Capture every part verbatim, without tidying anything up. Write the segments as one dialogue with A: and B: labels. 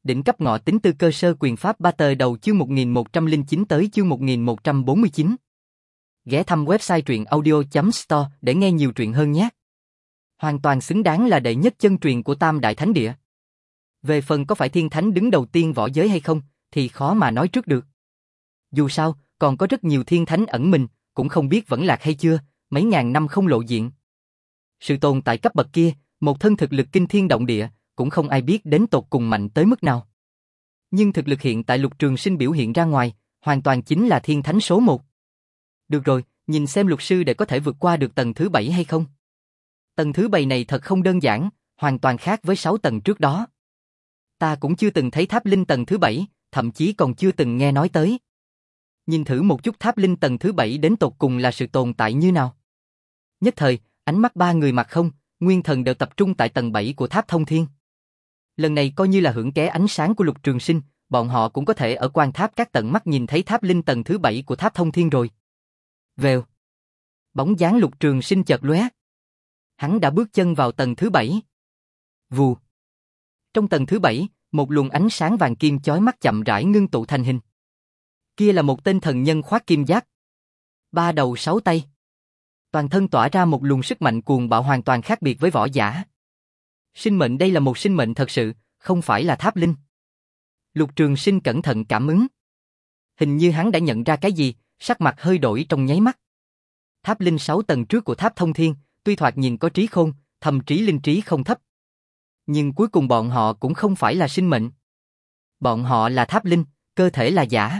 A: Đỉnh cấp ngọ tính tư cơ sơ quyền pháp ba tờ đầu chương một nghìn một trăm lẻ chín tới chương một nghìn một trăm bốn mươi chín. Ghé thăm website truyện audio chấm store để nghe nhiều truyện hơn nhé. Hoàn toàn xứng đáng là đệ nhất chân truyền của Tam Đại Thánh Địa. Về phần có phải thiên thánh đứng đầu tiên võ giới hay không, thì khó mà nói trước được. Dù sao, còn có rất nhiều thiên thánh ẩn mình, cũng không biết vẫn lạc hay chưa, mấy ngàn năm không lộ diện. Sự tồn tại cấp bậc kia, một thân thực lực kinh thiên động địa, cũng không ai biết đến tột cùng mạnh tới mức nào. Nhưng thực lực hiện tại Lục Trường Sinh biểu hiện ra ngoài, hoàn toàn chính là thiên thánh số một. Được rồi, nhìn xem lục sư để có thể vượt qua được tầng thứ bảy hay không. Tầng thứ bảy này thật không đơn giản, hoàn toàn khác với sáu tầng trước đó. Ta cũng chưa từng thấy tháp linh tầng thứ bảy, thậm chí còn chưa từng nghe nói tới. Nhìn thử một chút tháp linh tầng thứ bảy đến tột cùng là sự tồn tại như nào. Nhất thời, ánh mắt ba người mặt không, nguyên thần đều tập trung tại tầng bảy của tháp thông thiên. Lần này coi như là hưởng ké ánh sáng của Lục Trường Sinh, bọn họ cũng có thể ở quan tháp các tận mắt nhìn thấy tháp linh tầng thứ bảy của tháp thông thiên rồi. Vèo. Bóng dáng Lục Trường Sinh chợt lóe. Hắn đã bước chân vào tầng thứ bảy. Vù. Trong tầng thứ bảy, một luồng ánh sáng vàng kim chói mắt chậm rãi ngưng tụ thành hình. Kia là một tên thần nhân khoác kim giáp, ba đầu sáu tay. Toàn thân tỏa ra một luồng sức mạnh cuồng bạo hoàn toàn khác biệt với võ giả. Sinh mệnh đây là một sinh mệnh thật sự, không phải là tháp linh. Lục Trường Sinh cẩn thận cảm ứng. Hình như hắn đã nhận ra cái gì, sắc mặt hơi đổi trong nháy mắt. Tháp linh sáu tầng trước của tháp thông thiên, tuy thoạt nhìn có trí khôn, thậm trí linh trí không thấp. Nhưng cuối cùng bọn họ cũng không phải là sinh mệnh. Bọn họ là tháp linh, cơ thể là giả.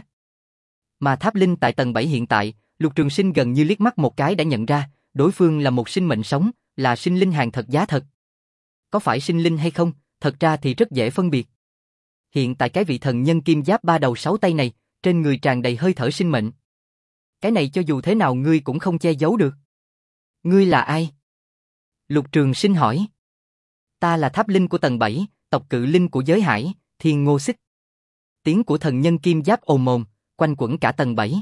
A: Mà tháp linh tại tầng bảy hiện tại, Lục Trường Sinh gần như liếc mắt một cái đã nhận ra, đối phương là một sinh mệnh sống, là sinh linh hàng thật giá thật. Có phải sinh linh hay không, thật ra thì rất dễ phân biệt. Hiện tại cái vị thần nhân kim giáp ba đầu sáu tay này, trên người tràn đầy hơi thở sinh mệnh. Cái này cho dù thế nào ngươi cũng không che giấu được. Ngươi là ai? Lục Trường Sinh hỏi. Ta là tháp linh của tầng bảy, tộc cự linh của giới hải, Thiên Ngô Xích. Tiếng của thần nhân kim giáp ồm ồm, quanh quẩn cả tầng bảy.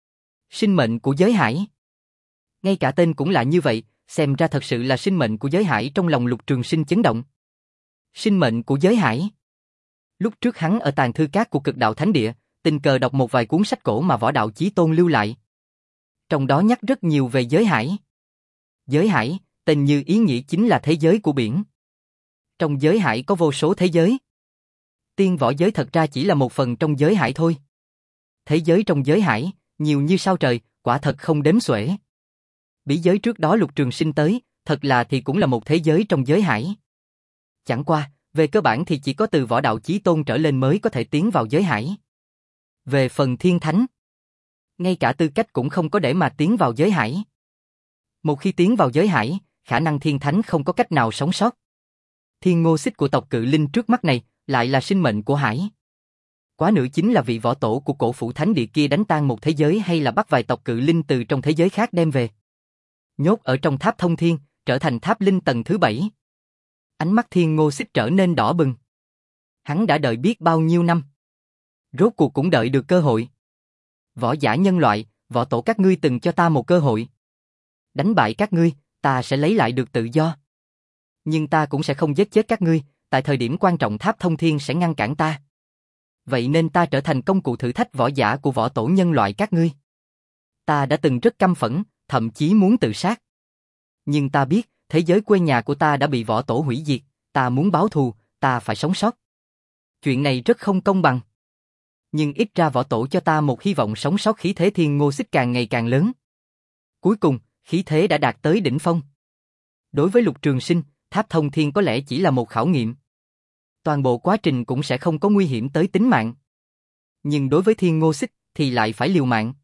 A: Sinh mệnh của giới hải. Ngay cả tên cũng là như vậy, xem ra thật sự là sinh mệnh của giới hải. Trong lòng Lục Trường Sinh chấn động. Sinh mệnh của giới hải. Lúc trước hắn ở tàng thư cát của Cực Đạo Thánh Địa, tình cờ đọc một vài cuốn sách cổ mà Võ Đạo Chí Tôn lưu lại. Trong đó nhắc rất nhiều về giới hải. Giới hải, tên như ý nghĩa chính là thế giới của biển. Trong giới hải có vô số thế giới. Tiên võ giới thật ra chỉ là một phần trong giới hải thôi. Thế giới trong giới hải, nhiều như sao trời, quả thật không đếm xuể. Bí giới trước đó Lục Trường Sinh tới, thật là thì cũng là một thế giới trong giới hải. Chẳng qua, về cơ bản thì chỉ có từ Võ Đạo Chí Tôn trở lên mới có thể tiến vào giới hải. Về phần thiên thánh, ngay cả tư cách cũng không có để mà tiến vào giới hải. Một khi tiến vào giới hải, khả năng thiên thánh không có cách nào sống sót. Thiên Ngô Xích của tộc cự linh trước mắt này, lại là sinh mệnh của hải. Quá nữ chính là vị võ tổ của cổ phủ thánh địa kia đánh tan một thế giới hay là bắt vài tộc cự linh từ trong thế giới khác đem về. Nhốt ở trong tháp thông thiên, trở thành tháp linh tầng thứ bảy. Ánh mắt Thiên Ngô Xích trở nên đỏ bừng. Hắn đã đợi biết bao nhiêu năm. Rốt cuộc cũng đợi được cơ hội. Võ giả nhân loại, võ tổ các ngươi từng cho ta một cơ hội. Đánh bại các ngươi, ta sẽ lấy lại được tự do. Nhưng ta cũng sẽ không giết chết các ngươi, tại thời điểm quan trọng tháp thông thiên sẽ ngăn cản ta. Vậy nên ta trở thành công cụ thử thách võ giả của võ tổ nhân loại các ngươi. Ta đã từng rất căm phẫn, thậm chí muốn tự sát. Nhưng ta biết, thế giới quê nhà của ta đã bị võ tổ hủy diệt, ta muốn báo thù, ta phải sống sót. Chuyện này rất không công bằng. Nhưng ít ra võ tổ cho ta một hy vọng sống sót. Khí thế Thiên Ngô Xích càng ngày càng lớn. Cuối cùng, khí thế đã đạt tới đỉnh phong. Đối với Lục Trường Sinh, tháp thông thiên có lẽ chỉ là một khảo nghiệm. Toàn bộ quá trình cũng sẽ không có nguy hiểm tới tính mạng. Nhưng đối với Thiên Ngô Xích thì lại phải liều mạng.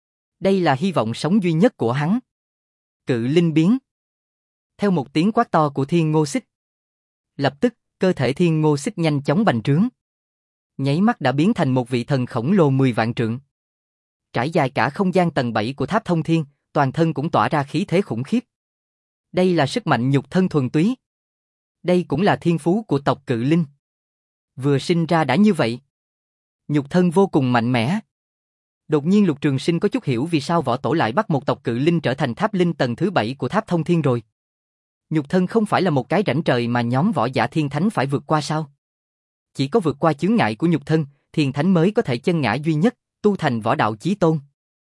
A: Đây là hy vọng sống duy nhất của hắn. Cự linh biến. Theo một tiếng quát to của Thiên Ngô Xích, lập tức, cơ thể Thiên Ngô Xích nhanh chóng bành trướng. Nháy mắt đã biến thành một vị thần khổng lồ mười vạn trượng. Trải dài cả không gian tầng bảy của tháp thông thiên, toàn thân cũng tỏa ra khí thế khủng khiếp. Đây là sức mạnh nhục thân thuần túy. Đây cũng là thiên phú của tộc cự linh. Vừa sinh ra đã như vậy. Nhục thân vô cùng mạnh mẽ. Đột nhiên Lục Trường Sinh có chút hiểu vì sao võ tổ lại bắt một tộc cự linh trở thành tháp linh tầng thứ bảy của tháp thông thiên rồi. Nhục thân không phải là một cái rãnh trời mà nhóm võ giả thiên thánh phải vượt qua sao? Chỉ có vượt qua chướng ngại của nhục thân, thiền thánh mới có thể chân ngã duy nhất, tu thành võ đạo chí tôn.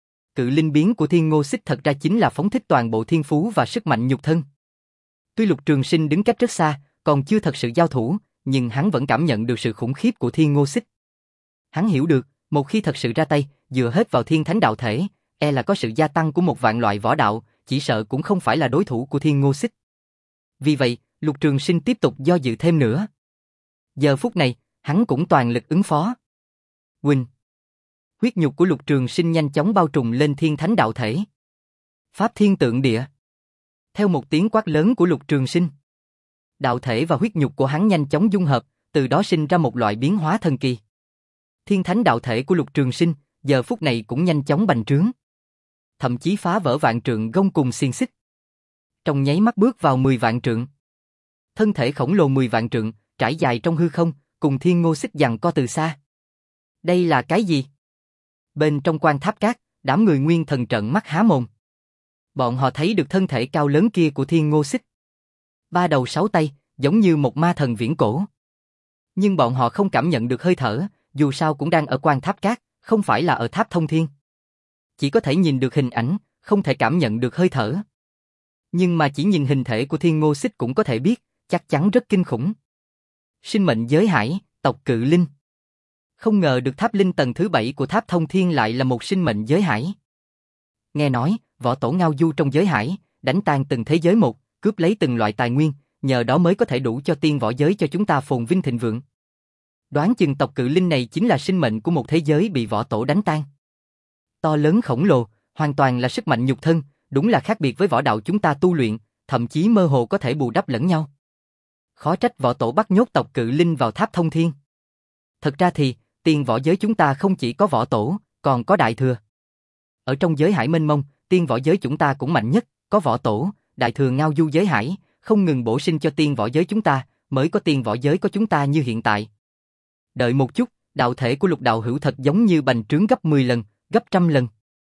A: Cự linh biến của Thiên Ngô Xích thật ra chính là phóng thích toàn bộ thiên phú và sức mạnh nhục thân. Tuy Lục Trường Sinh đứng cách rất xa, còn chưa thật sự giao thủ, nhưng hắn vẫn cảm nhận được sự khủng khiếp của Thiên Ngô Xích. Hắn hiểu được, một khi thật sự ra tay, dựa hết vào thiên thánh đạo thể, e là có sự gia tăng của một vạn loại võ đạo, chỉ sợ cũng không phải là đối thủ của Thiên Ngô Xích. Vì vậy, Lục Trường Sinh tiếp tục do dự thêm nữa. Giờ phút này, hắn cũng toàn lực ứng phó. Huynh. Huyết nhục của Lục Trường Sinh nhanh chóng bao trùm lên thiên thánh đạo thể. Pháp thiên tượng địa. Theo một tiếng quát lớn của Lục Trường Sinh, đạo thể và huyết nhục của hắn nhanh chóng dung hợp, từ đó sinh ra một loại biến hóa thần kỳ. Thiên thánh đạo thể của Lục Trường Sinh, giờ phút này cũng nhanh chóng bành trướng. Thậm chí phá vỡ vạn trượng gông cùng xiên xích. Trong nháy mắt bước vào mười vạn trượng. Thân thể khổng lồ mười vạn trượng, trải dài trong hư không, cùng Thiên Ngô Xích giằng co từ xa. Đây là cái gì? Bên trong quan tháp cát, đám người nguyên thần trợn mắt há mồm. Bọn họ thấy được thân thể cao lớn kia của Thiên Ngô Xích. Ba đầu sáu tay, giống như một ma thần viễn cổ. Nhưng bọn họ không cảm nhận được hơi thở, dù sao cũng đang ở quan tháp cát, không phải là ở tháp thông thiên. Chỉ có thể nhìn được hình ảnh, không thể cảm nhận được hơi thở. Nhưng mà chỉ nhìn hình thể của Thiên Ngô Xích cũng có thể biết, chắc chắn rất kinh khủng. Sinh mệnh giới hải, tộc cự linh. Không ngờ được tháp linh tầng thứ bảy của tháp thông thiên lại là một sinh mệnh giới hải. Nghe nói, võ tổ ngao du trong giới hải, đánh tan từng thế giới một, cướp lấy từng loại tài nguyên, nhờ đó mới có thể đủ cho tiên võ giới cho chúng ta phồn vinh thịnh vượng. Đoán chừng tộc cự linh này chính là sinh mệnh của một thế giới bị võ tổ đánh tan. To lớn khổng lồ, hoàn toàn là sức mạnh nhục thân, đúng là khác biệt với võ đạo chúng ta tu luyện, thậm chí mơ hồ có thể bù đắp lẫn nhau. Khó trách võ tổ bắt nhốt tộc cự linh vào tháp thông thiên. Thật ra thì, tiên võ giới chúng ta không chỉ có võ tổ, còn có đại thừa. Ở trong giới hải mênh mông, tiên võ giới chúng ta cũng mạnh nhất, có võ tổ, đại thừa ngao du giới hải, không ngừng bổ sinh cho tiên võ giới chúng ta, mới có tiên võ giới có chúng ta như hiện tại. Đợi một chút, đạo thể của Lục đạo hữu thật giống như bành trướng gấp mười lần, gấp trăm lần.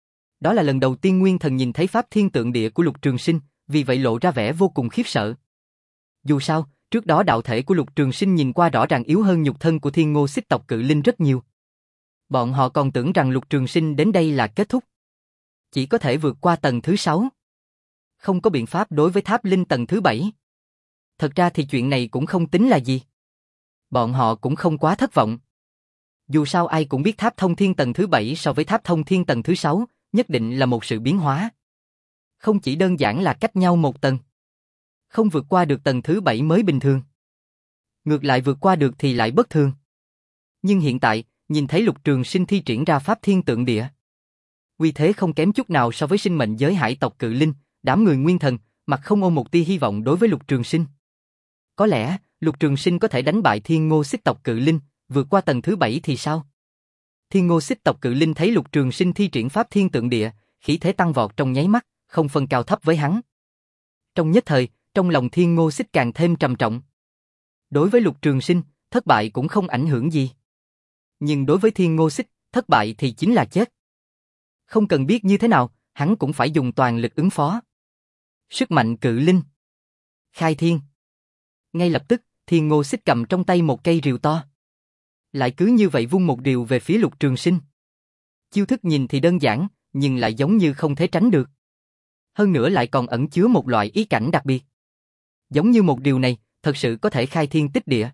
A: Đó là lần đầu tiên nguyên thần nhìn thấy pháp thiên tượng địa của Lục Trường Sinh, vì vậy lộ ra vẻ vô cùng khiếp sợ. Dù sao, trước đó đạo thể của Lục Trường Sinh nhìn qua rõ ràng yếu hơn nhục thân của Thiên Ngô Xích tộc cự linh rất nhiều. Bọn họ còn tưởng rằng Lục Trường Sinh đến đây là kết thúc. Chỉ có thể vượt qua tầng thứ sáu. Không có biện pháp đối với tháp linh tầng thứ bảy. Thật ra thì chuyện này cũng không tính là gì. Bọn họ cũng không quá thất vọng. Dù sao ai cũng biết tháp thông thiên tầng thứ bảy so với tháp thông thiên tầng thứ sáu, nhất định là một sự biến hóa. Không chỉ đơn giản là cách nhau một tầng. Không vượt qua được tầng thứ bảy mới bình thường. Ngược lại vượt qua được thì lại bất thường. Nhưng hiện tại, nhìn thấy Lục Trường Sinh thi triển ra pháp thiên tượng địa. Uy thế không kém chút nào so với sinh mệnh giới hải tộc cự linh, đám người nguyên thần, mặt không ôm một tia hy vọng đối với Lục Trường Sinh. Có lẽ, Lục Trường Sinh có thể đánh bại Thiên Ngô Xích tộc cự linh, vượt qua tầng thứ bảy thì sao? Thiên Ngô Xích tộc cự linh thấy Lục Trường Sinh thi triển pháp thiên tượng địa, khí thế tăng vọt trong nháy mắt, không phân cao thấp với hắn. Trong nhất thời, trong lòng Thiên Ngô Xích càng thêm trầm trọng. Đối với Lục Trường Sinh, thất bại cũng không ảnh hưởng gì. Nhưng đối với Thiên Ngô Xích, thất bại thì chính là chết. Không cần biết như thế nào, hắn cũng phải dùng toàn lực ứng phó. Sức mạnh cự linh. Khai thiên. Ngay lập tức, Thiên Ngô Xích cầm trong tay một cây rìu to. Lại cứ như vậy vung một rìu về phía Lục Trường Sinh. Chiêu thức nhìn thì đơn giản, nhưng lại giống như không thể tránh được. Hơn nữa lại còn ẩn chứa một loại ý cảnh đặc biệt. Giống như một điều này, thật sự có thể khai thiên tích địa.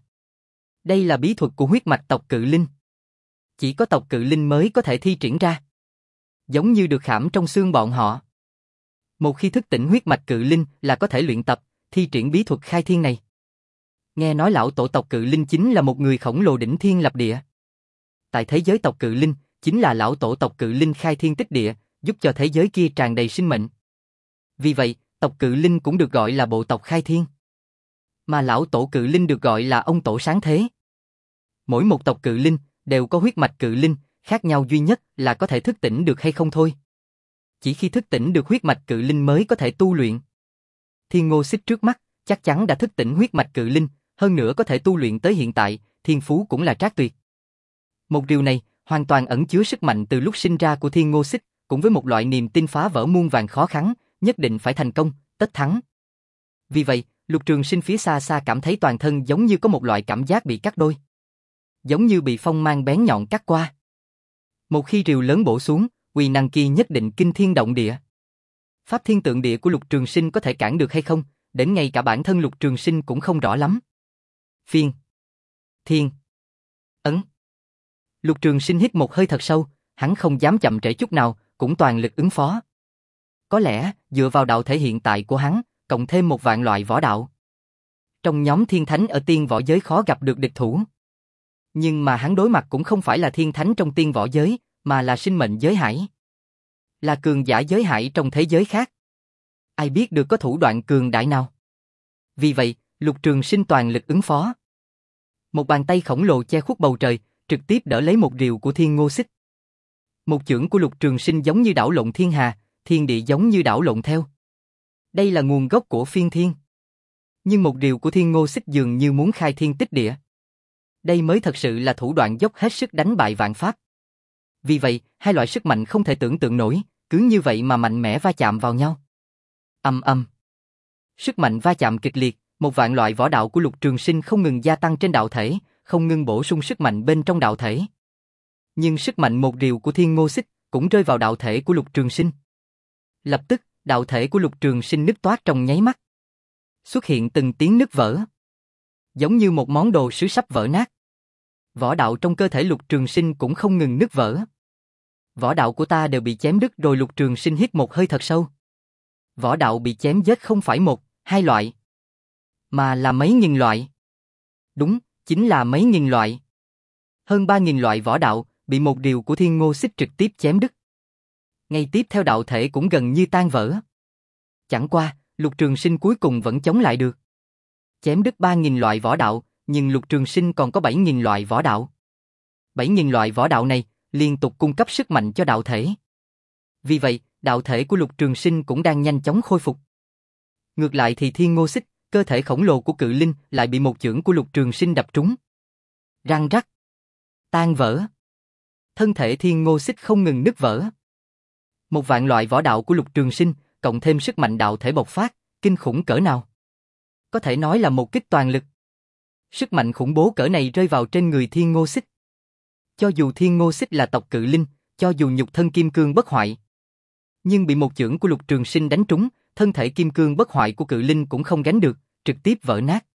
A: Đây là bí thuật của huyết mạch tộc cự linh. Chỉ có tộc cự linh mới có thể thi triển ra. Giống như được khảm trong xương bọn họ. Một khi thức tỉnh huyết mạch cự linh là có thể luyện tập, thi triển bí thuật khai thiên này. Nghe nói lão tổ tộc cự linh chính là một người khổng lồ đỉnh thiên lập địa. Tại thế giới tộc cự linh, chính là lão tổ tộc cự linh khai thiên tích địa, giúp cho thế giới kia tràn đầy sinh mệnh. Vì vậy, tộc cự linh cũng được gọi là bộ tộc khai thiên. Mà lão tổ cự linh được gọi là ông tổ sáng thế. Mỗi một tộc cự linh đều có huyết mạch cự linh, khác nhau duy nhất là có thể thức tỉnh được hay không thôi. Chỉ khi thức tỉnh được huyết mạch cự linh mới có thể tu luyện. Thiên Ngô Xích trước mắt, chắc chắn đã thức tỉnh huyết mạch cự linh, hơn nữa có thể tu luyện tới hiện tại, thiên phú cũng là trác tuyệt. Một điều này, hoàn toàn ẩn chứa sức mạnh từ lúc sinh ra của Thiên Ngô Xích, cũng với một loại niềm tin phá vỡ muôn vàn khó khăn, nhất định phải thành công, tất thắng. Vì vậy, Lục Trường Sinh phía xa xa cảm thấy toàn thân giống như có một loại cảm giác bị cắt đôi. giống như bị phong mang bén nhọn cắt qua. Một khi rìu lớn bổ xuống, uy năng kia nhất định kinh thiên động địa. Pháp thiên tượng địa của Lục Trường Sinh có thể cản được hay không, đến ngay cả bản thân Lục Trường Sinh cũng không rõ lắm. Phiên. Thiên. Ấn. Lục Trường Sinh hít một hơi thật sâu, hắn không dám chậm trễ chút nào, cũng toàn lực ứng phó. Có lẽ, dựa vào đạo thể hiện tại của hắn, cộng thêm một vạn loại võ đạo. Trong nhóm thiên thánh ở tiên võ giới khó gặp được địch thủ. Nhưng mà hắn đối mặt cũng không phải là thiên thánh trong tiên võ giới, mà là sinh mệnh giới hải. Là cường giả giới hải trong thế giới khác. Ai biết được có thủ đoạn cường đại nào. Vì vậy, Lục Trường Sinh toàn lực ứng phó. Một bàn tay khổng lồ che khuất bầu trời, trực tiếp đỡ lấy một rìu của Thiên Ngô Xích. Một chưởng của Lục Trường Sinh giống như đảo lộn thiên hà, thiên địa giống như đảo lộn theo. Đây là nguồn gốc của phiên thiên. Nhưng một rìu của Thiên Ngô Xích dường như muốn khai thiên tích địa. Đây mới thật sự là thủ đoạn dốc hết sức đánh bại vạn pháp. Vì vậy, hai loại sức mạnh không thể tưởng tượng nổi, cứ như vậy mà mạnh mẽ va chạm vào nhau. Ầm ầm. Sức mạnh va chạm kịch liệt, một vạn loại võ đạo của Lục Trường Sinh không ngừng gia tăng trên đạo thể, không ngừng bổ sung sức mạnh bên trong đạo thể. Nhưng sức mạnh một rìu của Thiên Ngô Xích cũng rơi vào đạo thể của Lục Trường Sinh. Lập tức, đạo thể của Lục Trường Sinh nứt toát trong nháy mắt. Xuất hiện từng tiếng nứt vỡ. Giống như một món đồ sứ sắp vỡ nát. Võ đạo trong cơ thể Lục Trường Sinh cũng không ngừng nứt vỡ. Võ đạo của ta đều bị chém đứt rồi. Lục Trường Sinh hít một hơi thật sâu. Võ đạo bị chém vết không phải một, hai loại, mà là mấy nghìn loại. Đúng, chính là mấy nghìn loại. Hơn ba nghìn loại võ đạo bị một rìu của Thiên Ngô Xích trực tiếp chém đứt. Ngay tiếp theo đạo thể cũng gần như tan vỡ. Chẳng qua, Lục Trường Sinh cuối cùng vẫn chống lại được. Chém đứt ba nghìn loại võ đạo, nhưng Lục Trường Sinh còn có bảy nghìn loại võ đạo. bảy nghìn loại võ đạo này liên tục cung cấp sức mạnh cho đạo thể. Vì vậy, đạo thể của Lục Trường Sinh cũng đang nhanh chóng khôi phục. Ngược lại thì Thiên Ngô Xích, cơ thể khổng lồ của cự linh lại bị một chưởng của Lục Trường Sinh đập trúng. Răng rắc. Tan vỡ. Thân thể Thiên Ngô Xích không ngừng nứt vỡ. Một vạn loại võ đạo của Lục Trường Sinh, cộng thêm sức mạnh đạo thể bộc phát, kinh khủng cỡ nào. Có thể nói là một kích toàn lực. Sức mạnh khủng bố cỡ này rơi vào trên người Thiên Ngô Xích. Cho dù Thiên Ngô Xích là tộc cự linh, cho dù nhục thân kim cương bất hoại, nhưng bị một chưởng của Lục Trường Sinh đánh trúng, thân thể kim cương bất hoại của cự linh cũng không gánh được, trực tiếp vỡ nát.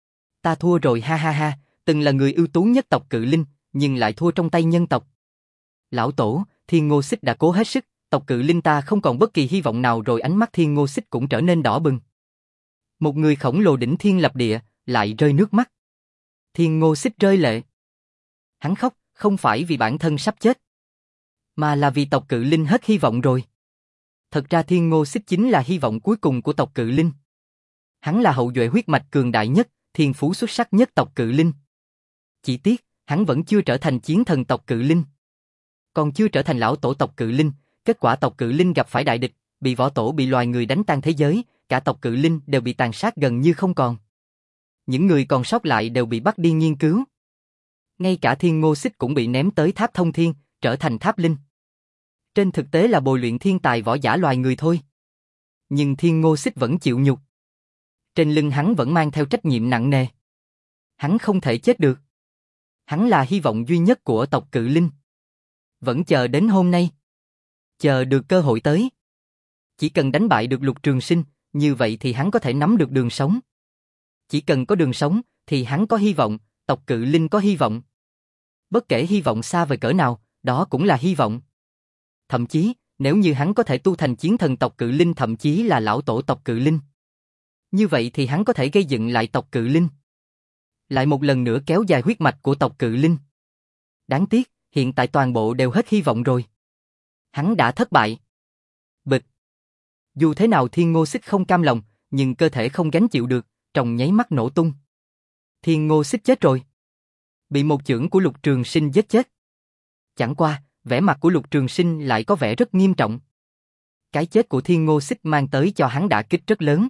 A: Ta thua rồi ha ha ha, từng là người ưu tú nhất tộc cự linh, nhưng lại thua trong tay nhân tộc. Lão tổ, Thiên Ngô Xích đã cố hết sức, tộc cự linh ta không còn bất kỳ hy vọng nào rồi. Ánh mắt Thiên Ngô Xích cũng trở nên đỏ bừng. Một người khổng lồ đỉnh thiên lập địa, lại rơi nước mắt. Thiên Ngô Xích rơi lệ. Hắn khóc, không phải vì bản thân sắp chết, mà là vì tộc cự linh hết hy vọng rồi. Thật ra Thiên Ngô Xích chính là hy vọng cuối cùng của tộc cự linh. Hắn là hậu duệ huyết mạch cường đại nhất, thiên phú xuất sắc nhất tộc cự linh. Chỉ tiếc, hắn vẫn chưa trở thành chiến thần tộc cự linh. Còn chưa trở thành lão tổ tộc cự linh, kết quả tộc cự linh gặp phải đại địch, bị võ tổ bị loài người đánh tan thế giới, cả tộc cự linh đều bị tàn sát gần như không còn. Những người còn sót lại đều bị bắt đi nghiên cứu. Ngay cả Thiên Ngô Xích cũng bị ném tới tháp thông thiên, trở thành tháp linh. Trên thực tế là bồi luyện thiên tài võ giả loài người thôi. Nhưng Thiên Ngô Xích vẫn chịu nhục. Trên lưng hắn vẫn mang theo trách nhiệm nặng nề. Hắn không thể chết được. Hắn là hy vọng duy nhất của tộc cự linh. Vẫn chờ đến hôm nay. Chờ được cơ hội tới. Chỉ cần đánh bại được Lục Trường Sinh, như vậy thì hắn có thể nắm được đường sống. Chỉ cần có đường sống, thì hắn có hy vọng, tộc cự linh có hy vọng. Bất kể hy vọng xa vời cỡ nào, đó cũng là hy vọng. Thậm chí, nếu như hắn có thể tu thành chiến thần tộc cự linh, thậm chí là lão tổ tộc cự linh, như vậy thì hắn có thể gây dựng lại tộc cự linh. Lại một lần nữa kéo dài huyết mạch của tộc cự linh. Đáng tiếc, hiện tại toàn bộ đều hết hy vọng rồi. Hắn đã thất bại. Bịch. Dù thế nào Thiên Ngô Xích không cam lòng, nhưng cơ thể không gánh chịu được, trong nháy mắt nổ tung. Thiên Ngô Xích chết rồi. Bị một chưởng của Lục Trường Sinh giết chết. Chẳng qua, vẻ mặt của Lục Trường Sinh lại có vẻ rất nghiêm trọng. Cái chết của Thiên Ngô Xích mang tới cho hắn đả kích rất lớn.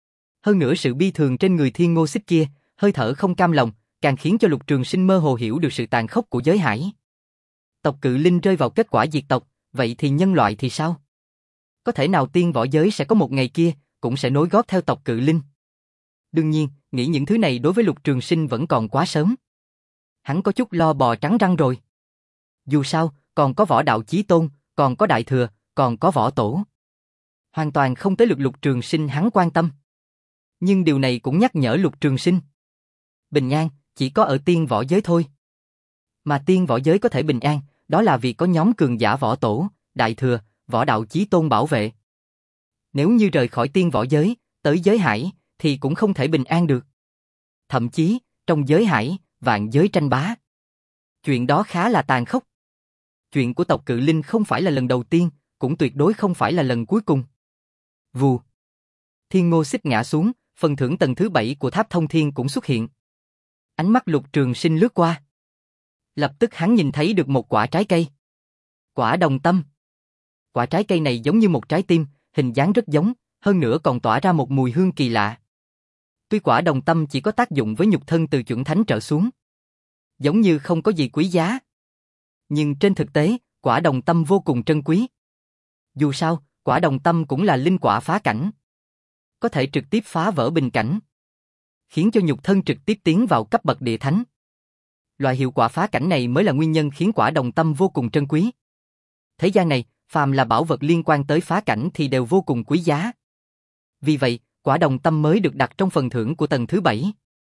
A: Hơn nữa sự bi thường trên người Thiên Ngô Xích kia, hơi thở không cam lòng, càng khiến cho Lục Trường Sinh mơ hồ hiểu được sự tàn khốc của giới hải. Tộc cự linh rơi vào kết quả diệt tộc, vậy thì nhân loại thì sao? Có thể nào tiên võ giới sẽ có một ngày kia, cũng sẽ nối gót theo tộc cự linh? Đương nhiên, nghĩ những thứ này đối với Lục Trường Sinh vẫn còn quá sớm. Hắn có chút lo bò trắng răng rồi. Dù sao, còn có Võ Đạo Chí Tôn, còn có Đại Thừa, còn có Võ Tổ. Hoàn toàn không tới lượt Lục Trường Sinh hắn quan tâm. Nhưng điều này cũng nhắc nhở Lục Trường Sinh. Bình an, chỉ có ở tiên võ giới thôi. Mà tiên võ giới có thể bình an, đó là vì có nhóm cường giả Võ Tổ, Đại Thừa, Võ Đạo Chí Tôn bảo vệ. Nếu như rời khỏi tiên võ giới, tới giới hải, thì cũng không thể bình an được. Thậm chí, trong giới hải, vạn giới tranh bá. Chuyện đó khá là tàn khốc. Chuyện của tộc Cự Linh không phải là lần đầu tiên, cũng tuyệt đối không phải là lần cuối cùng. Vù. Thiên Ngô Xích ngã xuống, phần thưởng tầng thứ bảy của Tháp Thông Thiên cũng xuất hiện. Ánh mắt Lục Trường Sinh lướt qua. Lập tức hắn nhìn thấy được một quả trái cây. Quả đồng tâm. Quả trái cây này giống như một trái tim, hình dáng rất giống, hơn nữa còn tỏa ra một mùi hương kỳ lạ. Tuy quả đồng tâm chỉ có tác dụng với nhục thân từ chuẩn thánh trở xuống, giống như không có gì quý giá. Nhưng trên thực tế, quả đồng tâm vô cùng trân quý. Dù sao, quả đồng tâm cũng là linh quả phá cảnh. Có thể trực tiếp phá vỡ bình cảnh, khiến cho nhục thân trực tiếp tiến vào cấp bậc địa thánh. Loại hiệu quả phá cảnh này mới là nguyên nhân khiến quả đồng tâm vô cùng trân quý. Thế gian này, phàm là bảo vật liên quan tới phá cảnh thì đều vô cùng quý giá. Vì vậy, quả đồng tâm mới được đặt trong phần thưởng của tầng thứ bảy.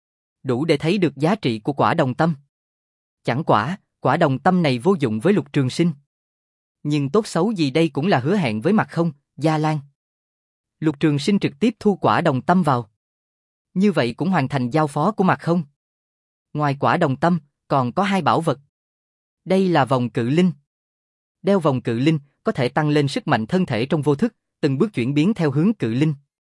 A: Đủ để thấy được giá trị của quả đồng tâm. Chẳng quả, quả đồng tâm này vô dụng với Lục Trường Sinh. Nhưng tốt xấu gì đây cũng là hứa hẹn với Mặt Không, Gia Lan. Lục Trường Sinh trực tiếp thu quả đồng tâm vào. Như vậy cũng hoàn thành giao phó của Mặt Không. Ngoài quả đồng tâm, còn có hai bảo vật. Đây là vòng cự linh. Đeo vòng cự linh có thể tăng lên sức mạnh thân thể trong vô thức, từng bước chuyển biến theo hướng cự linh.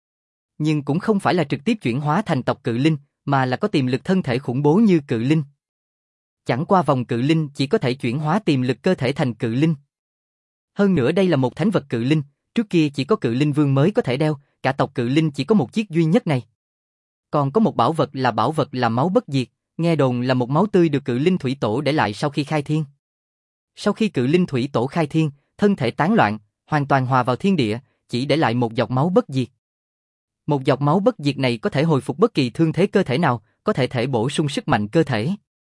A: Nhưng cũng không phải là trực tiếp chuyển hóa thành tộc cự linh, mà là có tiềm lực thân thể khủng bố như cự linh. Chẳng qua vòng cự linh chỉ có thể chuyển hóa tiềm lực cơ thể thành cự linh. Hơn nữa đây là một thánh vật cự linh, trước kia chỉ có cự linh vương mới có thể đeo, cả tộc cự linh chỉ có một chiếc duy nhất này. Còn có một bảo vật là bảo vật là máu bất diệt, nghe đồn là một máu tươi được cự linh thủy tổ để lại sau khi khai thiên. Sau khi cự linh thủy tổ khai thiên, thân thể tán loạn, hoàn toàn hòa vào thiên địa, chỉ để lại một giọt máu bất diệt. Một giọt máu bất diệt này có thể hồi phục bất kỳ thương thế cơ thể nào, có thể thể bổ sung sức mạnh cơ thể.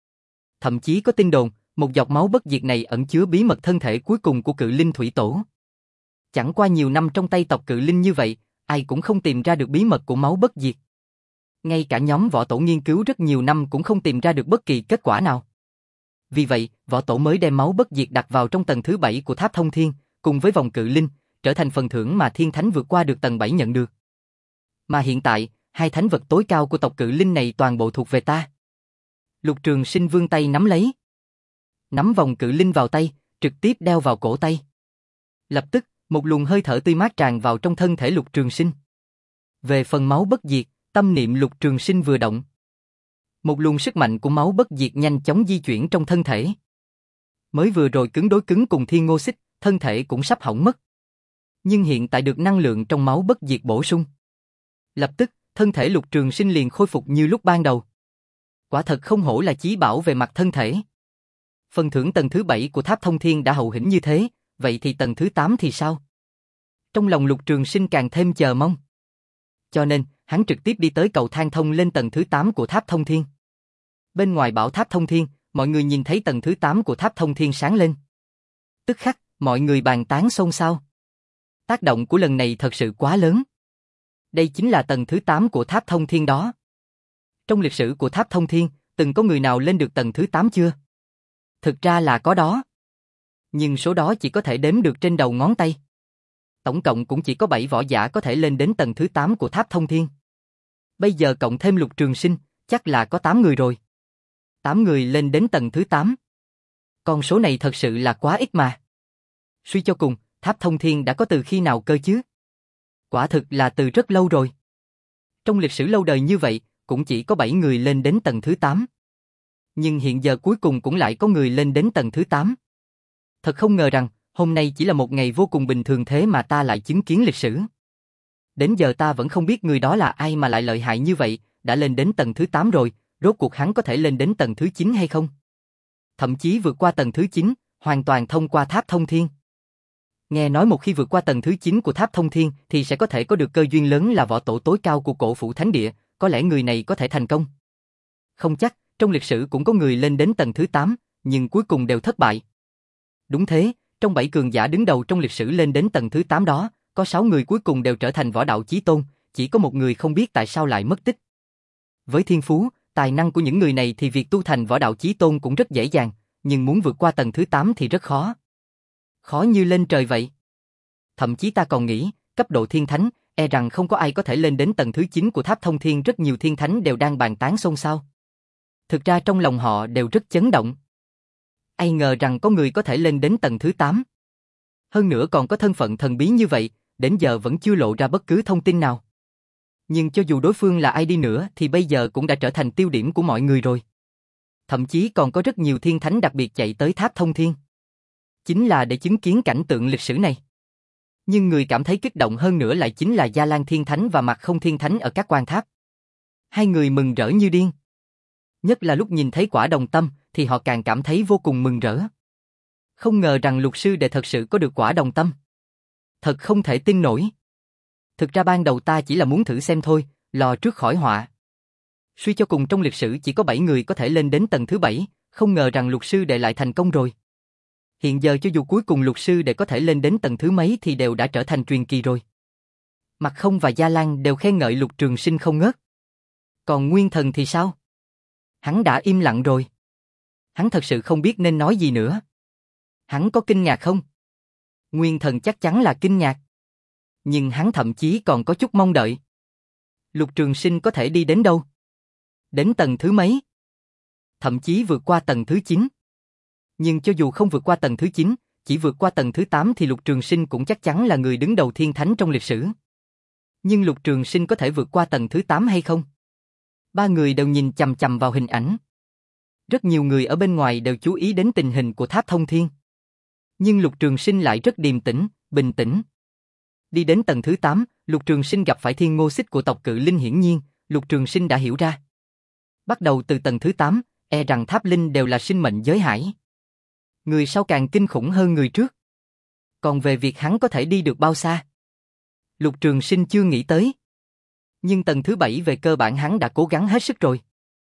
A: Thậm chí có tin đồn, một giọt máu bất diệt này ẩn chứa bí mật thân thể cuối cùng của cự linh thủy tổ. Chẳng qua nhiều năm trong tay tộc cự linh như vậy, ai cũng không tìm ra được bí mật của máu bất diệt. Ngay cả nhóm võ tổ nghiên cứu rất nhiều năm cũng không tìm ra được bất kỳ kết quả nào. Vì vậy, võ tổ mới đem máu bất diệt đặt vào trong tầng thứ bảy của Tháp Thông Thiên, cùng với vòng cự linh, trở thành phần thưởng mà thiên thánh vượt qua được tầng bảy nhận được. Mà hiện tại, hai thánh vật tối cao của tộc cự linh này toàn bộ thuộc về ta. Lục Trường Sinh vươn tay nắm lấy. Nắm vòng cự linh vào tay, trực tiếp đeo vào cổ tay. Lập tức, một luồng hơi thở tươi mát tràn vào trong thân thể Lục Trường Sinh. Về phần máu bất diệt, tâm niệm Lục Trường Sinh vừa động. Một luồng sức mạnh của máu bất diệt nhanh chóng di chuyển trong thân thể. Mới vừa rồi cứng đối cứng cùng Thiên Ngô Xích, thân thể cũng sắp hỏng mất. Nhưng hiện tại được năng lượng trong máu bất diệt bổ sung. Lập tức, thân thể Lục Trường Sinh liền khôi phục như lúc ban đầu. Quả thật không hổ là chí bảo về mặt thân thể. Phần thưởng tầng thứ bảy của Tháp Thông Thiên đã hậu hĩnh như thế, vậy thì tầng thứ tám thì sao? Trong lòng Lục Trường Sinh càng thêm chờ mong. Cho nên, hắn trực tiếp đi tới cầu thang thông lên tầng thứ tám của Tháp Thông Thiên. Bên ngoài bảo Tháp Thông Thiên, mọi người nhìn thấy tầng thứ tám của Tháp Thông Thiên sáng lên. Tức khắc, mọi người bàn tán xôn xao. Tác động của lần này thật sự quá lớn. Đây chính là tầng thứ tám của Tháp Thông Thiên đó. Trong lịch sử của Tháp Thông Thiên, từng có người nào lên được tầng thứ tám chưa? Thực ra là có đó. Nhưng số đó chỉ có thể đếm được trên đầu ngón tay. Tổng cộng cũng chỉ có bảy võ giả có thể lên đến tầng thứ tám của Tháp Thông Thiên. Bây giờ cộng thêm Lục Trường Sinh, chắc là có tám người rồi. tám người lên đến tầng thứ tám. Con số này thật sự là quá ít mà. Suy cho cùng, Tháp Thông Thiên đã có từ khi nào cơ chứ? Quả thực là từ rất lâu rồi. Trong lịch sử lâu đời như vậy, cũng chỉ có bảy người lên đến tầng thứ tám. Nhưng hiện giờ cuối cùng cũng lại có người lên đến tầng thứ tám. Thật không ngờ rằng, hôm nay chỉ là một ngày vô cùng bình thường thế mà ta lại chứng kiến lịch sử. Đến giờ ta vẫn không biết người đó là ai mà lại lợi hại như vậy, đã lên đến tầng thứ tám rồi, rốt cuộc hắn có thể lên đến tầng thứ chín hay không? Thậm chí vượt qua tầng thứ chín, hoàn toàn thông qua Tháp Thông Thiên. Nghe nói một khi vượt qua tầng thứ chín của Tháp Thông Thiên thì sẽ có thể có được cơ duyên lớn là võ tổ tối cao của Cổ Phủ Thánh Địa, có lẽ người này có thể thành công. Không chắc, Trong lịch sử cũng có người lên đến tầng thứ tám, nhưng cuối cùng đều thất bại. Đúng thế, trong bảy cường giả đứng đầu trong lịch sử lên đến tầng thứ tám đó, có sáu người cuối cùng đều trở thành võ đạo chí tôn, chỉ có một người không biết tại sao lại mất tích. Với thiên phú, tài năng của những người này thì việc tu thành võ đạo chí tôn cũng rất dễ dàng, nhưng muốn vượt qua tầng thứ tám thì rất khó. Khó như lên trời vậy. Thậm chí ta còn nghĩ, cấp độ thiên thánh, e rằng không có ai có thể lên đến tầng thứ chín của tháp thông thiên, rất nhiều thiên thánh đều đang bàn tán xôn xao. Thực ra trong lòng họ đều rất chấn động. Ai ngờ rằng có người có thể lên đến tầng thứ tám. Hơn nữa còn có thân phận thần bí như vậy, đến giờ vẫn chưa lộ ra bất cứ thông tin nào. Nhưng cho dù đối phương là ai đi nữa thì bây giờ cũng đã trở thành tiêu điểm của mọi người rồi. Thậm chí còn có rất nhiều thiên thánh đặc biệt chạy tới tháp thông thiên. Chính là để chứng kiến cảnh tượng lịch sử này. Nhưng người cảm thấy kích động hơn nữa lại chính là Gia Lan Thiên Thánh và Mặc Không Thiên Thánh ở các quan tháp. Hai người mừng rỡ như điên. Nhất là lúc nhìn thấy quả đồng tâm thì họ càng cảm thấy vô cùng mừng rỡ. Không ngờ rằng lục sư đệ thật sự có được quả đồng tâm. Thật không thể tin nổi. Thực ra ban đầu ta chỉ là muốn thử xem thôi, lò trước khỏi họa. Suy cho cùng trong lịch sử chỉ có bảy người có thể lên đến tầng thứ bảy, không ngờ rằng lục sư đệ lại thành công rồi. Hiện giờ cho dù cuối cùng lục sư đệ có thể lên đến tầng thứ mấy thì đều đã trở thành truyền kỳ rồi. Mặc Không và Gia Lan đều khen ngợi Lục Trường Sinh không ngớt. Còn Nguyên Thần thì sao? Hắn đã im lặng rồi. Hắn thật sự không biết nên nói gì nữa. Hắn có kinh ngạc không? Nguyên Thần chắc chắn là kinh ngạc. Nhưng hắn thậm chí còn có chút mong đợi. Lục Trường Sinh có thể đi đến đâu? Đến tầng thứ mấy? Thậm chí vượt qua tầng thứ chín. Nhưng cho dù không vượt qua tầng thứ chín, chỉ vượt qua tầng thứ tám thì Lục Trường Sinh cũng chắc chắn là người đứng đầu thiên thánh trong lịch sử. Nhưng Lục Trường Sinh có thể vượt qua tầng thứ tám hay không? Ba người đều nhìn chằm chằm vào hình ảnh. Rất nhiều người ở bên ngoài đều chú ý đến tình hình của tháp thông thiên. Nhưng Lục Trường Sinh lại rất điềm tĩnh, bình tĩnh. Đi đến tầng thứ tám, Lục Trường Sinh gặp phải Thiên Ngô Xích của tộc Cự Linh, hiển nhiên, Lục Trường Sinh đã hiểu ra. Bắt đầu từ tầng thứ tám, e rằng tháp linh đều là sinh mệnh giới hải. Người sau càng kinh khủng hơn người trước. Còn về việc hắn có thể đi được bao xa, Lục Trường Sinh chưa nghĩ tới. Nhưng tầng thứ bảy về cơ bản hắn đã cố gắng hết sức rồi.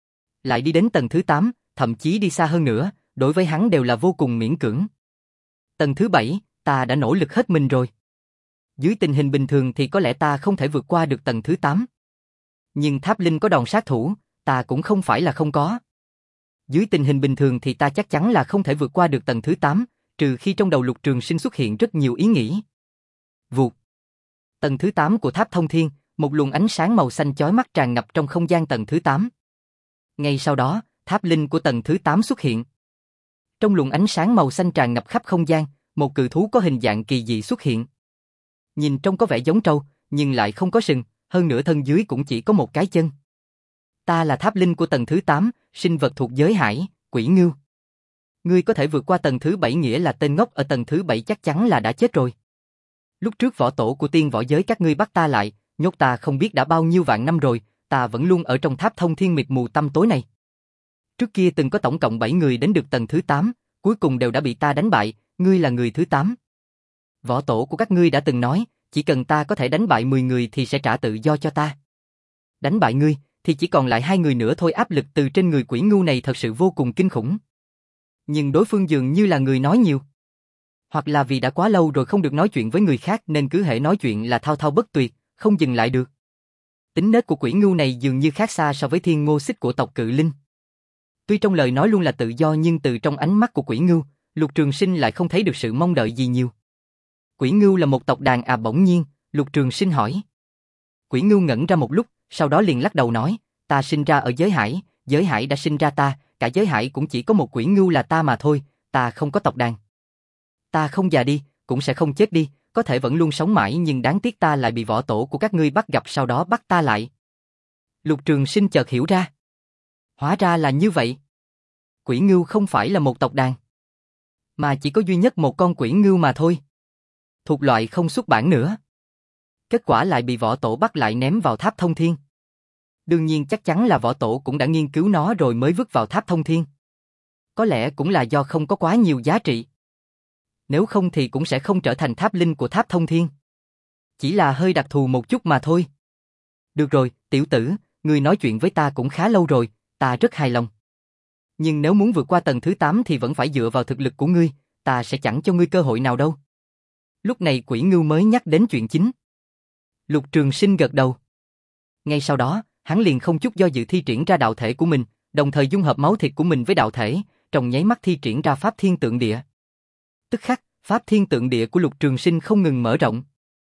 A: Lại đi đến tầng thứ tám, thậm chí đi xa hơn nữa, đối với hắn đều là vô cùng miễn cưỡng. Tầng thứ bảy, ta đã nỗ lực hết mình rồi. Dưới tình hình bình thường thì có lẽ ta không thể vượt qua được tầng thứ tám. Nhưng tháp linh có đòn sát thủ, ta cũng không phải là không có. Dưới tình hình bình thường thì ta chắc chắn là không thể vượt qua được tầng thứ tám, trừ khi trong đầu Lục Trường Sinh xuất hiện rất nhiều ý nghĩ. Vụt. Tầng thứ tám của tháp thông thiên, một luồng ánh sáng màu xanh chói mắt tràn ngập trong không gian tầng thứ tám. Ngay sau đó, tháp linh của tầng thứ tám xuất hiện. Trong luồng ánh sáng màu xanh tràn ngập khắp không gian, một cự thú có hình dạng kỳ dị xuất hiện. Nhìn trông có vẻ giống trâu, nhưng lại không có sừng, hơn nữa thân dưới cũng chỉ có một cái chân. Ta là tháp linh của tầng thứ tám, sinh vật thuộc giới hải, Quỷ Ngưu. Ngươi có thể vượt qua tầng thứ bảy nghĩa là tên ngốc ở tầng thứ bảy chắc chắn là đã chết rồi. Lúc trước võ tổ của tiên võ giới các ngươi bắt ta lại, nhốt ta không biết đã bao nhiêu vạn năm rồi, ta vẫn luôn ở trong tháp thông thiên mịt mù tăm tối này. Trước kia từng có tổng cộng bảy người đến được tầng thứ tám, cuối cùng đều đã bị ta đánh bại, ngươi là người thứ tám. Võ tổ của các ngươi đã từng nói, chỉ cần ta có thể đánh bại mười người thì sẽ trả tự do cho ta. Đánh bại ngươi, thì chỉ còn lại hai người nữa thôi, áp lực từ trên người Quỷ Ngưu này thật sự vô cùng kinh khủng. Nhưng đối phương dường như là người nói nhiều. Hoặc là vì đã quá lâu rồi không được nói chuyện với người khác nên cứ hễ nói chuyện là thao thao bất tuyệt, không dừng lại được. Tính nết của Quỷ Ngưu này dường như khác xa so với Thiên Ngô Xích của tộc Cự Linh. Tuy trong lời nói luôn là tự do nhưng từ trong ánh mắt của Quỷ Ngưu, Lục Trường Sinh lại không thấy được sự mong đợi gì nhiều. Quỷ Ngưu là một tộc đàn à? Bỗng nhiên, Lục Trường Sinh hỏi. Quỷ Ngưu ngẩn ra một lúc, sau đó liền lắc đầu nói, ta sinh ra ở giới hải, giới hải đã sinh ra ta, cả giới hải cũng chỉ có một Quỷ Ngưu là ta mà thôi, ta không có tộc đàn. Ta không già đi, cũng sẽ không chết đi, có thể vẫn luôn sống mãi nhưng đáng tiếc ta lại bị võ tổ của các ngươi bắt gặp sau đó bắt ta lại. Lục Trường Sinh chợt hiểu ra. Hóa ra là như vậy. Quỷ Ngưu không phải là một tộc đàn, mà chỉ có duy nhất một con Quỷ Ngưu mà thôi. Thuộc loại không xuất bản nữa. Kết quả lại bị võ tổ bắt lại ném vào tháp thông thiên. Đương nhiên chắc chắn là võ tổ cũng đã nghiên cứu nó rồi mới vứt vào tháp thông thiên. Có lẽ cũng là do không có quá nhiều giá trị. Nếu không thì cũng sẽ không trở thành tháp linh của tháp thông thiên. Chỉ là hơi đặc thù một chút mà thôi. Được rồi, tiểu tử, ngươi nói chuyện với ta cũng khá lâu rồi, ta rất hài lòng. Nhưng nếu muốn vượt qua tầng thứ tám thì vẫn phải dựa vào thực lực của ngươi, ta sẽ chẳng cho ngươi cơ hội nào đâu. Lúc này Quỷ Ngưu mới nhắc đến chuyện chính. Lục Trường Sinh gật đầu. Ngay sau đó, hắn liền không chút do dự thi triển ra đạo thể của mình, đồng thời dung hợp máu thịt của mình với đạo thể, trong nháy mắt thi triển ra Pháp Thiên Tượng Địa. Tức khắc, Pháp Thiên Tượng Địa của Lục Trường Sinh không ngừng mở rộng.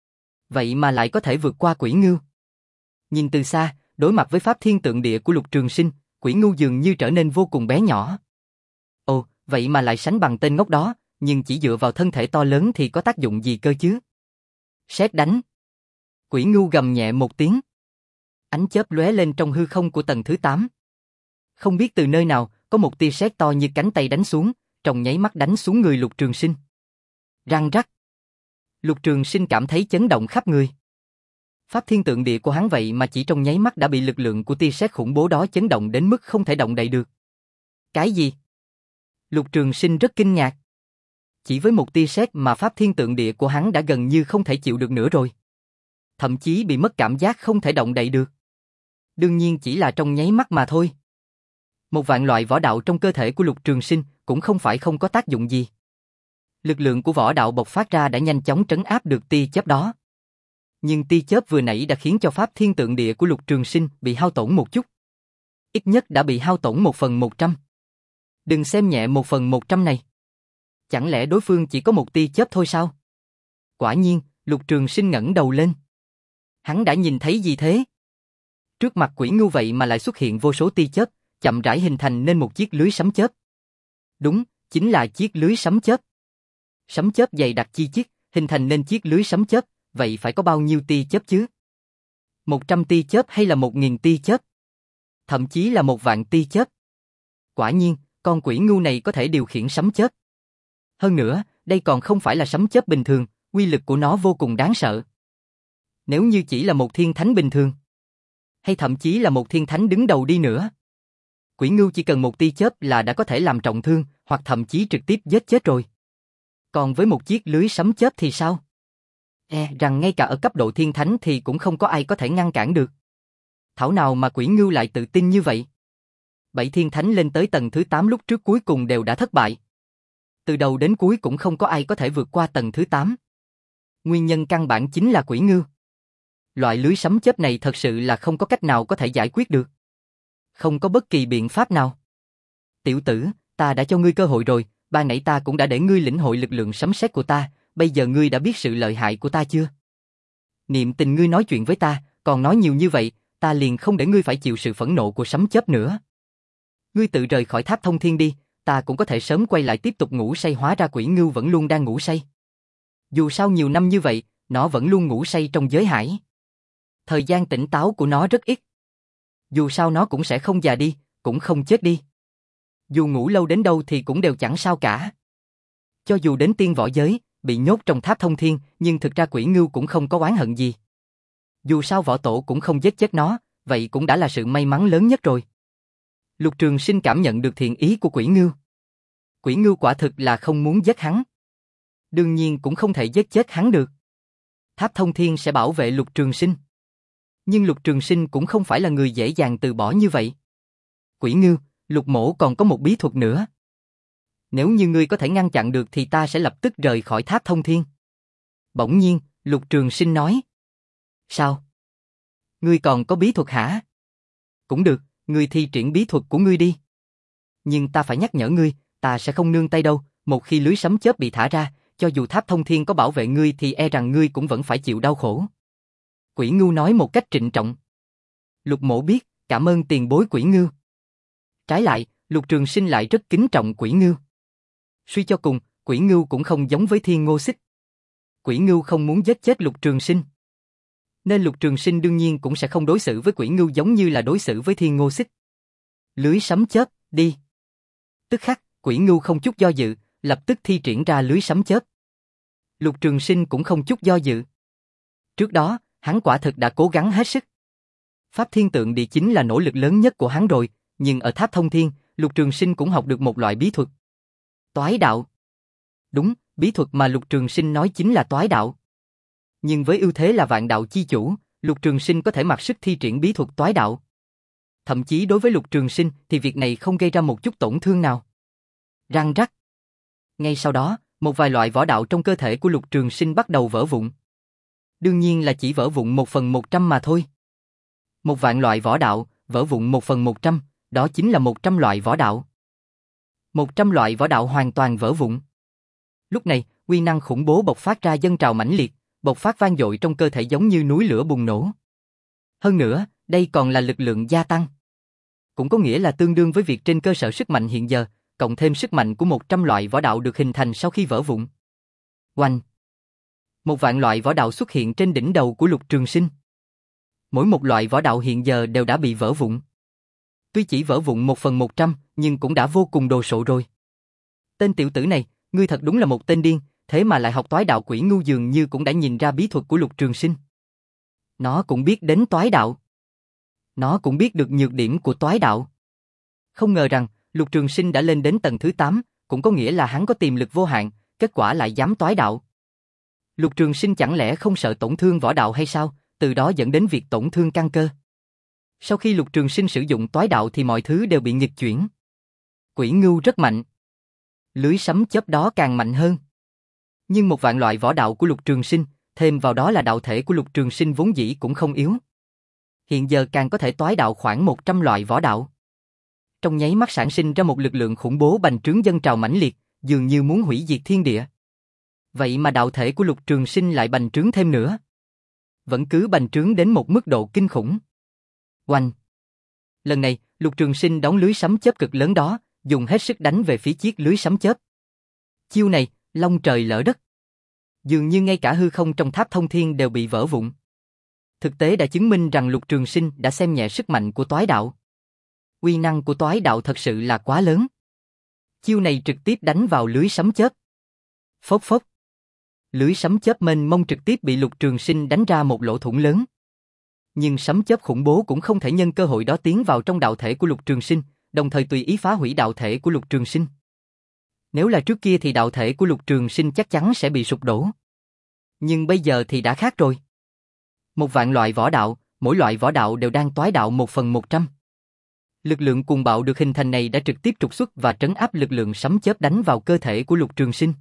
A: Vậy mà lại có thể vượt qua Quỷ Ngưu. Nhìn từ xa, đối mặt với Pháp Thiên Tượng Địa của Lục Trường Sinh, Quỷ Ngưu dường như trở nên vô cùng bé nhỏ. Ồ, vậy mà lại sánh bằng tên ngốc đó, nhưng chỉ dựa vào thân thể to lớn thì có tác dụng gì cơ chứ? Sét đánh. Quỷ Ngưu gầm nhẹ một tiếng. Ánh chớp lóe lên trong hư không của tầng thứ tám. Không biết từ nơi nào, có một tia sét to như cánh tay đánh xuống, trong nháy mắt đánh xuống người Lục Trường Sinh. Răng rắc. Lục Trường Sinh cảm thấy chấn động khắp người. Pháp Thiên Tượng Địa của hắn vậy mà chỉ trong nháy mắt đã bị lực lượng của tia sét khủng bố đó chấn động đến mức không thể động đậy được. Cái gì? Lục Trường Sinh rất kinh ngạc. Chỉ với một tia sét mà Pháp Thiên Tượng Địa của hắn đã gần như không thể chịu được nữa rồi. Thậm chí bị mất cảm giác không thể động đậy được. Đương nhiên chỉ là trong nháy mắt mà thôi. Một vạn loại võ đạo trong cơ thể của Lục Trường Sinh cũng không phải không có tác dụng gì. Lực lượng của võ đạo bộc phát ra đã nhanh chóng trấn áp được tia chớp đó. Nhưng tia chớp vừa nãy đã khiến cho Pháp Thiên Tượng Địa của Lục Trường Sinh bị hao tổn một chút. Ít nhất đã bị hao tổn một phần một trăm. Đừng xem nhẹ một phần một trăm này. Chẳng lẽ đối phương chỉ có một tia chớp thôi sao? Quả nhiên, Lục Trường Sinh ngẩng đầu lên. Hắn đã nhìn thấy gì thế? Trước mặt Quỷ Ngưu vậy mà lại xuất hiện vô số tia chớp, chậm rãi hình thành nên một chiếc lưới sấm chớp. Đúng, chính là chiếc lưới sấm chớp. Sấm chớp dày đặc chi chít, hình thành nên chiếc lưới sấm chớp, vậy phải có bao nhiêu tia chớp chứ? Một trăm tia chớp hay là một nghìn tia chớp? Thậm chí là một vạn tia chớp. Quả nhiên, con Quỷ Ngưu này có thể điều khiển sấm chớp. Hơn nữa, đây còn không phải là sấm chớp bình thường, uy lực của nó vô cùng đáng sợ. Nếu như chỉ là một thiên thánh bình thường, hay thậm chí là một thiên thánh đứng đầu đi nữa, Quỷ Ngưu chỉ cần một tia chớp là đã có thể làm trọng thương, hoặc thậm chí trực tiếp giết chết rồi. Còn với một chiếc lưới sấm chớp thì sao? E rằng ngay cả ở cấp độ thiên thánh thì cũng không có ai có thể ngăn cản được. Thảo nào mà Quỷ Ngưu lại tự tin như vậy? Bảy thiên thánh lên tới tầng thứ tám lúc trước cuối cùng đều đã thất bại. Từ đầu đến cuối cũng không có ai có thể vượt qua tầng thứ tám. Nguyên nhân căn bản chính là Quỷ Ngưu. Loại lưới sấm chớp này thật sự là không có cách nào có thể giải quyết được. Không có bất kỳ biện pháp nào. Tiểu tử, ta đã cho ngươi cơ hội rồi, ban nãy ta cũng đã để ngươi lĩnh hội lực lượng sấm sét của ta, bây giờ ngươi đã biết sự lợi hại của ta chưa? Niệm Tình ngươi nói chuyện với ta, còn nói nhiều như vậy, ta liền không để ngươi phải chịu sự phẫn nộ của sấm chớp nữa. Ngươi tự rời khỏi tháp thông thiên đi, ta cũng có thể sớm quay lại tiếp tục ngủ say, hóa ra Quỷ Ngưu vẫn luôn đang ngủ say. Dù sao nhiều năm như vậy, nó vẫn luôn ngủ say trong giới hải. Thời gian tỉnh táo của nó rất ít. Dù sao nó cũng sẽ không già đi, cũng không chết đi. Dù ngủ lâu đến đâu thì cũng đều chẳng sao cả. Cho dù đến tiên võ giới, bị nhốt trong tháp thông thiên, nhưng thực ra Quỷ Ngưu cũng không có oán hận gì. Dù sao võ tổ cũng không giết chết nó, vậy cũng đã là sự may mắn lớn nhất rồi. Lục Trường Sinh cảm nhận được thiện ý của Quỷ Ngưu. Quỷ Ngưu quả thực là không muốn giết hắn. Đương nhiên cũng không thể giết chết hắn được. Tháp thông thiên sẽ bảo vệ Lục Trường Sinh. Nhưng Lục Trường Sinh cũng không phải là người dễ dàng từ bỏ như vậy. Quỷ Ngưu, Lục mỗ còn có một bí thuật nữa. Nếu như ngươi có thể ngăn chặn được thì ta sẽ lập tức rời khỏi tháp thông thiên. Bỗng nhiên, Lục Trường Sinh nói. Sao? Ngươi còn có bí thuật hả? Cũng được, ngươi thi triển bí thuật của ngươi đi. Nhưng ta phải nhắc nhở ngươi, ta sẽ không nương tay đâu, một khi lưới sấm chớp bị thả ra, cho dù tháp thông thiên có bảo vệ ngươi thì e rằng ngươi cũng vẫn phải chịu đau khổ. Quỷ Ngưu nói một cách trịnh trọng. Lục mỗ biết, cảm ơn tiền bối Quỷ Ngưu. Trái lại, Lục Trường Sinh lại rất kính trọng Quỷ Ngưu. Suy cho cùng, Quỷ Ngưu cũng không giống với Thiên Ngô Xích. Quỷ Ngưu không muốn giết chết Lục Trường Sinh. Nên Lục Trường Sinh đương nhiên cũng sẽ không đối xử với Quỷ Ngưu giống như là đối xử với Thiên Ngô Xích. Lưới sấm chớp, đi. Tức khắc, Quỷ Ngưu không chút do dự, lập tức thi triển ra lưới sấm chớp. Lục Trường Sinh cũng không chút do dự. Trước đó, hắn quả thực đã cố gắng hết sức. Pháp Thiên Tượng Địa chính là nỗ lực lớn nhất của hắn rồi, nhưng ở tháp thông thiên, Lục Trường Sinh cũng học được một loại bí thuật. Toái đạo. Đúng, bí thuật mà Lục Trường Sinh nói chính là toái đạo. Nhưng với ưu thế là vạn đạo chi chủ, Lục Trường Sinh có thể mặc sức thi triển bí thuật toái đạo. thậm chí đối với Lục Trường Sinh thì việc này không gây ra một chút tổn thương nào. Răng rắc. Ngay sau đó, một vài loại võ đạo trong cơ thể của Lục Trường Sinh bắt đầu vỡ vụn. Đương nhiên là chỉ vỡ vụn một phần một trăm mà thôi. Một vạn loại võ đạo, vỡ vụn một phần một trăm, đó chính là một trăm loại võ đạo. Một trăm loại võ đạo hoàn toàn vỡ vụn. Lúc này, uy năng khủng bố bộc phát ra dâng trào mãnh liệt, bộc phát vang dội trong cơ thể giống như núi lửa bùng nổ. Hơn nữa, đây còn là lực lượng gia tăng. Cũng có nghĩa là tương đương với việc trên cơ sở sức mạnh hiện giờ, cộng thêm sức mạnh của một trăm loại võ đạo được hình thành sau khi vỡ vụn. Oanh! Một vạn loại võ đạo xuất hiện trên đỉnh đầu của Lục Trường Sinh. Mỗi một loại võ đạo hiện giờ đều đã bị vỡ vụn. Tuy chỉ vỡ vụn một phần một trăm, nhưng cũng đã vô cùng đồ sộ rồi. Tên tiểu tử này, ngươi thật đúng là một tên điên, thế mà lại học toái đạo. Quỷ Ngưu dường như cũng đã nhìn ra bí thuật của Lục Trường Sinh. Nó cũng biết đến toái đạo. Nó cũng biết được nhược điểm của toái đạo. Không ngờ rằng, Lục Trường Sinh đã lên đến tầng thứ tám, cũng có nghĩa là hắn có tiềm lực vô hạn, kết quả lại dám toái đạo. Lục Trường Sinh chẳng lẽ không sợ tổn thương võ đạo hay sao, từ đó dẫn đến việc tổn thương căn cơ. Sau khi Lục Trường Sinh sử dụng toái đạo thì mọi thứ đều bị nghịch chuyển. Quỷ Ngưu rất mạnh. Lưới sấm chớp đó càng mạnh hơn. Nhưng một vạn loại võ đạo của Lục Trường Sinh, thêm vào đó là đạo thể của Lục Trường Sinh vốn dĩ cũng không yếu. Hiện giờ càng có thể toái đạo khoảng một trăm loại võ đạo. Trong nháy mắt sản sinh ra một lực lượng khủng bố bành trướng dâng trào mãnh liệt, dường như muốn hủy diệt thiên địa. Vậy mà đạo thể của Lục Trường Sinh lại bành trướng thêm nữa. Vẫn cứ bành trướng đến một mức độ kinh khủng. Oanh! Lần này, Lục Trường Sinh đón lưới sấm chớp cực lớn đó, dùng hết sức đánh về phía chiếc lưới sấm chớp. Chiêu này, long trời lỡ đất. Dường như ngay cả hư không trong tháp thông thiên đều bị vỡ vụn. Thực tế đã chứng minh rằng Lục Trường Sinh đã xem nhẹ sức mạnh của toái đạo. Uy năng của toái đạo thật sự là quá lớn. Chiêu này trực tiếp đánh vào lưới sấm chớp. Phốc phốc. Lưới sấm chớp mênh mông trực tiếp bị Lục Trường Sinh đánh ra một lỗ thủng lớn. Nhưng sấm chớp khủng bố cũng không thể nhân cơ hội đó tiến vào trong đạo thể của Lục Trường Sinh, đồng thời tùy ý phá hủy đạo thể của Lục Trường Sinh. Nếu là trước kia thì đạo thể của Lục Trường Sinh chắc chắn sẽ bị sụp đổ. Nhưng bây giờ thì đã khác rồi. Một vạn loại võ đạo, mỗi loại võ đạo đều đang toái đạo một phần một trăm. Lực lượng cuồng bạo được hình thành này đã trực tiếp trục xuất và trấn áp lực lượng sấm chớp đánh vào cơ thể của Lục Trường Sinh.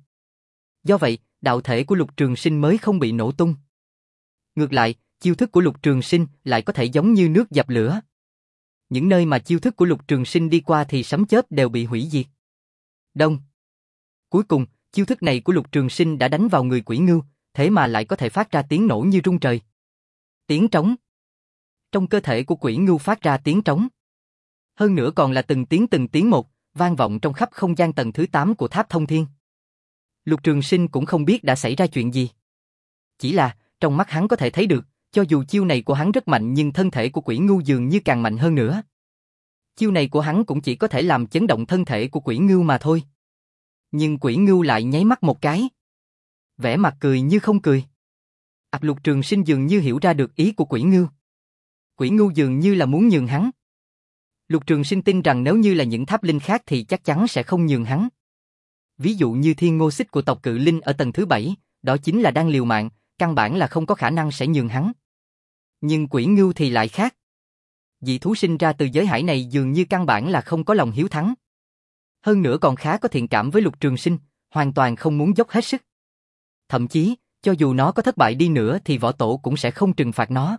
A: Do vậy, đạo thể của Lục Trường Sinh mới không bị nổ tung. Ngược lại, chiêu thức của Lục Trường Sinh lại có thể giống như nước dập lửa. Những nơi mà chiêu thức của Lục Trường Sinh đi qua thì sấm chớp đều bị hủy diệt. Đông. Cuối cùng, chiêu thức này của Lục Trường Sinh đã đánh vào người Quỷ Ngưu, thế mà lại có thể phát ra tiếng nổ như rung trời. Tiếng trống. Trong cơ thể của Quỷ Ngưu phát ra tiếng trống. Hơn nữa còn là từng tiếng từng tiếng một, vang vọng trong khắp không gian tầng thứ tám của tháp thông thiên. Lục Trường Sinh cũng không biết đã xảy ra chuyện gì. Chỉ là, trong mắt hắn có thể thấy được, cho dù chiêu này của hắn rất mạnh nhưng thân thể của Quỷ Ngưu dường như càng mạnh hơn nữa. Chiêu này của hắn cũng chỉ có thể làm chấn động thân thể của Quỷ Ngưu mà thôi. Nhưng Quỷ Ngưu lại nháy mắt một cái. Vẻ mặt cười như không cười. Ảc Lục Trường Sinh dường như hiểu ra được ý của Quỷ Ngưu. Quỷ Ngưu dường như là muốn nhường hắn. Lục Trường Sinh tin rằng nếu như là những tháp linh khác thì chắc chắn sẽ không nhường hắn. Ví dụ như Thiên Ngô Xích của tộc Cự Linh ở tầng thứ bảy, đó chính là đang liều mạng, căn bản là không có khả năng sẽ nhường hắn. Nhưng Quỷ Ngưu thì lại khác. Dị thú sinh ra từ giới hải này dường như căn bản là không có lòng hiếu thắng. Hơn nữa còn khá có thiện cảm với Lục Trường Sinh, hoàn toàn không muốn dốc hết sức. Thậm chí, cho dù nó có thất bại đi nữa thì võ tổ cũng sẽ không trừng phạt nó.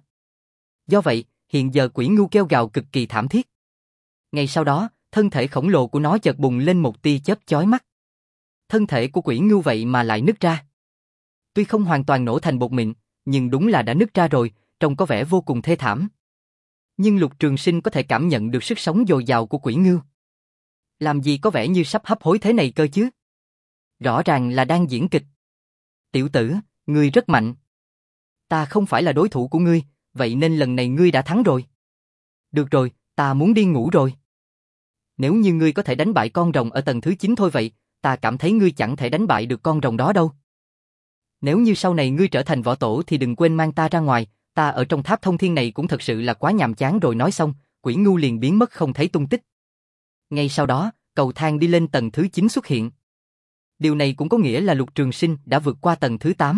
A: Do vậy, hiện giờ Quỷ Ngưu kêu gào cực kỳ thảm thiết. Ngay sau đó, thân thể khổng lồ của nó chợt bùng lên một tia chớp chói mắt. Thân thể của Quỷ Ngưu vậy mà lại nứt ra. Tuy không hoàn toàn nổ thành bột mịn, nhưng đúng là đã nứt ra rồi, trông có vẻ vô cùng thê thảm. Nhưng Lục Trường Sinh có thể cảm nhận được sức sống dồi dào của Quỷ Ngưu. Làm gì có vẻ như sắp hấp hối thế này cơ chứ? Rõ ràng là đang diễn kịch. Tiểu tử, ngươi rất mạnh. Ta không phải là đối thủ của ngươi, vậy nên lần này ngươi đã thắng rồi. Được rồi, ta muốn đi ngủ rồi. Nếu như ngươi có thể đánh bại con rồng ở tầng thứ chín thôi vậy, ta cảm thấy ngươi chẳng thể đánh bại được con rồng đó đâu. Nếu như sau này ngươi trở thành võ tổ thì đừng quên mang ta ra ngoài, ta ở trong tháp thông thiên này cũng thật sự là quá nhàm chán rồi. Nói xong, Quỷ Ngưu liền biến mất không thấy tung tích. Ngay sau đó, cầu thang đi lên tầng thứ chín xuất hiện. Điều này cũng có nghĩa là Lục Trường Sinh đã vượt qua tầng thứ tám.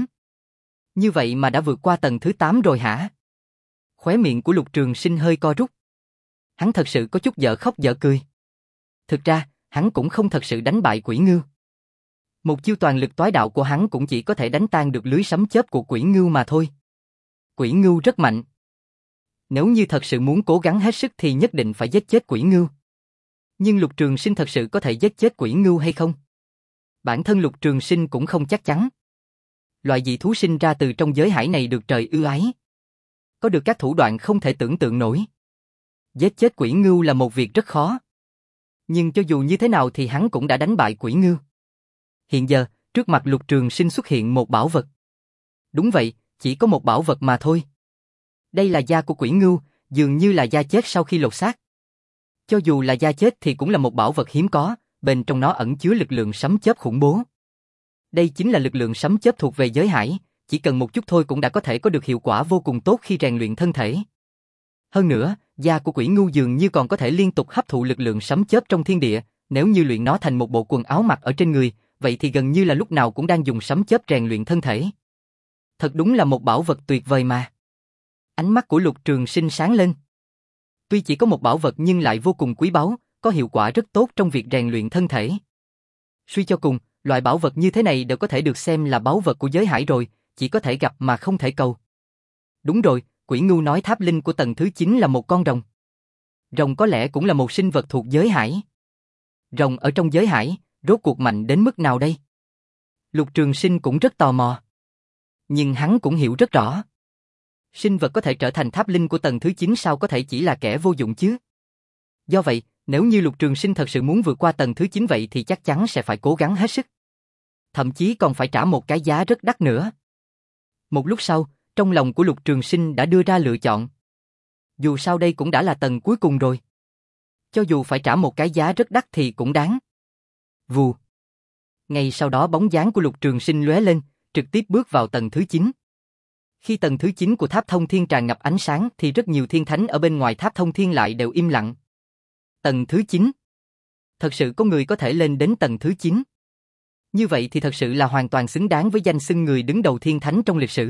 A: Như vậy mà đã vượt qua tầng thứ tám rồi hả? Khóe miệng của Lục Trường Sinh hơi co rút. Hắn thật sự có chút dở khóc dở cười. Thực ra, hắn cũng không thật sự đánh bại Quỷ Ngưu. Một chiêu toàn lực toái đạo của hắn cũng chỉ có thể đánh tan được lưới sấm chớp của Quỷ Ngưu mà thôi. Quỷ Ngưu rất mạnh. Nếu như thật sự muốn cố gắng hết sức thì nhất định phải giết chết Quỷ Ngưu. Nhưng Lục Trường Sinh thật sự có thể giết chết Quỷ Ngưu hay không? Bản thân Lục Trường Sinh cũng không chắc chắn. Loại dị thú sinh ra từ trong giới hải này được trời ưu ái. Có được các thủ đoạn không thể tưởng tượng nổi. Giết chết Quỷ Ngưu là một việc rất khó. Nhưng cho dù như thế nào thì hắn cũng đã đánh bại Quỷ Ngưu. Hiện giờ, trước mặt Lục Trường Sinh xuất hiện một bảo vật. Đúng vậy, chỉ có một bảo vật mà thôi. Đây là da của Quỷ Ngưu, dường như là da chết sau khi lột xác. Cho dù là da chết thì cũng là một bảo vật hiếm có, bên trong nó ẩn chứa lực lượng sấm chớp khủng bố. Đây chính là lực lượng sấm chớp thuộc về giới hải, chỉ cần một chút thôi cũng đã có thể có được hiệu quả vô cùng tốt khi rèn luyện thân thể. Hơn nữa, da của Quỷ Ngưu dường như còn có thể liên tục hấp thụ lực lượng sấm chớp trong thiên địa, nếu như luyện nó thành một bộ quần áo mặc ở trên người, vậy thì gần như là lúc nào cũng đang dùng sấm chớp rèn luyện thân thể. Thật đúng là một bảo vật tuyệt vời mà. Ánh mắt của Lục Trường Sinh sáng lên. Tuy chỉ có một bảo vật nhưng lại vô cùng quý báu, có hiệu quả rất tốt trong việc rèn luyện thân thể. Suy cho cùng, loại bảo vật như thế này đều có thể được xem là báu vật của giới hải rồi, chỉ có thể gặp mà không thể cầu. Đúng rồi, Quỷ Ngưu nói tháp linh của tầng thứ chín là một con rồng. Rồng có lẽ cũng là một sinh vật thuộc giới hải. Rồng ở trong giới hải, rốt cuộc mạnh đến mức nào đây? Lục Trường Sinh cũng rất tò mò. Nhưng hắn cũng hiểu rất rõ. Sinh vật có thể trở thành tháp linh của tầng thứ chín sao có thể chỉ là kẻ vô dụng chứ? Do vậy, nếu như Lục Trường Sinh thật sự muốn vượt qua tầng thứ chín vậy thì chắc chắn sẽ phải cố gắng hết sức. Thậm chí còn phải trả một cái giá rất đắt nữa. Một lúc sau, trong lòng của Lục Trường Sinh đã đưa ra lựa chọn. Dù sao đây cũng đã là tầng cuối cùng rồi. Cho dù phải trả một cái giá rất đắt thì cũng đáng. Vù. Ngay sau đó bóng dáng của Lục Trường Sinh lóe lên, trực tiếp bước vào tầng thứ chín. Khi tầng thứ chín của tháp thông thiên tràn ngập ánh sáng thì rất nhiều thiên thánh ở bên ngoài tháp thông thiên lại đều im lặng. Tầng thứ chín. Thật sự có người có thể lên đến tầng thứ chín. Như vậy thì thật sự là hoàn toàn xứng đáng với danh xưng người đứng đầu thiên thánh trong lịch sử.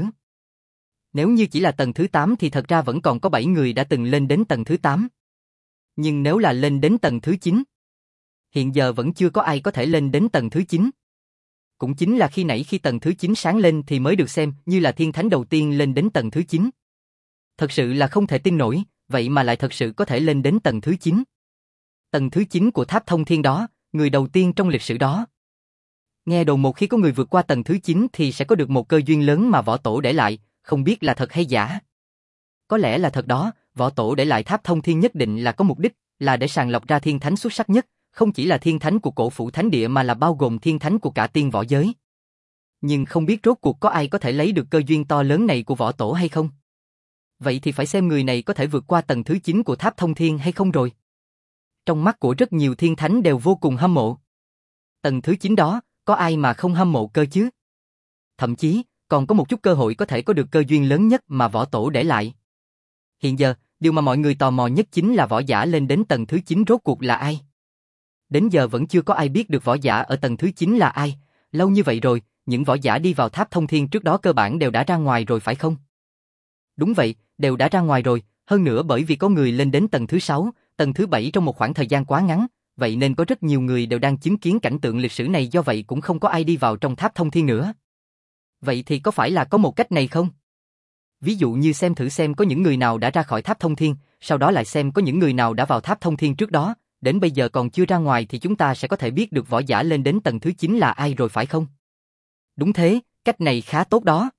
A: Nếu như chỉ là tầng thứ tám thì thật ra vẫn còn có bảy người đã từng lên đến tầng thứ tám. Nhưng nếu là lên đến tầng thứ chín, hiện giờ vẫn chưa có ai có thể lên đến tầng thứ chín. Cũng chính là khi nãy khi tầng thứ chín sáng lên thì mới được xem như là thiên thánh đầu tiên lên đến tầng thứ chín. Thật sự là không thể tin nổi, vậy mà lại thật sự có thể lên đến tầng thứ chín. Tầng thứ chín của tháp thông thiên đó, người đầu tiên trong lịch sử đó. Nghe đồn một khi có người vượt qua tầng thứ chín thì sẽ có được một cơ duyên lớn mà võ tổ để lại, không biết là thật hay giả. Có lẽ là thật đó, võ tổ để lại tháp thông thiên nhất định là có mục đích, là để sàng lọc ra thiên thánh xuất sắc nhất, không chỉ là thiên thánh của cổ phủ thánh địa mà là bao gồm thiên thánh của cả tiên võ giới. Nhưng không biết rốt cuộc có ai có thể lấy được cơ duyên to lớn này của võ tổ hay không? Vậy thì phải xem người này có thể vượt qua tầng thứ chín của tháp thông thiên hay không rồi. Trong mắt của rất nhiều thiên thánh đều vô cùng hâm mộ. Tầng thứ chín đó, có ai mà không hâm mộ cơ chứ? Thậm chí, còn có một chút cơ hội có thể có được cơ duyên lớn nhất mà võ tổ để lại. Hiện giờ, điều mà mọi người tò mò nhất chính là võ giả lên đến tầng thứ chín rốt cuộc là ai? Đến giờ vẫn chưa có ai biết được võ giả ở tầng thứ chín là ai, lâu như vậy rồi, những võ giả đi vào tháp thông thiên trước đó cơ bản đều đã ra ngoài rồi phải không? Đúng vậy, đều đã ra ngoài rồi, hơn nữa bởi vì có người lên đến tầng thứ sáu, tầng thứ bảy trong một khoảng thời gian quá ngắn, vậy nên có rất nhiều người đều đang chứng kiến cảnh tượng lịch sử này, do vậy cũng không có ai đi vào trong tháp thông thiên nữa. Vậy thì có phải là có một cách này không? Ví dụ như xem thử xem có những người nào đã ra khỏi tháp thông thiên, sau đó lại xem có những người nào đã vào tháp thông thiên trước đó, đến bây giờ còn chưa ra ngoài thì chúng ta sẽ có thể biết được võ giả lên đến tầng thứ chín là ai rồi phải không? Đúng thế, cách này khá tốt đó.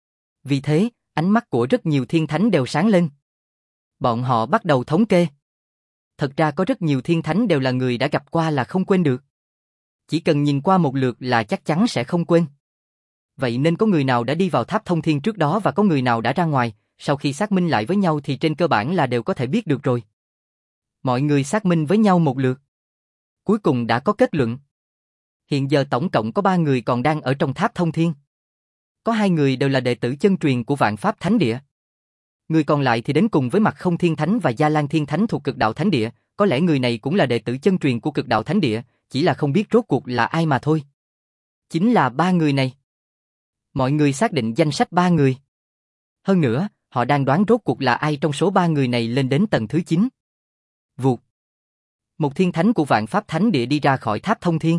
A: Vì thế, ánh mắt của rất nhiều thiên thánh đều sáng lên. Bọn họ bắt đầu thống kê. Thật ra có rất nhiều thiên thánh đều là người đã gặp qua là không quên được. Chỉ cần nhìn qua một lượt là chắc chắn sẽ không quên. Vậy nên có người nào đã đi vào tháp thông thiên trước đó và có người nào đã ra ngoài, sau khi xác minh lại với nhau thì trên cơ bản là đều có thể biết được rồi. Mọi người xác minh với nhau một lượt. Cuối cùng đã có kết luận. Hiện giờ tổng cộng có ba người còn đang ở trong tháp thông thiên. Có hai người đều là đệ tử chân truyền của Vạn Pháp Thánh Địa. Người còn lại thì đến cùng với Mặt Không Thiên Thánh và Gia Lan Thiên Thánh thuộc Cực Đạo Thánh Địa, có lẽ người này cũng là đệ tử chân truyền của Cực Đạo Thánh Địa, chỉ là không biết rốt cuộc là ai mà thôi. Chính là ba người này. Mọi người xác định danh sách ba người. Hơn nữa, họ đang đoán rốt cuộc là ai trong số ba người này lên đến tầng thứ chín. Vụt. Một thiên thánh của Vạn Pháp Thánh Địa đi ra khỏi tháp thông thiên.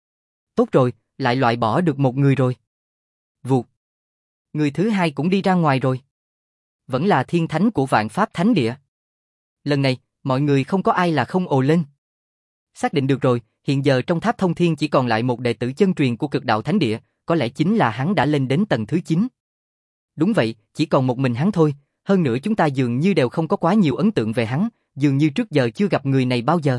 A: Tốt rồi, lại loại bỏ được một người rồi. Vụt. Người thứ hai cũng đi ra ngoài rồi. Vẫn là thiên thánh của Vạn Pháp Thánh Địa. Lần này, mọi người không có ai là không ồ lên. Xác định được rồi, hiện giờ trong tháp thông thiên chỉ còn lại một đệ tử chân truyền của Cực Đạo Thánh Địa, có lẽ chính là hắn đã lên đến tầng thứ chín. Đúng vậy, chỉ còn một mình hắn thôi, hơn nữa chúng ta dường như đều không có quá nhiều ấn tượng về hắn, dường như trước giờ chưa gặp người này bao giờ.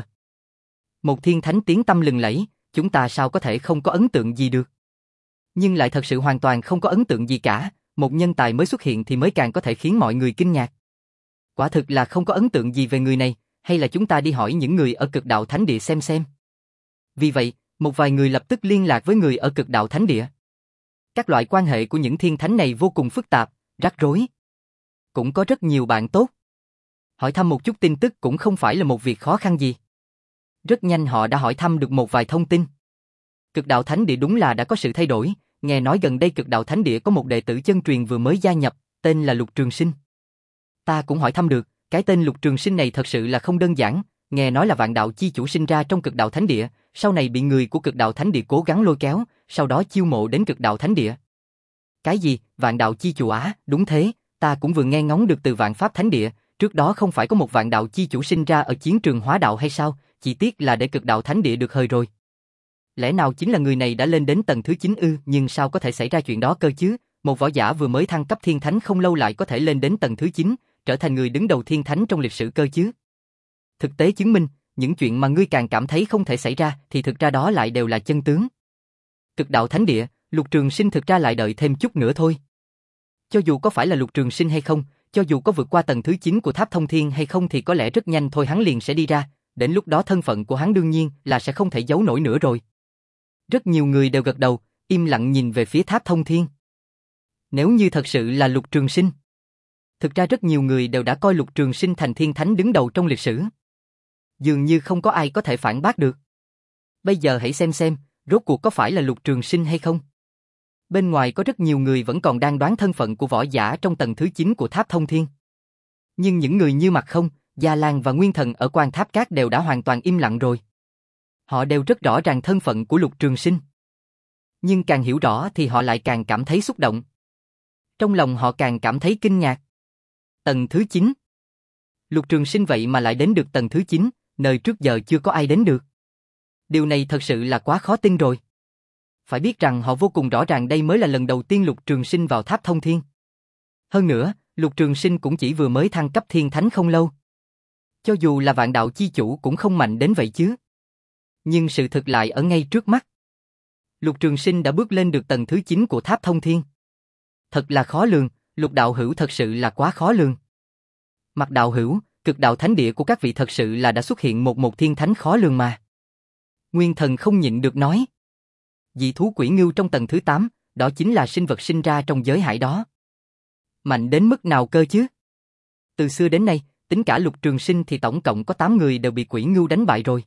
A: Một thiên thánh tiếng tăm lừng lẫy, chúng ta sao có thể không có ấn tượng gì được. Nhưng lại thật sự hoàn toàn không có ấn tượng gì cả, một nhân tài mới xuất hiện thì mới càng có thể khiến mọi người kinh ngạc. Quả thực là không có ấn tượng gì về người này, hay là chúng ta đi hỏi những người ở Cực Đạo Thánh Địa xem xem. Vì vậy, một vài người lập tức liên lạc với người ở Cực Đạo Thánh Địa. Các loại quan hệ của những thiên thánh này vô cùng phức tạp, rắc rối. Cũng có rất nhiều bạn tốt. Hỏi thăm một chút tin tức cũng không phải là một việc khó khăn gì. Rất nhanh họ đã hỏi thăm được một vài thông tin. Cực Đạo Thánh Địa đúng là đã có sự thay đổi, nghe nói gần đây Cực Đạo Thánh Địa có một đệ tử chân truyền vừa mới gia nhập, tên là Lục Trường Sinh. Ta cũng hỏi thăm được, cái tên Lục Trường Sinh này thật sự là không đơn giản, nghe nói là Vạn Đạo Chi Chủ sinh ra trong Cực Đạo Thánh Địa, sau này bị người của Cực Đạo Thánh Địa cố gắng lôi kéo, sau đó chiêu mộ đến Cực Đạo Thánh Địa. Cái gì, Vạn Đạo Chi Chủ á? Đúng thế, ta cũng vừa nghe ngóng được từ Vạn Pháp Thánh Địa, trước đó không phải có một Vạn Đạo Chi Chủ sinh ra ở chiến trường hóa đạo hay sao, chỉ tiếc là để Cực Đạo Thánh Địa được hời rồi. Lẽ nào chính là người này đã lên đến tầng thứ chín ư, nhưng sao có thể xảy ra chuyện đó cơ chứ, một võ giả vừa mới thăng cấp thiên thánh không lâu lại có thể lên đến tầng thứ chín, trở thành người đứng đầu thiên thánh trong lịch sử cơ chứ. Thực tế chứng minh, những chuyện mà ngươi càng cảm thấy không thể xảy ra thì thực ra đó lại đều là chân tướng. Cực Đạo Thánh Địa, Lục Trường Sinh thực ra lại đợi thêm chút nữa thôi. Cho dù có phải là Lục Trường Sinh hay không, cho dù có vượt qua tầng thứ chín của tháp thông thiên hay không thì có lẽ rất nhanh thôi hắn liền sẽ đi ra, đến lúc đó thân phận của hắn đương nhiên là sẽ không thể giấu nổi nữa rồi. Rất nhiều người đều gật đầu, im lặng nhìn về phía tháp thông thiên. Nếu như thật sự là Lục Trường Sinh. Thực ra rất nhiều người đều đã coi Lục Trường Sinh thành thiên thánh đứng đầu trong lịch sử. Dường như không có ai có thể phản bác được. Bây giờ hãy xem xem, rốt cuộc có phải là Lục Trường Sinh hay không? Bên ngoài có rất nhiều người vẫn còn đang đoán thân phận của võ giả trong tầng thứ chín của tháp thông thiên. Nhưng những người như Mặt Không, Gia Lan và Nguyên Thần ở Quan Tháp Cát đều đã hoàn toàn im lặng rồi. Họ đều rất rõ ràng thân phận của Lục Trường Sinh. Nhưng càng hiểu rõ thì họ lại càng cảm thấy xúc động. Trong lòng họ càng cảm thấy kinh ngạc. Tầng thứ chín. Lục Trường Sinh vậy mà lại đến được tầng thứ chín, nơi trước giờ chưa có ai đến được. Điều này thật sự là quá khó tin rồi. Phải biết rằng họ vô cùng rõ ràng đây mới là lần đầu tiên Lục Trường Sinh vào tháp thông thiên. Hơn nữa, Lục Trường Sinh cũng chỉ vừa mới thăng cấp thiên thánh không lâu. Cho dù là Vạn Đạo Chi Chủ cũng không mạnh đến vậy chứ. Nhưng sự thực lại ở ngay trước mắt. Lục Trường Sinh đã bước lên được tầng thứ chín của tháp thông thiên. Thật là khó lường, Lục đạo hữu thật sự là quá khó lường. Mặt đạo hữu, Cực Đạo Thánh Địa của các vị thật sự là đã xuất hiện một một thiên thánh khó lường mà. Nguyên Thần không nhịn được nói. Dị thú quỷ ngưu trong tầng thứ tám, đó chính là sinh vật sinh ra trong giới hải đó. Mạnh đến mức nào cơ chứ? Từ xưa đến nay, tính cả Lục Trường Sinh thì tổng cộng có tám người đều bị quỷ ngưu đánh bại rồi.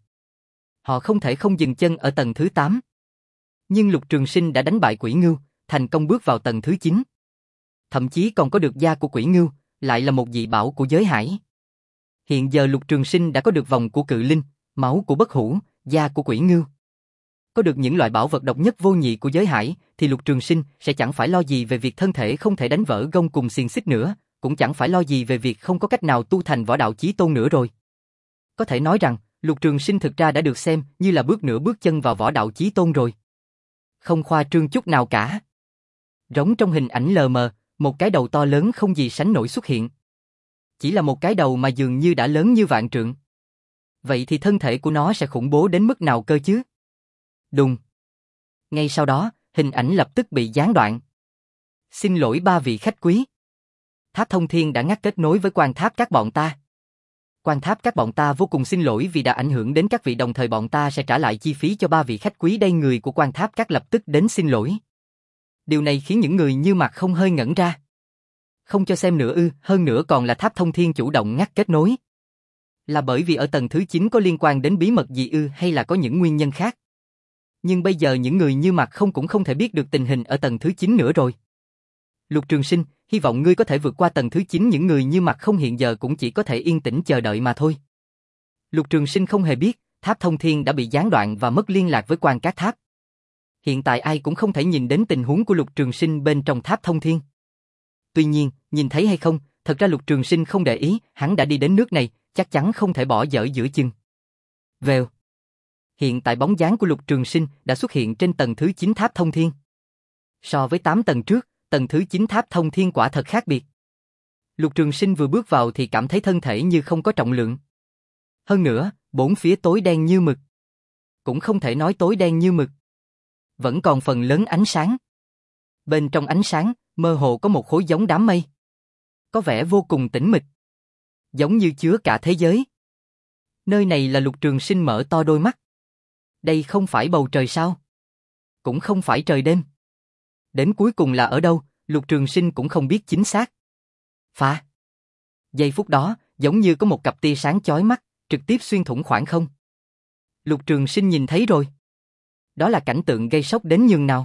A: Họ không thể không dừng chân ở tầng thứ tám. Nhưng Lục Trường Sinh đã đánh bại quỷ ngưu, thành công bước vào tầng thứ chín. Thậm chí còn có được da của quỷ ngưu, lại là một dị bảo của giới hải. Hiện giờ Lục Trường Sinh đã có được vòng của cự linh, máu của bất hủ, da của quỷ ngưu. Có được những loại bảo vật độc nhất vô nhị của giới hải, thì Lục Trường Sinh sẽ chẳng phải lo gì về việc thân thể không thể đánh vỡ gông cùng xiềng xích nữa, cũng chẳng phải lo gì về việc không có cách nào tu thành võ đạo chí tôn nữa rồi. Có thể nói rằng, Lục Trường Sinh thực ra đã được xem như là bước nửa bước chân vào võ đạo chí tôn rồi. Không khoa trương chút nào cả. Rống trong hình ảnh lờ mờ, một cái đầu to lớn không gì sánh nổi xuất hiện. Chỉ là một cái đầu mà dường như đã lớn như vạn trượng. Vậy thì thân thể của nó sẽ khủng bố đến mức nào cơ chứ? Đùng. Ngay sau đó, hình ảnh lập tức bị gián đoạn. Xin lỗi ba vị khách quý. Tháp thông thiên đã ngắt kết nối với quan tháp các bọn ta. Quan tháp các bọn ta vô cùng xin lỗi vì đã ảnh hưởng đến các vị, đồng thời bọn ta sẽ trả lại chi phí cho ba vị khách quý đây. Người của quan tháp các lập tức đến xin lỗi. Điều này khiến những người như Mặt Không hơi ngẩn ra. Không cho xem nữa ư? Hơn nữa còn là tháp thông thiên chủ động ngắt kết nối. Là bởi vì ở tầng thứ chín có liên quan đến bí mật gì ư, hay là có những nguyên nhân khác? Nhưng bây giờ những người như Mặt Không cũng không thể biết được tình hình ở tầng thứ chín nữa rồi. Lục Trường Sinh, hy vọng ngươi có thể vượt qua tầng thứ chín. Những người như Mặt Không hiện giờ cũng chỉ có thể yên tĩnh chờ đợi mà thôi. Lục Trường Sinh không hề biết, tháp thông thiên đã bị gián đoạn và mất liên lạc với Quan Cát Tháp. Hiện tại ai cũng không thể nhìn đến tình huống của Lục Trường Sinh bên trong tháp thông thiên. Tuy nhiên, nhìn thấy hay không, thật ra Lục Trường Sinh không để ý, hắn đã đi đến nước này, chắc chắn không thể bỏ dở giữa chừng. Vèo. Hiện tại bóng dáng của Lục Trường Sinh đã xuất hiện trên tầng thứ chín tháp thông thiên. So với tám tầng trước, tầng thứ chín tháp thông thiên quả thật khác biệt. Lục Trường Sinh vừa bước vào thì cảm thấy thân thể như không có trọng lượng. Hơn nữa, bốn phía tối đen như mực. Cũng không thể nói tối đen như mực. Vẫn còn phần lớn ánh sáng. Bên trong ánh sáng, mơ hồ có một khối giống đám mây. Có vẻ vô cùng tĩnh mịch. Giống như chứa cả thế giới. Nơi này là Lục Trường Sinh mở to đôi mắt. Đây không phải bầu trời sao? Cũng không phải trời đêm. Đến cuối cùng là ở đâu, Lục Trường Sinh cũng không biết chính xác. Phá. Giây phút đó, giống như có một cặp tia sáng chói mắt, trực tiếp xuyên thủng khoảng không. Lục Trường Sinh nhìn thấy rồi. Đó là cảnh tượng gây sốc đến nhường nào.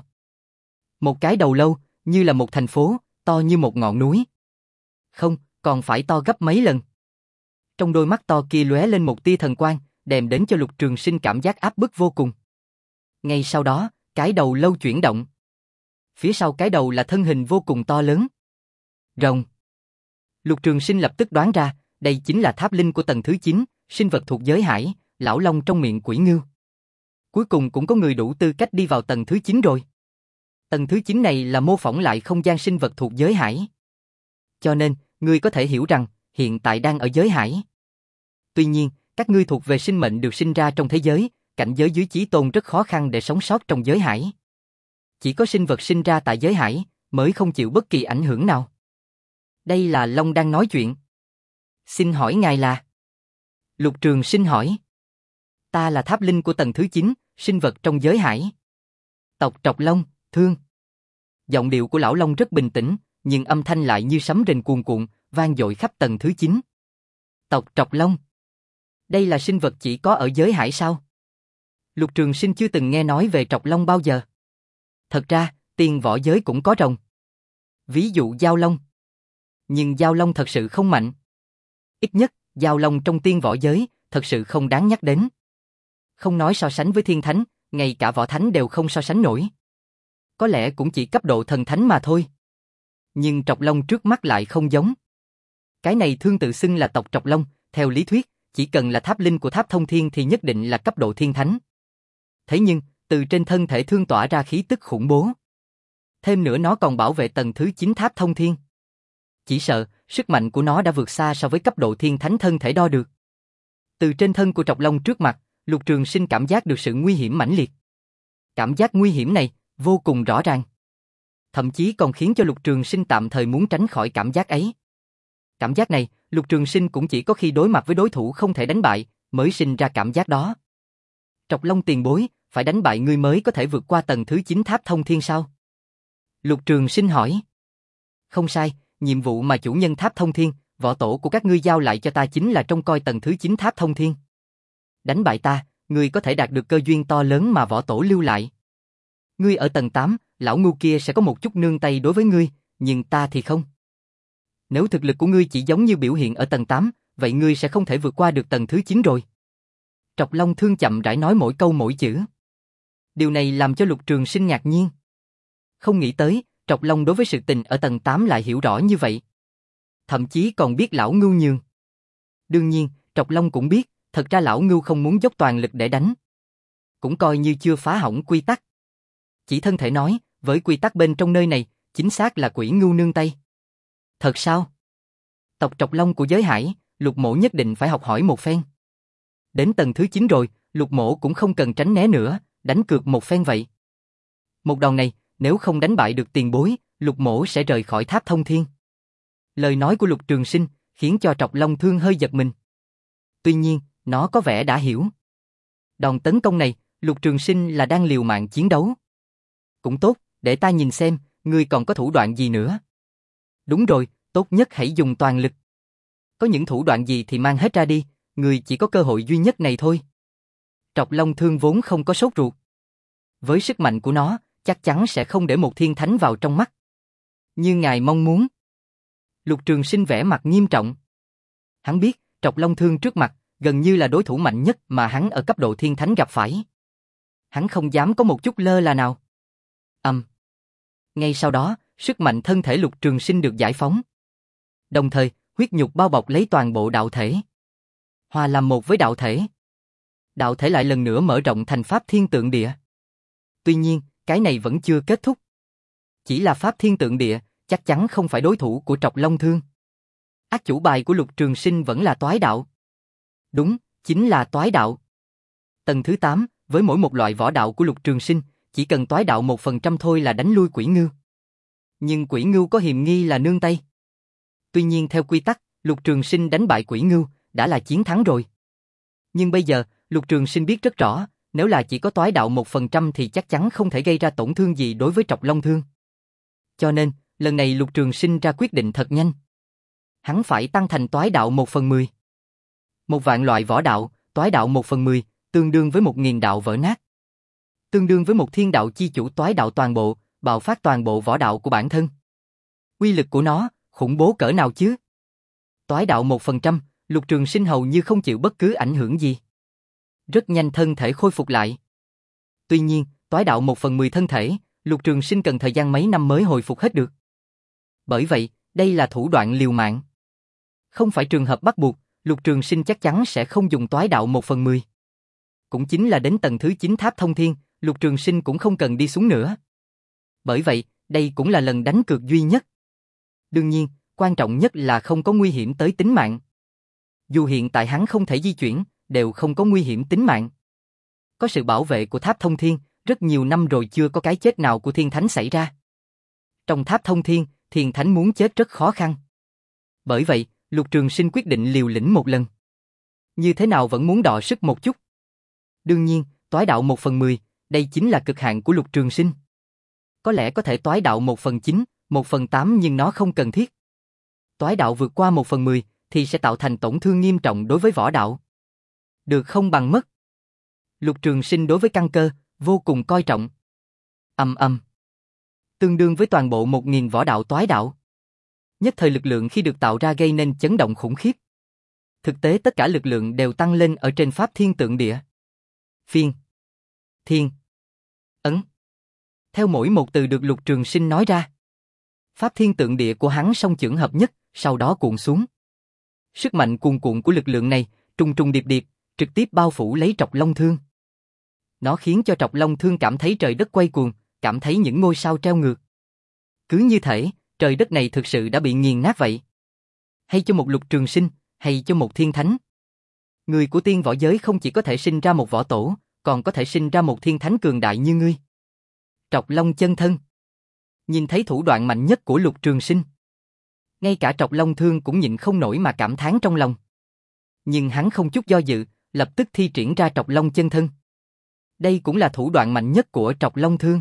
A: Một cái đầu lâu, như là một thành phố, to như một ngọn núi. Không, còn phải to gấp mấy lần. Trong đôi mắt to kia lóe lên một tia thần quang, đem đến cho Lục Trường Sinh cảm giác áp bức vô cùng. Ngay sau đó, cái đầu lâu chuyển động. Phía sau cái đầu là thân hình vô cùng to lớn. Rồng. Lục Trường Sinh lập tức đoán ra, đây chính là tháp linh của tầng thứ chín, sinh vật thuộc giới hải, lão long trong miệng quỷ ngưu. Cuối cùng cũng có người đủ tư cách đi vào tầng thứ chín rồi. Tầng thứ chín này là mô phỏng lại không gian sinh vật thuộc giới hải. Cho nên, ngươi có thể hiểu rằng, hiện tại đang ở giới hải. Tuy nhiên, các ngươi thuộc về sinh mệnh được sinh ra trong thế giới, cảnh giới dưới chí tôn rất khó khăn để sống sót trong giới hải. Chỉ có sinh vật sinh ra tại giới hải, mới không chịu bất kỳ ảnh hưởng nào. Đây là Long đang nói chuyện. Xin hỏi ngài là? Lục Trường Sinh hỏi. Ta là tháp linh của tầng thứ chín, sinh vật trong giới hải. Tộc Trọc Long, Thương. Giọng điệu của lão Long rất bình tĩnh, nhưng âm thanh lại như sấm rền cuồn cuộn, vang dội khắp tầng thứ chín. Tộc Trọc Long. Đây là sinh vật chỉ có ở giới hải sao? Lục Trường Sinh chưa từng nghe nói về Trọc Long bao giờ. Thật ra, tiên võ giới cũng có rồng. Ví dụ Giao Long. Nhưng Giao Long thật sự không mạnh. Ít nhất, Giao Long trong tiên võ giới, thật sự không đáng nhắc đến. Không nói so sánh với thiên thánh, ngay cả võ thánh đều không so sánh nổi. Có lẽ cũng chỉ cấp độ thần thánh mà thôi. Nhưng Trọc Long trước mắt lại không giống. Cái này Thương tự xưng là tộc Trọc Long, theo lý thuyết, chỉ cần là tháp linh của tháp thông thiên thì nhất định là cấp độ thiên thánh. Thế nhưng, từ trên thân thể Thương tỏa ra khí tức khủng bố. Thêm nữa nó còn bảo vệ tầng thứ chín tháp thông thiên. Chỉ sợ, sức mạnh của nó đã vượt xa so với cấp độ thiên thánh thân thể đo được. Từ trên thân của Trọc Long trước mặt, Lục Trường Sinh cảm giác được sự nguy hiểm mãnh liệt. Cảm giác nguy hiểm này, vô cùng rõ ràng. Thậm chí còn khiến cho Lục Trường Sinh tạm thời muốn tránh khỏi cảm giác ấy. Cảm giác này, Lục Trường Sinh cũng chỉ có khi đối mặt với đối thủ không thể đánh bại, mới sinh ra cảm giác đó. Trọc Long tiền bối, phải đánh bại ngươi mới có thể vượt qua tầng thứ chín tháp thông thiên sao? Lục Trường Sinh hỏi. Không sai, nhiệm vụ mà chủ nhân tháp thông thiên, võ tổ của các ngươi giao lại cho ta chính là trông coi tầng thứ chín tháp thông thiên. Đánh bại ta, ngươi có thể đạt được cơ duyên to lớn mà võ tổ lưu lại. Ngươi ở tầng tám, lão ngu kia sẽ có một chút nương tay đối với ngươi, nhưng ta thì không. Nếu thực lực của ngươi chỉ giống như biểu hiện ở tầng tám, vậy ngươi sẽ không thể vượt qua được tầng thứ chín rồi. Trọc Long Thương chậm rãi nói mỗi câu mỗi chữ. Điều này làm cho Lục Trường Sinh ngạc nhiên. Không nghĩ tới, Trọc Long đối với sự tình ở tầng tám lại hiểu rõ như vậy. Thậm chí còn biết lão ngưu nhường. Đương nhiên, Trọc Long cũng biết, thật ra lão ngưu không muốn dốc toàn lực để đánh. Cũng coi như chưa phá hỏng quy tắc. Chỉ thân thể nói, với quy tắc bên trong nơi này, chính xác là quỷ ngưu nương tay. Thật sao? Tộc Trọc Long của giới hải, Lục Mỗ nhất định phải học hỏi một phen. Đến tầng thứ chín rồi, Lục Mỗ cũng không cần tránh né nữa, đánh cược một phen vậy. Một đòn này, nếu không đánh bại được tiền bối, Lục Mỗ sẽ rời khỏi tháp thông thiên. Lời nói của Lục Trường Sinh khiến cho Trọc Long Thương hơi giật mình. Tuy nhiên, nó có vẻ đã hiểu. Đòn tấn công này, Lục Trường Sinh là đang liều mạng chiến đấu. Cũng tốt, để ta nhìn xem, ngươi còn có thủ đoạn gì nữa. Đúng rồi, tốt nhất hãy dùng toàn lực. Có những thủ đoạn gì thì mang hết ra đi, ngươi chỉ có cơ hội duy nhất này thôi. Trọc Long Thương vốn không có sốt ruột. Với sức mạnh của nó, chắc chắn sẽ không để một thiên thánh vào trong mắt. Như ngài mong muốn. Lục Trường Sinh vẻ mặt nghiêm trọng. Hắn biết, Trọc Long Thương trước mặt, gần như là đối thủ mạnh nhất mà hắn ở cấp độ thiên thánh gặp phải. Hắn không dám có một chút lơ là nào. Ầm. Um. Ngay sau đó, sức mạnh thân thể Lục Trường Sinh được giải phóng. Đồng thời, huyết nhục bao bọc lấy toàn bộ đạo thể. Hòa làm một với đạo thể. Đạo thể lại lần nữa mở rộng thành Pháp Thiên Tượng Địa. Tuy nhiên, cái này vẫn chưa kết thúc. Chỉ là Pháp Thiên Tượng Địa, chắc chắn không phải đối thủ của Trọc Long Thương. Ác chủ bài của Lục Trường Sinh vẫn là Toái Đạo. Đúng, chính là Toái Đạo. Tầng thứ tám, với mỗi một loại võ đạo của Lục Trường Sinh, chỉ cần Toái Đạo một phần trăm thôi là đánh lui Quỷ Ngưu. Nhưng Quỷ Ngưu có hiềm nghi là nương tay. Tuy nhiên theo quy tắc, Lục Trường Sinh đánh bại Quỷ Ngưu, đã là chiến thắng rồi. Nhưng bây giờ, Lục Trường Sinh biết rất rõ, nếu là chỉ có Toái Đạo một phần trăm thì chắc chắn không thể gây ra tổn thương gì đối với Trọc Long Thương. Cho nên, lần này Lục Trường Sinh ra quyết định thật nhanh. Hắn phải tăng thành Toái Đạo một phần mười. Một vạn loại võ đạo, Toái Đạo một phần mười, tương đương với một nghìn đạo vỡ nát. Tương đương với một thiên đạo chi chủ Toái Đạo toàn bộ, bạo phát toàn bộ võ đạo của bản thân. Uy lực của nó, khủng bố cỡ nào chứ? Toái Đạo một phần trăm, Lục Trường Sinh hầu như không chịu bất cứ ảnh hưởng gì. Rất nhanh thân thể khôi phục lại. Tuy nhiên, Toái Đạo một phần mười thân thể, Lục Trường Sinh cần thời gian mấy năm mới hồi phục hết được. Bởi vậy, đây là thủ đoạn liều mạng. Không phải trường hợp bắt buộc, Lục Trường Sinh chắc chắn sẽ không dùng Toái Đạo một phần mười. Cũng chính là đến tầng thứ chín Tháp Thông Thiên, Lục Trường Sinh cũng không cần đi xuống nữa. Bởi vậy, đây cũng là lần đánh cược duy nhất. Đương nhiên, quan trọng nhất là không có nguy hiểm tới tính mạng. Dù hiện tại hắn không thể di chuyển, đều không có nguy hiểm tính mạng. Có sự bảo vệ của Tháp Thông Thiên, rất nhiều năm rồi chưa có cái chết nào của Thiên Thánh xảy ra. Trong Tháp Thông Thiên, Thiên Thánh muốn chết rất khó khăn. Bởi vậy, Lục Trường Sinh quyết định liều lĩnh một lần. Như thế nào vẫn muốn đọ sức một chút. Đương nhiên, Toái Đạo một phần mười, đây chính là cực hạn của Lục Trường Sinh. Có lẽ có thể Toái Đạo một phần chín, một phần tám nhưng nó không cần thiết. Toái Đạo vượt qua một phần mười thì sẽ tạo thành tổn thương nghiêm trọng đối với võ đạo. Được không bằng mất. Lục Trường Sinh đối với căn cơ vô cùng coi trọng. Ầm ầm. Tương đương với toàn bộ một nghìn võ đạo Toái Đạo. Nhất thời lực lượng khi được tạo ra gây nên chấn động khủng khiếp. Thực tế tất cả lực lượng đều tăng lên ở trên Pháp Thiên Tượng Địa. Phiên, Thiên, Ấn. Theo mỗi một từ được Lục Trường Sinh nói ra, Pháp Thiên Tượng Địa của hắn song chưởng hợp nhất, sau đó cuộn xuống. Sức mạnh cuồn cuộn của lực lượng này, trùng trùng điệp điệp, trực tiếp bao phủ lấy Trọc Long Thương. Nó khiến cho Trọc Long Thương cảm thấy trời đất quay cuồng, cảm thấy những ngôi sao treo ngược. Cứ như thể, trời đất này thực sự đã bị nghiền nát vậy. Hay cho một Lục Trường Sinh, hay cho một Thiên Thánh. Người của tiên võ giới không chỉ có thể sinh ra một võ tổ, còn có thể sinh ra một Thiên Thánh cường đại như ngươi. Trọc Long chân thân. Nhìn thấy thủ đoạn mạnh nhất của Lục Trường Sinh. Ngay cả Trọc Long Thương cũng nhịn không nổi mà cảm thán trong lòng. Nhưng hắn không chút do dự, lập tức thi triển ra Trọc Long chân thân. Đây cũng là thủ đoạn mạnh nhất của Trọc Long Thương.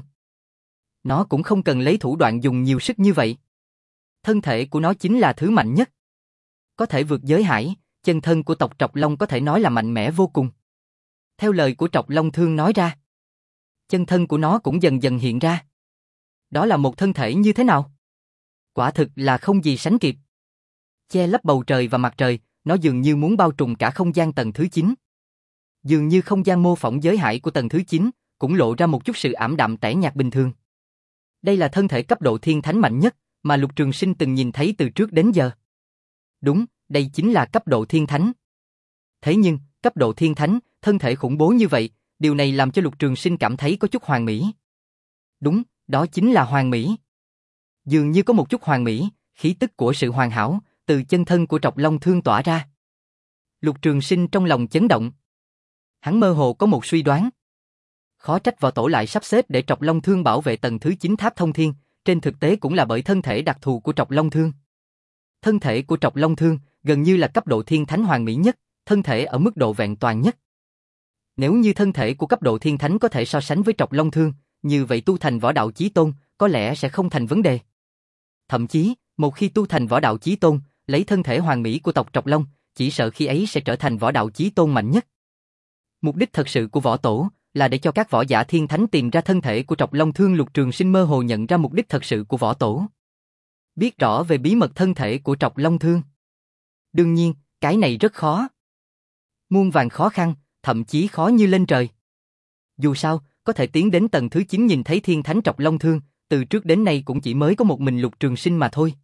A: Nó cũng không cần lấy thủ đoạn dùng nhiều sức như vậy. Thân thể của nó chính là thứ mạnh nhất. Có thể vượt giới hải, chân thân của tộc Trọc Long có thể nói là mạnh mẽ vô cùng. Theo lời của Trọc Long Thương nói ra, chân thân của nó cũng dần dần hiện ra. Đó là một thân thể như thế nào? Quả thực là không gì sánh kịp. Che lấp bầu trời và mặt trời, nó dường như muốn bao trùm cả không gian tầng thứ chín. Dường như không gian mô phỏng giới hải của tầng thứ chín, cũng lộ ra một chút sự ảm đạm tẻ nhạt bình thường. Đây là thân thể cấp độ thiên thánh mạnh nhất, mà Lục Trường Sinh từng nhìn thấy từ trước đến giờ. Đúng, đây chính là cấp độ thiên thánh. Thế nhưng, cấp độ thiên thánh, thân thể khủng bố như vậy, điều này làm cho Lục Trường Sinh cảm thấy có chút hoàn mỹ. Đúng, đó chính là hoàn mỹ. Dường như có một chút hoàn mỹ, khí tức của sự hoàn hảo, từ chân thân của Trọc Long Thương tỏa ra. Lục Trường Sinh trong lòng chấn động. Hắn mơ hồ có một suy đoán. Khó trách võ tổ lại sắp xếp để Trọc Long Thương bảo vệ tầng thứ chín Tháp Thông Thiên, trên thực tế cũng là bởi thân thể đặc thù của Trọc Long Thương. Thân thể của Trọc Long Thương gần như là cấp độ thiên thánh hoàn mỹ nhất, thân thể ở mức độ vẹn toàn nhất. Nếu như thân thể của cấp độ thiên thánh có thể so sánh với Trọc Long Thương, như vậy tu thành võ đạo chí tôn có lẽ sẽ không thành vấn đề. Thậm chí, một khi tu thành võ đạo chí tôn, lấy thân thể hoàn mỹ của tộc Trọc Long, chỉ sợ khi ấy sẽ trở thành võ đạo chí tôn mạnh nhất. Mục đích thật sự của võ tổ là để cho các võ giả thiên thánh tìm ra thân thể của Trọc Long Thương. Lục Trường Sinh mơ hồ nhận ra mục đích thật sự của võ tổ. Biết rõ về bí mật thân thể của Trọc Long Thương. Đương nhiên, cái này rất khó. Muôn vàn khó khăn, thậm chí khó như lên trời. Dù sao, có thể tiến đến tầng thứ chín nhìn thấy thiên thánh Trọc Long Thương, từ trước đến nay cũng chỉ mới có một mình Lục Trường Sinh mà thôi.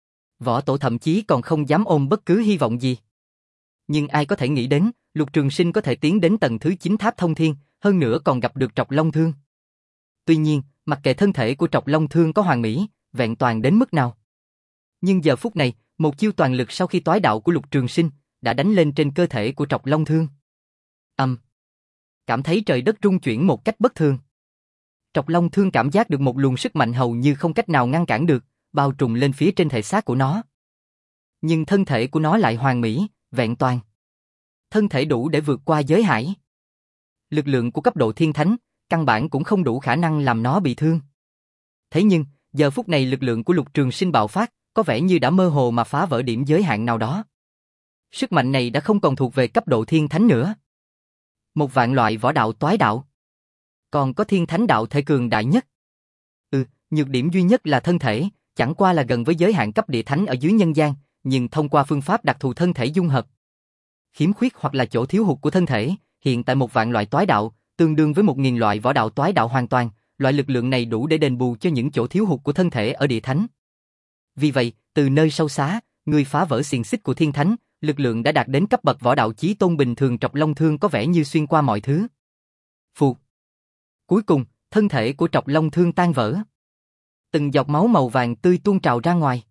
A: Võ Tổ thậm chí còn không dám ôm bất cứ hy vọng gì. Nhưng ai có thể nghĩ đến, Lục Trường Sinh có thể tiến đến tầng thứ chín Tháp Thông Thiên, hơn nữa còn gặp được Trọc Long Thương. Tuy nhiên, mặc kệ thân thể của Trọc Long Thương có hoàn mỹ, vẹn toàn đến mức nào. Nhưng giờ phút này, một chiêu toàn lực sau khi toái đạo của Lục Trường Sinh đã đánh lên trên cơ thể của Trọc Long Thương. Âm. Um, cảm thấy trời đất rung chuyển một cách bất thường. Trọc Long Thương cảm giác được một luồng sức mạnh hầu như không cách nào ngăn cản được, bao trùm lên phía trên thể xác của nó. Nhưng thân thể của nó lại hoàn mỹ, vẹn toàn. Thân thể đủ để vượt qua giới hải. Lực lượng của cấp độ thiên thánh, căn bản cũng không đủ khả năng làm nó bị thương. Thế nhưng, giờ phút này lực lượng của Lục Trường Sinh bạo phát, có vẻ như đã mơ hồ mà phá vỡ điểm giới hạn nào đó. Sức mạnh này đã không còn thuộc về cấp độ thiên thánh nữa. Một vạn loại võ đạo toái đạo. Còn có thiên thánh đạo thể cường đại nhất. Ừ, nhược điểm duy nhất là thân thể, chẳng qua là gần với giới hạn cấp địa thánh ở dưới nhân gian, nhưng thông qua phương pháp đặc thù thân thể dung hợp. Khiếm khuyết hoặc là chỗ thiếu hụt của thân thể, hiện tại một vạn loại toái đạo, tương đương với một nghìn loại võ đạo toái đạo hoàn toàn, loại lực lượng này đủ để đền bù cho những chỗ thiếu hụt của thân thể ở địa thánh. Vì vậy, từ nơi sâu xa, người phá vỡ xiềng xích của thiên thánh, lực lượng đã đạt đến cấp bậc võ đạo chí tôn bình thường. Trọc Long Thương có vẻ như xuyên qua mọi thứ. Phụt. Cuối cùng, thân thể của Trọc Long Thương tan vỡ. Từng giọt máu màu vàng tươi tuôn trào ra ngoài.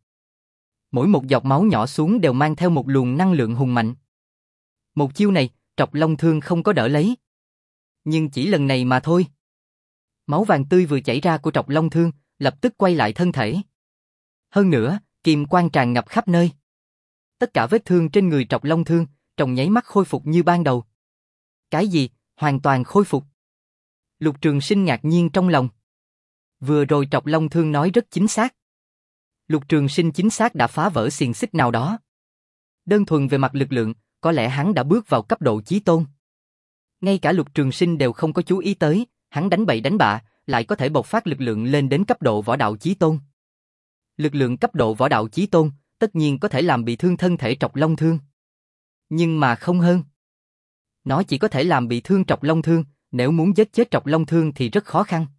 A: Mỗi một giọt máu nhỏ xuống đều mang theo một luồng năng lượng hùng mạnh. Một chiêu này, Trọc Long Thương không có đỡ lấy. Nhưng chỉ lần này mà thôi. Máu vàng tươi vừa chảy ra của Trọc Long Thương, lập tức quay lại thân thể. Hơn nữa, kim quang tràn ngập khắp nơi. Tất cả vết thương trên người Trọc Long Thương, trong nháy mắt khôi phục như ban đầu. Cái gì? Hoàn toàn khôi phục. Lục Trường Sinh ngạc nhiên trong lòng. Vừa rồi Trọc Long Thương nói rất chính xác. Lục Trường Sinh chính xác đã phá vỡ xiềng xích nào đó. Đơn thuần về mặt lực lượng, có lẽ hắn đã bước vào cấp độ chí tôn. Ngay cả Lục Trường Sinh đều không có chú ý tới, hắn đánh bậy đánh bạ, lại có thể bộc phát lực lượng lên đến cấp độ võ đạo chí tôn. Lực lượng cấp độ võ đạo chí tôn, tất nhiên có thể làm bị thương thân thể Trọc Long Thương. Nhưng mà không hơn. Nó chỉ có thể làm bị thương Trọc Long Thương, nếu muốn giết chết Trọc Long Thương thì rất khó khăn.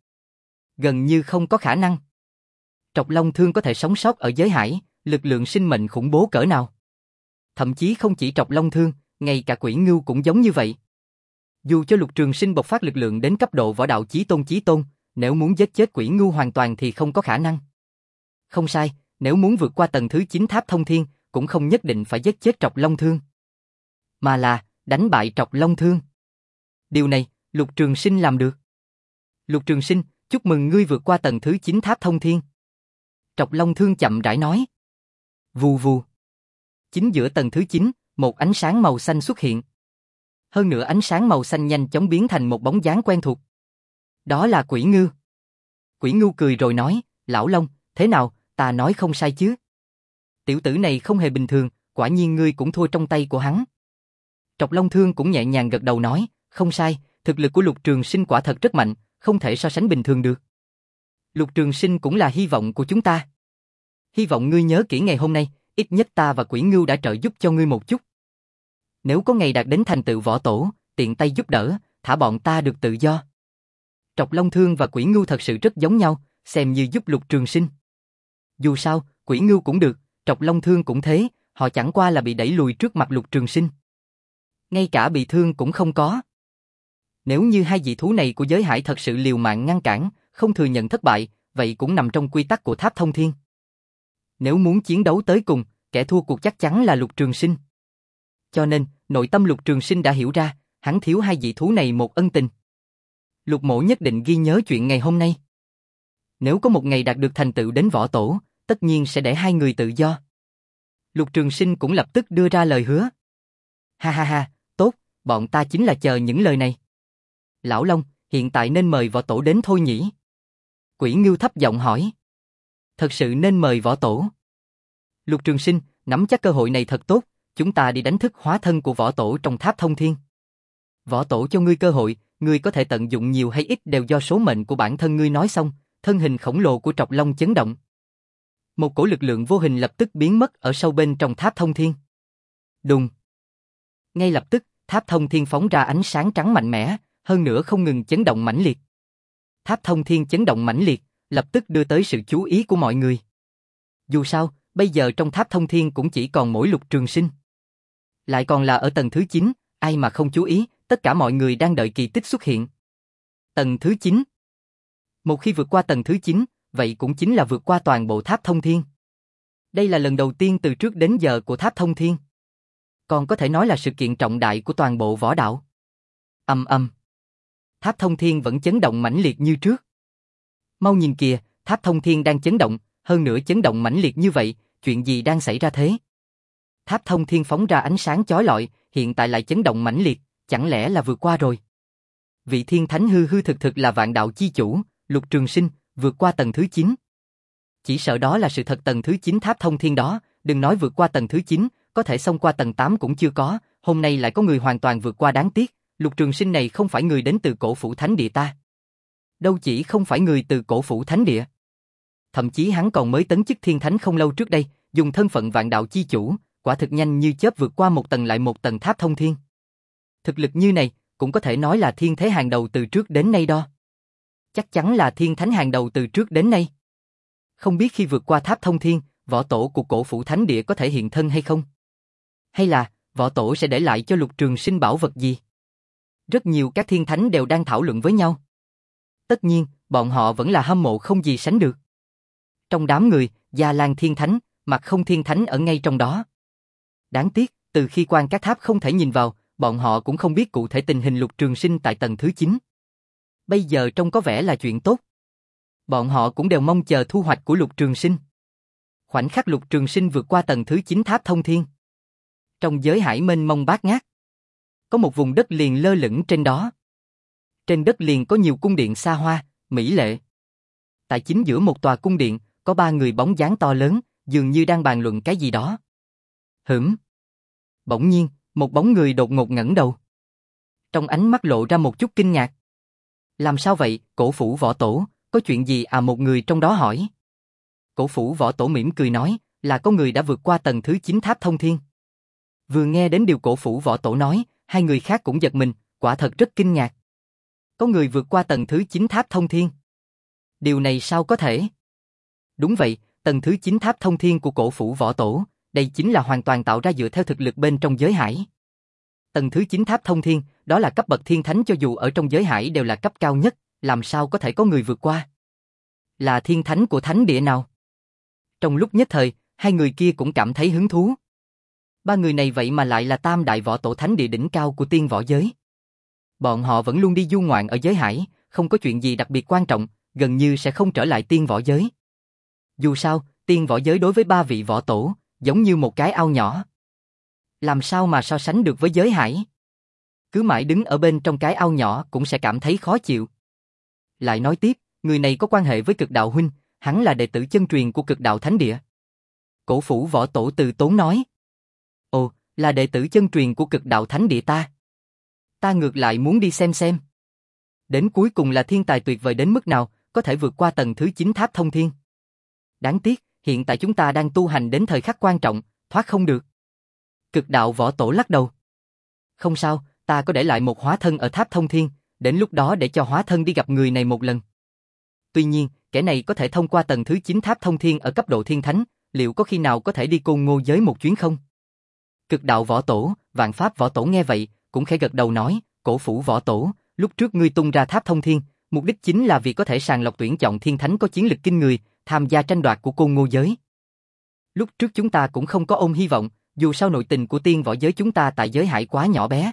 A: Gần như không có khả năng. Trọc Long Thương có thể sống sót ở giới hải, lực lượng sinh mệnh khủng bố cỡ nào. Thậm chí không chỉ Trọc Long Thương, ngay cả Quỷ Ngưu cũng giống như vậy. Dù cho Lục Trường Sinh bộc phát lực lượng đến cấp độ võ đạo chí tôn chí tôn, nếu muốn giết chết Quỷ Ngưu hoàn toàn thì không có khả năng. Không sai, nếu muốn vượt qua tầng thứ chín Tháp Thông Thiên, cũng không nhất định phải giết chết Trọc Long Thương, mà là đánh bại Trọc Long Thương. Điều này, Lục Trường Sinh làm được. Lục Trường Sinh, chúc mừng ngươi vượt qua tầng thứ chín Tháp Thông Thiên. Trọc Long Thương chậm rãi nói. Vù vù. Chính giữa tầng thứ chín, một ánh sáng màu xanh xuất hiện. Hơn nữa ánh sáng màu xanh nhanh chóng biến thành một bóng dáng quen thuộc. Đó là Quỷ Ngưu. Quỷ Ngưu cười rồi nói, Lão Long, thế nào, ta nói không sai chứ? Tiểu tử này không hề bình thường, quả nhiên ngươi cũng thua trong tay của hắn. Trọc Long Thương cũng nhẹ nhàng gật đầu nói, không sai, thực lực của Lục Trường Sinh quả thật rất mạnh, không thể so sánh bình thường được. Lục Trường Sinh cũng là hy vọng của chúng ta. Hy vọng ngươi nhớ kỹ ngày hôm nay, ít nhất ta và Quỷ Ngưu đã trợ giúp cho ngươi một chút. Nếu có ngày đạt đến thành tựu võ tổ, tiện tay giúp đỡ, thả bọn ta được tự do. Trọc Long Thương và Quỷ Ngưu thật sự rất giống nhau, xem như giúp Lục Trường Sinh. Dù sao, Quỷ Ngưu cũng được, Trọc Long Thương cũng thế, họ chẳng qua là bị đẩy lùi trước mặt Lục Trường Sinh. Ngay cả bị thương cũng không có. Nếu như hai dị thú này của giới hải thật sự liều mạng ngăn cản, không thừa nhận thất bại, vậy cũng nằm trong quy tắc của Tháp Thông Thiên. Nếu muốn chiến đấu tới cùng, kẻ thua cuộc chắc chắn là Lục Trường Sinh. Cho nên, nội tâm Lục Trường Sinh đã hiểu ra, hắn thiếu hai dị thú này một ân tình. Lục Mỗ nhất định ghi nhớ chuyện ngày hôm nay. Nếu có một ngày đạt được thành tựu đến võ tổ, tất nhiên sẽ để hai người tự do. Lục Trường Sinh cũng lập tức đưa ra lời hứa. Ha ha ha, tốt, bọn ta chính là chờ những lời này. Lão Long, hiện tại nên mời võ tổ đến thôi nhỉ? Quỷ Ngưu thấp giọng hỏi. Thật sự nên mời võ tổ. Lục Trường Sinh, nắm chắc cơ hội này thật tốt, chúng ta đi đánh thức hóa thân của võ tổ trong Tháp Thông Thiên. Võ tổ cho ngươi cơ hội, ngươi có thể tận dụng nhiều hay ít đều do số mệnh của bản thân ngươi nói xong, thân hình khổng lồ của Trọc Long chấn động. Một cổ lực lượng vô hình lập tức biến mất ở sâu bên trong Tháp Thông Thiên. Đùng. Ngay lập tức, tháp thông thiên phóng ra ánh sáng trắng mạnh mẽ, hơn nữa không ngừng chấn động mãnh liệt. Tháp thông thiên chấn động mãnh liệt, lập tức đưa tới sự chú ý của mọi người. Dù sao, bây giờ trong tháp thông thiên cũng chỉ còn mỗi Lục Trường Sinh. Lại còn là ở tầng thứ chín, ai mà không chú ý, tất cả mọi người đang đợi kỳ tích xuất hiện. Tầng thứ chín. Một khi vượt qua tầng thứ chín, vậy cũng chính là vượt qua toàn bộ tháp thông thiên. Đây là lần đầu tiên từ trước đến giờ của tháp thông thiên. Còn có thể nói là sự kiện trọng đại của toàn bộ võ đạo. Ầm ầm. Tháp thông thiên vẫn chấn động mãnh liệt như trước. Mau nhìn kìa, tháp thông thiên đang chấn động, hơn nữa chấn động mãnh liệt như vậy, chuyện gì đang xảy ra thế? Tháp thông thiên phóng ra ánh sáng chói lọi, hiện tại lại chấn động mãnh liệt, chẳng lẽ là vượt qua rồi? Vị thiên thánh hư hư thực thực là vạn đạo chi chủ, Lục Trường Sinh, vượt qua tầng thứ chín. Chỉ sợ đó là sự thật, tầng thứ chín tháp thông thiên đó, đừng nói vượt qua tầng thứ chín, có thể xông qua tầng tám cũng chưa có, hôm nay lại có người hoàn toàn vượt qua, đáng tiếc, Lục Trường Sinh này không phải người đến từ Cổ Phủ Thánh Địa ta. Đâu chỉ không phải người từ Cổ Phủ Thánh Địa. Thậm chí hắn còn mới tấn chức thiên thánh không lâu trước đây, dùng thân phận vạn đạo chi chủ, quả thực nhanh như chớp vượt qua một tầng lại một tầng tháp thông thiên. Thực lực như này, cũng có thể nói là thiên thế hàng đầu từ trước đến nay đó. Chắc chắn là thiên thánh hàng đầu từ trước đến nay. Không biết khi vượt qua tháp thông thiên, võ tổ của Cổ Phủ Thánh Địa có thể hiện thân hay không? Hay là, võ tổ sẽ để lại cho Lục Trường Sinh bảo vật gì? Rất nhiều các thiên thánh đều đang thảo luận với nhau. Tất nhiên, bọn họ vẫn là hâm mộ không gì sánh được. Trong đám người, Gia Lan Thiên Thánh, Mặc Không Thiên Thánh ở ngay trong đó. Đáng tiếc, từ khi quan các tháp không thể nhìn vào, bọn họ cũng không biết cụ thể tình hình Lục Trường Sinh tại tầng thứ chín. Bây giờ trông có vẻ là chuyện tốt. Bọn họ cũng đều mong chờ thu hoạch của Lục Trường Sinh. Khoảnh khắc Lục Trường Sinh vượt qua tầng thứ chín tháp thông thiên. Trong giới hải mênh mông bát ngát, có một vùng đất liền lơ lửng trên đó. Trên đất liền có nhiều cung điện xa hoa, mỹ lệ. Tại chính giữa một tòa cung điện, có ba người bóng dáng to lớn, dường như đang bàn luận cái gì đó. Hửm. Bỗng nhiên, một bóng người đột ngột ngẩng đầu. Trong ánh mắt lộ ra một chút kinh ngạc. Làm sao vậy, Cổ Phủ Võ Tổ, có chuyện gì à, một người trong đó hỏi. Cổ Phủ Võ Tổ mỉm cười nói, là có người đã vượt qua tầng thứ chín tháp thông thiên. Vừa nghe đến điều Cổ Phủ Võ Tổ nói, hai người khác cũng giật mình, quả thật rất kinh ngạc. Có người vượt qua tầng thứ chín tháp thông thiên. Điều này sao có thể? Đúng vậy, tầng thứ chín tháp thông thiên của Cổ Phủ Võ Tổ, đây chính là hoàn toàn tạo ra dựa theo thực lực bên trong giới hải. Tầng thứ chín tháp thông thiên, đó là cấp bậc thiên thánh, cho dù ở trong giới hải đều là cấp cao nhất, làm sao có thể có người vượt qua? Là thiên thánh của thánh địa nào? Trong lúc nhất thời, hai người kia cũng cảm thấy hứng thú. Ba người này vậy mà lại là tam đại võ tổ thánh địa đỉnh cao của tiên võ giới. Bọn họ vẫn luôn đi du ngoạn ở giới hải, không có chuyện gì đặc biệt quan trọng, gần như sẽ không trở lại tiên võ giới. Dù sao, tiên võ giới đối với ba vị võ tổ, giống như một cái ao nhỏ. Làm sao mà so sánh được với giới hải? Cứ mãi đứng ở bên trong cái ao nhỏ cũng sẽ cảm thấy khó chịu. Lại nói tiếp, người này có quan hệ với Cực Đạo Huynh, hắn là đệ tử chân truyền của Cực Đạo Thánh Địa. Cổ Phủ Võ Tổ từ tốn nói. Ồ, là đệ tử chân truyền của Cực Đạo Thánh Địa ta. Ta ngược lại muốn đi xem xem. Đến cuối cùng là thiên tài tuyệt vời đến mức nào, có thể vượt qua tầng thứ chín tháp thông thiên. Đáng tiếc, hiện tại chúng ta đang tu hành đến thời khắc quan trọng, thoát không được. Cực Đạo Võ Tổ lắc đầu. Không sao, ta có để lại một hóa thân ở tháp thông thiên, đến lúc đó để cho hóa thân đi gặp người này một lần. Tuy nhiên, kẻ này có thể thông qua tầng thứ chín tháp thông thiên ở cấp độ thiên thánh, liệu có khi nào có thể đi Côn Ngô giới một chuyến không? Cực Đạo Võ Tổ, Vạn Pháp Võ Tổ nghe vậy, cũng khẽ gật đầu nói, Cổ Phủ Võ Tổ, lúc trước ngươi tung ra tháp thông thiên, mục đích chính là vì có thể sàng lọc tuyển chọn thiên thánh có chiến lực kinh người, tham gia tranh đoạt của Côn Ngô giới. Lúc trước chúng ta cũng không có ôm hy vọng, dù sao nội tình của tiên võ giới chúng ta tại giới hải quá nhỏ bé.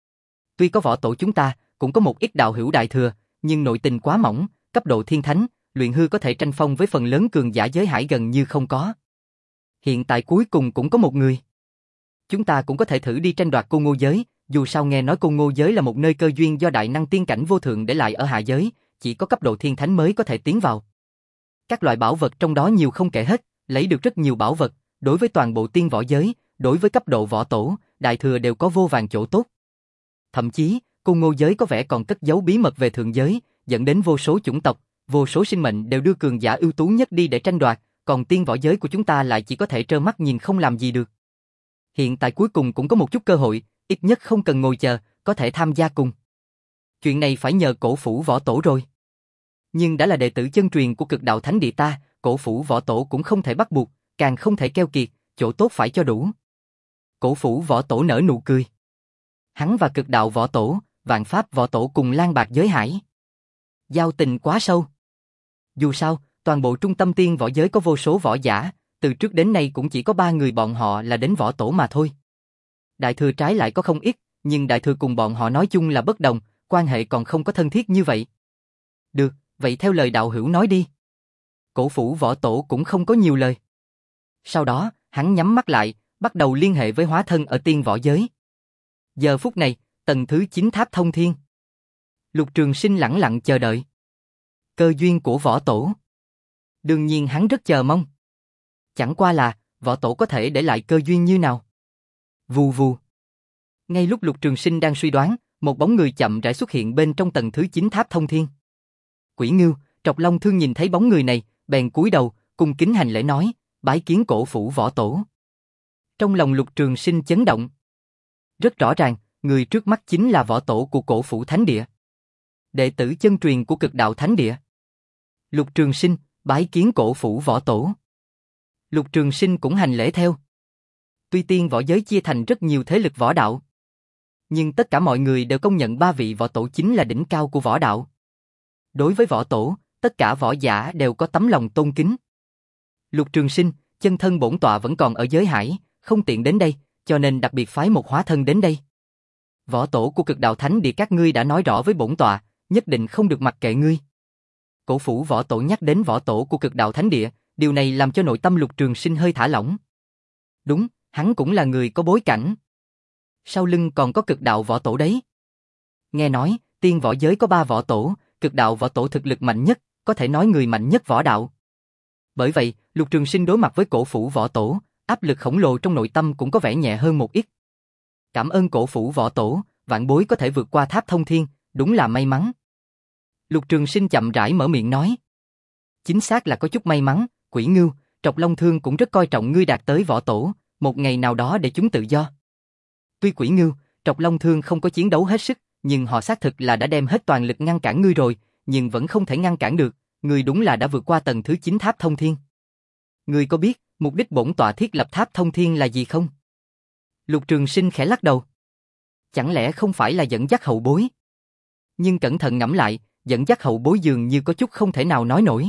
A: Tuy có võ tổ chúng ta, cũng có một ít đạo hữu đại thừa, nhưng nội tình quá mỏng, cấp độ thiên thánh, luyện hư có thể tranh phong với phần lớn cường giả giới hải gần như không có. Hiện tại cuối cùng cũng có một người. Chúng ta cũng có thể thử đi tranh đoạt Côn Ngô giới, dù sao nghe nói Côn Ngô giới là một nơi cơ duyên do đại năng tiên cảnh vô thượng để lại ở hạ giới, chỉ có cấp độ thiên thánh mới có thể tiến vào. Các loại bảo vật trong đó nhiều không kể hết, lấy được rất nhiều bảo vật, đối với toàn bộ tiên võ giới, đối với cấp độ võ tổ, đại thừa đều có vô vàn chỗ tốt. Thậm chí, Côn Ngô giới có vẻ còn cất giấu bí mật về thượng giới, dẫn đến vô số chủng tộc, vô số sinh mệnh đều đưa cường giả ưu tú nhất đi để tranh đoạt, còn tiên võ giới của chúng ta lại chỉ có thể trơ mắt nhìn không làm gì được. Hiện tại cuối cùng cũng có một chút cơ hội, ít nhất không cần ngồi chờ, có thể tham gia cùng. Chuyện này phải nhờ Cổ Phủ Võ Tổ rồi. Nhưng đã là đệ tử chân truyền của Cực Đạo Thánh Địa ta, Cổ Phủ Võ Tổ cũng không thể bắt buộc, càng không thể keo kiệt, chỗ tốt phải cho đủ. Cổ Phủ Võ Tổ nở nụ cười. Hắn và Cực Đạo Võ Tổ, Vạn Pháp Võ Tổ cùng lang bạc giới hải. Giao tình quá sâu. Dù sao, toàn bộ trung tâm tiên võ giới có vô số võ giả, từ trước đến nay cũng chỉ có ba người bọn họ là đến võ tổ mà thôi. Đại thừa trái lại có không ít, nhưng đại thừa cùng bọn họ nói chung là bất đồng, quan hệ còn không có thân thiết như vậy. Được, vậy theo lời đạo hữu nói đi. Cổ Phủ Võ Tổ cũng không có nhiều lời. Sau đó, hắn nhắm mắt lại, bắt đầu liên hệ với hóa thân ở tiên võ giới. Giờ phút này, tầng thứ chín tháp thông thiên. Lục Trường Sinh lẳng lặng chờ đợi. Cơ duyên của võ tổ. Đương nhiên hắn rất chờ mong. Chẳng qua là, võ tổ có thể để lại cơ duyên như nào? Vù vù. Ngay lúc Lục Trường Sinh đang suy đoán, một bóng người chậm rãi xuất hiện bên trong tầng thứ chín tháp thông thiên. Quỷ Ngưu, Trọc Long Thương nhìn thấy bóng người này, bèn cúi đầu, cung kính hành lễ nói, bái kiến Cổ Phủ Võ Tổ. Trong lòng Lục Trường Sinh chấn động. Rất rõ ràng, người trước mắt chính là võ tổ của Cổ Phủ Thánh Địa. Đệ tử chân truyền của Cực Đạo Thánh Địa. Lục Trường Sinh, bái kiến Cổ Phủ Võ Tổ. Lục Trường Sinh cũng hành lễ theo. Tuy tiên võ giới chia thành rất nhiều thế lực võ đạo, nhưng tất cả mọi người đều công nhận ba vị võ tổ chính là đỉnh cao của võ đạo. Đối với võ tổ, tất cả võ giả đều có tấm lòng tôn kính. Lục Trường Sinh, chân thân bổn tọa vẫn còn ở giới hải, không tiện đến đây, cho nên đặc biệt phái một hóa thân đến đây. Võ tổ của Cực Đạo Thánh Địa các ngươi đã nói rõ với bổn tọa, nhất định không được mặc kệ ngươi. Cổ Phủ Võ Tổ nhắc đến võ tổ của Cực Đạo Thánh Địa, điều này làm cho nội tâm Lục Trường Sinh hơi thả lỏng. Đúng, hắn cũng là người có bối cảnh. Sau lưng còn có Cực Đạo Võ Tổ đấy. Nghe nói, tiên võ giới có ba võ tổ, Cực Đạo Võ Tổ thực lực mạnh nhất, có thể nói người mạnh nhất võ đạo. Bởi vậy, Lục Trường Sinh đối mặt với Cổ Phủ Võ Tổ, áp lực khổng lồ trong nội tâm cũng có vẻ nhẹ hơn một ít. Cảm ơn Cổ Phủ Võ Tổ, vạn bối có thể vượt qua tháp thông thiên, đúng là may mắn. Lục Trường Sinh chậm rãi mở miệng nói. Chính xác là có chút may mắn, Quỷ Ngưu, Trọc Long Thương cũng rất coi trọng ngươi đạt tới võ tổ, một ngày nào đó để chúng tự do. Tuy Quỷ Ngưu, Trọc Long Thương không có chiến đấu hết sức, nhưng họ xác thực là đã đem hết toàn lực ngăn cản ngươi rồi, nhưng vẫn không thể ngăn cản được, ngươi đúng là đã vượt qua tầng thứ chín tháp thông thiên. Ngươi có biết, mục đích bổn tọa thiết lập tháp thông thiên là gì không? Lục Trường Sinh khẽ lắc đầu. Chẳng lẽ không phải là dẫn dắt hậu bối? Nhưng cẩn thận ngẫm lại, dẫn dắt hậu bối dường như có chút không thể nào nói nổi.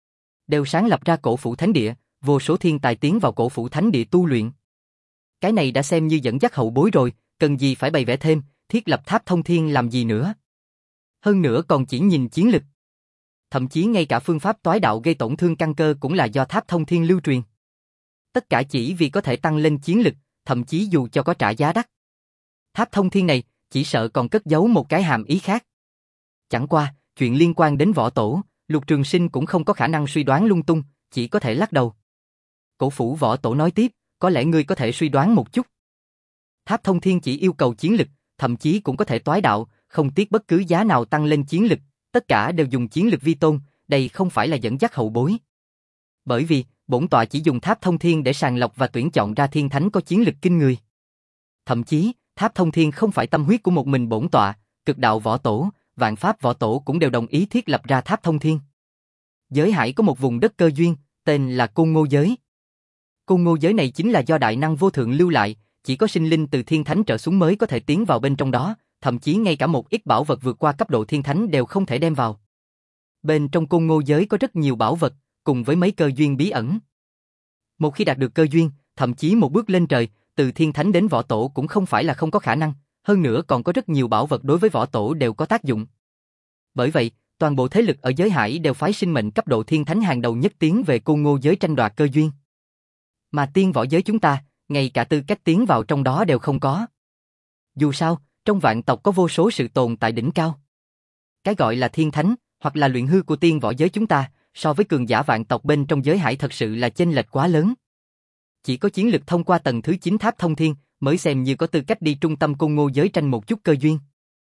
A: Đều sáng lập ra Cổ Phủ Thánh Địa, vô số thiên tài tiến vào Cổ Phủ Thánh Địa tu luyện. Cái này đã xem như dẫn dắt hậu bối rồi, cần gì phải bày vẽ thêm, thiết lập tháp thông thiên làm gì nữa? Hơn nữa còn chỉ nhìn chiến lực. Thậm chí ngay cả phương pháp toái đạo gây tổn thương căn cơ cũng là do tháp thông thiên lưu truyền. Tất cả chỉ vì có thể tăng lên chiến lực, thậm chí dù cho có trả giá đắt. Tháp thông thiên này, chỉ sợ còn cất giấu một cái hàm ý khác. Chẳng qua, chuyện liên quan đến võ tổ, Lục Trường Sinh cũng không có khả năng suy đoán lung tung, chỉ có thể lắc đầu. Cổ Phủ Võ Tổ nói tiếp, có lẽ ngươi có thể suy đoán một chút. Tháp thông thiên chỉ yêu cầu chiến lực, thậm chí cũng có thể toái đạo, không tiếc bất cứ giá nào tăng lên chiến lực, tất cả đều dùng chiến lực vi tôn, đây không phải là dẫn dắt hậu bối. Bởi vì, bổn tọa chỉ dùng tháp thông thiên để sàng lọc và tuyển chọn ra thiên thánh có chiến lực kinh người. Thậm chí, tháp thông thiên không phải tâm huyết của một mình bổn tọa, Cực Đạo Võ Tổ, Vạn Pháp Võ Tổ cũng đều đồng ý thiết lập ra tháp thông thiên. Giới hải có một vùng đất cơ duyên, tên là Côn Ngô Giới. Côn Ngô Giới này chính là do đại năng vô thượng lưu lại, chỉ có sinh linh từ thiên thánh trở xuống mới có thể tiến vào bên trong đó, thậm chí ngay cả một ít bảo vật vượt qua cấp độ thiên thánh đều không thể đem vào. Bên trong Côn Ngô Giới có rất nhiều bảo vật, cùng với mấy cơ duyên bí ẩn. Một khi đạt được cơ duyên, thậm chí một bước lên trời, từ thiên thánh đến võ tổ cũng không phải là không có khả năng, hơn nữa còn có rất nhiều bảo vật đối với võ tổ đều có tác dụng. Bởi vậy, toàn bộ thế lực ở giới hải đều phái sinh mệnh cấp độ thiên thánh hàng đầu nhất tiến về Côn Ngô Giới tranh đoạt cơ duyên. Mà tiên võ giới chúng ta, ngay cả tư cách tiến vào trong đó đều không có. Dù sao, trong vạn tộc có vô số sự tồn tại đỉnh cao. Cái gọi là thiên thánh, hoặc là luyện hư của tiên võ giới chúng ta, so với cường giả vạn tộc bên trong giới hải thật sự là chênh lệch quá lớn. Chỉ có chiến lực thông qua tầng thứ chín tháp thông thiên, mới xem như có tư cách đi trung tâm Côn Ngô Giới tranh một chút cơ duyên.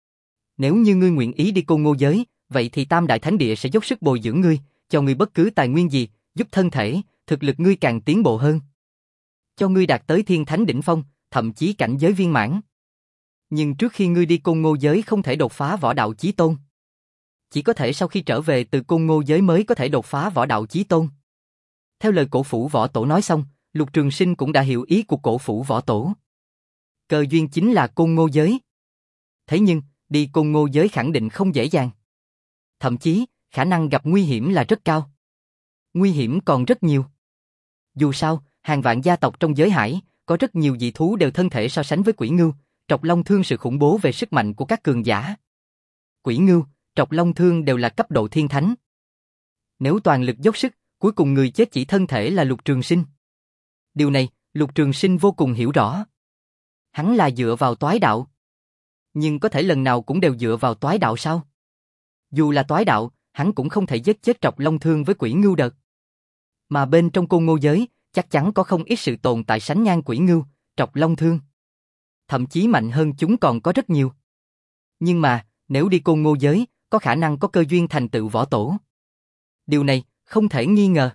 A: Nếu như ngươi nguyện ý đi Côn Ngô Giới, vậy thì Tam Đại Thánh Địa sẽ dốc sức bồi dưỡng ngươi, cho ngươi bất cứ tài nguyên gì, giúp thân thể, thực lực ngươi càng tiến bộ hơn. Cho ngươi đạt tới thiên thánh đỉnh phong, thậm chí cảnh giới viên mãn. Nhưng trước khi ngươi đi Côn Ngô giới không thể đột phá võ đạo chí tôn. Chỉ có thể sau khi trở về từ Côn Ngô giới mới có thể đột phá võ đạo chí tôn. Theo lời cổ phủ võ tổ nói xong, Lục Trường Sinh cũng đã hiểu ý của cổ phủ võ tổ. Cơ duyên chính là Côn Ngô giới. Thế nhưng, đi Côn Ngô giới khẳng định không dễ dàng. Thậm chí, khả năng gặp nguy hiểm là rất cao. Nguy hiểm còn rất nhiều. Dù sao, hàng vạn gia tộc trong giới hải, có rất nhiều dị thú đều thân thể so sánh với Quỷ Ngưu, Trọc Long Thương sự khủng bố về sức mạnh của các cường giả. Quỷ Ngưu, Trọc Long Thương đều là cấp độ thiên thánh. Nếu toàn lực dốc sức, cuối cùng người chết chỉ thân thể là Lục Trường Sinh. Điều này, Lục Trường Sinh vô cùng hiểu rõ. Hắn là dựa vào toái đạo. Nhưng có thể lần nào cũng đều dựa vào toái đạo sao? Dù là toái đạo, hắn cũng không thể giết chết Trọc Long Thương với Quỷ Ngưu đợt. Mà bên trong Côn Ngô giới, chắc chắn có không ít sự tồn tại sánh ngang Quỷ Ngưu, Trọc Long Thương. Thậm chí mạnh hơn chúng còn có rất nhiều. Nhưng mà, nếu đi Côn Ngô giới, có khả năng có cơ duyên thành tựu võ tổ. Điều này, không thể nghi ngờ.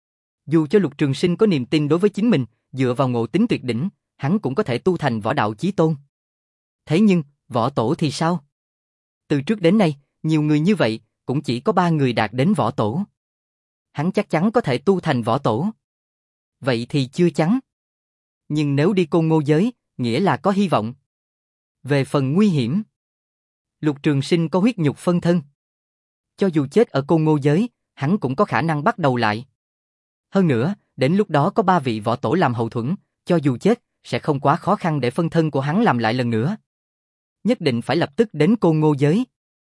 A: Dù cho Lục Trường Sinh có niềm tin đối với chính mình, dựa vào ngộ tính tuyệt đỉnh, hắn cũng có thể tu thành võ đạo chí tôn. Thế nhưng, võ tổ thì sao? Từ trước đến nay, nhiều người như vậy, cũng chỉ có ba người đạt đến võ tổ. Hắn chắc chắn có thể tu thành võ tổ. Vậy thì chưa chắn. Nhưng nếu đi Côn Ngô giới, nghĩa là có hy vọng. Về phần nguy hiểm, Lục Trường Sinh có huyết nhục phân thân. Cho dù chết ở Côn Ngô giới, hắn cũng có khả năng bắt đầu lại. Hơn nữa, đến lúc đó có ba vị võ tổ làm hậu thuẫn, cho dù chết, sẽ không quá khó khăn để phân thân của hắn làm lại lần nữa. Nhất định phải lập tức đến Côn Ngô giới.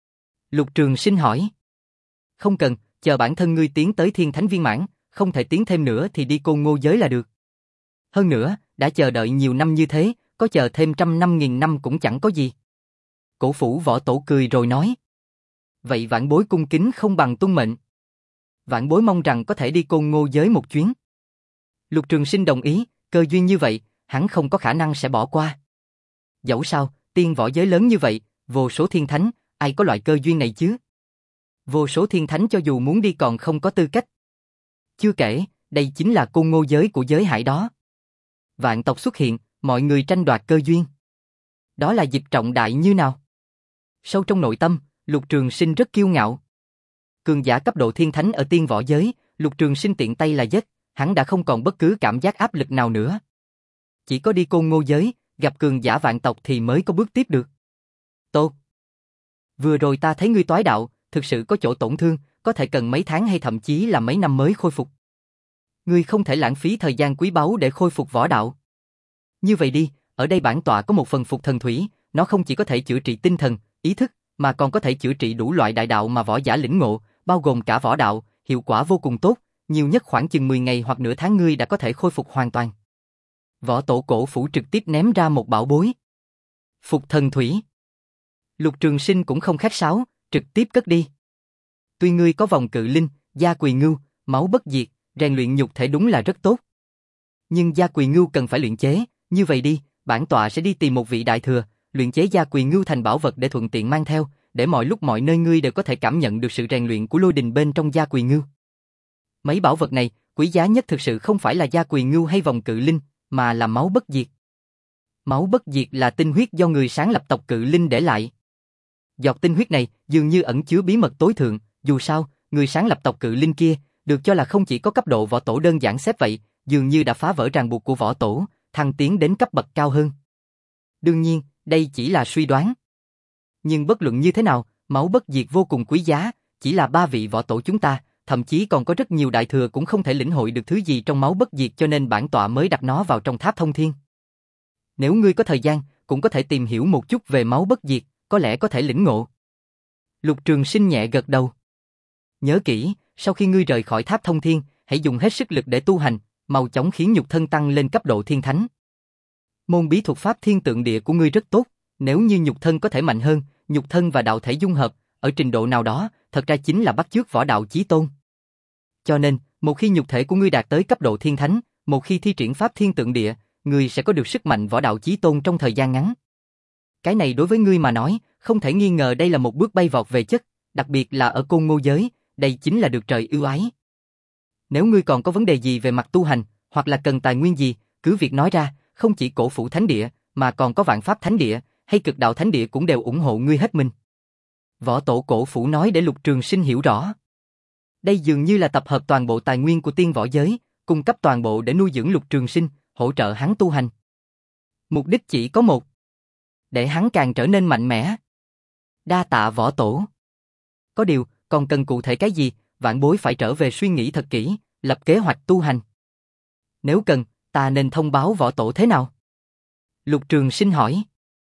A: Lục Trường Sinh hỏi. Không cần, chờ bản thân ngươi tiến tới thiên thánh viên mãn, không thể tiến thêm nữa thì đi Côn Ngô giới là được. Hơn nữa, đã chờ đợi nhiều năm như thế, có chờ thêm trăm năm nghìn năm cũng chẳng có gì. Cổ phủ võ tổ cười rồi nói. Vậy vãn bối cung kính không bằng tuân mệnh. Vãn bối mong rằng có thể đi Côn Ngô giới một chuyến. Lục Trường Sinh đồng ý, cơ duyên như vậy, hắn không có khả năng sẽ bỏ qua. Dẫu sao, tiên võ giới lớn như vậy, vô số thiên thánh, ai có loại cơ duyên này chứ? Vô số thiên thánh cho dù muốn đi còn không có tư cách. Chưa kể, đây chính là Côn Ngô giới của giới hải đó. Vạn tộc xuất hiện, mọi người tranh đoạt cơ duyên. Đó là dịp trọng đại như nào? Sâu trong nội tâm, Lục Trường Sinh rất kiêu ngạo. Cường giả cấp độ thiên thánh ở tiên võ giới, Lục Trường Sinh tiện tay là giết, hắn đã không còn bất cứ cảm giác áp lực nào nữa. Chỉ có đi Côn Ngô giới, gặp cường giả vạn tộc thì mới có bước tiếp được. Tốt. Vừa rồi ta thấy ngươi toái đạo, thực sự có chỗ tổn thương, có thể cần mấy tháng hay thậm chí là mấy năm mới khôi phục. Ngươi không thể lãng phí thời gian quý báu để khôi phục võ đạo. Như vậy đi, ở đây bản tọa có một phần phục thần thủy, nó không chỉ có thể chữa trị tinh thần, ý thức, mà còn có thể chữa trị đủ loại đại đạo mà võ giả lĩnh ngộ, bao gồm cả võ đạo, hiệu quả vô cùng tốt, nhiều nhất khoảng chừng mười ngày hoặc nửa tháng ngươi đã có thể khôi phục hoàn toàn. Võ tổ cổ phủ trực tiếp ném ra một bảo bối. Phục thần thủy. Lục Trường Sinh cũng không khách sáo, trực tiếp cất đi. Tuy ngươi có vòng cự linh, gia quỳ ngưu, máu bất diệt, rèn luyện nhục thể đúng là rất tốt. Nhưng gia quỳ ngưu cần phải luyện chế, như vậy đi, bản tọa sẽ đi tìm một vị đại thừa, luyện chế gia quỳ ngưu thành bảo vật để thuận tiện mang theo, để mọi lúc mọi nơi ngươi đều có thể cảm nhận được sự rèn luyện của lôi đình bên trong gia quỳ ngưu. Mấy bảo vật này, quý giá nhất thực sự không phải là gia quỳ ngưu hay vòng cự linh, mà là máu bất diệt. Máu bất diệt là tinh huyết do người sáng lập tộc cự linh để lại. Giọt tinh huyết này dường như ẩn chứa bí mật tối thượng, dù sao, người sáng lập tộc cự linh kia, được cho là không chỉ có cấp độ võ tổ đơn giản xếp vậy, dường như đã phá vỡ ràng buộc của võ tổ, thăng tiến đến cấp bậc cao hơn. Đương nhiên, đây chỉ là suy đoán. Nhưng bất luận như thế nào, máu bất diệt vô cùng quý giá, chỉ là ba vị võ tổ chúng ta, thậm chí còn có rất nhiều đại thừa cũng không thể lĩnh hội được thứ gì trong máu bất diệt cho nên bản tọa mới đặt nó vào trong tháp thông thiên. Nếu ngươi có thời gian, cũng có thể tìm hiểu một chút về máu bất diệt, có lẽ có thể lĩnh ngộ. Lục Trường Sinh nhẹ gật đầu. Nhớ kỹ, sau khi ngươi rời khỏi tháp thông thiên, hãy dùng hết sức lực để tu hành, mau chóng khiến nhục thân tăng lên cấp độ thiên thánh. Môn bí thuật pháp thiên tượng địa của ngươi rất tốt, nếu như nhục thân có thể mạnh hơn, nhục thân và đạo thể dung hợp, ở trình độ nào đó, thật ra chính là bắt chước võ đạo chí tôn. Cho nên, một khi nhục thể của ngươi đạt tới cấp độ thiên thánh, một khi thi triển pháp thiên tượng địa, ngươi sẽ có được sức mạnh võ đạo chí tôn trong thời gian ngắn. Cái này đối với ngươi mà nói, không thể nghi ngờ đây là một bước bay vọt về chất, đặc biệt là ở Côn Ngô giới, đây chính là được trời ưu ái. Nếu ngươi còn có vấn đề gì về mặt tu hành, hoặc là cần tài nguyên gì, cứ việc nói ra, không chỉ cổ phủ thánh địa, mà còn có vạn pháp thánh địa, hay cực đạo thánh địa cũng đều ủng hộ ngươi hết mình. Võ tổ cổ phủ nói để Lục Trường Sinh hiểu rõ. Đây dường như là tập hợp toàn bộ tài nguyên của tiên võ giới, cung cấp toàn bộ để nuôi dưỡng Lục Trường Sinh, hỗ trợ hắn tu hành. Mục đích chỉ có một. Để hắn càng trở nên mạnh mẽ. Đa tạ võ tổ. Có điều, còn cần cụ thể cái gì, vạn bối phải trở về suy nghĩ thật kỹ, lập kế hoạch tu hành. Nếu cần, ta nên thông báo võ tổ thế nào? Lục Trường Sinh hỏi.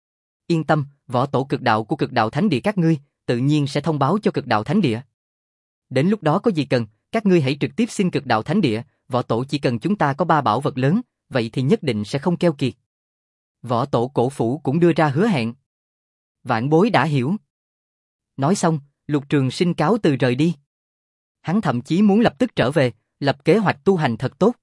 A: Yên tâm, võ tổ cực đạo của cực đạo thánh địa các ngươi, tự nhiên sẽ thông báo cho cực đạo thánh địa. Đến lúc đó có gì cần, các ngươi hãy trực tiếp xin cực đạo thánh địa, võ tổ chỉ cần chúng ta có ba bảo vật lớn, vậy thì nhất định sẽ không keo kiệt. Võ tổ cổ phủ cũng đưa ra hứa hẹn. Vạn bối đã hiểu. Nói xong, Lục Trường Sinh cáo từ rời đi. Hắn thậm chí muốn lập tức trở về, lập kế hoạch tu hành thật tốt.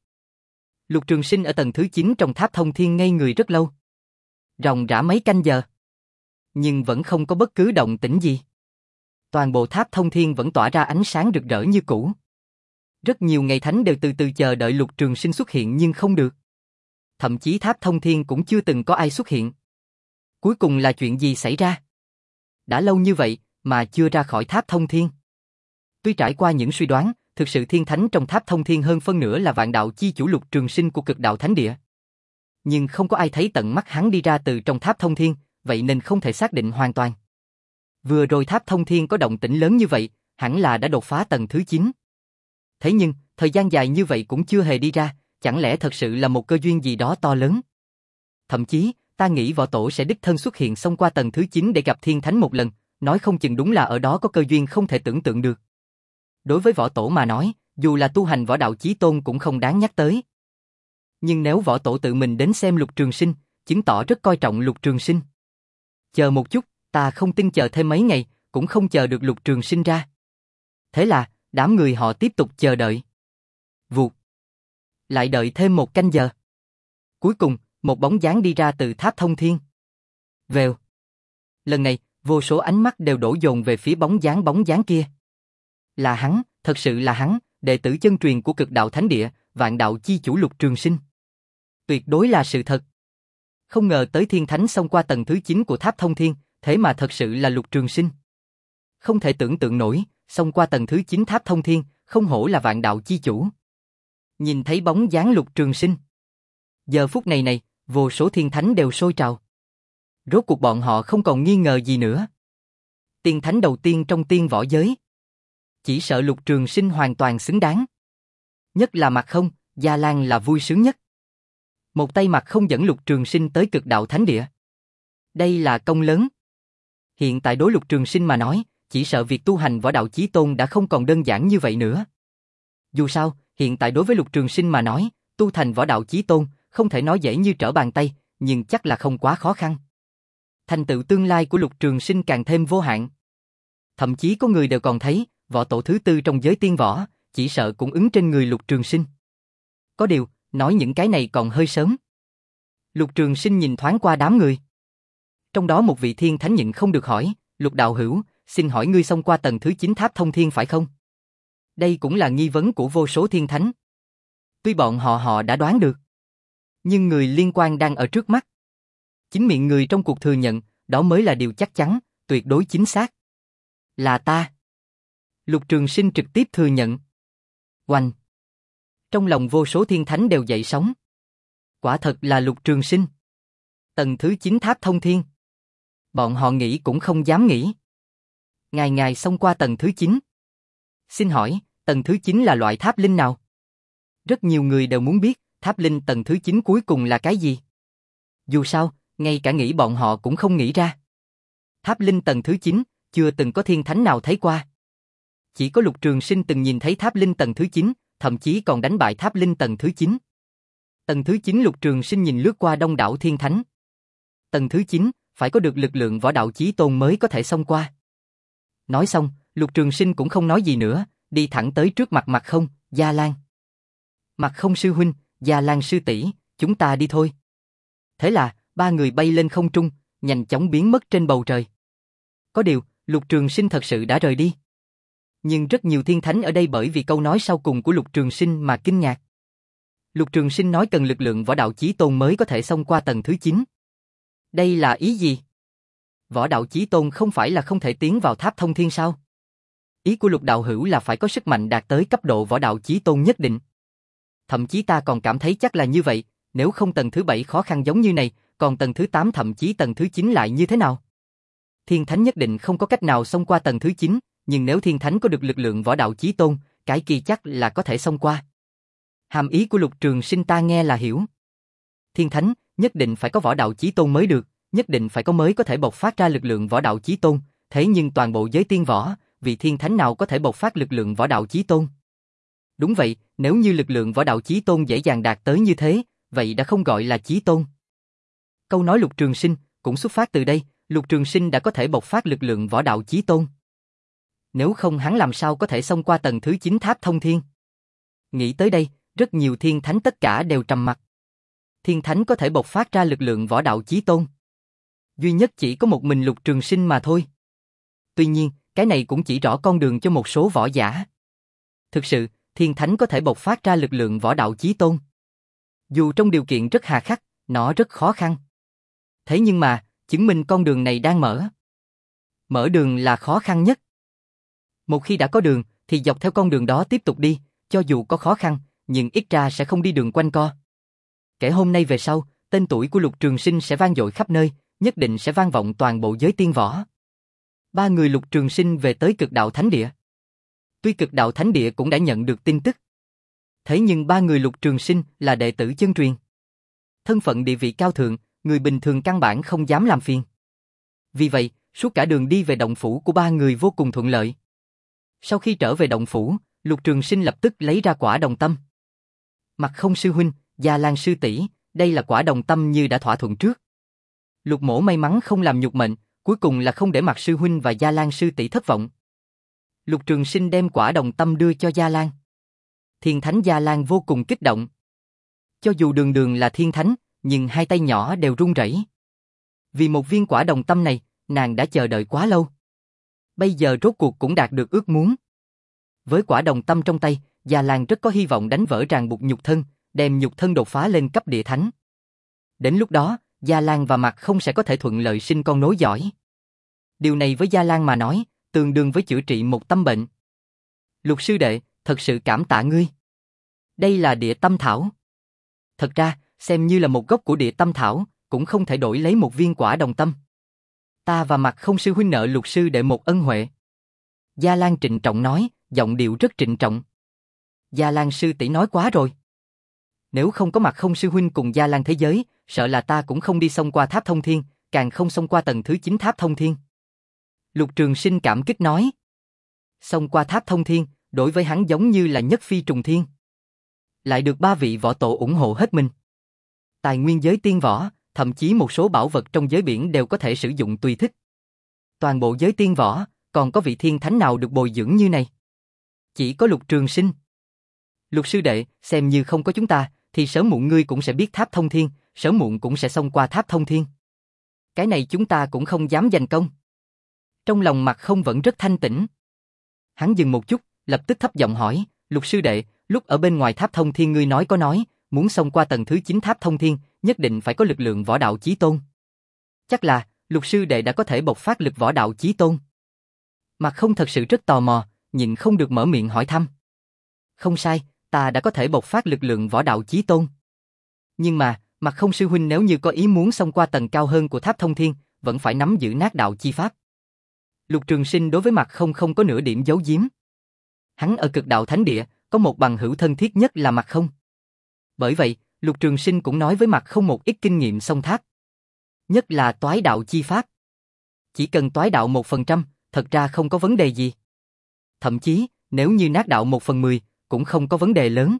A: Lục Trường Sinh ở tầng thứ chín trong tháp thông thiên ngây người rất lâu. Ròng rã mấy canh giờ. Nhưng vẫn không có bất cứ động tĩnh gì. Toàn bộ tháp thông thiên vẫn tỏa ra ánh sáng rực rỡ như cũ. Rất nhiều ngày thánh đều từ từ chờ đợi Lục Trường Sinh xuất hiện nhưng không được. Thậm chí tháp thông thiên cũng chưa từng có ai xuất hiện. Cuối cùng là chuyện gì xảy ra? Đã lâu như vậy mà chưa ra khỏi tháp thông thiên. Tuy trải qua những suy đoán, thực sự thiên thánh trong tháp thông thiên hơn phân nửa là vạn đạo chi chủ Lục Trường Sinh của cực đạo thánh địa. Nhưng không có ai thấy tận mắt hắn đi ra từ trong tháp thông thiên, vậy nên không thể xác định hoàn toàn. Vừa rồi tháp thông thiên có động tĩnh lớn như vậy, hẳn là đã đột phá tầng thứ chín. Thế nhưng, thời gian dài như vậy cũng chưa hề đi ra, chẳng lẽ thật sự là một cơ duyên gì đó to lớn? Thậm chí, ta nghĩ võ tổ sẽ đích thân xuất hiện xông qua tầng thứ chín để gặp thiên thánh một lần, nói không chừng đúng là ở đó có cơ duyên không thể tưởng tượng được. Đối với võ tổ mà nói, dù là tu hành võ đạo chí tôn cũng không đáng nhắc tới. Nhưng nếu võ tổ tự mình đến xem Lục Trường Sinh, chứng tỏ rất coi trọng Lục Trường Sinh. Chờ một chút, ta không tin chờ thêm mấy ngày, cũng không chờ được Lục Trường Sinh ra. Thế là, đám người họ tiếp tục chờ đợi. Vụt. Lại đợi thêm một canh giờ. Cuối cùng, một bóng dáng đi ra từ tháp thông thiên. Vèo. Lần này, vô số ánh mắt đều đổ dồn về phía bóng dáng bóng dáng kia. Là hắn, thật sự là hắn, đệ tử chân truyền của cực đạo thánh địa, vạn đạo chi chủ Lục Trường Sinh. Tuyệt đối là sự thật. Không ngờ tới thiên thánh xông qua tầng thứ chín của tháp thông thiên, thế mà thật sự là Lục Trường Sinh. Không thể tưởng tượng nổi, xông qua tầng thứ chín tháp thông thiên, không hổ là vạn đạo chi chủ. Nhìn thấy bóng dáng Lục Trường Sinh. Giờ phút này này, vô số thiên thánh đều sôi trào. Rốt cuộc bọn họ không còn nghi ngờ gì nữa. Tiên thánh đầu tiên trong tiên võ giới. Chỉ sợ Lục Trường Sinh hoàn toàn xứng đáng. Nhất là Mạc Không, Gia Lan là vui sướng nhất. Một tay Mạc Không dẫn Lục Trường Sinh tới cực đạo thánh địa. Đây là công lớn. Hiện tại đối Lục Trường Sinh mà nói, chỉ sợ việc tu hành võ đạo chí tôn đã không còn đơn giản như vậy nữa. Dù sao, hiện tại đối với Lục Trường Sinh mà nói, tu thành võ đạo chí tôn, không thể nói dễ như trở bàn tay, nhưng chắc là không quá khó khăn. Thành tựu tương lai của Lục Trường Sinh càng thêm vô hạn. Thậm chí có người đều còn thấy, võ tổ thứ tư trong giới tiên võ, chỉ sợ cũng ứng trên người Lục Trường Sinh. Có điều, nói những cái này còn hơi sớm. Lục Trường Sinh nhìn thoáng qua đám người. Trong đó một vị thiên thánh nhịn không được hỏi, Lục đạo hữu, xin hỏi ngươi xông qua tầng thứ chín tháp thông thiên phải không? Đây cũng là nghi vấn của vô số thiên thánh. Tuy bọn họ họ đã đoán được, nhưng người liên quan đang ở trước mắt. Chính miệng người trong cuộc thừa nhận, đó mới là điều chắc chắn, tuyệt đối chính xác. Là ta. Lục Trường Sinh trực tiếp thừa nhận. Oanh. Trong lòng vô số thiên thánh đều dậy sóng. Quả thật là Lục Trường Sinh. Tầng thứ chín tháp thông thiên. Bọn họ nghĩ cũng không dám nghĩ. Ngài ngài xông qua tầng thứ chín. Xin hỏi, tầng thứ chín là loại tháp linh nào? Rất nhiều người đều muốn biết, tháp linh tầng thứ chín cuối cùng là cái gì? Dù sao, ngay cả nghĩ bọn họ cũng không nghĩ ra. Tháp linh tầng thứ chín, chưa từng có thiên thánh nào thấy qua. Chỉ có Lục Trường Sinh từng nhìn thấy tháp linh tầng thứ chín, thậm chí còn đánh bại tháp linh tầng thứ chín. Tầng thứ chín Lục Trường Sinh nhìn lướt qua đông đảo thiên thánh. Tầng thứ chín, phải có được lực lượng võ đạo chí tôn mới có thể xông qua. Nói xong, Lục Trường Sinh cũng không nói gì nữa, đi thẳng tới trước mặt Mạc Không, Gia Lan. Mạc Không sư huynh, Gia Lan sư tỷ, chúng ta đi thôi. Thế là, ba người bay lên không trung, nhanh chóng biến mất trên bầu trời. Có điều, Lục Trường Sinh thật sự đã rời đi. Nhưng rất nhiều thiên thánh ở đây bởi vì câu nói sau cùng của Lục Trường Sinh mà kinh ngạc. Lục Trường Sinh nói cần lực lượng võ đạo chí tôn mới có thể xông qua tầng thứ chín. Đây là ý gì? Võ đạo chí tôn không phải là không thể tiến vào tháp thông thiên sao? Ý của Lục đạo hữu là phải có sức mạnh đạt tới cấp độ võ đạo chí tôn nhất định. Thậm chí ta còn cảm thấy chắc là như vậy, nếu không tầng thứ bảy khó khăn giống như này, còn tầng thứ tám thậm chí tầng thứ chín lại như thế nào? Thiên Thánh nhất định không có cách nào xông qua tầng thứ chín, nhưng nếu Thiên Thánh có được lực lượng võ đạo chí tôn, cái kia chắc là có thể xông qua. Hàm ý của Lục Trường Sinh ta nghe là hiểu. Thiên Thánh nhất định phải có võ đạo chí tôn mới được, nhất định phải có mới có thể bộc phát ra lực lượng võ đạo chí tôn, thế nhưng toàn bộ giới tiên võ, vị Thiên Thánh nào có thể bộc phát lực lượng võ đạo chí tôn? Đúng vậy, nếu như lực lượng võ đạo chí tôn dễ dàng đạt tới như thế, vậy đã không gọi là chí tôn. Câu nói Lục Trường Sinh cũng xuất phát từ đây, Lục Trường Sinh đã có thể bộc phát lực lượng võ đạo chí tôn. Nếu không hắn làm sao có thể xông qua tầng thứ chín tháp thông thiên? Nghĩ tới đây, rất nhiều thiên thánh tất cả đều trầm mặc. Thiên thánh có thể bộc phát ra lực lượng võ đạo chí tôn. Duy nhất chỉ có một mình Lục Trường Sinh mà thôi. Tuy nhiên, cái này cũng chỉ rõ con đường cho một số võ giả. Thực sự, thiên thánh có thể bộc phát ra lực lượng võ đạo chí tôn. Dù trong điều kiện rất hà khắc, nó rất khó khăn. Thế nhưng mà, chứng minh con đường này đang mở. Mở đường là khó khăn nhất. Một khi đã có đường, thì dọc theo con đường đó tiếp tục đi, cho dù có khó khăn, nhưng ít ra sẽ không đi đường quanh co. Kể hôm nay về sau, tên tuổi của Lục Trường Sinh sẽ vang dội khắp nơi, nhất định sẽ vang vọng toàn bộ giới tiên võ. Ba người Lục Trường Sinh về tới Cực Đạo Thánh Địa. Tuy Cực Đạo Thánh Địa cũng đã nhận được tin tức. Thế nhưng ba người Lục Trường Sinh là đệ tử chân truyền. Thân phận địa vị cao thượng, người bình thường căn bản không dám làm phiền. Vì vậy, suốt cả đường đi về động phủ của ba người vô cùng thuận lợi. Sau khi trở về động phủ, Lục Trường Sinh lập tức lấy ra quả đồng tâm. Mặt Không sư huynh, Gia Lan sư tỷ, đây là quả đồng tâm như đã thỏa thuận trước. Lục Mỗ may mắn không làm nhục mệnh, cuối cùng là không để Mặt sư huynh và Gia Lan sư tỷ thất vọng. Lục Trường Sinh đem quả đồng tâm đưa cho Gia Lan. Thiên Thánh Gia Lan vô cùng kích động. Cho dù đường đường là thiên thánh, nhưng hai tay nhỏ đều run rẩy. Vì một viên quả đồng tâm này, nàng đã chờ đợi quá lâu. Bây giờ rốt cuộc cũng đạt được ước muốn. Với quả đồng tâm trong tay, Gia Lan rất có hy vọng đánh vỡ ràng buộc nhục thân, đem nhục thân đột phá lên cấp địa thánh. Đến lúc đó, Gia Lan và Mặt Không sẽ có thể thuận lợi sinh con nối dõi. Điều này với Gia Lan mà nói, tương đương với chữa trị một tâm bệnh. Lục sư đệ, thật sự cảm tạ ngươi. Đây là địa tâm thảo. Thật ra, xem như là một gốc của địa tâm thảo, cũng không thể đổi lấy một viên quả đồng tâm. Ta và Mặt Không sư huynh nợ Lục sư đệ một ân huệ. Gia Lan trịnh trọng nói, giọng điệu rất trịnh trọng. Gia Lan sư tỷ nói quá rồi. Nếu không có Mặt Không sư huynh cùng Gia Lan thế giới, sợ là ta cũng không đi xông qua tháp thông thiên, càng không xông qua tầng thứ chín tháp thông thiên. Lục Trường Sinh cảm kích nói. Xông qua tháp thông thiên, đối với hắn giống như là nhất phi trùng thiên. Lại được ba vị võ tổ ủng hộ hết mình. Tài nguyên giới tiên võ, thậm chí một số bảo vật trong giới biển đều có thể sử dụng tùy thích. Toàn bộ giới tiên võ, còn có vị thiên thánh nào được bồi dưỡng như này? Chỉ có Lục Trường Sinh. Lục sư đệ, xem như không có chúng ta, thì sớm muộn ngươi cũng sẽ biết tháp thông thiên, sớm muộn cũng sẽ xông qua tháp thông thiên. Cái này chúng ta cũng không dám giành công. Trong lòng Mặt Không vẫn rất thanh tĩnh. Hắn dừng một chút, lập tức thấp giọng hỏi, Lục sư đệ, lúc ở bên ngoài tháp thông thiên ngươi nói có nói, muốn xông qua tầng thứ chín tháp thông thiên, nhất định phải có lực lượng võ đạo chí tôn. Chắc là, Lục sư đệ đã có thể bộc phát lực võ đạo chí tôn. Mặt Không thật sự rất tò mò, nhịn không được mở miệng hỏi thăm. Không sai, ta đã có thể bộc phát lực lượng võ đạo chí tôn. Nhưng mà, Mặt Không sư huynh nếu như có ý muốn xông qua tầng cao hơn của tháp thông thiên, vẫn phải nắm giữ nát đạo chi pháp. Lục Trường Sinh đối với Mặt Không không có nửa điểm giấu giếm. Hắn ở Cực Đạo Thánh Địa, có một bằng hữu thân thiết nhất là Mặt Không. Bởi vậy, Lục Trường Sinh cũng nói với Mặt Không một ít kinh nghiệm xông tháp. Nhất là toái đạo chi pháp. Chỉ cần toái đạo một phần trăm, thật ra không có vấn đề gì. Thậm chí, nếu như nát đạo một phần mười, cũng không có vấn đề lớn.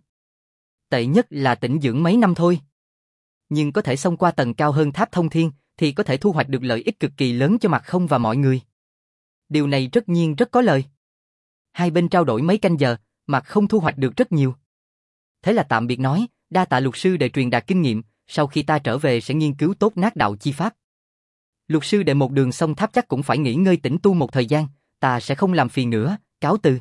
A: Tệ nhất là tĩnh dưỡng mấy năm thôi. Nhưng có thể xông qua tầng cao hơn tháp thông thiên, thì có thể thu hoạch được lợi ích cực kỳ lớn cho Mặt Không và mọi người. Điều này tất nhiên rất có lời. Hai bên trao đổi mấy canh giờ, Mặt Không thu hoạch được rất nhiều. Thế là tạm biệt nói, đa tạ Lục sư đệ truyền đạt kinh nghiệm, sau khi ta trở về sẽ nghiên cứu tốt nát đạo chi pháp. Lục sư đệ một đường xông tháp chắc cũng phải nghỉ ngơi tĩnh tu một thời gian, ta sẽ không làm phiền nữa, cáo từ.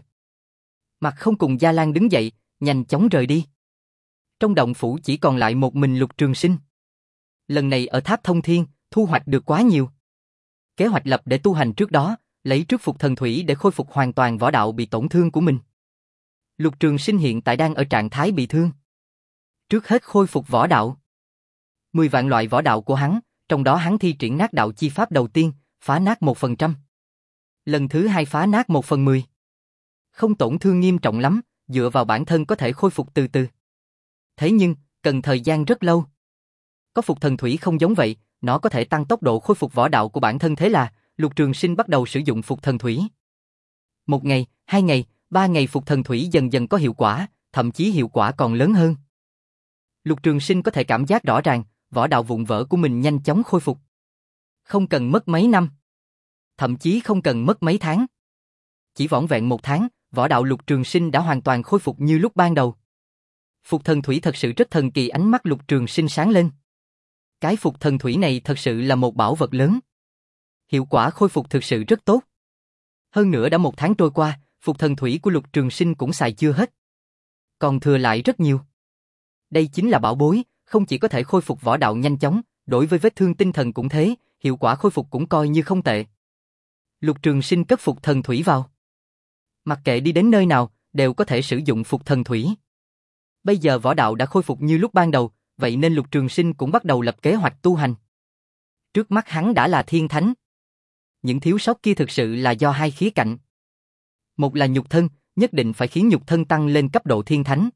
A: Mặt Không cùng Gia Lan đứng dậy, nhanh chóng rời đi. Trong động phủ chỉ còn lại một mình Lục Trường Sinh. Lần này ở tháp thông thiên, thu hoạch được quá nhiều. kế hoạch lập để tu hành trước đó, lấy trước phục thần thủy để khôi phục hoàn toàn võ đạo bị tổn thương của mình. Lục Trường Sinh hiện tại đang ở trạng thái bị thương. Trước hết khôi phục võ đạo. Mười vạn loại võ đạo của hắn, trong đó hắn thi triển nát đạo chi pháp đầu tiên, phá nát một phần trăm. Lần thứ hai phá nát một phần mười. Không tổn thương nghiêm trọng lắm, dựa vào bản thân có thể khôi phục từ từ. Thế nhưng, cần thời gian rất lâu. Có phục thần thủy không giống vậy, nó có thể tăng tốc độ khôi phục võ đạo của bản thân, thế là Lục Trường Sinh bắt đầu sử dụng phục thần thủy. Một ngày, hai ngày, ba ngày phục thần thủy dần dần có hiệu quả, thậm chí hiệu quả còn lớn hơn. Lục Trường Sinh có thể cảm giác rõ ràng, võ đạo vụn vỡ của mình nhanh chóng khôi phục. Không cần mất mấy năm, thậm chí không cần mất mấy tháng. Chỉ vỏn vẹn một tháng, võ đạo Lục Trường Sinh đã hoàn toàn khôi phục như lúc ban đầu. Phục thần thủy thật sự rất thần kỳ, ánh mắt Lục Trường Sinh sáng lên. Cái phục thần thủy này thật sự là một bảo vật lớn. Hiệu quả khôi phục thực sự rất tốt. Hơn nữa đã một tháng trôi qua, phục thần thủy của Lục Trường Sinh cũng xài chưa hết. Còn thừa lại rất nhiều. Đây chính là bảo bối, không chỉ có thể khôi phục võ đạo nhanh chóng, đối với vết thương tinh thần cũng thế, hiệu quả khôi phục cũng coi như không tệ. Lục Trường Sinh cất phục thần thủy vào. Mặc kệ đi đến nơi nào, đều có thể sử dụng phục thần thủy. Bây giờ võ đạo đã khôi phục như lúc ban đầu, vậy nên Lục Trường Sinh cũng bắt đầu lập kế hoạch tu hành. Trước mắt hắn đã là thiên thánh. Những thiếu sót kia thực sự là do hai khía cạnh. Một là nhục thân, nhất định phải khiến nhục thân tăng lên cấp độ thiên thánh.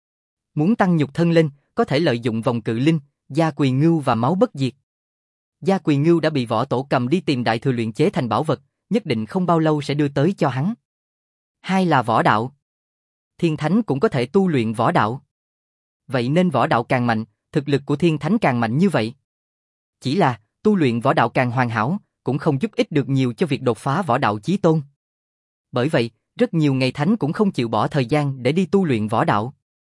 A: Muốn tăng nhục thân lên, có thể lợi dụng vòng cự linh, gia quỳ ngưu và máu bất diệt. Gia quỳ ngưu đã bị võ tổ cầm đi tìm đại thừa luyện chế thành bảo vật, nhất định không bao lâu sẽ đưa tới cho hắn. Hai là võ đạo. Thiên thánh cũng có thể tu luyện võ đạo. Vậy nên võ đạo càng mạnh, thực lực của thiên thánh càng mạnh như vậy. Chỉ là, tu luyện võ đạo càng hoàn hảo, cũng không giúp ích được nhiều cho việc đột phá võ đạo chí tôn. Bởi vậy, rất nhiều ngày thánh cũng không chịu bỏ thời gian để đi tu luyện võ đạo.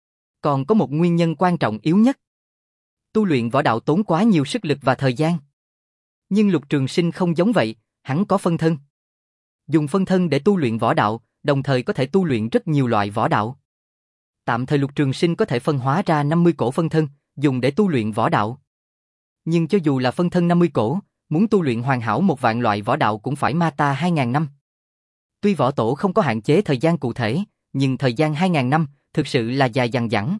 A: Còn có một nguyên nhân quan trọng yếu nhất. Tu luyện võ đạo tốn quá nhiều sức lực và thời gian. Nhưng Lục Trường Sinh không giống vậy, hắn có phân thân. Dùng phân thân để tu luyện võ đạo, đồng thời có thể tu luyện rất nhiều loại võ đạo. Tạm thời Lục Trường Sinh có thể phân hóa ra năm mươi cổ phân thân, dùng để tu luyện võ đạo. Nhưng cho dù là phân thân năm mươi cổ, muốn tu luyện hoàn hảo một vạn loại võ đạo cũng phải ma ta hai ngàn năm. Tuy võ tổ không có hạn chế thời gian cụ thể, nhưng thời gian hai ngàn năm thực sự là dài dằng dẳng.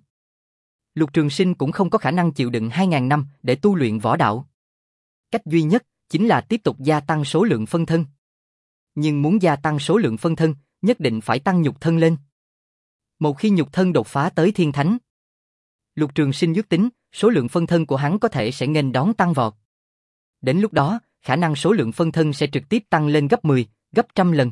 A: Lục Trường Sinh cũng không có khả năng chịu đựng hai ngàn năm để tu luyện võ đạo. Cách duy nhất chính là tiếp tục gia tăng số lượng phân thân. Nhưng muốn gia tăng số lượng phân thân, nhất định phải tăng nhục thân lên. Một khi nhục thân đột phá tới thiên thánh, Lục Trường Sinh ước tính, số lượng phân thân của hắn có thể sẽ nghênh đón tăng vọt. Đến lúc đó, khả năng số lượng phân thân sẽ trực tiếp tăng lên gấp mười, gấp trăm lần.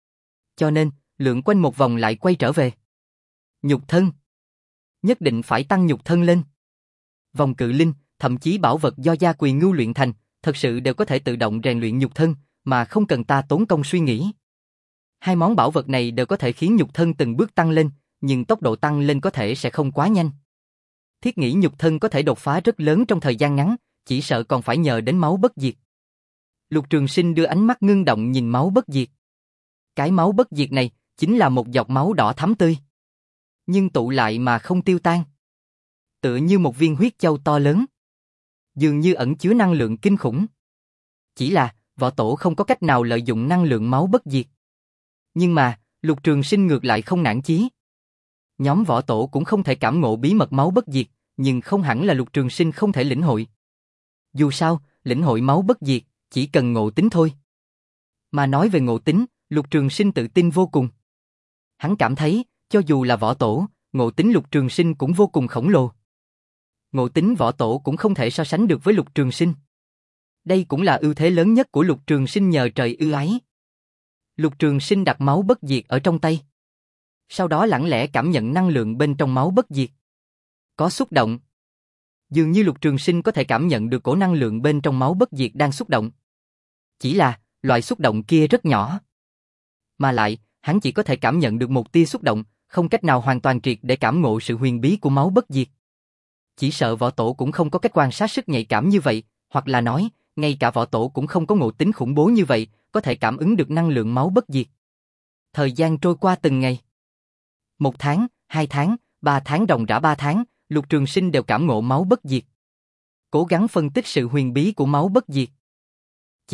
A: Cho nên, lượn quanh một vòng lại quay trở về. Nhục thân. Nhất định phải tăng nhục thân lên. Vòng cự linh, thậm chí bảo vật do gia quỳ ngưu luyện thành, thật sự đều có thể tự động rèn luyện nhục thân, mà không cần ta tốn công suy nghĩ. Hai món bảo vật này đều có thể khiến nhục thân từng bước tăng lên, nhưng tốc độ tăng lên có thể sẽ không quá nhanh. Thiết nghĩ nhục thân có thể đột phá rất lớn trong thời gian ngắn, chỉ sợ còn phải nhờ đến máu bất diệt. Lục Trường Sinh đưa ánh mắt ngưng động nhìn máu bất diệt. Cái máu bất diệt này chính là một giọt máu đỏ thắm tươi, nhưng tụ lại mà không tiêu tan. Tựa như một viên huyết châu to lớn, dường như ẩn chứa năng lượng kinh khủng. Chỉ là, võ tổ không có cách nào lợi dụng năng lượng máu bất diệt. Nhưng mà, Lục Trường Sinh ngược lại không nản chí. Nhóm võ tổ cũng không thể cảm ngộ bí mật máu bất diệt, nhưng không hẳn là Lục Trường Sinh không thể lĩnh hội. Dù sao, lĩnh hội máu bất diệt, chỉ cần ngộ tính thôi. Mà nói về ngộ tính, Lục Trường Sinh tự tin vô cùng. Hắn cảm thấy, cho dù là võ tổ, ngộ tính Lục Trường Sinh cũng vô cùng khổng lồ. Ngộ tính võ tổ cũng không thể so sánh được với Lục Trường Sinh. Đây cũng là ưu thế lớn nhất của Lục Trường Sinh nhờ trời ưu ái. Lục Trường Sinh đặt máu bất diệt ở trong tay. Sau đó lặng lẽ cảm nhận năng lượng bên trong máu bất diệt. Có xúc động. Dường như Lục Trường Sinh có thể cảm nhận được cổ năng lượng bên trong máu bất diệt đang xúc động. Chỉ là, loại xúc động kia rất nhỏ. Mà lại, hắn chỉ có thể cảm nhận được một tia xúc động, không cách nào hoàn toàn triệt để cảm ngộ sự huyền bí của máu bất diệt. Chỉ sợ võ tổ cũng không có cách quan sát sức nhạy cảm như vậy, hoặc là nói, ngay cả võ tổ cũng không có ngộ tính khủng bố như vậy, có thể cảm ứng được năng lượng máu bất diệt. Thời gian trôi qua từng ngày. Một tháng, hai tháng, ba tháng ròng rã ba tháng, Lục Trường Sinh đều cảm ngộ máu bất diệt. Cố gắng phân tích sự huyền bí của máu bất diệt. Chỉ tiếc,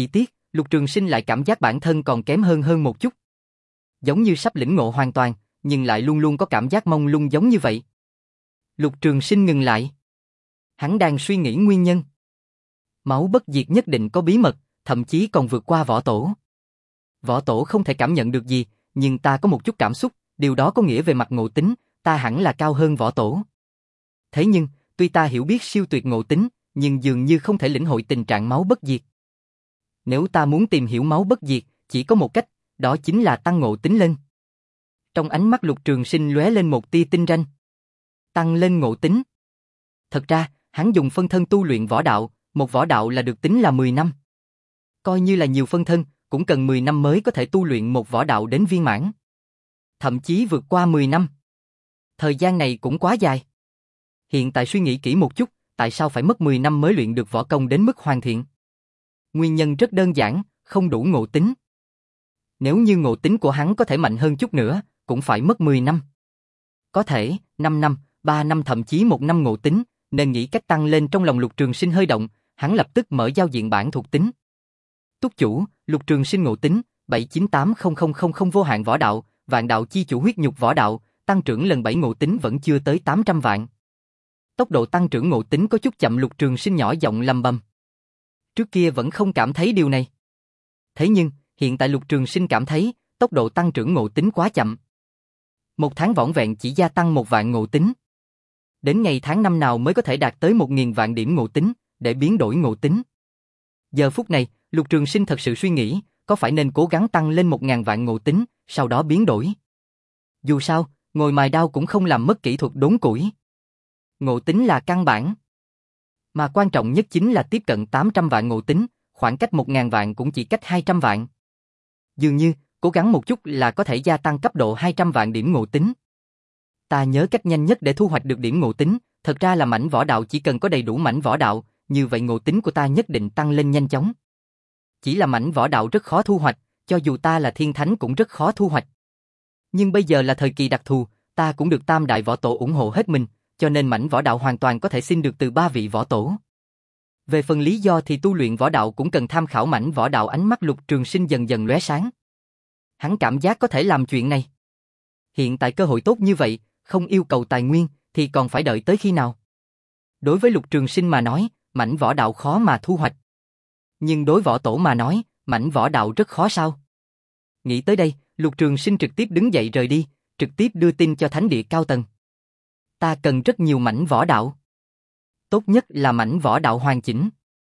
A: Lục Trường Sinh lại cảm giác bản thân còn kém hơn hơn một chút. Giống như sắp lĩnh ngộ hoàn toàn, nhưng lại luôn luôn có cảm giác mông lung giống như vậy. Lục Trường Sinh ngừng lại. Hắn đang suy nghĩ nguyên nhân. Máu bất diệt nhất định có bí mật, thậm chí còn vượt qua võ tổ. Võ tổ không thể cảm nhận được gì, nhưng ta có một chút cảm xúc, điều đó có nghĩa về mặt ngộ tính, ta hẳn là cao hơn võ tổ. Thế nhưng, tuy ta hiểu biết siêu tuyệt ngộ tính, nhưng dường như không thể lĩnh hội tình trạng máu bất diệt. Nếu ta muốn tìm hiểu máu bất diệt, chỉ có một cách, đó chính là tăng ngộ tính lên. Trong ánh mắt Lục Trường Sinh lóe lên một tia tinh ranh. Tăng lên ngộ tính. Thật ra, hắn dùng phân thân tu luyện võ đạo, một võ đạo là được tính là mười năm. Coi như là nhiều phân thân, cũng cần mười năm mới có thể tu luyện một võ đạo đến viên mãn. Thậm chí vượt qua mười năm. Thời gian này cũng quá dài. Hiện tại suy nghĩ kỹ một chút, tại sao phải mất mười năm mới luyện được võ công đến mức hoàn thiện? Nguyên nhân rất đơn giản, không đủ ngộ tính. Nếu như ngộ tính của hắn có thể mạnh hơn chút nữa, cũng phải mất mười năm. Có thể, năm năm, ba năm thậm chí một năm ngộ tính, nên nghĩ cách tăng lên. Trong lòng Lục Trường Sinh hơi động, hắn lập tức mở giao diện bản thuộc tính. Túc chủ, Lục Trường Sinh ngộ tính, bảy chín tám không không không không vô hạn võ đạo, vạn đạo chi chủ huyết nhục võ đạo, tăng trưởng lần bảy ngộ tính vẫn chưa tới tám trăm vạn. Tốc độ tăng trưởng ngộ tính có chút chậm. Lục Trường Sinh nhỏ giọng lầm bầm. Trước kia vẫn không cảm thấy điều này. Thế nhưng, hiện tại Lục Trường Sinh cảm thấy, tốc độ tăng trưởng ngộ tính quá chậm. Một tháng vỏn vẹn chỉ gia tăng một vạn ngộ tính. Đến ngày tháng năm nào mới có thể đạt tới một nghìn vạn điểm ngộ tính, để biến đổi ngộ tính. Giờ phút này, Lục Trường Sinh thật sự suy nghĩ, có phải nên cố gắng tăng lên một ngàn vạn ngộ tính, sau đó biến đổi. Dù sao, ngồi mài đao cũng không làm mất kỹ thuật đốn củi. Ngộ tính là căn bản. Mà quan trọng nhất chính là tiếp cận tám trăm vạn ngộ tính, khoảng cách một ngàn vạn cũng chỉ cách hai trăm vạn. Dường như, cố gắng một chút là có thể gia tăng cấp độ hai trăm vạn điểm ngộ tính. Ta nhớ cách nhanh nhất để thu hoạch được điểm ngộ tính, thật ra là mảnh võ đạo. Chỉ cần có đầy đủ mảnh võ đạo, như vậy ngộ tính của ta nhất định tăng lên nhanh chóng. Chỉ là mảnh võ đạo rất khó thu hoạch, cho dù ta là thiên thánh cũng rất khó thu hoạch. Nhưng bây giờ là thời kỳ đặc thù, ta cũng được tam đại võ tổ ủng hộ hết mình, cho nên mảnh võ đạo hoàn toàn có thể xin được từ ba vị võ tổ. Về phần lý do thì tu luyện võ đạo cũng cần tham khảo mảnh võ đạo. Ánh mắt Lục Trường Sinh dần dần lóe sáng. Hắn cảm giác có thể làm chuyện này. Hiện tại cơ hội tốt như vậy, không yêu cầu tài nguyên, thì còn phải đợi tới khi nào? Đối với Lục Trường Sinh mà nói, mảnh võ đạo khó mà thu hoạch. Nhưng đối võ tổ mà nói, mảnh võ đạo rất khó sao? Nghĩ tới đây, Lục Trường Sinh trực tiếp đứng dậy rời đi, trực tiếp đưa tin cho thánh địa cao tầng. Ta cần rất nhiều mảnh võ đạo. Tốt nhất là mảnh võ đạo hoàn chỉnh.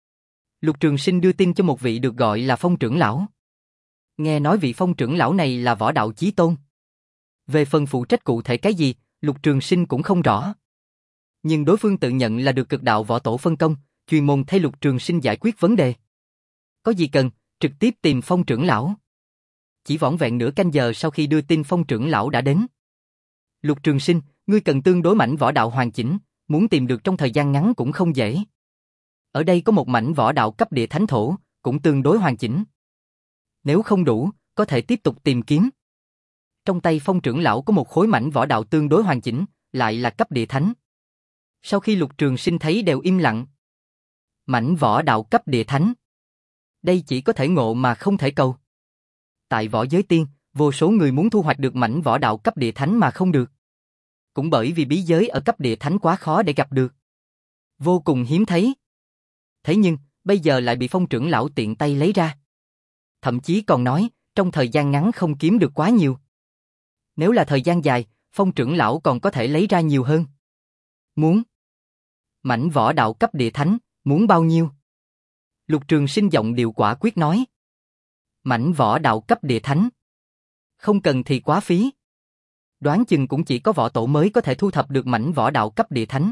A: Lục Trường Sinh đưa tin cho một vị được gọi là Phong trưởng lão. Nghe nói vị Phong trưởng lão này là võ đạo chí tôn. Về phần phụ trách cụ thể cái gì, Lục Trường Sinh cũng không rõ. Nhưng đối phương tự nhận là được cực đạo võ tổ phân công, chuyên môn thay Lục Trường Sinh giải quyết vấn đề. Có gì cần, trực tiếp tìm Phong trưởng lão. Chỉ vỏn vẹn nửa canh giờ sau khi đưa tin Phong trưởng lão đã đến. Lục Trường Sinh, ngươi cần tương đối mảnh võ đạo hoàn chỉnh, muốn tìm được trong thời gian ngắn cũng không dễ. Ở đây có một mảnh võ đạo cấp địa thánh thổ, cũng tương đối hoàn chỉnh. Nếu không đủ, có thể tiếp tục tìm kiếm. Trong tay Phong trưởng lão có một khối mảnh võ đạo tương đối hoàn chỉnh, lại là cấp địa thánh. Sau khi Lục Trường Sinh thấy đều im lặng. Mảnh võ đạo cấp địa thánh. Đây chỉ có thể ngộ mà không thể cầu. Tại võ giới tiên, vô số người muốn thu hoạch được mảnh võ đạo cấp địa thánh mà không được. Cũng bởi vì bí giới ở cấp địa thánh quá khó để gặp được. Vô cùng hiếm thấy. Thế nhưng, bây giờ lại bị Phong trưởng lão tiện tay lấy ra. Thậm chí còn nói, trong thời gian ngắn không kiếm được quá nhiều. Nếu là thời gian dài, Phong trưởng lão còn có thể lấy ra nhiều hơn. Muốn mảnh võ đạo cấp địa thánh, muốn bao nhiêu? Lục Trường Sinh giọng điệu quả quyết nói. Mảnh võ đạo cấp địa thánh. Không cần thì quá phí. Đoán chừng cũng chỉ có võ tổ mới có thể thu thập được mảnh võ đạo cấp địa thánh.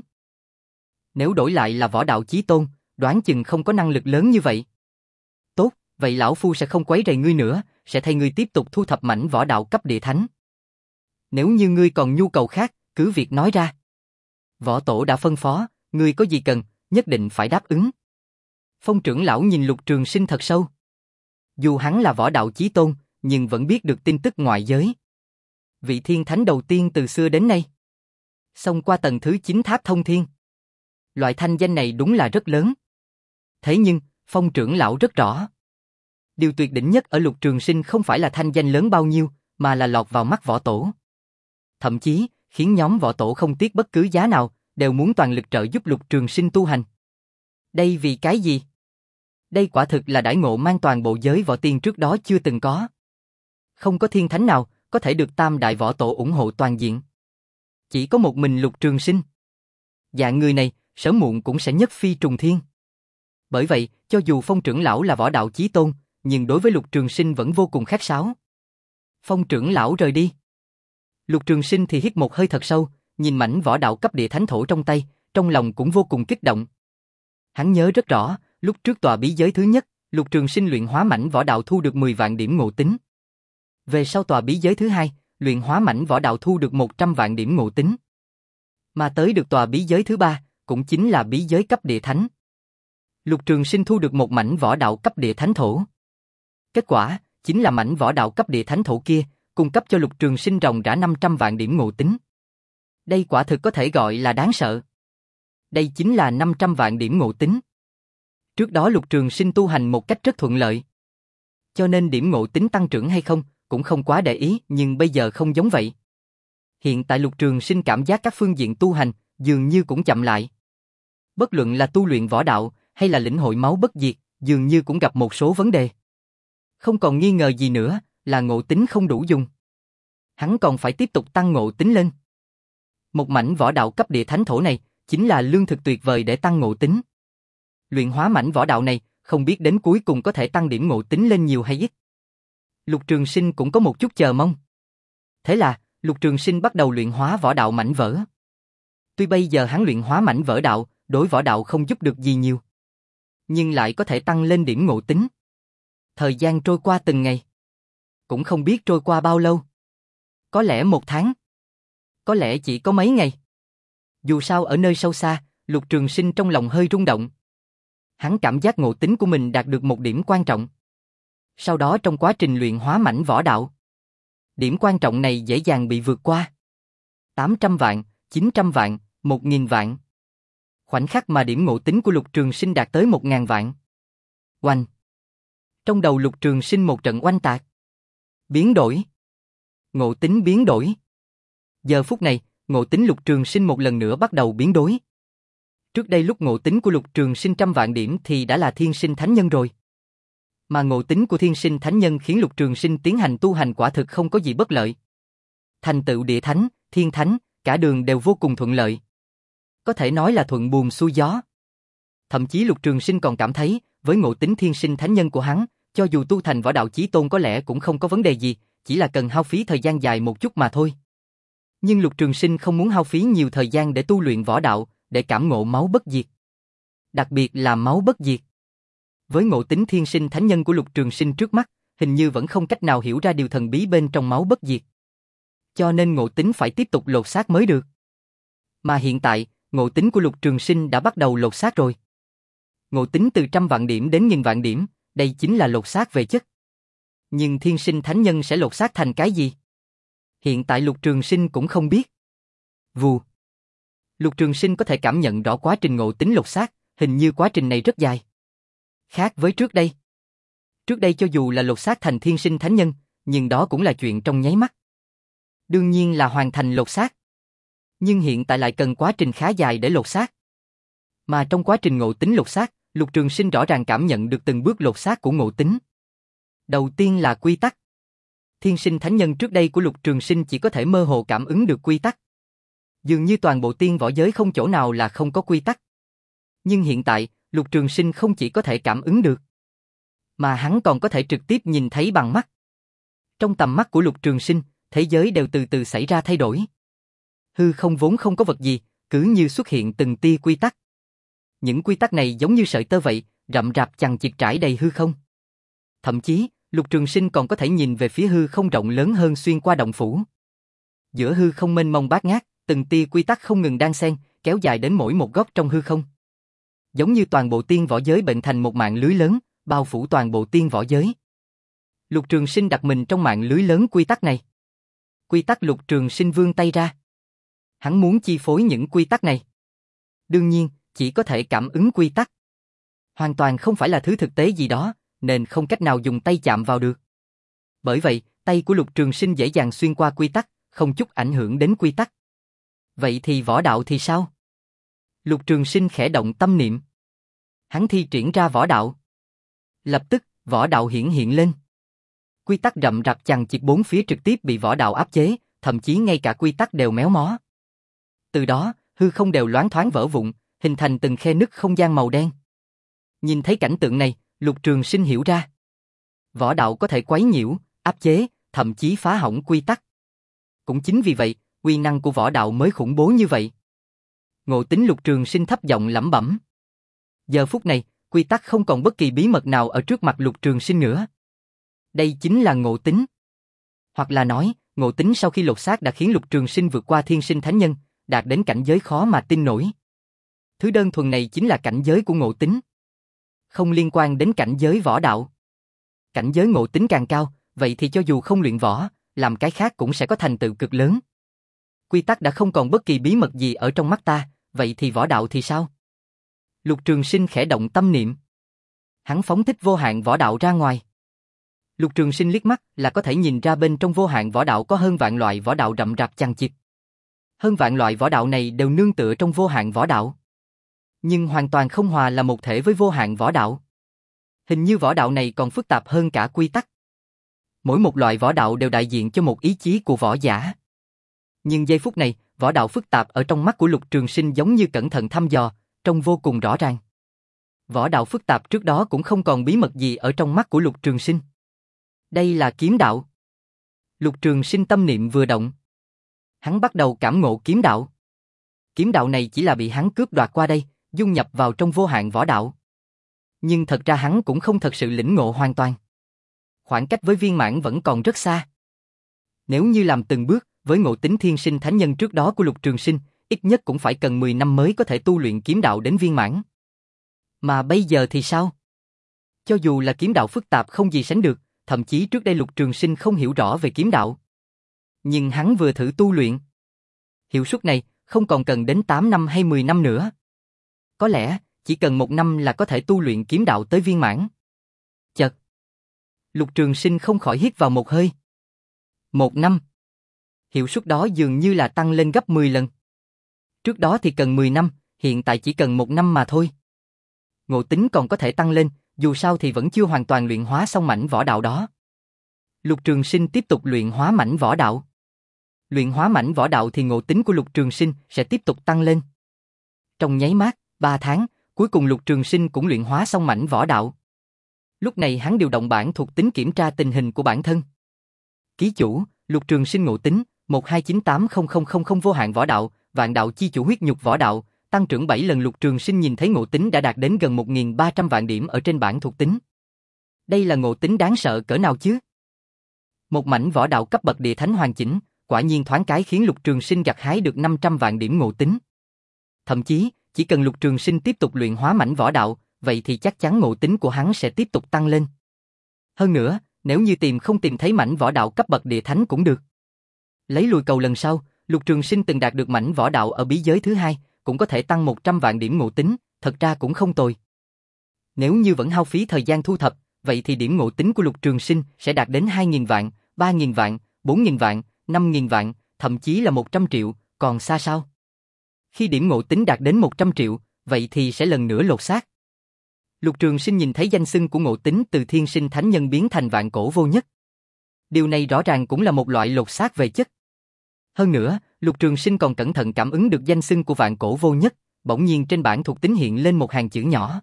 A: Nếu đổi lại là võ đạo chí tôn, đoán chừng không có năng lực lớn như vậy. Tốt, vậy lão phu sẽ không quấy rầy ngươi nữa, sẽ thay ngươi tiếp tục thu thập mảnh võ đạo cấp địa thánh. Nếu như ngươi còn nhu cầu khác, cứ việc nói ra. Võ tổ đã phân phó, ngươi có gì cần, nhất định phải đáp ứng. Phong trưởng lão nhìn Lục Trường Sinh thật sâu. Dù hắn là võ đạo chí tôn, nhưng vẫn biết được tin tức ngoại giới. Vị thiên thánh đầu tiên từ xưa đến nay. Xông qua tầng thứ chín tháp thông thiên. Loại thanh danh này đúng là rất lớn. Thế nhưng, Phong trưởng lão rất rõ. Điều tuyệt đỉnh nhất ở Lục Trường Sinh không phải là thanh danh lớn bao nhiêu, mà là lọt vào mắt võ tổ. Thậm chí, khiến nhóm võ tổ không tiếc bất cứ giá nào, đều muốn toàn lực trợ giúp Lục Trường Sinh tu hành. Đây vì cái gì? Đây quả thực là đãi ngộ mang toàn bộ giới võ tiên trước đó chưa từng có. Không có thiên thánh nào có thể được tam đại võ tổ ủng hộ toàn diện. Chỉ có một mình Lục Trường Sinh. Dạng người này, sớm muộn cũng sẽ nhất phi trùng thiên. Bởi vậy, cho dù Phong trưởng lão là võ đạo chí tôn, nhưng đối với Lục Trường Sinh vẫn vô cùng khách sáo. Phong trưởng lão rời đi. Lục Trường Sinh thì hít một hơi thật sâu, nhìn mảnh võ đạo cấp địa thánh thổ trong tay, trong lòng cũng vô cùng kích động. Hắn nhớ rất rõ, lúc trước tòa bí giới thứ nhất, Lục Trường Sinh luyện hóa mảnh võ đạo thu được mười vạn điểm ngộ tính. Về sau tòa bí giới thứ hai, luyện hóa mảnh võ đạo thu được một trăm vạn điểm ngộ tính. Mà tới được tòa bí giới thứ ba, cũng chính là bí giới cấp địa thánh. Lục Trường Sinh thu được một mảnh võ đạo cấp địa thánh thổ. Kết quả, chính là mảnh võ đạo cấp địa thánh thổ kia, cung cấp cho Lục Trường Sinh ròng rã năm trăm vạn điểm ngộ tính. Đây quả thực có thể gọi là đáng sợ. Đây chính là năm trăm vạn điểm ngộ tính. Trước đó Lục Trường Sinh tu hành một cách rất thuận lợi. Cho nên điểm ngộ tính tăng trưởng hay không, cũng không quá để ý, nhưng bây giờ không giống vậy. Hiện tại Lục Trường Sinh cảm giác các phương diện tu hành, dường như cũng chậm lại. Bất luận là tu luyện võ đạo, hay là lĩnh hội máu bất diệt, dường như cũng gặp một số vấn đề. Không còn nghi ngờ gì nữa, là ngộ tính không đủ dùng. Hắn còn phải tiếp tục tăng ngộ tính lên. Một mảnh võ đạo cấp địa thánh thổ này, chính là lương thực tuyệt vời để tăng ngộ tính. Luyện hóa mảnh võ đạo này, không biết đến cuối cùng có thể tăng điểm ngộ tính lên nhiều hay ít. Lục Trường Sinh cũng có một chút chờ mong. Thế là, Lục Trường Sinh bắt đầu luyện hóa võ đạo mảnh vỡ. Tuy bây giờ hắn luyện hóa mảnh vỡ đạo, đối võ đạo không giúp được gì nhiều, nhưng lại có thể tăng lên điểm ngộ tính. Thời gian trôi qua từng ngày. Cũng không biết trôi qua bao lâu. Có lẽ một tháng. Có lẽ chỉ có mấy ngày. Dù sao ở nơi sâu xa, Lục Trường Sinh trong lòng hơi rung động. Hắn cảm giác ngộ tính của mình đạt được một điểm quan trọng. Sau đó trong quá trình luyện hóa mảnh võ đạo, điểm quan trọng này dễ dàng bị vượt qua. tám trăm vạn, chín trăm vạn, một nghìn vạn. Khoảnh khắc mà điểm ngộ tính của Lục Trường Sinh đạt tới một nghìn vạn. Oanh! Trong đầu Lục Trường Sinh một trận oanh tạc. Biến đổi. Ngộ tính biến đổi. Giờ phút này, ngộ tính Lục Trường Sinh một lần nữa bắt đầu biến đổi. Trước đây lúc ngộ tính của Lục Trường Sinh trăm vạn điểm thì đã là thiên sinh thánh nhân rồi. Mà ngộ tính của thiên sinh thánh nhân khiến Lục Trường Sinh tiến hành tu hành quả thực không có gì bất lợi. Thành tựu địa thánh, thiên thánh, cả đường đều vô cùng thuận lợi. Có thể nói là thuận buồm xuôi gió. Thậm chí Lục Trường Sinh còn cảm thấy, với ngộ tính thiên sinh thánh nhân của hắn, cho dù tu thành võ đạo chí tôn có lẽ cũng không có vấn đề gì, chỉ là cần hao phí thời gian dài một chút mà thôi. Nhưng Lục Trường Sinh không muốn hao phí nhiều thời gian để tu luyện võ đạo, để cảm ngộ máu bất diệt. Đặc biệt là máu bất diệt. Với ngộ tính thiên sinh thánh nhân của Lục Trường Sinh trước mắt, hình như vẫn không cách nào hiểu ra điều thần bí bên trong máu bất diệt. Cho nên ngộ tính phải tiếp tục lột xác mới được. Mà hiện tại, ngộ tính của Lục Trường Sinh đã bắt đầu lột xác rồi. Ngộ tính từ trăm vạn điểm đến nghìn vạn điểm, đây chính là lột xác về chất. Nhưng thiên sinh thánh nhân sẽ lột xác thành cái gì? Hiện tại Lục Trường Sinh cũng không biết. Vù. Lục Trường Sinh có thể cảm nhận rõ quá trình ngộ tính lột xác, hình như quá trình này rất dài. Khác với trước đây. Trước đây cho dù là lột xác thành thiên sinh thánh nhân, nhưng đó cũng là chuyện trong nháy mắt. Đương nhiên là hoàn thành lột xác. Nhưng hiện tại lại cần quá trình khá dài để lột xác. Mà trong quá trình ngộ tính lột xác, Lục Trường Sinh rõ ràng cảm nhận được từng bước lột xác của ngộ tính. Đầu tiên là quy tắc. Thiên sinh thánh nhân trước đây của Lục Trường Sinh chỉ có thể mơ hồ cảm ứng được quy tắc. Dường như toàn bộ tiên võ giới không chỗ nào là không có quy tắc. Nhưng hiện tại, Lục Trường Sinh không chỉ có thể cảm ứng được, mà hắn còn có thể trực tiếp nhìn thấy bằng mắt. Trong tầm mắt của Lục Trường Sinh, thế giới đều từ từ xảy ra thay đổi. Hư không vốn không có vật gì, cứ như xuất hiện từng tia quy tắc. Những quy tắc này giống như sợi tơ vậy, rậm rạp chằng chịt trải đầy hư không. Thậm chí, Lục Trường Sinh còn có thể nhìn về phía hư không rộng lớn hơn xuyên qua động phủ. Giữa hư không mênh mông bát ngát, từng tia quy tắc không ngừng đan xen, kéo dài đến mỗi một góc trong hư không. Giống như toàn bộ tiên võ giới bệnh thành một mạng lưới lớn, bao phủ toàn bộ tiên võ giới. Lục Trường Sinh đặt mình trong mạng lưới lớn quy tắc này. Quy tắc Lục Trường Sinh vươn tay ra. Hắn muốn chi phối những quy tắc này. Đương nhiên, chỉ có thể cảm ứng quy tắc. Hoàn toàn không phải là thứ thực tế gì đó, nên không cách nào dùng tay chạm vào được. Bởi vậy, tay của Lục Trường Sinh dễ dàng xuyên qua quy tắc, không chút ảnh hưởng đến quy tắc. Vậy thì võ đạo thì sao? Lục Trường Sinh khẽ động tâm niệm. Hắn thi triển ra võ đạo. Lập tức, võ đạo hiển hiện lên. Quy tắc rậm rạp chằng chịt bốn phía trực tiếp bị võ đạo áp chế, thậm chí ngay cả quy tắc đều méo mó. Từ đó, hư không đều loáng thoáng vỡ vụn, hình thành từng khe nứt không gian màu đen. Nhìn thấy cảnh tượng này, Lục Trường Sinh hiểu ra. Võ đạo có thể quấy nhiễu, áp chế, thậm chí phá hỏng quy tắc. Cũng chính vì vậy, uy năng của võ đạo mới khủng bố như vậy. Ngộ Tính Lục Trường Sinh thấp giọng lẩm bẩm. Giờ phút này, quy tắc không còn bất kỳ bí mật nào ở trước mặt Lục Trường Sinh nữa. Đây chính là ngộ tính. Hoặc là nói, ngộ tính sau khi lột xác đã khiến Lục Trường Sinh vượt qua thiên sinh thánh nhân, đạt đến cảnh giới khó mà tin nổi. Thứ đơn thuần này chính là cảnh giới của ngộ tính. Không liên quan đến cảnh giới võ đạo. Cảnh giới ngộ tính càng cao, vậy thì cho dù không luyện võ, làm cái khác cũng sẽ có thành tựu cực lớn. Quy tắc đã không còn bất kỳ bí mật gì ở trong mắt ta, vậy thì võ đạo thì sao? Lục Trường Sinh khẽ động tâm niệm. Hắn phóng thích vô hạn võ đạo ra ngoài. Lục Trường Sinh liếc mắt là có thể nhìn ra bên trong vô hạn võ đạo có hơn vạn loại võ đạo rậm rạp chằng chịt. Hơn vạn loại võ đạo này đều nương tựa trong vô hạn võ đạo. Nhưng hoàn toàn không hòa là một thể với vô hạn võ đạo. Hình như võ đạo này còn phức tạp hơn cả quy tắc. Mỗi một loại võ đạo đều đại diện cho một ý chí của võ giả. Nhưng giây phút này, võ đạo phức tạp ở trong mắt của Lục Trường Sinh giống như cẩn thận thăm dò, trông vô cùng rõ ràng. Võ đạo phức tạp trước đó cũng không còn bí mật gì ở trong mắt của Lục Trường Sinh. Đây là kiếm đạo. Lục Trường Sinh tâm niệm vừa động. Hắn bắt đầu cảm ngộ kiếm đạo. Kiếm đạo này chỉ là bị hắn cướp đoạt qua đây, dung nhập vào trong vô hạn võ đạo. Nhưng thật ra hắn cũng không thật sự lĩnh ngộ hoàn toàn. Khoảng cách với viên mãn vẫn còn rất xa. Nếu như làm từng bước, với ngộ tính thiên sinh thánh nhân trước đó của Lục Trường Sinh, ít nhất cũng phải cần mười năm mới có thể tu luyện kiếm đạo đến viên mãn. Mà bây giờ thì sao? Cho dù là kiếm đạo phức tạp không gì sánh được, thậm chí trước đây Lục Trường Sinh không hiểu rõ về kiếm đạo. Nhưng hắn vừa thử tu luyện. Hiệu suất này không còn cần đến tám năm hay mười năm nữa. Có lẽ, chỉ cần một năm là có thể tu luyện kiếm đạo tới viên mãn. Chợt, Lục Trường Sinh không khỏi hít vào một hơi. Một năm. Hiệu suất đó dường như là tăng lên gấp mười lần. Trước đó thì cần mười năm, hiện tại chỉ cần một năm mà thôi. Ngộ tính còn có thể tăng lên, dù sao thì vẫn chưa hoàn toàn luyện hóa xong mảnh võ đạo đó. Lục Trường Sinh tiếp tục luyện hóa mảnh võ đạo. Luyện hóa mảnh võ đạo thì ngộ tính của Lục Trường Sinh sẽ tiếp tục tăng lên. Trong nháy mắt, ba tháng, cuối cùng Lục Trường Sinh cũng luyện hóa xong mảnh võ đạo. Lúc này hắn điều động bản thuộc tính kiểm tra tình hình của bản thân. Ký chủ, Lục Trường Sinh ngộ tính, một hai chín tám không không không không vô hạn võ đạo, vạn đạo chi chủ huyết nhục võ đạo, tăng trưởng bảy lần. Lục Trường Sinh nhìn thấy ngộ tính đã đạt đến gần một nghìn ba trăm vạn điểm ở trên bản thuộc tính. Đây là ngộ tính đáng sợ cỡ nào chứ? Một mảnh võ đạo cấp bậc địa thánh hoàn chỉnh, quả nhiên thoáng cái khiến Lục Trường Sinh gặt hái được năm trăm vạn điểm ngộ tính. Thậm chí, chỉ cần Lục Trường Sinh tiếp tục luyện hóa mảnh võ đạo, vậy thì chắc chắn ngộ tính của hắn sẽ tiếp tục tăng lên. Hơn nữa, nếu như tìm không tìm thấy mảnh võ đạo cấp bậc địa thánh cũng được. Lấy lùi cầu lần sau, Lục Trường Sinh từng đạt được mảnh võ đạo ở bí giới thứ hai, cũng có thể tăng một trăm vạn điểm ngộ tính, thật ra cũng không tồi. Nếu như vẫn hao phí thời gian thu thập, vậy thì điểm ngộ tính của Lục Trường Sinh sẽ đạt đến hai nghìn vạn, ba nghìn vạn, bốn nghìn vạn, năm nghìn vạn, thậm chí là một trăm triệu, còn xa sao? Khi điểm ngộ tính đạt đến một trăm triệu, vậy thì sẽ lần nữa lột xác. Lục Trường Sinh nhìn thấy danh xưng của ngộ tính từ thiên sinh thánh nhân biến thành vạn cổ vô nhất. Điều này rõ ràng cũng là một loại lột xác về chất. Hơn nữa, Lục Trường Sinh còn cẩn thận cảm ứng được danh xưng của vạn cổ vô nhất, bỗng nhiên trên bản thuộc tính hiện lên một hàng chữ nhỏ.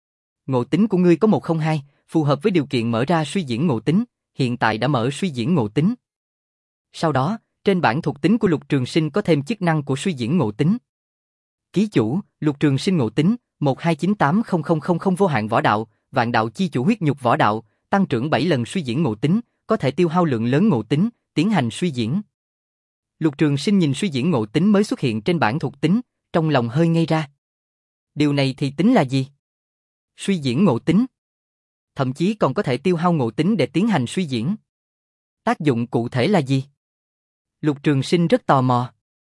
A: Ngộ tính của ngươi có một không hai, phù hợp với điều kiện mở ra suy diễn ngộ tính, hiện tại đã mở suy diễn ngộ tính. Sau đó, trên bản thuộc tính của Lục Trường Sinh có thêm chức năng của suy diễn ngộ tính. Ký chủ, Lục Trường Sinh ngộ tính, một hai chín tám không không không không vô hạn võ đạo, vạn đạo chi chủ huyết nhục võ đạo, tăng trưởng bảy lần suy diễn ngộ tính, có thể tiêu hao lượng lớn ngộ tính, tiến hành suy diễn. Lục Trường Sinh nhìn suy diễn ngộ tính mới xuất hiện trên bản thuộc tính, trong lòng hơi ngây ra. Điều này thì tính là gì? Suy diễn ngộ tính. Thậm chí còn có thể tiêu hao ngộ tính để tiến hành suy diễn. Tác dụng cụ thể là gì? Lục Trường Sinh rất tò mò.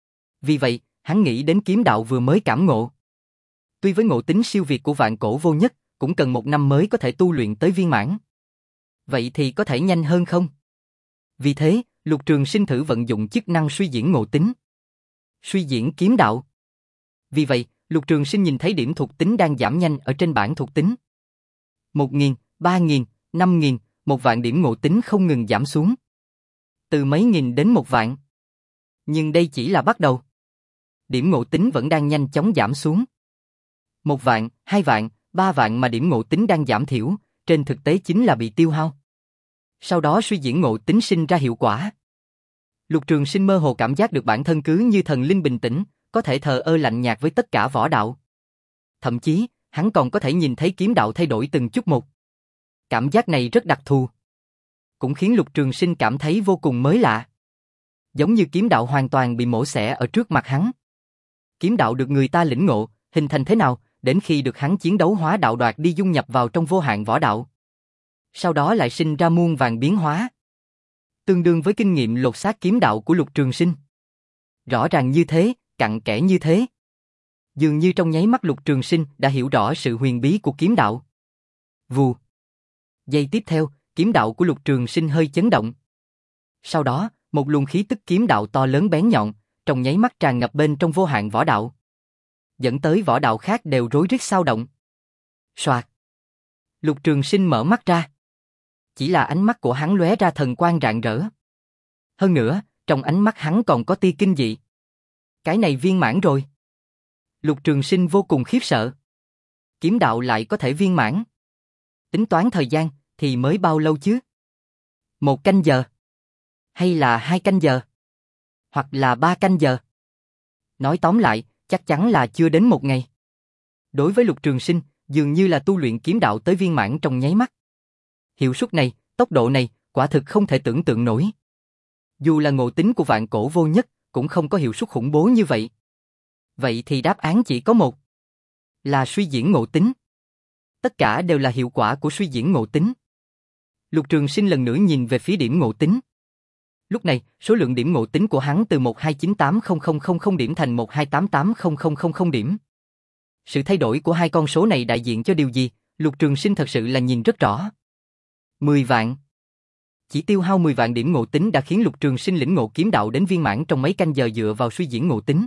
A: Vì vậy, hắn nghĩ đến kiếm đạo vừa mới cảm ngộ. Tuy với ngộ tính siêu việt của vạn cổ vô nhất, cũng cần một năm mới có thể tu luyện tới viên mãn. Vậy thì có thể nhanh hơn không? Vì thế, Lục Trường Sinh thử vận dụng chức năng suy diễn ngộ tính. Suy diễn kiếm đạo. Vì vậy, Lục Trường Sinh nhìn thấy điểm thuộc tính đang giảm nhanh ở trên bảng thuộc tính. Một nghìn, ba nghìn, năm nghìn, một vạn điểm ngộ tính không ngừng giảm xuống. Từ mấy nghìn đến một vạn. Nhưng đây chỉ là bắt đầu. Điểm ngộ tính vẫn đang nhanh chóng giảm xuống. Một vạn, hai vạn, ba vạn mà điểm ngộ tính đang giảm thiểu, trên thực tế chính là bị tiêu hao. Sau đó suy diễn ngộ tính sinh ra hiệu quả. Lục Trường Sinh mơ hồ cảm giác được bản thân cứ như thần linh bình tĩnh, có thể thờ ơ lạnh nhạt với tất cả võ đạo. Thậm chí, hắn còn có thể nhìn thấy kiếm đạo thay đổi từng chút một. Cảm giác này rất đặc thù. Cũng khiến Lục Trường Sinh cảm thấy vô cùng mới lạ. Giống như kiếm đạo hoàn toàn bị mổ xẻ ở trước mặt hắn. Kiếm đạo được người ta lĩnh ngộ, hình thành thế nào, đến khi được hắn chiến đấu hóa đạo đoạt đi dung nhập vào trong vô hạn võ đạo. Sau đó lại sinh ra muôn vàn biến hóa. Tương đương với kinh nghiệm lột xác kiếm đạo của Lục Trường Sinh. Rõ ràng như thế, cặn kẽ như thế. Dường như trong nháy mắt Lục Trường Sinh đã hiểu rõ sự huyền bí của kiếm đạo. Vù. Giây tiếp theo, kiếm đạo của Lục Trường Sinh hơi chấn động. Sau đó, một luồng khí tức kiếm đạo to lớn bén nhọn, trong nháy mắt tràn ngập bên trong vô hạn võ đạo. Dẫn tới võ đạo khác đều rối rít xao động. Soạt. Lục Trường Sinh mở mắt ra. Chỉ là ánh mắt của hắn lóe ra thần quang rạng rỡ. Hơn nữa, trong ánh mắt hắn còn có tia kinh dị. Cái này viên mãn rồi. Lục Trường Sinh vô cùng khiếp sợ. Kiếm đạo lại có thể viên mãn. Tính toán thời gian, thì mới bao lâu chứ? Một canh giờ? Hay là hai canh giờ? Hoặc là ba canh giờ? Nói tóm lại, chắc chắn là chưa đến một ngày. Đối với Lục Trường Sinh, dường như là tu luyện kiếm đạo tới viên mãn trong nháy mắt. Hiệu suất này, tốc độ này, quả thực không thể tưởng tượng nổi. Dù là ngộ tính của vạn cổ vô nhất, cũng không có hiệu suất khủng bố như vậy. Vậy thì đáp án chỉ có một. Là suy diễn ngộ tính. Tất cả đều là hiệu quả của suy diễn ngộ tính. Lục Trường Sinh lần nữa nhìn về phía điểm ngộ tính. Lúc này, số lượng điểm ngộ tính của hắn từ một hai chín tám không không không không điểm thành một hai tám tám không không không không điểm. Sự thay đổi của hai con số này đại diện cho điều gì, Lục Trường Sinh thật sự là nhìn rất rõ. mười vạn. Chỉ tiêu hao mười vạn điểm ngộ tính đã khiến Lục Trường Sinh lĩnh ngộ kiếm đạo đến viên mãn trong mấy canh giờ dựa vào suy diễn ngộ tính.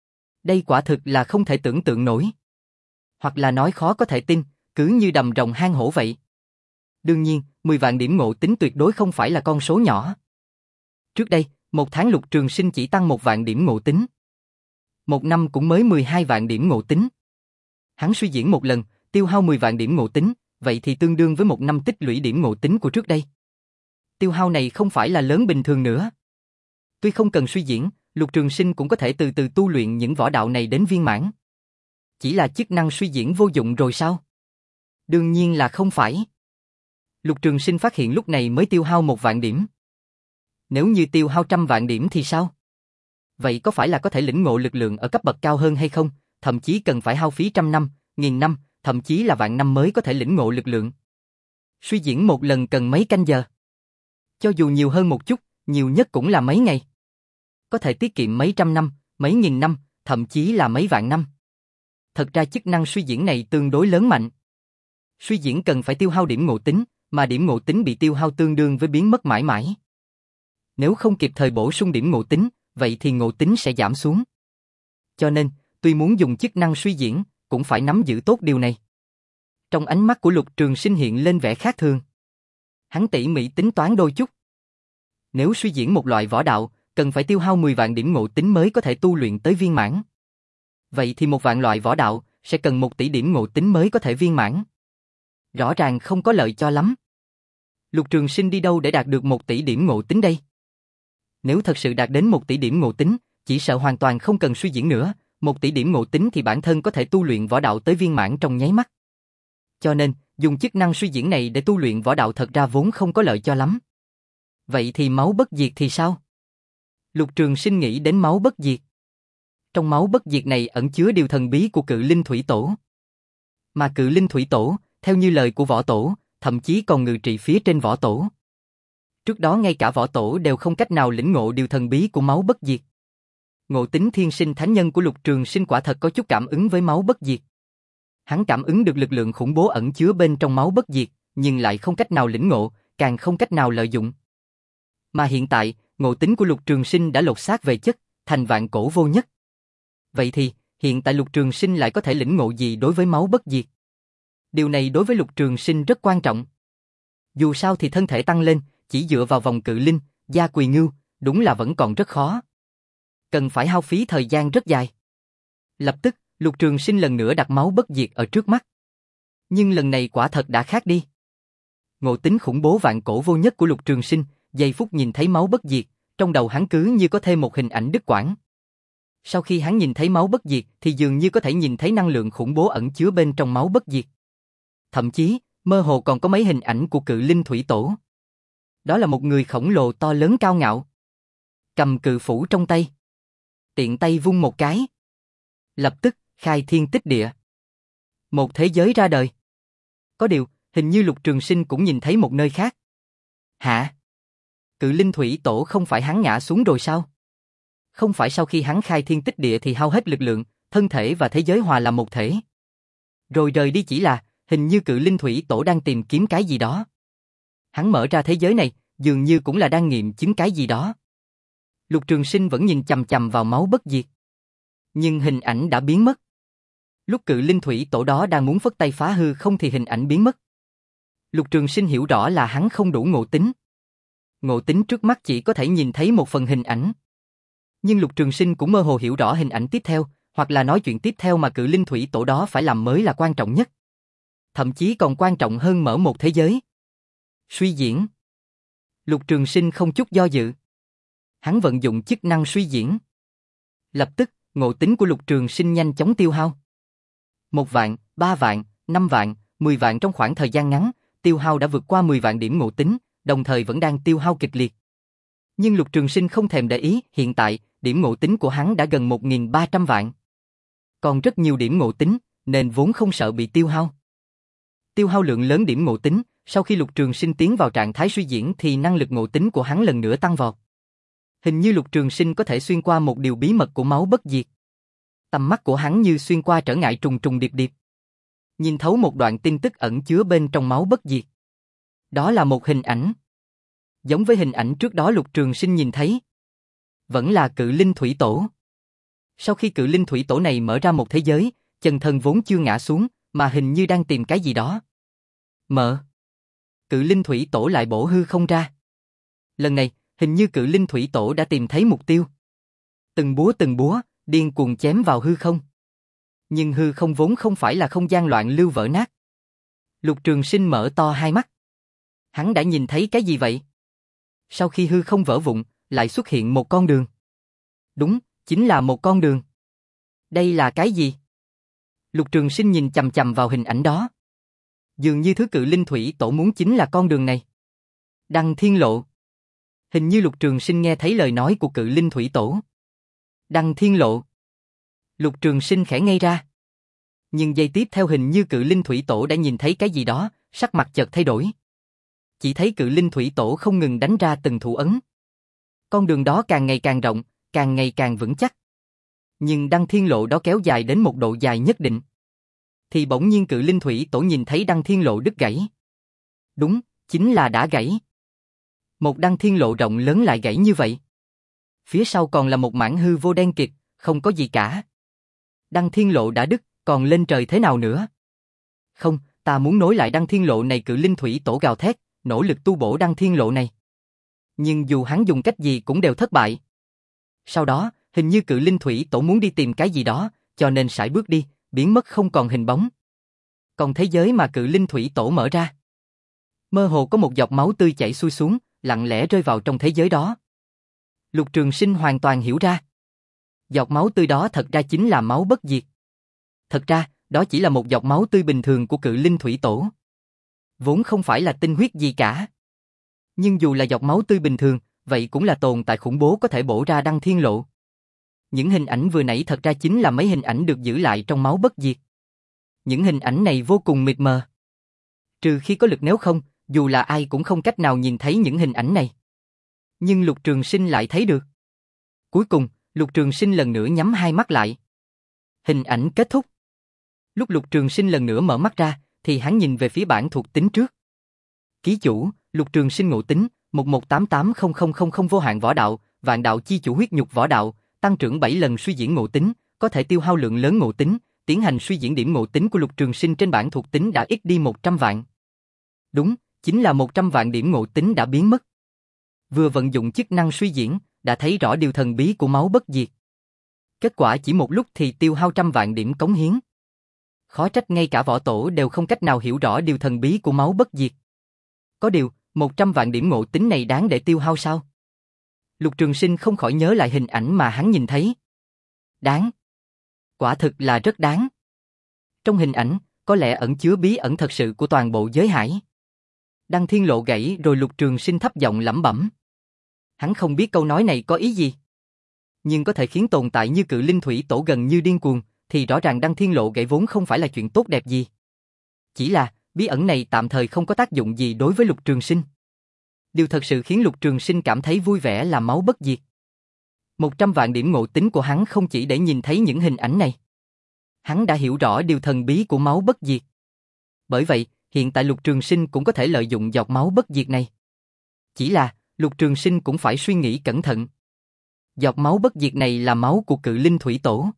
A: Đây quả thực là không thể tưởng tượng nổi. Hoặc là nói khó có thể tin, cứ như đầm rồng hang hổ vậy. Đương nhiên, mười vạn điểm ngộ tính tuyệt đối không phải là con số nhỏ. Trước đây, một tháng Lục Trường Sinh chỉ tăng một vạn điểm ngộ tính. Một năm cũng mới mười hai vạn điểm ngộ tính. Hắn suy diễn một lần, tiêu hao mười vạn điểm ngộ tính, vậy thì tương đương với một năm tích lũy điểm ngộ tính của trước đây. Tiêu hao này không phải là lớn bình thường nữa. Tuy không cần suy diễn, Lục Trường Sinh cũng có thể từ từ tu luyện những võ đạo này đến viên mãn. Chỉ là chức năng suy diễn vô dụng rồi sao? Đương nhiên là không phải. Lục Trường Sinh phát hiện lúc này mới tiêu hao một vạn điểm. Nếu như tiêu hao trăm vạn điểm thì sao? Vậy có phải là có thể lĩnh ngộ lực lượng ở cấp bậc cao hơn hay không? Thậm chí cần phải hao phí trăm năm, nghìn năm, thậm chí là vạn năm mới có thể lĩnh ngộ lực lượng. Suy diễn một lần cần mấy canh giờ. Cho dù nhiều hơn một chút, nhiều nhất cũng là mấy ngày. Có thể tiết kiệm mấy trăm năm, mấy nghìn năm, thậm chí là mấy vạn năm. Thật ra chức năng suy diễn này tương đối lớn mạnh. Suy diễn cần phải tiêu hao điểm ngộ tính, mà điểm ngộ tính bị tiêu hao tương đương với biến mất mãi mãi. Nếu không kịp thời bổ sung điểm ngộ tính, vậy thì ngộ tính sẽ giảm xuống. Cho nên, tuy muốn dùng chức năng suy diễn, cũng phải nắm giữ tốt điều này. Trong ánh mắt của Lục Trường Sinh hiện lên vẻ khác thường. Hắn tỉ mỉ tính toán đôi chút. Nếu suy diễn một loại võ đạo, cần phải tiêu hao mười vạn điểm ngộ tính mới có thể tu luyện tới viên mãn. Vậy thì một vạn loại võ đạo, sẽ cần một tỷ điểm ngộ tính mới có thể viên mãn. Rõ ràng không có lợi cho lắm. Lục Trường Sinh đi đâu để đạt được một tỷ điểm ngộ tính đây? Nếu thật sự đạt đến một tỷ điểm ngộ tính, chỉ sợ hoàn toàn không cần suy diễn nữa, một tỷ điểm ngộ tính thì bản thân có thể tu luyện võ đạo tới viên mãn trong nháy mắt. Cho nên, dùng chức năng suy diễn này để tu luyện võ đạo thật ra vốn không có lợi cho lắm. Vậy thì máu bất diệt thì sao? Lục Trường Sinh nghĩ đến máu bất diệt. Trong máu bất diệt này ẩn chứa điều thần bí của Cự Linh Thủy Tổ. Mà Cự Linh Thủy Tổ, theo như lời của võ tổ, thậm chí còn ngự trị phía trên võ tổ. Trước đó ngay cả võ tổ đều không cách nào lĩnh ngộ điều thần bí của máu bất diệt. Ngộ tính thiên sinh thánh nhân của Lục Trường Sinh quả thật có chút cảm ứng với máu bất diệt. Hắn cảm ứng được lực lượng khủng bố ẩn chứa bên trong máu bất diệt, nhưng lại không cách nào lĩnh ngộ, càng không cách nào lợi dụng. Mà hiện tại, ngộ tính của Lục Trường Sinh đã lột xác về chất, thành vạn cổ vô nhất. Vậy thì, hiện tại Lục Trường Sinh lại có thể lĩnh ngộ gì đối với máu bất diệt? Điều này đối với Lục Trường Sinh rất quan trọng. Dù sao thì thân thể tăng lên, chỉ dựa vào vòng cự linh, gia quỳ ngưu, đúng là vẫn còn rất khó. Cần phải hao phí thời gian rất dài. Lập tức, Lục Trường Sinh lần nữa đặt máu bất diệt ở trước mắt. Nhưng lần này quả thật đã khác đi. Ngộ tính khủng bố vạn cổ vô nhất của Lục Trường Sinh, giây phút nhìn thấy máu bất diệt, trong đầu hắn cứ như có thêm một hình ảnh đứt quãng. Sau khi hắn nhìn thấy máu bất diệt thì dường như có thể nhìn thấy năng lượng khủng bố ẩn chứa bên trong máu bất diệt. Thậm chí, mơ hồ còn có mấy hình ảnh của cự linh thủy tổ. Đó là một người khổng lồ to lớn cao ngạo. Cầm cự phủ trong tay. Tiện tay vung một cái. Lập tức, khai thiên tích địa. Một thế giới ra đời. Có điều, hình như Lục Trường Sinh cũng nhìn thấy một nơi khác. Hả? Cự linh thủy tổ không phải hắn ngã xuống rồi sao? Không phải sau khi hắn khai thiên tích địa thì hao hết lực lượng, thân thể và thế giới hòa làm một thể. Rồi rời đi chỉ là, hình như cự linh thủy tổ đang tìm kiếm cái gì đó. Hắn mở ra thế giới này, dường như cũng là đang nghiệm chứng cái gì đó. Lục Trường Sinh vẫn nhìn chằm chằm vào máu bất diệt. Nhưng hình ảnh đã biến mất. Lúc cự linh thủy tổ đó đang muốn phất tay phá hư không thì hình ảnh biến mất. Lục Trường Sinh hiểu rõ là hắn không đủ ngộ tính. Ngộ tính trước mắt chỉ có thể nhìn thấy một phần hình ảnh. Nhưng Lục Trường Sinh cũng mơ hồ hiểu rõ hình ảnh tiếp theo, hoặc là nói chuyện tiếp theo mà cự linh thủy tổ đó phải làm mới là quan trọng nhất. Thậm chí còn quan trọng hơn mở một thế giới. Suy diễn. Lục Trường Sinh không chút do dự. Hắn vận dụng chức năng suy diễn. Lập tức, ngộ tính của Lục Trường Sinh nhanh chóng tiêu hao. Một vạn, ba vạn, năm vạn, mười vạn trong khoảng thời gian ngắn, tiêu hao đã vượt qua mười vạn điểm ngộ tính, đồng thời vẫn đang tiêu hao kịch liệt. Nhưng Lục Trường Sinh không thèm để ý, hiện tại, điểm ngộ tính của hắn đã gần một nghìn ba trăm vạn. Còn rất nhiều điểm ngộ tính, nên vốn không sợ bị tiêu hao. Tiêu hao lượng lớn điểm ngộ tính, sau khi Lục Trường Sinh tiến vào trạng thái suy diễn thì năng lực ngộ tính của hắn lần nữa tăng vọt. Hình như Lục Trường Sinh có thể xuyên qua một điều bí mật của máu bất diệt. Tầm mắt của hắn như xuyên qua trở ngại trùng trùng điệp điệp. Nhìn thấu một đoạn tin tức ẩn chứa bên trong máu bất diệt. Đó là một hình ảnh. Giống với hình ảnh trước đó Lục Trường Sinh nhìn thấy. Vẫn là cự linh thủy tổ. Sau khi cự linh thủy tổ này mở ra một thế giới, chân thân vốn chưa ngã xuống, mà hình như đang tìm cái gì đó. Mở. Cự linh thủy tổ lại bổ hư không ra. Lần này, hình như cự linh thủy tổ đã tìm thấy mục tiêu. Từng búa từng búa, điên cuồng chém vào hư không. Nhưng hư không vốn không phải là không gian loạn lưu vỡ nát. Lục Trường Sinh mở to hai mắt. Hắn đã nhìn thấy cái gì vậy? Sau khi hư không vỡ vụn, lại xuất hiện một con đường. Đúng, chính là một con đường. Đây là cái gì? Lục Trường Sinh nhìn chằm chằm vào hình ảnh đó. Dường như thứ cự linh thủy tổ muốn chính là con đường này. Đăng Thiên Lộ. Hình như Lục Trường Sinh nghe thấy lời nói của cự linh thủy tổ. Đăng Thiên Lộ. Lục Trường Sinh khẽ ngây ra. Nhưng giây tiếp theo hình như cự linh thủy tổ đã nhìn thấy cái gì đó, sắc mặt chợt thay đổi. Chỉ thấy cự linh thủy tổ không ngừng đánh ra từng thủ ấn. Con đường đó càng ngày càng rộng, càng ngày càng vững chắc. Nhưng Đăng Thiên Lộ đó kéo dài đến một độ dài nhất định. Thì bỗng nhiên cự linh thủy tổ nhìn thấy Đăng Thiên Lộ đứt gãy. Đúng, chính là đã gãy. Một Đăng Thiên Lộ rộng lớn lại gãy như vậy. Phía sau còn là một mảng hư vô đen kịt, không có gì cả. Đăng Thiên Lộ đã đứt, còn lên trời thế nào nữa? Không, ta muốn nối lại Đăng Thiên Lộ này, cự linh thủy tổ gào thét, nỗ lực tu bổ Đăng Thiên Lộ này. Nhưng dù hắn dùng cách gì cũng đều thất bại. Sau đó, hình như cự linh thủy tổ muốn đi tìm cái gì đó, cho nên sải bước đi, biến mất không còn hình bóng. Còn thế giới mà cự linh thủy tổ mở ra, mơ hồ có một giọt máu tươi chảy xuôi xuống, lặng lẽ rơi vào trong thế giới đó. Lục Trường Sinh hoàn toàn hiểu ra. Giọt máu tươi đó thật ra chính là máu bất diệt. Thật ra, đó chỉ là một giọt máu tươi bình thường của cự linh thủy tổ. Vốn không phải là tinh huyết gì cả. Nhưng dù là giọt máu tươi bình thường, vậy cũng là tồn tại khủng bố có thể bổ ra Đăng Thiên Lộ. Những hình ảnh vừa nãy thật ra chính là mấy hình ảnh được giữ lại trong máu bất diệt. Những hình ảnh này vô cùng mịt mờ. Trừ khi có lực, nếu không, dù là ai cũng không cách nào nhìn thấy những hình ảnh này. Nhưng Lục Trường Sinh lại thấy được. Cuối cùng, Lục Trường Sinh lần nữa nhắm hai mắt lại. Hình ảnh kết thúc. Lúc Lục Trường Sinh lần nữa mở mắt ra, thì hắn nhìn về phía bảng thuộc tính trước. Ký chủ, Lục Trường Sinh ngộ tính, một một tám tám không không không không vô hạn võ đạo, vạn đạo chi chủ huyết nhục võ đạo, tăng trưởng bảy lần suy diễn ngộ tính, có thể tiêu hao lượng lớn ngộ tính, tiến hành suy diễn điểm ngộ tính của Lục Trường Sinh trên bảng thuộc tính đã ít đi một trăm vạn. Đúng, chính là một trăm vạn điểm ngộ tính đã biến mất. Vừa vận dụng chức năng suy diễn, đã thấy rõ điều thần bí của máu bất diệt. Kết quả chỉ một lúc thì tiêu hao trăm vạn điểm cống hiến. Khó trách ngay cả võ tổ đều không cách nào hiểu rõ điều thần bí của máu bất diệt. Có điều, một trăm vạn điểm ngộ tính này đáng để tiêu hao sao? Lục Trường Sinh không khỏi nhớ lại hình ảnh mà hắn nhìn thấy. Đáng. Quả thực là rất đáng. Trong hình ảnh, có lẽ ẩn chứa bí ẩn thật sự của toàn bộ giới hải. Đăng Thiên Lộ gãy rồi Lục Trường Sinh thấp giọng lẩm bẩm. Hắn không biết câu nói này có ý gì. Nhưng có thể khiến tồn tại như Cự Linh Thủy Tổ gần như điên cuồng, thì rõ ràng Đăng Thiên Lộ gãy vốn không phải là chuyện tốt đẹp gì. Chỉ là, bí ẩn này tạm thời không có tác dụng gì đối với Lục Trường Sinh. Điều thật sự khiến Lục Trường Sinh cảm thấy vui vẻ là máu bất diệt. Một trăm vạn điểm ngộ tính của hắn không chỉ để nhìn thấy những hình ảnh này. Hắn đã hiểu rõ điều thần bí của máu bất diệt. Bởi vậy, hiện tại Lục Trường Sinh cũng có thể lợi dụng giọt máu bất diệt này. Chỉ là, Lục Trường Sinh cũng phải suy nghĩ cẩn thận. Giọt máu bất diệt này là máu của Cự Linh Thủy Tổ.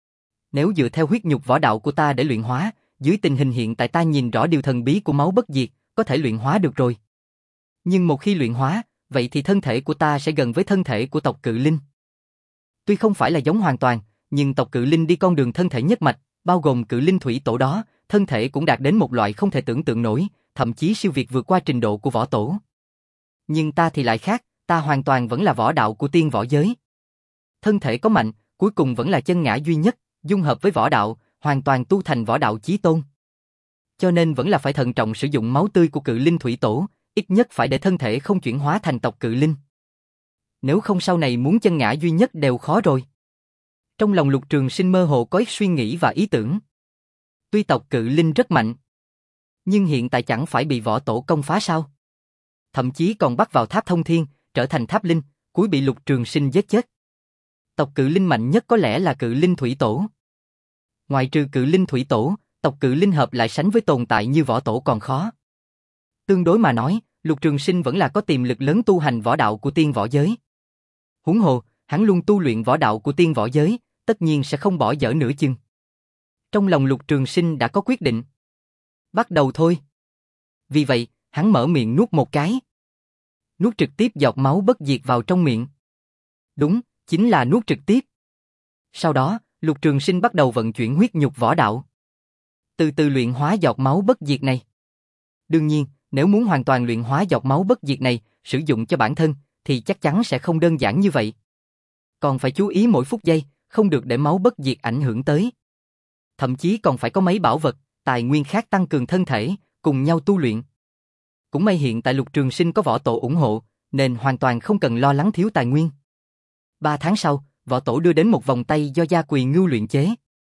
A: Nếu dựa theo huyết nhục võ đạo của ta để luyện hóa, dưới tình hình hiện tại ta nhìn rõ điều thần bí của máu bất diệt, có thể luyện hóa được rồi. Nhưng một khi luyện hóa, vậy thì thân thể của ta sẽ gần với thân thể của tộc Cự Linh. Tuy không phải là giống hoàn toàn, nhưng tộc Cự Linh đi con đường thân thể nhất mạch, bao gồm Cự Linh Thủy Tổ đó, thân thể cũng đạt đến một loại không thể tưởng tượng nổi, thậm chí siêu việt vượt qua trình độ của võ tổ. Nhưng ta thì lại khác, ta hoàn toàn vẫn là võ đạo của tiên võ giới. Thân thể có mạnh, cuối cùng vẫn là chân ngã duy nhất, dung hợp với võ đạo, hoàn toàn tu thành võ đạo chí tôn. Cho nên vẫn là phải thận trọng sử dụng máu tươi của Cự Linh Thủy Tổ, ít nhất phải để thân thể không chuyển hóa thành tộc Cự Linh. Nếu không sau này muốn chân ngã duy nhất đều khó rồi. Trong lòng Lục Trường Sinh mơ hồ có ít suy nghĩ và ý tưởng. Tuy tộc Cự Linh rất mạnh, nhưng hiện tại chẳng phải bị võ tổ công phá sao? Thậm chí còn bắt vào tháp thông thiên, trở thành tháp linh, cuối bị Lục Trường Sinh giết chết. Tộc Cự Linh mạnh nhất có lẽ là Cự Linh Thủy Tổ. Ngoài trừ Cự Linh Thủy Tổ, tộc Cự Linh hợp lại sánh với tồn tại như võ tổ còn khó. Tương đối mà nói, Lục Trường Sinh vẫn là có tiềm lực lớn tu hành võ đạo của tiên võ giới. Huống hồ, hắn luôn tu luyện võ đạo của tiên võ giới, tất nhiên sẽ không bỏ dở nửa chừng. Trong lòng Lục Trường Sinh đã có quyết định. Bắt đầu thôi. Vì vậy, hắn mở miệng nuốt một cái. Nuốt trực tiếp giọt máu bất diệt vào trong miệng. Đúng, chính là nuốt trực tiếp. Sau đó, Lục Trường Sinh bắt đầu vận chuyển huyết nhục võ đạo. Từ từ luyện hóa giọt máu bất diệt này. Đương nhiên, nếu muốn hoàn toàn luyện hóa giọt máu bất diệt này, sử dụng cho bản thân, thì chắc chắn sẽ không đơn giản như vậy. Còn phải chú ý mỗi phút giây, không được để máu bất diệt ảnh hưởng tới. Thậm chí còn phải có mấy bảo vật, tài nguyên khác tăng cường thân thể, cùng nhau tu luyện. Cũng may hiện tại Lục Trường Sinh có võ tổ ủng hộ, nên hoàn toàn không cần lo lắng thiếu tài nguyên. Ba tháng sau, võ tổ đưa đến một vòng tay do Gia Quỳ Ngưu luyện chế.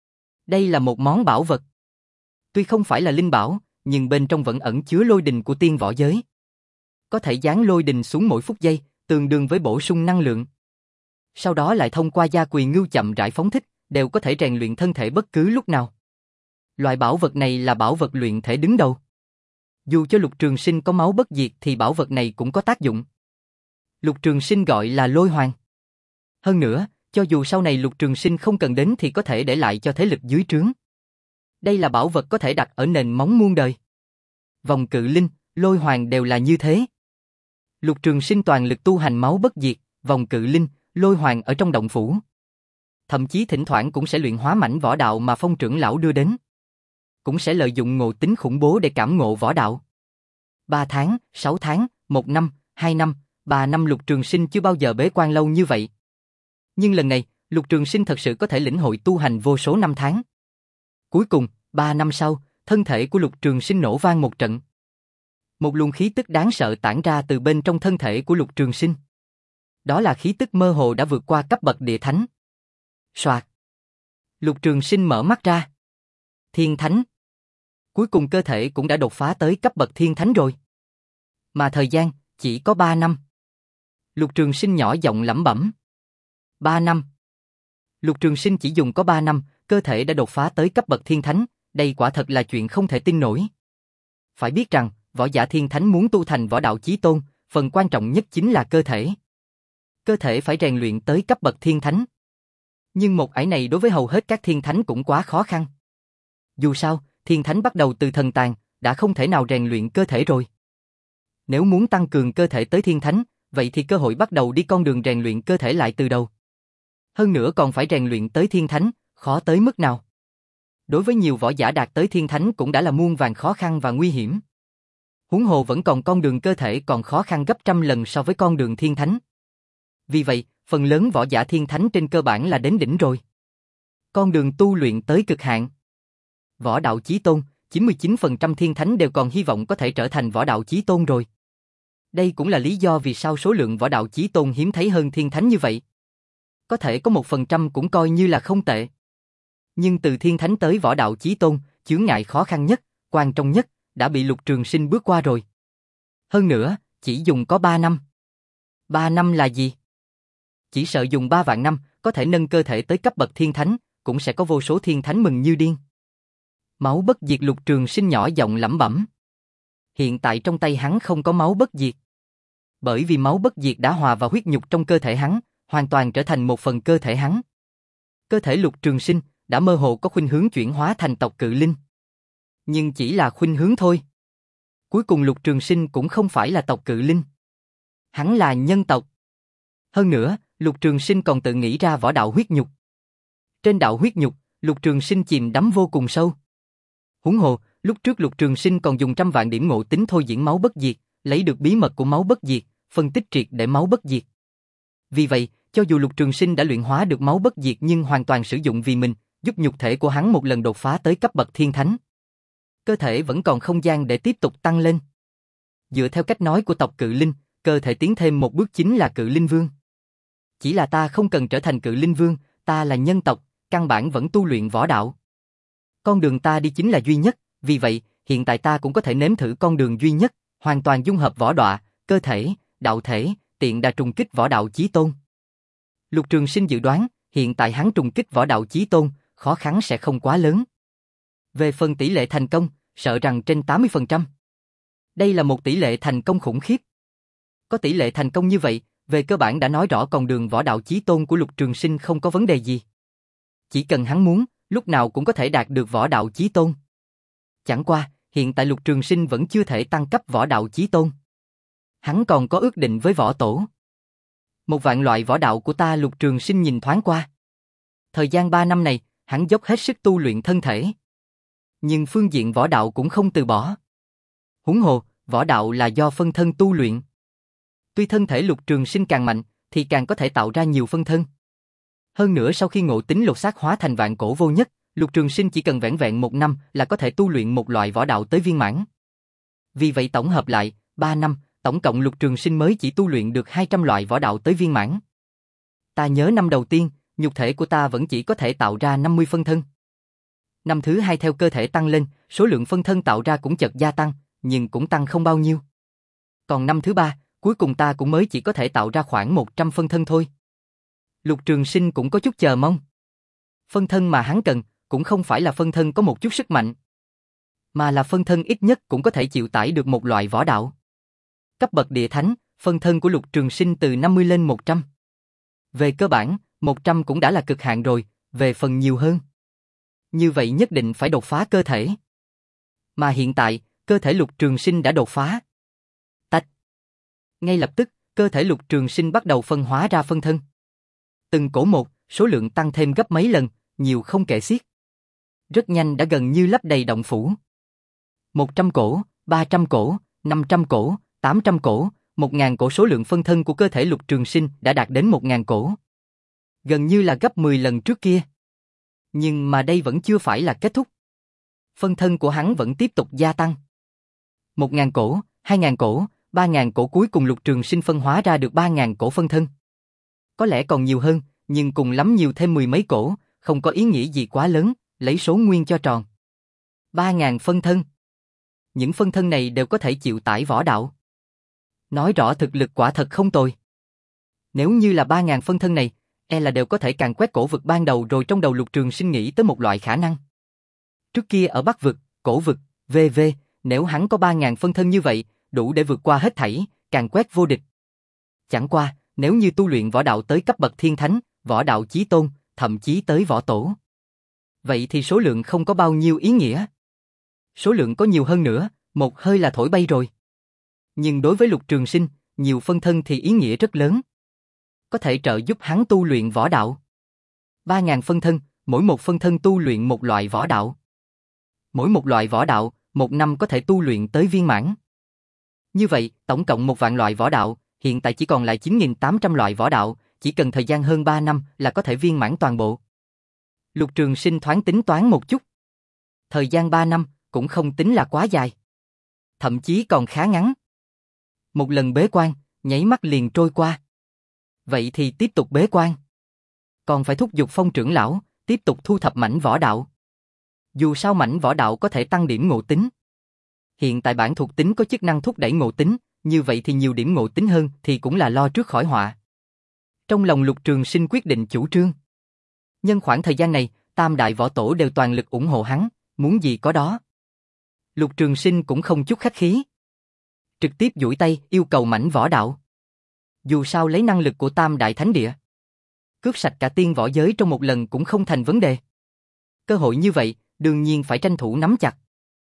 A: Đây là một món bảo vật. Tuy không phải là linh bảo, nhưng bên trong vẫn ẩn chứa lôi đình của tiên võ giới. Có thể giáng lôi đình xuống mỗi phút giây, tương đương với bổ sung năng lượng. Sau đó lại thông qua Gia Quỳ Ngưu chậm rãi phóng thích, đều có thể rèn luyện thân thể bất cứ lúc nào. Loại bảo vật này là bảo vật luyện thể đứng đầu. Dù cho Lục Trường Sinh có máu bất diệt thì bảo vật này cũng có tác dụng. Lục Trường Sinh gọi là lôi hoàng. Hơn nữa, cho dù sau này Lục Trường Sinh không cần đến thì có thể để lại cho thế lực dưới trướng. Đây là bảo vật có thể đặt ở nền móng muôn đời. Vòng Cự Linh, lôi hoàng đều là như thế. Lục Trường Sinh toàn lực tu hành máu bất diệt, vòng Cự Linh, lôi hoàng ở trong động phủ. Thậm chí thỉnh thoảng cũng sẽ luyện hóa mảnh võ đạo mà Phong trưởng lão đưa đến. Cũng sẽ lợi dụng ngộ tính khủng bố để cảm ngộ võ đạo. Ba tháng, sáu tháng, một năm, hai năm, ba năm Lục Trường Sinh chưa bao giờ bế quan lâu như vậy. Nhưng lần này, Lục Trường Sinh thật sự có thể lĩnh hội tu hành vô số năm tháng. Cuối cùng, ba năm sau, thân thể của Lục Trường Sinh nổ vang một trận. Một luồng khí tức đáng sợ tản ra từ bên trong thân thể của Lục Trường Sinh. Đó là khí tức mơ hồ đã vượt qua cấp bậc địa thánh. Soạt. Lục Trường Sinh mở mắt ra. Thiên thánh. Cuối cùng cơ thể cũng đã đột phá tới cấp bậc thiên thánh rồi. Mà thời gian chỉ có ba năm. Lục Trường Sinh nhỏ giọng lẩm bẩm. Ba năm. Lục Trường Sinh chỉ dùng có ba năm, cơ thể đã đột phá tới cấp bậc thiên thánh, đây quả thật là chuyện không thể tin nổi. Phải biết rằng, võ giả thiên thánh muốn tu thành võ đạo chí tôn, phần quan trọng nhất chính là cơ thể. Cơ thể phải rèn luyện tới cấp bậc thiên thánh. Nhưng một ải này đối với hầu hết các thiên thánh cũng quá khó khăn. Dù sao, thiên thánh bắt đầu từ thần tàng, đã không thể nào rèn luyện cơ thể rồi. Nếu muốn tăng cường cơ thể tới thiên thánh, vậy thì cơ hội bắt đầu đi con đường rèn luyện cơ thể lại từ đầu. Hơn nữa còn phải rèn luyện tới thiên thánh, khó tới mức nào. Đối với nhiều võ giả đạt tới thiên thánh cũng đã là muôn vàn khó khăn và nguy hiểm. Huống hồ vẫn còn con đường cơ thể còn khó khăn gấp trăm lần so với con đường thiên thánh. Vì vậy, phần lớn võ giả thiên thánh trên cơ bản là đến đỉnh rồi. Con đường tu luyện tới cực hạn. Võ đạo chí tôn, chín mươi chín phần trăm thiên thánh đều còn hy vọng có thể trở thành võ đạo chí tôn rồi. Đây cũng là lý do vì sao số lượng võ đạo chí tôn hiếm thấy hơn thiên thánh như vậy. Có thể có một phần trăm cũng coi như là không tệ. Nhưng từ thiên thánh tới võ đạo chí tôn, chướng ngại khó khăn nhất, quan trọng nhất, đã bị Lục Trường Sinh bước qua rồi. Hơn nữa, chỉ dùng có ba năm. ba năm là gì? Chỉ sợ dùng ba vạn năm, có thể nâng cơ thể tới cấp bậc thiên thánh, cũng sẽ có vô số thiên thánh mừng như điên. Máu bất diệt, Lục Trường Sinh nhỏ giọng lẩm bẩm. Hiện tại trong tay hắn không có máu bất diệt. Bởi vì máu bất diệt đã hòa vào huyết nhục trong cơ thể hắn, hoàn toàn trở thành một phần cơ thể hắn. Cơ thể Lục Trường Sinh đã mơ hồ có khuynh hướng chuyển hóa thành tộc cự linh. Nhưng chỉ là khuynh hướng thôi. Cuối cùng Lục Trường Sinh cũng không phải là tộc cự linh. Hắn là nhân tộc. Hơn nữa, Lục Trường Sinh còn tự nghĩ ra võ đạo huyết nhục. Trên đạo huyết nhục, Lục Trường Sinh chìm đắm vô cùng sâu. Huống hồ, lúc trước Lục Trường Sinh còn dùng trăm vạn điểm ngộ tính thôi diễn máu bất diệt, lấy được bí mật của máu bất diệt, phân tích triệt để máu bất diệt. Vì vậy, cho dù Lục Trường Sinh đã luyện hóa được máu bất diệt nhưng hoàn toàn sử dụng vì mình, giúp nhục thể của hắn một lần đột phá tới cấp bậc thiên thánh. Cơ thể vẫn còn không gian để tiếp tục tăng lên. Dựa theo cách nói của tộc cự linh, cơ thể tiến thêm một bước chính là cự linh vương. Chỉ là ta không cần trở thành cự linh vương, ta là nhân tộc, căn bản vẫn tu luyện võ đạo. Con đường ta đi chính là duy nhất, vì vậy, hiện tại ta cũng có thể nếm thử con đường duy nhất, hoàn toàn dung hợp võ đọa, cơ thể, đạo thể, tiện đà trùng kích võ đạo chí tôn. Lục Trường Sinh dự đoán, hiện tại hắn trùng kích võ đạo chí tôn, khó khăn sẽ không quá lớn. Về phần tỷ lệ thành công, sợ rằng trên tám mươi phần trăm. Đây là một tỷ lệ thành công khủng khiếp. Có tỷ lệ thành công như vậy, về cơ bản đã nói rõ con đường võ đạo chí tôn của Lục Trường Sinh không có vấn đề gì. Chỉ cần hắn muốn, lúc nào cũng có thể đạt được võ đạo chí tôn. Chẳng qua, hiện tại Lục Trường Sinh vẫn chưa thể tăng cấp võ đạo chí tôn. Hắn còn có ước định với võ tổ. Một vạn loại võ đạo của ta, Lục Trường Sinh nhìn thoáng qua. Thời gian ba năm này, hắn dốc hết sức tu luyện thân thể. Nhưng phương diện võ đạo cũng không từ bỏ. Huống hồ, võ đạo là do phân thân tu luyện. Tuy thân thể Lục Trường Sinh càng mạnh, thì càng có thể tạo ra nhiều phân thân. Hơn nữa sau khi ngộ tính lột xác hóa thành vạn cổ vô nhất, Lục Trường Sinh chỉ cần vẻn vẹn một năm là có thể tu luyện một loại võ đạo tới viên mãn. Vì vậy tổng hợp lại, ba năm, tổng cộng Lục Trường Sinh mới chỉ tu luyện được hai trăm loại võ đạo tới viên mãn. Ta nhớ năm đầu tiên, nhục thể của ta vẫn chỉ có thể tạo ra năm mươi phân thân. Năm thứ hai theo cơ thể tăng lên, số lượng phân thân tạo ra cũng chợt gia tăng, nhưng cũng tăng không bao nhiêu. Còn năm thứ ba, cuối cùng ta cũng mới chỉ có thể tạo ra khoảng một trăm phân thân thôi. Lục Trường Sinh cũng có chút chờ mong. Phân thân mà hắn cần, cũng không phải là phân thân có một chút sức mạnh, mà là phân thân ít nhất cũng có thể chịu tải được một loại võ đạo. Cấp bậc địa thánh, phân thân của Lục Trường Sinh từ năm mươi lên một trăm. Về cơ bản, một trăm cũng đã là cực hạn rồi, về phần nhiều hơn. Như vậy nhất định phải đột phá cơ thể. Mà hiện tại, cơ thể Lục Trường Sinh đã đột phá. Tách. Ngay lập tức, cơ thể Lục Trường Sinh bắt đầu phân hóa ra phân thân. Từng cổ một, số lượng tăng thêm gấp mấy lần, nhiều không kể xiết. Rất nhanh đã gần như lấp đầy động phủ. một trăm cổ, ba trăm cổ, năm trăm cổ, tám trăm cổ, một nghìn cổ, số lượng phân thân của cơ thể Lục Trường Sinh đã đạt đến một nghìn cổ. Gần như là gấp mười lần trước kia. Nhưng mà đây vẫn chưa phải là kết thúc. Phân thân của hắn vẫn tiếp tục gia tăng. một nghìn cổ, hai nghìn cổ, ba nghìn cổ, cuối cùng Lục Trường Sinh phân hóa ra được ba nghìn cổ phân thân. Có lẽ còn nhiều hơn, nhưng cùng lắm nhiều thêm mười mấy cổ, không có ý nghĩa gì quá lớn, lấy số nguyên cho tròn. ba nghìn phân thân. Những phân thân này đều có thể chịu tải võ đạo. Nói rõ thực lực quả thật không tồi. Nếu như là ba nghìn phân thân này, e là đều có thể càn quét cổ vực ban đầu rồi. Trong đầu Lục Trường Sinh nghĩ tới một loại khả năng. Trước kia ở Bắc vực, Cổ vực, vân vân, nếu hắn có ba ngàn phân thân như vậy, đủ để vượt qua hết thảy, càn quét vô địch. Chẳng qua, nếu như tu luyện võ đạo tới cấp bậc thiên thánh, võ đạo chí tôn, thậm chí tới võ tổ, vậy thì số lượng không có bao nhiêu ý nghĩa. Số lượng có nhiều hơn nữa, một hơi là thổi bay rồi. Nhưng đối với Lục Trường Sinh, nhiều phân thân thì ý nghĩa rất lớn. Có thể trợ giúp hắn tu luyện võ đạo. Ba ngàn phân thân, mỗi một phân thân tu luyện một loại võ đạo. Mỗi một loại võ đạo, một năm có thể tu luyện tới viên mãn. Như vậy, tổng cộng một vạn loại võ đạo, hiện tại chỉ còn lại chín nghìn tám trăm loại võ đạo, chỉ cần thời gian hơn ba năm là có thể viên mãn toàn bộ. Lục Trường Sinh thoáng tính toán một chút. Thời gian ba năm cũng không tính là quá dài. Thậm chí còn khá ngắn. Một lần bế quan, nháy mắt liền trôi qua. Vậy thì tiếp tục bế quan. Còn phải thúc giục Phong trưởng lão, tiếp tục thu thập mảnh võ đạo. Dù sao mảnh võ đạo có thể tăng điểm ngộ tính. Hiện tại bản thuộc tính có chức năng thúc đẩy ngộ tính, như vậy thì nhiều điểm ngộ tính hơn thì cũng là lo trước khỏi họa. Trong lòng Lục Trường Sinh quyết định chủ trương. Nhân khoảng thời gian này, tam đại võ tổ đều toàn lực ủng hộ hắn, muốn gì có đó. Lục Trường Sinh cũng không chút khách khí. Trực tiếp duỗi tay yêu cầu mảnh võ đạo. Dù sao lấy năng lực của tam đại thánh địa, cướp sạch cả tiên võ giới trong một lần cũng không thành vấn đề. Cơ hội như vậy, đương nhiên phải tranh thủ nắm chặt.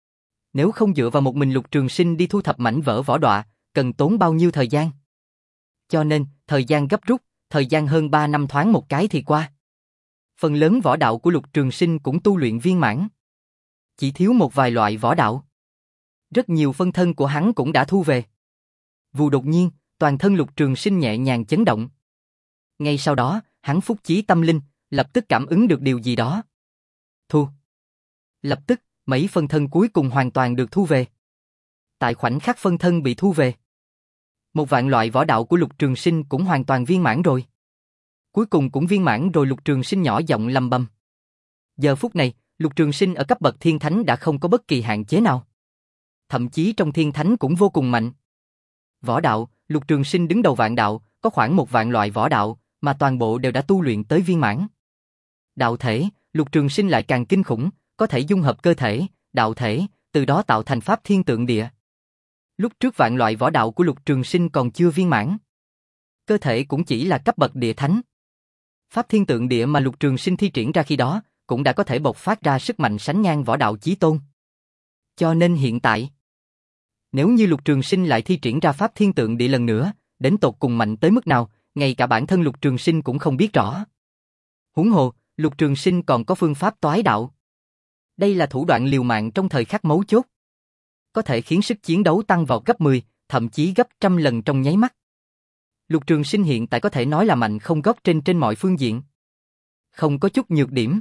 A: Nếu không dựa vào một mình Lục Trường Sinh đi thu thập mảnh vỡ võ đọa, cần tốn bao nhiêu thời gian. Cho nên, thời gian gấp rút, thời gian hơn ba năm thoáng một cái thì qua. Phần lớn võ đạo của Lục Trường Sinh cũng tu luyện viên mãn. Chỉ thiếu một vài loại võ đạo. Rất nhiều phân thân của hắn cũng đã thu về. Vù đột nhiên, toàn thân Lục Trường Sinh nhẹ nhàng chấn động. Ngay sau đó, hắn phúc chí tâm linh, lập tức cảm ứng được điều gì đó. Thu. Lập tức, mấy phân thân cuối cùng hoàn toàn được thu về. Tại khoảnh khắc phân thân bị thu về, một vạn loại võ đạo của Lục Trường Sinh cũng hoàn toàn viên mãn rồi. Cuối cùng cũng viên mãn rồi. Lục Trường Sinh nhỏ giọng lầm bầm. Giờ phút này, Lục Trường Sinh ở cấp bậc thiên thánh đã không có bất kỳ hạn chế nào. Thậm chí trong thiên thánh cũng vô cùng mạnh. Võ đạo, Lục Trường Sinh đứng đầu vạn đạo, có khoảng một vạn loại võ đạo, mà toàn bộ đều đã tu luyện tới viên mãn. Đạo thể, Lục Trường Sinh lại càng kinh khủng, có thể dung hợp cơ thể, đạo thể, từ đó tạo thành pháp thiên tượng địa. Lúc trước vạn loại võ đạo của Lục Trường Sinh còn chưa viên mãn. Cơ thể cũng chỉ là cấp bậc địa thánh. Pháp thiên tượng địa mà Lục Trường Sinh thi triển ra khi đó, cũng đã có thể bộc phát ra sức mạnh sánh ngang võ đạo chí tôn. Cho nên hiện tại, nếu như Lục Trường Sinh lại thi triển ra pháp thiên tượng địa lần nữa, đến tột cùng mạnh tới mức nào, ngay cả bản thân Lục Trường Sinh cũng không biết rõ. Huống hồ, Lục Trường Sinh còn có phương pháp toái đạo. Đây là thủ đoạn liều mạng trong thời khắc mấu chốt. Có thể khiến sức chiến đấu tăng vọt gấp mười, thậm chí gấp trăm lần trong nháy mắt. Lục Trường Sinh hiện tại có thể nói là mạnh không gót trên trên mọi phương diện. Không có chút nhược điểm.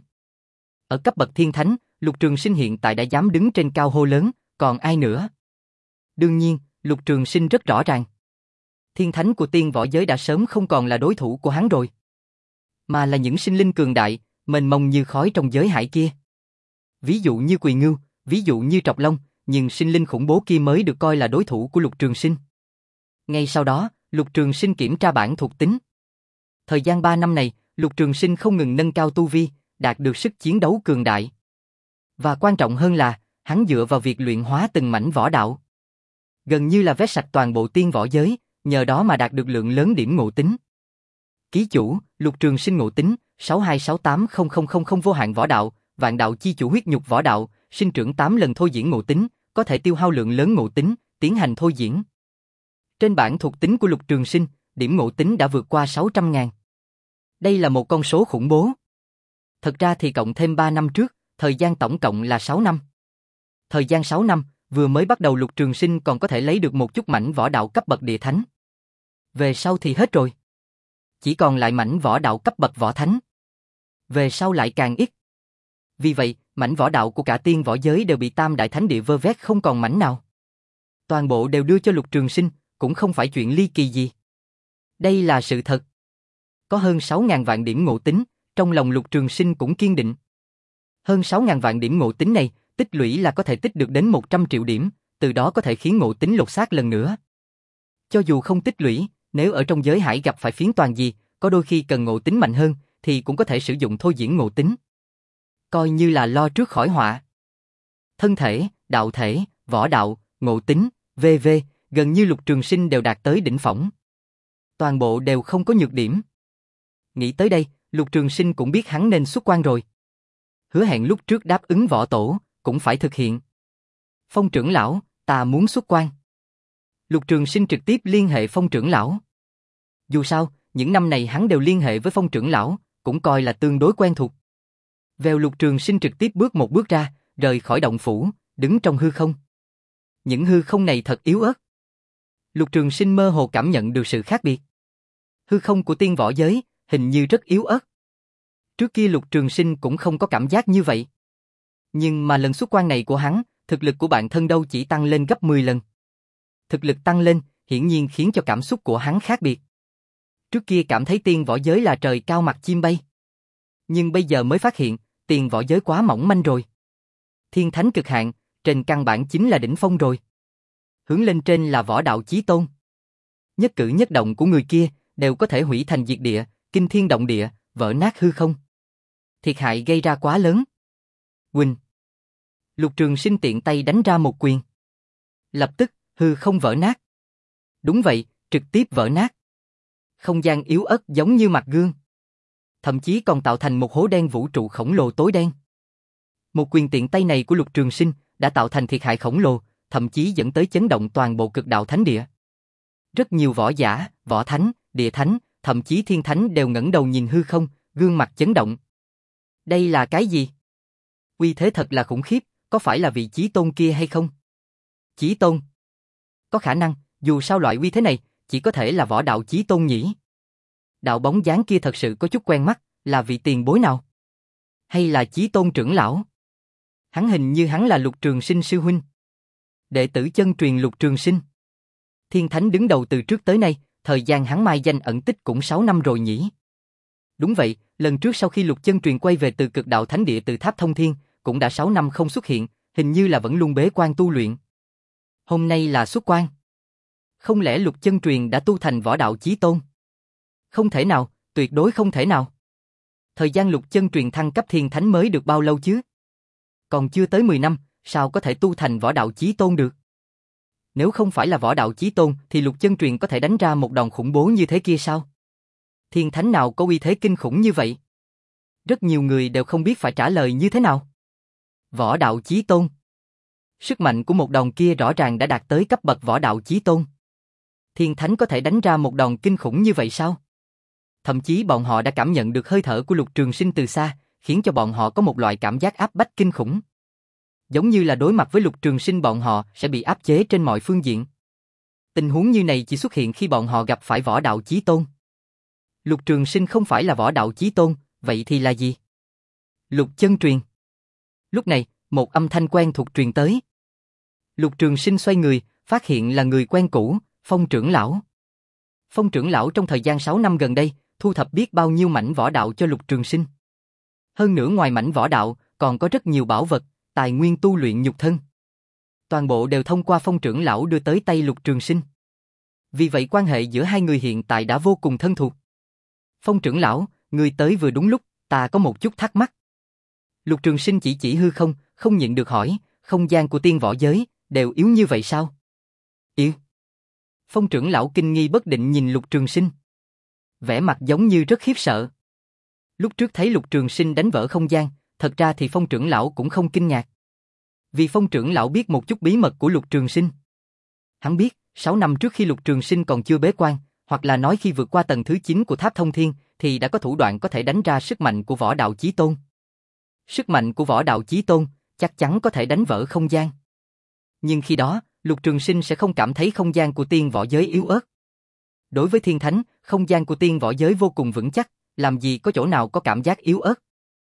A: Ở cấp bậc thiên thánh, Lục Trường Sinh hiện tại đã dám đứng trên cao hô lớn, còn ai nữa? Đương nhiên, Lục Trường Sinh rất rõ ràng. Thiên thánh của tiên võ giới đã sớm không còn là đối thủ của hắn rồi. Mà là những sinh linh cường đại, mênh mông như khói trong giới hải kia. Ví dụ như Quỳ Ngưu, ví dụ như Trọc Long, nhưng sinh linh khủng bố kia mới được coi là đối thủ của Lục Trường Sinh. Ngay sau đó, Lục Trường Sinh kiểm tra bản thuộc tính. Thời gian ba năm này, Lục Trường Sinh không ngừng nâng cao tu vi, đạt được sức chiến đấu cường đại. Và quan trọng hơn là, hắn dựa vào việc luyện hóa từng mảnh võ đạo. Gần như là vét sạch toàn bộ tiên võ giới, nhờ đó mà đạt được lượng lớn điểm ngộ tính. Ký chủ, Lục Trường Sinh ngộ tính, sáu hai sáu tám không không không không vô hạn võ đạo, vạn đạo chi chủ huyết nhục võ đạo, sinh trưởng tám lần thôi diễn ngộ tính, có thể tiêu hao lượng lớn ngộ tính, tiến hành thôi diễn. Trên bảng thuộc tính của Lục Trường Sinh, điểm ngộ tính đã vượt qua sáu trăm ngàn. Đây là một con số khủng bố. Thật ra thì cộng thêm ba năm trước, thời gian tổng cộng là sáu năm. Thời gian sáu năm, vừa mới bắt đầu Lục Trường Sinh còn có thể lấy được một chút mảnh võ đạo cấp bậc địa thánh. Về sau thì hết rồi. Chỉ còn lại mảnh võ đạo cấp bậc võ thánh. Về sau lại càng ít. Vì vậy, mảnh võ đạo của cả tiên võ giới đều bị tam đại thánh địa vơ vét không còn mảnh nào. Toàn bộ đều đưa cho Lục Trường Sinh, cũng không phải chuyện ly kỳ gì. Đây là sự thật. Có hơn sáu ngàn vạn điểm ngộ tính, trong lòng Lục Trường Sinh cũng kiên định. Hơn sáu ngàn vạn điểm ngộ tính này, tích lũy là có thể tích được đến một trăm triệu điểm, từ đó có thể khiến ngộ tính lột xác lần nữa. Cho dù không tích lũy, nếu ở trong giới hải gặp phải phiến toàn gì, có đôi khi cần ngộ tính mạnh hơn, thì cũng có thể sử dụng thôi diễn ngộ tính. Coi như là lo trước khỏi họa. Thân thể, đạo thể, võ đạo, ngộ tính, vân vân, gần như Lục Trường Sinh đều đạt tới đỉnh phong. Toàn bộ đều không có nhược điểm. Nghĩ tới đây, Lục Trường Sinh cũng biết hắn nên xuất quan rồi. Hứa hẹn lúc trước đáp ứng võ tổ, cũng phải thực hiện. Phong trưởng lão, ta muốn xuất quan. Lục Trường Sinh trực tiếp liên hệ Phong trưởng lão. Dù sao, những năm này hắn đều liên hệ với Phong trưởng lão, cũng coi là tương đối quen thuộc. Vèo Lục Trường Sinh trực tiếp bước một bước ra, rời khỏi động phủ, đứng trong hư không. Những hư không này thật yếu ớt. Lục Trường Sinh mơ hồ cảm nhận được sự khác biệt. Hư không của tiên võ giới, hình như rất yếu ớt. Trước kia Lục Trường Sinh cũng không có cảm giác như vậy. Nhưng mà lần xuất quan này của hắn, thực lực của bản thân đâu chỉ tăng lên gấp mười lần. Thực lực tăng lên, hiển nhiên khiến cho cảm xúc của hắn khác biệt. Trước kia cảm thấy tiên võ giới là trời cao mặt chim bay. Nhưng bây giờ mới phát hiện, tiên võ giới quá mỏng manh rồi. Thiên thánh cực hạn, trên căn bản chính là đỉnh phong rồi. Hướng lên trên là võ đạo chí tôn. Nhất cử nhất động của người kia, đều có thể hủy thành diệt địa, kinh thiên động địa, vỡ nát hư không. Thiệt hại gây ra quá lớn. Quỳnh. Lục Trường Sinh tiện tay đánh ra một quyền. Lập tức, hư không vỡ nát. Đúng vậy, trực tiếp vỡ nát. Không gian yếu ớt giống như mặt gương. Thậm chí còn tạo thành một hố đen vũ trụ khổng lồ tối đen. Một quyền tiện tay này của Lục Trường Sinh đã tạo thành thiệt hại khổng lồ, thậm chí dẫn tới chấn động toàn bộ cực đạo thánh địa. Rất nhiều võ giả, võ thánh, địa thánh, thậm chí thiên thánh đều ngẩng đầu nhìn hư không, gương mặt chấn động. Đây là cái gì? Uy thế thật là khủng khiếp, có phải là vị chí tôn kia hay không? Chí tôn? Có khả năng, dù sao loại uy thế này, chỉ có thể là võ đạo chí tôn nhỉ. Đạo bóng dáng kia thật sự có chút quen mắt, là vị tiền bối nào? Hay là chí tôn trưởng lão? Hắn hình như hắn là Lục Trường Sinh sư huynh. Đệ tử chân truyền Lục Trường Sinh. Thiên thánh đứng đầu từ trước tới nay, thời gian hắn mai danh ẩn tích cũng sáu năm rồi nhỉ. Đúng vậy, lần trước sau khi Lục chân truyền quay về từ cực đạo thánh địa từ Tháp Thông Thiên, cũng đã sáu năm không xuất hiện, hình như là vẫn luôn bế quan tu luyện. Hôm nay là xuất quan. Không lẽ Lục chân truyền đã tu thành võ đạo chí tôn? Không thể nào, tuyệt đối không thể nào. Thời gian Lục chân truyền thăng cấp thiên thánh mới được bao lâu chứ? Còn chưa tới mười năm, sao có thể tu thành võ đạo chí tôn được? Nếu không phải là võ đạo chí tôn thì Lục chân truyền có thể đánh ra một đòn khủng bố như thế kia sao? Thiên thánh nào có uy thế kinh khủng như vậy? Rất nhiều người đều không biết phải trả lời như thế nào. Võ đạo chí tôn. Sức mạnh của một đòn kia rõ ràng đã đạt tới cấp bậc võ đạo chí tôn. Thiên thánh có thể đánh ra một đòn kinh khủng như vậy sao? Thậm chí bọn họ đã cảm nhận được hơi thở của Lục Trường Sinh từ xa, khiến cho bọn họ có một loại cảm giác áp bách kinh khủng. Giống như là đối mặt với Lục Trường Sinh bọn họ sẽ bị áp chế trên mọi phương diện. Tình huống như này chỉ xuất hiện khi bọn họ gặp phải võ đạo chí tôn. Lục Trường Sinh không phải là võ đạo chí tôn, vậy thì là gì? Lục chân truyền. Lúc này, một âm thanh quen thuộc truyền tới. Lục Trường Sinh xoay người, phát hiện là người quen cũ, Phong trưởng lão. Phong trưởng lão trong thời gian sáu năm gần đây, thu thập biết bao nhiêu mảnh võ đạo cho Lục Trường Sinh. Hơn nữa ngoài mảnh võ đạo, còn có rất nhiều bảo vật, tài nguyên tu luyện nhục thân. Toàn bộ đều thông qua Phong trưởng lão đưa tới tay Lục Trường Sinh. Vì vậy quan hệ giữa hai người hiện tại đã vô cùng thân thuộc. Phong trưởng lão, người tới vừa đúng lúc, ta có một chút thắc mắc. Lục Trường Sinh chỉ chỉ hư không, không nhịn được hỏi, không gian của tiên võ giới, đều yếu như vậy sao? Yếu. Phong trưởng lão kinh nghi bất định nhìn Lục Trường Sinh. Vẻ mặt giống như rất khiếp sợ. Lúc trước thấy Lục Trường Sinh đánh vỡ không gian, thật ra thì Phong trưởng lão cũng không kinh ngạc. Vì Phong trưởng lão biết một chút bí mật của Lục Trường Sinh. Hắn biết, sáu năm trước khi Lục Trường Sinh còn chưa bế quan, hoặc là nói khi vượt qua tầng thứ chín của Tháp Thông Thiên, thì đã có thủ đoạn có thể đánh ra sức mạnh của võ đạo chí tôn. Sức mạnh của võ đạo chí tôn, chắc chắn có thể đánh vỡ không gian. Nhưng khi đó, Lục Trường Sinh sẽ không cảm thấy không gian của tiên võ giới yếu ớt. Đối với thiên thánh, không gian của tiên võ giới vô cùng vững chắc, làm gì có chỗ nào có cảm giác yếu ớt.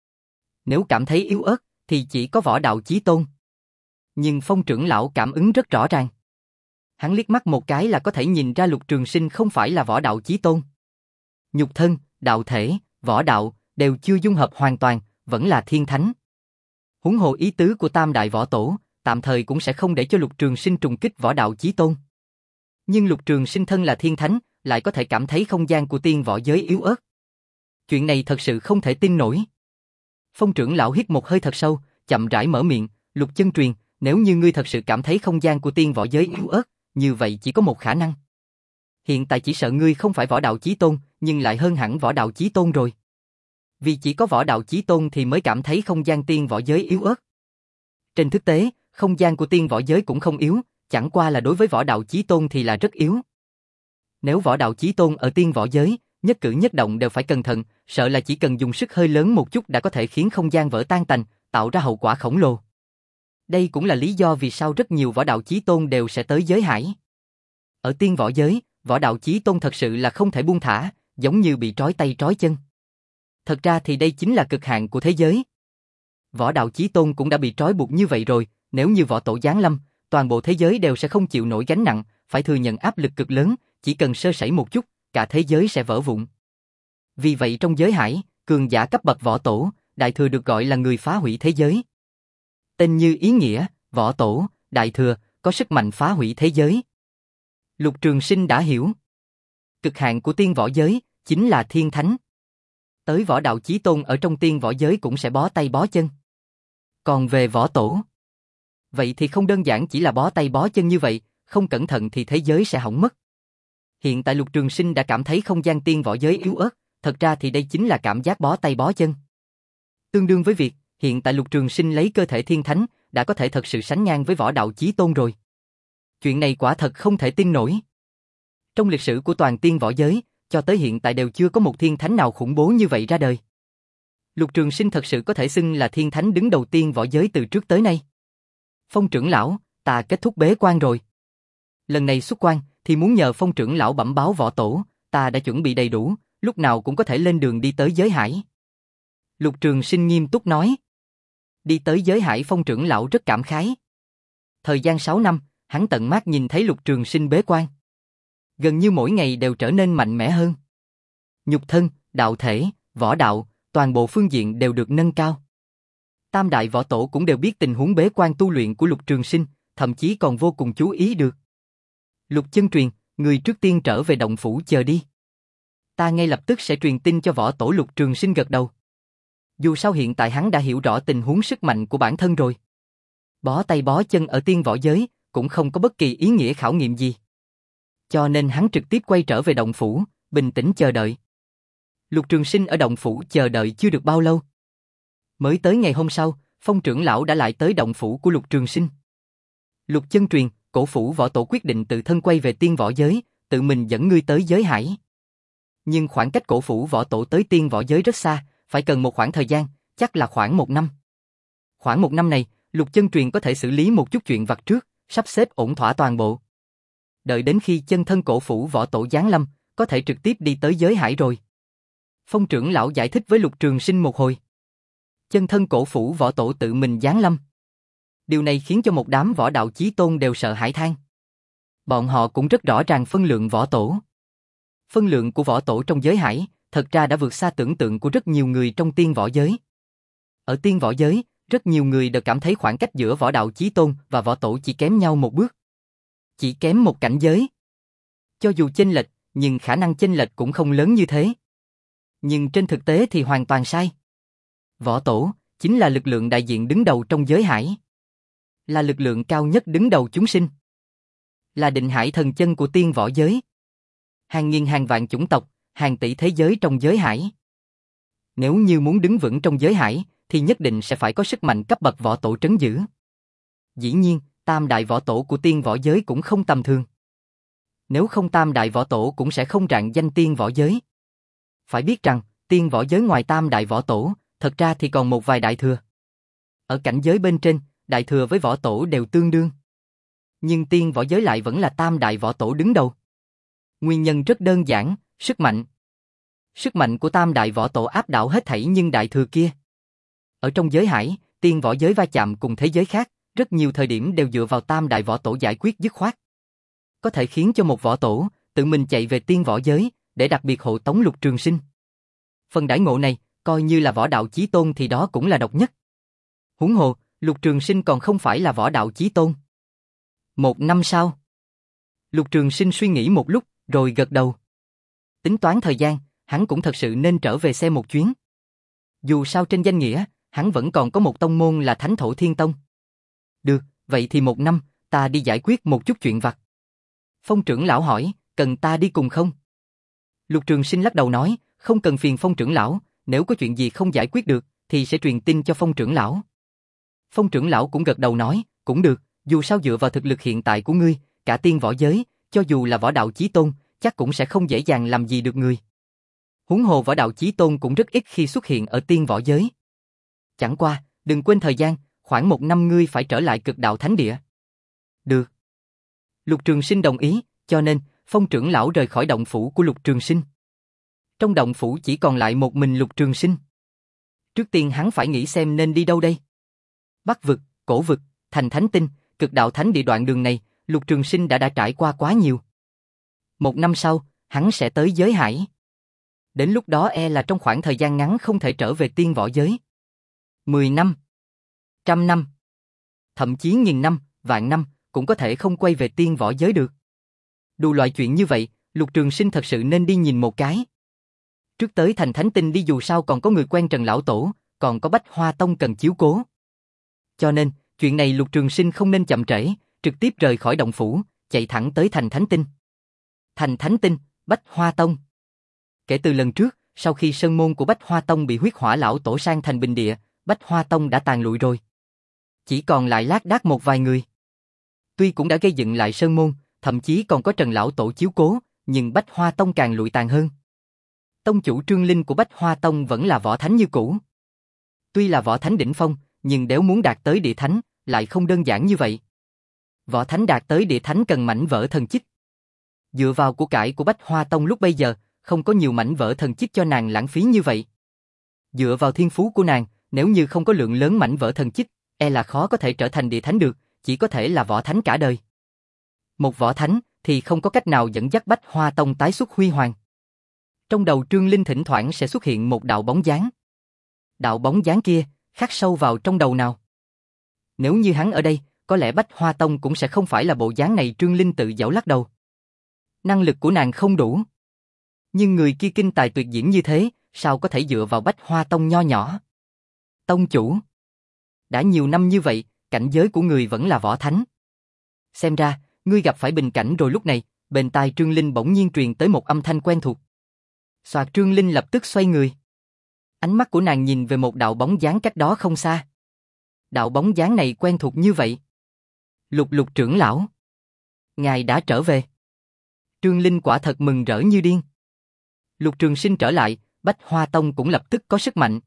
A: Nếu cảm thấy yếu ớt, thì chỉ có võ đạo chí tôn. Nhưng Phong trưởng lão cảm ứng rất rõ ràng. Hắn liếc mắt một cái là có thể nhìn ra Lục Trường Sinh không phải là võ đạo chí tôn. Nhục thân, đạo thể, võ đạo, đều chưa dung hợp hoàn toàn, vẫn là thiên thánh. Huống hồ ý tứ của Tam Đại Võ Tổ, tạm thời cũng sẽ không để cho Lục Trường Sinh trùng kích võ đạo chí tôn. Nhưng Lục Trường Sinh thân là thiên thánh, lại có thể cảm thấy không gian của tiên võ giới yếu ớt. Chuyện này thật sự không thể tin nổi. Phong trưởng lão hít một hơi thật sâu, chậm rãi mở miệng, Lục Chân Truyền, nếu như ngươi thật sự cảm thấy không gian của tiên võ giới yếu ớt, như vậy chỉ có một khả năng. Hiện tại chỉ sợ ngươi không phải võ đạo chí tôn, nhưng lại hơn hẳn võ đạo chí tôn rồi. Vì chỉ có võ đạo chí tôn thì mới cảm thấy không gian tiên võ giới yếu ớt. Trên thực tế, không gian của tiên võ giới cũng không yếu, chẳng qua là đối với võ đạo chí tôn thì là rất yếu. Nếu võ đạo chí tôn ở tiên võ giới, nhất cử nhất động đều phải cẩn thận, sợ là chỉ cần dùng sức hơi lớn một chút đã có thể khiến không gian vỡ tan tành, tạo ra hậu quả khổng lồ. Đây cũng là lý do vì sao rất nhiều võ đạo chí tôn đều sẽ tới giới hải. Ở tiên võ giới, võ đạo chí tôn thật sự là không thể buông thả, giống như bị trói tay trói chân. Thật ra thì đây chính là cực hạn của thế giới. Võ đạo chí tôn cũng đã bị trói buộc như vậy rồi, nếu như võ tổ giáng lâm, toàn bộ thế giới đều sẽ không chịu nổi gánh nặng, phải thừa nhận áp lực cực lớn, chỉ cần sơ sẩy một chút, cả thế giới sẽ vỡ vụn. Vì vậy trong giới hải, cường giả cấp bậc võ tổ, đại thừa được gọi là người phá hủy thế giới. Tên như ý nghĩa, võ tổ, đại thừa, có sức mạnh phá hủy thế giới. Lục Trường Sinh đã hiểu. Cực hạn của tiên võ giới, chính là thiên thánh. Tới võ đạo chí tôn ở trong tiên võ giới cũng sẽ bó tay bó chân. Còn về võ tổ, vậy thì không đơn giản chỉ là bó tay bó chân như vậy, không cẩn thận thì thế giới sẽ hỏng mất. Hiện tại Lục Trường Sinh đã cảm thấy không gian tiên võ giới yếu ớt, thật ra thì đây chính là cảm giác bó tay bó chân. Tương đương với việc, hiện tại Lục Trường Sinh lấy cơ thể thiên thánh, đã có thể thật sự sánh ngang với võ đạo chí tôn rồi. Chuyện này quả thật không thể tin nổi. Trong lịch sử của toàn tiên võ giới, cho tới hiện tại đều chưa có một thiên thánh nào khủng bố như vậy ra đời. Lục Trường Sinh thật sự có thể xưng là thiên thánh đứng đầu tiên võ giới từ trước tới nay. Phong trưởng lão, ta kết thúc bế quan rồi. Lần này xuất quan thì muốn nhờ Phong trưởng lão bẩm báo võ tổ, ta đã chuẩn bị đầy đủ, lúc nào cũng có thể lên đường đi tới giới hải. Lục Trường Sinh nghiêm túc nói. Đi tới giới hải Phong trưởng lão rất cảm khái. Thời gian sáu năm, hắn tận mắt nhìn thấy Lục Trường Sinh bế quan. Gần như mỗi ngày đều trở nên mạnh mẽ hơn. Nhục thân, đạo thể, võ đạo, toàn bộ phương diện đều được nâng cao. Tam đại võ tổ cũng đều biết tình huống bế quan tu luyện của Lục Trường Sinh, thậm chí còn vô cùng chú ý được. Lục Chân Truyền, người trước tiên trở về động phủ chờ đi. Ta ngay lập tức sẽ truyền tin cho võ tổ. Lục Trường Sinh gật đầu. Dù sao hiện tại hắn đã hiểu rõ tình huống sức mạnh của bản thân rồi. Bó tay bó chân ở tiên võ giới, cũng không có bất kỳ ý nghĩa khảo nghiệm gì. Cho nên hắn trực tiếp quay trở về động phủ, bình tĩnh chờ đợi. Lục Trường Sinh ở động phủ chờ đợi chưa được bao lâu. Mới tới ngày hôm sau, Phong trưởng lão đã lại tới động phủ của Lục Trường Sinh. Lục Chân Truyền, cổ phủ võ tổ quyết định tự thân quay về tiên võ giới, tự mình dẫn ngươi tới giới hải. Nhưng khoảng cách cổ phủ võ tổ tới tiên võ giới rất xa, phải cần một khoảng thời gian, chắc là khoảng một năm. Khoảng một năm này, Lục Chân Truyền có thể xử lý một chút chuyện vặt trước, sắp xếp ổn thỏa toàn bộ. Đợi đến khi chân thân cổ phủ võ tổ giáng lâm, có thể trực tiếp đi tới giới hải rồi. Phong trưởng lão giải thích với Lục Trường Sinh một hồi. Chân thân cổ phủ võ tổ tự mình giáng lâm. Điều này khiến cho một đám võ đạo chí tôn đều sợ hãi than. Bọn họ cũng rất rõ ràng phân lượng võ tổ. Phân lượng của võ tổ trong giới hải, thật ra đã vượt xa tưởng tượng của rất nhiều người trong tiên võ giới. Ở tiên võ giới, rất nhiều người đều cảm thấy khoảng cách giữa võ đạo chí tôn và võ tổ chỉ kém nhau một bước. Chỉ kém một cảnh giới. Cho dù chênh lệch, nhưng khả năng chênh lệch cũng không lớn như thế. Nhưng trên thực tế thì hoàn toàn sai. Võ tổ chính là lực lượng đại diện đứng đầu trong giới hải. Là lực lượng cao nhất đứng đầu chúng sinh. Là định hải thần chân của tiên võ giới. Hàng nghìn hàng vạn chủng tộc, hàng tỷ thế giới trong giới hải. Nếu như muốn đứng vững trong giới hải, thì nhất định sẽ phải có sức mạnh cấp bậc võ tổ trấn giữ. Dĩ nhiên, tam đại võ tổ của tiên võ giới cũng không tầm thường. Nếu không tam đại võ tổ cũng sẽ không rạng danh tiên võ giới. Phải biết rằng, tiên võ giới ngoài tam đại võ tổ, thật ra thì còn một vài đại thừa. Ở cảnh giới bên trên, đại thừa với võ tổ đều tương đương. Nhưng tiên võ giới lại vẫn là tam đại võ tổ đứng đầu. Nguyên nhân rất đơn giản, sức mạnh. Sức mạnh của tam đại võ tổ áp đảo hết thảy nhưng đại thừa kia. Ở trong giới hải, tiên võ giới va chạm cùng thế giới khác, rất nhiều thời điểm đều dựa vào tam đại võ tổ giải quyết dứt khoát. Có thể khiến cho một võ tổ tự mình chạy về tiên võ giới để đặc biệt hộ tống Lục Trường Sinh. Phần đãi ngộ này, coi như là võ đạo chí tôn thì đó cũng là độc nhất. Huống hồ, Lục Trường Sinh còn không phải là võ đạo chí tôn. Một năm sau, Lục Trường Sinh suy nghĩ một lúc, rồi gật đầu. Tính toán thời gian, hắn cũng thật sự nên trở về xem một chuyến. Dù sao trên danh nghĩa, hắn vẫn còn có một tông môn là Thánh Thổ Thiên Tông. Được, vậy thì một năm, ta đi giải quyết một chút chuyện vặt. Phong trưởng lão hỏi, cần ta đi cùng không? Lục Trường Sinh lắc đầu nói, không cần phiền Phong trưởng lão, nếu có chuyện gì không giải quyết được, thì sẽ truyền tin cho Phong trưởng lão. Phong trưởng lão cũng gật đầu nói, cũng được, dù sao dựa vào thực lực hiện tại của ngươi, cả tiên võ giới, cho dù là võ đạo chí tôn, chắc cũng sẽ không dễ dàng làm gì được người. Huống hồ võ đạo chí tôn cũng rất ít khi xuất hiện ở tiên võ giới. Chẳng qua, đừng quên thời gian, khoảng một năm ngươi phải trở lại cực đạo thánh địa. Được. Lục Trường Sinh đồng ý, cho nên, Phong trưởng lão rời khỏi động phủ của Lục Trường Sinh. Trong động phủ chỉ còn lại một mình Lục Trường Sinh. Trước tiên hắn phải nghĩ xem nên đi đâu đây. Bắc vực, cổ vực, thành thánh tinh, cực đạo thánh địa đoạn đường này, Lục Trường Sinh đã đã trải qua quá nhiều. Một năm sau, hắn sẽ tới giới hải. Đến lúc đó e là trong khoảng thời gian ngắn không thể trở về tiên võ giới. Mười năm, trăm năm, thậm chí nghìn năm, vạn năm, cũng có thể không quay về tiên võ giới được. Đủ loại chuyện như vậy, Lục Trường Sinh thật sự nên đi nhìn một cái. Trước tới thành thánh tinh đi dù sao còn có người quen Trần Lão Tổ, còn có Bách Hoa Tông cần chiếu cố. Cho nên, chuyện này Lục Trường Sinh không nên chậm trễ, trực tiếp rời khỏi động phủ, chạy thẳng tới thành thánh tinh. Thành thánh tinh, Bách Hoa Tông. Kể từ lần trước, sau khi sơn môn của Bách Hoa Tông bị huyết hỏa lão tổ sang thành bình địa, Bách Hoa Tông đã tàn lụi rồi. Chỉ còn lại lác đác một vài người. Tuy cũng đã gây dựng lại sơn môn, thậm chí còn có Trần Lão Tổ chiếu cố, nhưng Bách Hoa Tông càng lụi tàn hơn. Tông chủ Trương Linh của Bách Hoa Tông vẫn là võ thánh như cũ. Tuy là võ thánh đỉnh phong, nhưng nếu muốn đạt tới địa thánh, lại không đơn giản như vậy. Võ thánh đạt tới địa thánh cần mảnh vỡ thần chích. Dựa vào của cải của Bách Hoa Tông lúc bây giờ, không có nhiều mảnh vỡ thần chích cho nàng lãng phí như vậy. Dựa vào thiên phú của nàng, nếu như không có lượng lớn mảnh vỡ thần chích, e là khó có thể trở thành địa thánh được, chỉ có thể là võ thánh cả đời. Một võ thánh thì không có cách nào dẫn dắt Bách Hoa Tông tái xuất huy hoàng. Trong đầu Trương Linh thỉnh thoảng sẽ xuất hiện một đạo bóng dáng. Đạo bóng dáng kia khắc sâu vào trong đầu nào. Nếu như hắn ở đây, có lẽ Bách Hoa Tông cũng sẽ không phải là bộ dáng này. Trương Linh tự giễu lắc đầu. Năng lực của nàng không đủ. Nhưng người kia kinh tài tuyệt diễm như thế, sao có thể dựa vào Bách Hoa Tông nho nhỏ? Tông chủ. Đã nhiều năm như vậy, cảnh giới của người vẫn là võ thánh. Xem ra, ngươi gặp phải bình cảnh rồi. Lúc này, bên tai Trương Linh bỗng nhiên truyền tới một âm thanh quen thuộc. Soạt, Trương Linh lập tức xoay người. Ánh mắt của nàng nhìn về một đạo bóng dáng cách đó không xa. Đạo bóng dáng này quen thuộc như vậy. Lục Lục trưởng lão. Ngài đã trở về. Trương Linh quả thật mừng rỡ như điên. Lục Trường Sinh trở lại, Bách Hoa Tông cũng lập tức có sức mạnh.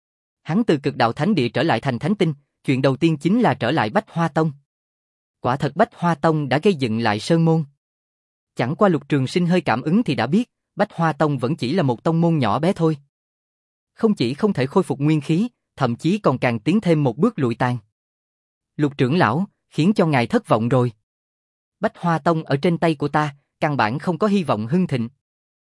A: Hắn từ cực đạo thánh địa trở lại thành thánh tinh, chuyện đầu tiên chính là trở lại Bách Hoa Tông. Quả thật Bách Hoa Tông đã gây dựng lại sơn môn. Chẳng qua Lục Trường Sinh hơi cảm ứng thì đã biết, Bách Hoa Tông vẫn chỉ là một tông môn nhỏ bé thôi. Không chỉ không thể khôi phục nguyên khí, thậm chí còn càng tiến thêm một bước lụi tàn. Lục trưởng lão, khiến cho ngài thất vọng rồi. Bách Hoa Tông ở trên tay của ta, căn bản không có hy vọng hưng thịnh.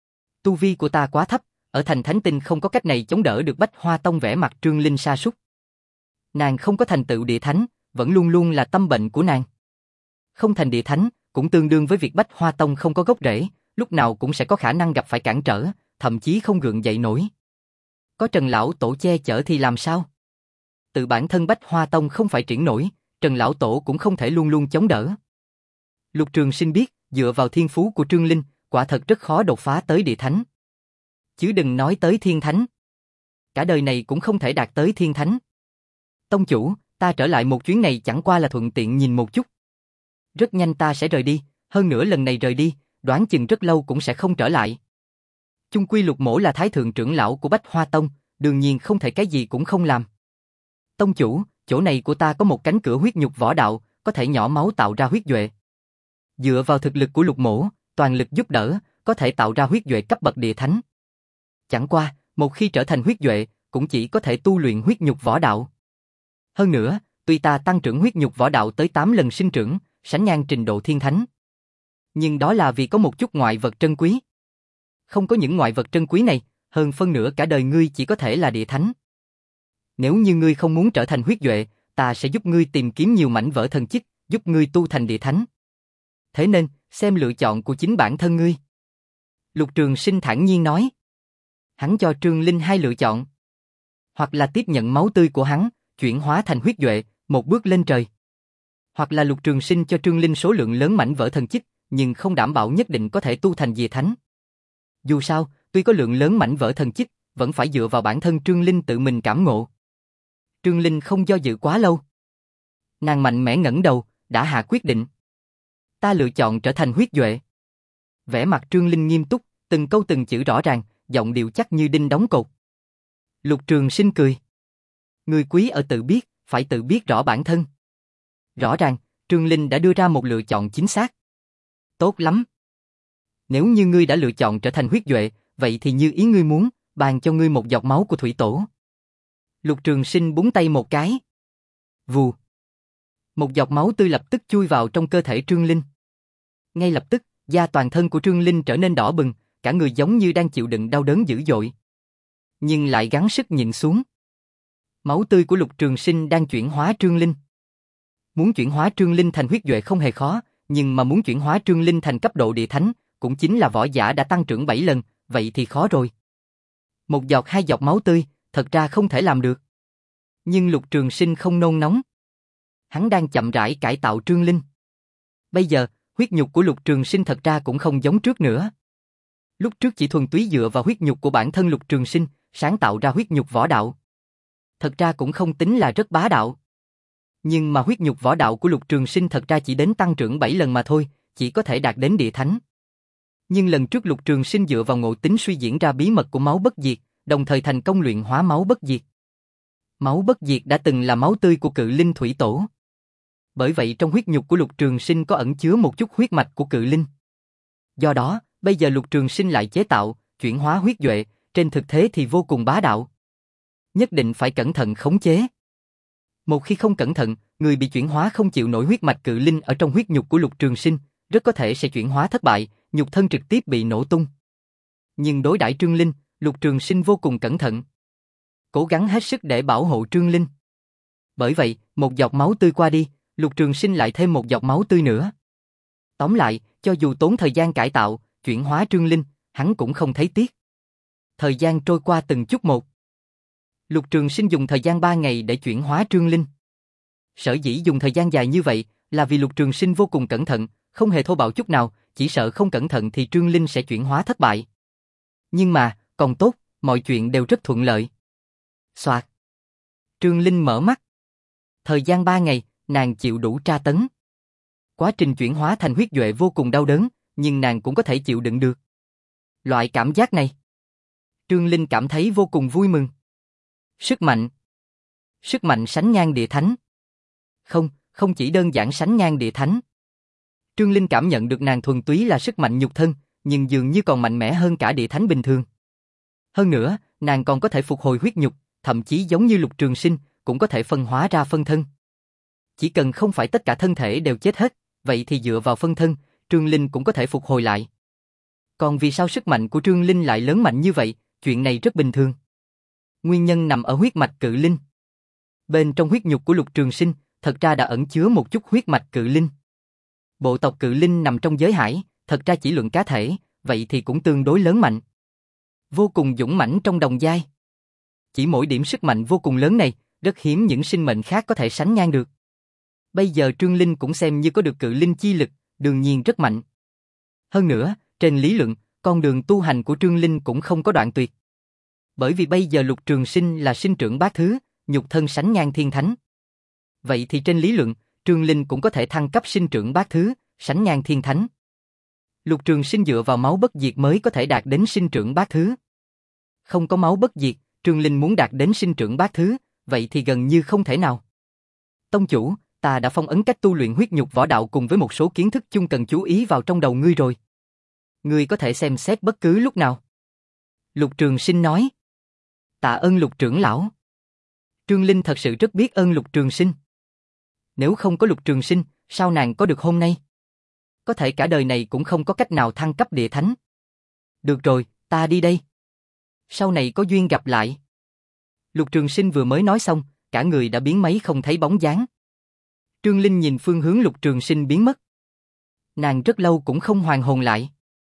A: Tu vi của ta quá thấp, ở thành thánh tinh không có cách này chống đỡ được. Bách Hoa Tông vẻ mặt Trương Linh sa sút. Nàng không có thành tựu địa thánh, vẫn luôn luôn là tâm bệnh của nàng. Không thành địa thánh, cũng tương đương với việc Bách Hoa Tông không có gốc rễ, lúc nào cũng sẽ có khả năng gặp phải cản trở, thậm chí không gượng dậy nổi. Có Trần Lão Tổ che chở thì làm sao? Tự bản thân Bách Hoa Tông không phải triển nổi, Trần Lão Tổ cũng không thể luôn luôn chống đỡ. Lục Trường Sinh biết, dựa vào thiên phú của Trương Linh, quả thật rất khó đột phá tới địa thánh. Chứ đừng nói tới thiên thánh. Cả đời này cũng không thể đạt tới thiên thánh. Tông chủ, ta trở lại một chuyến này chẳng qua là thuận tiện nhìn một chút. Rất nhanh ta sẽ rời đi, hơn nữa lần này rời đi, đoán chừng rất lâu cũng sẽ không trở lại. Chung quy Lục Mỗ là thái thượng trưởng lão của Bách Hoa Tông, đương nhiên không thể cái gì cũng không làm. Tông chủ, chỗ này của ta có một cánh cửa huyết nhục võ đạo, có thể nhỏ máu tạo ra huyết duệ. Dựa vào thực lực của Lục Mỗ, toàn lực giúp đỡ, có thể tạo ra huyết duệ cấp bậc địa thánh. Chẳng qua, một khi trở thành huyết duệ, cũng chỉ có thể tu luyện huyết nhục võ đạo. Hơn nữa, tuy ta tăng trưởng huyết nhục võ đạo tới tám lần sinh trưởng, sánh ngang trình độ thiên thánh. Nhưng đó là vì có một chút ngoại vật trân quý. Không có những ngoại vật trân quý này, hơn phân nửa cả đời ngươi chỉ có thể là địa thánh. Nếu như ngươi không muốn trở thành huyết duệ, ta sẽ giúp ngươi tìm kiếm nhiều mảnh vỡ thần chích, giúp ngươi tu thành địa thánh. Thế nên, xem lựa chọn của chính bản thân ngươi. Lục Trường Sinh thản nhiên nói. Hắn cho Trương Linh hai lựa chọn. Hoặc là tiếp nhận máu tươi của hắn, chuyển hóa thành huyết duệ, một bước lên trời. Hoặc là Lục Trường Sinh cho Trương Linh số lượng lớn mảnh vỡ thần chích, nhưng không đảm bảo nhất định có thể tu thành Diệt Thánh. Dù sao, tuy có lượng lớn mảnh vỡ thần chích, vẫn phải dựa vào bản thân Trương Linh tự mình cảm ngộ. Trương Linh không do dự quá lâu. Nàng mạnh mẽ ngẩng đầu, đã hạ quyết định. Ta lựa chọn trở thành huyết duệ. Vẻ mặt Trương Linh nghiêm túc, từng câu từng chữ rõ ràng, giọng điệu chắc như đinh đóng cột. Lục Trường Sinh cười. Người quý ở tự biết, phải tự biết rõ bản thân. Rõ ràng, Trương Linh đã đưa ra một lựa chọn chính xác. Tốt lắm. Nếu như ngươi đã lựa chọn trở thành huyết duệ, vậy thì như ý ngươi muốn, ban cho ngươi một giọt máu của thủy tổ. Lục Trường Sinh búng tay một cái. Vù. Một giọt máu tươi lập tức chui vào trong cơ thể Trương Linh. Ngay lập tức, da toàn thân của Trương Linh trở nên đỏ bừng, cả người giống như đang chịu đựng đau đớn dữ dội. Nhưng lại gắng sức nhịn xuống. Máu tươi của Lục Trường Sinh đang chuyển hóa Trương Linh. Muốn chuyển hóa Trương Linh thành huyết duệ không hề khó, nhưng mà muốn chuyển hóa Trương Linh thành cấp độ địa thánh, cũng chính là võ giả đã tăng trưởng bảy lần, vậy thì khó rồi. Một giọt hai giọt máu tươi, thật ra không thể làm được. Nhưng Lục Trường Sinh không nôn nóng. Hắn đang chậm rãi cải tạo Trương Linh. Bây giờ, huyết nhục của Lục Trường Sinh thật ra cũng không giống trước nữa. Lúc trước chỉ thuần túy dựa vào huyết nhục của bản thân Lục Trường Sinh, sáng tạo ra huyết nhục võ đạo. Thật ra cũng không tính là rất bá đạo. Nhưng mà huyết nhục võ đạo của Lục Trường Sinh thật ra chỉ đến tăng trưởng bảy lần mà thôi, chỉ có thể đạt đến địa thánh. Nhưng lần trước Lục Trường Sinh dựa vào ngộ tính suy diễn ra bí mật của máu bất diệt, đồng thời thành công luyện hóa máu bất diệt. Máu bất diệt đã từng là máu tươi của cự linh thủy tổ. Bởi vậy trong huyết nhục của Lục Trường Sinh có ẩn chứa một chút huyết mạch của cự linh. Do đó, bây giờ Lục Trường Sinh lại chế tạo, chuyển hóa huyết duệ, trên thực tế thì vô cùng bá đạo. Nhất định phải cẩn thận khống chế. Một khi không cẩn thận, người bị chuyển hóa không chịu nổi huyết mạch cự linh ở trong huyết nhục của Lục Trường Sinh, rất có thể sẽ chuyển hóa thất bại, nhục thân trực tiếp bị nổ tung. Nhưng đối đãi Trương Linh, Lục Trường Sinh vô cùng cẩn thận. Cố gắng hết sức để bảo hộ Trương Linh. Bởi vậy, một giọt máu tươi qua đi, Lục Trường Sinh lại thêm một giọt máu tươi nữa. Tóm lại, cho dù tốn thời gian cải tạo, chuyển hóa Trương Linh, hắn cũng không thấy tiếc. Thời gian trôi qua từng chút một. Lục Trường Sinh dùng thời gian ba ngày để chuyển hóa Trương Linh. Sở dĩ dùng thời gian dài như vậy là vì Lục Trường Sinh vô cùng cẩn thận, không hề thô bạo chút nào, chỉ sợ không cẩn thận thì Trương Linh sẽ chuyển hóa thất bại. Nhưng mà, còn tốt, mọi chuyện đều rất thuận lợi. Soạt. Trương Linh mở mắt. Thời gian ba ngày, nàng chịu đủ tra tấn. Quá trình chuyển hóa thành huyết duệ vô cùng đau đớn, nhưng nàng cũng có thể chịu đựng được. Loại cảm giác này, Trương Linh cảm thấy vô cùng vui mừng. Sức mạnh. Sức mạnh sánh ngang địa thánh. Không, không chỉ đơn giản sánh ngang địa thánh. Trương Linh cảm nhận được nàng thuần túy là sức mạnh nhục thân, nhưng dường như còn mạnh mẽ hơn cả địa thánh bình thường. Hơn nữa, nàng còn có thể phục hồi huyết nhục, thậm chí giống như Lục Trường Sinh, cũng có thể phân hóa ra phân thân. Chỉ cần không phải tất cả thân thể đều chết hết, vậy thì dựa vào phân thân, Trương Linh cũng có thể phục hồi lại. Còn vì sao sức mạnh của Trương Linh lại lớn mạnh như vậy, chuyện này rất bình thường. Nguyên nhân nằm ở huyết mạch cự linh. Bên trong huyết nhục của Lục Trường Sinh, thật ra đã ẩn chứa một chút huyết mạch cự linh. Bộ tộc cự linh nằm trong giới hải, thật ra chỉ luận cá thể, vậy thì cũng tương đối lớn mạnh. Vô cùng dũng mãnh trong đồng giai. Chỉ mỗi điểm sức mạnh vô cùng lớn này, rất hiếm những sinh mệnh khác có thể sánh ngang được. Bây giờ Trương Linh cũng xem như có được cự linh chi lực, đương nhiên rất mạnh. Hơn nữa, trên lý luận, con đường tu hành của Trương Linh cũng không có đoạn tuyệt. Bởi vì bây giờ Lục Trường Sinh là sinh trưởng bát thứ, nhục thân sánh ngang thiên thánh. Vậy thì trên lý luận, Trương Linh cũng có thể thăng cấp sinh trưởng bát thứ, sánh ngang thiên thánh. Lục Trường Sinh dựa vào máu bất diệt mới có thể đạt đến sinh trưởng bát thứ. Không có máu bất diệt, Trương Linh muốn đạt đến sinh trưởng bát thứ, vậy thì gần như không thể nào. Tông chủ, ta đã phong ấn cách tu luyện huyết nhục võ đạo cùng với một số kiến thức chung cần chú ý vào trong đầu ngươi rồi. Ngươi có thể xem xét bất cứ lúc nào. Lục Trường Sinh nói. Tạ ơn Lục trưởng lão. Trương Linh thật sự rất biết ơn Lục Trường Sinh. Nếu không có Lục Trường Sinh, sao nàng có được hôm nay? Có thể cả đời này cũng không có cách nào thăng cấp địa thánh. Được rồi, ta đi đây. Sau này có duyên gặp lại. Lục Trường Sinh vừa mới nói xong, cả người đã biến mấy không thấy bóng dáng. Trương Linh nhìn phương hướng Lục Trường Sinh biến mất. Nàng rất lâu cũng không hoàn hồn lại.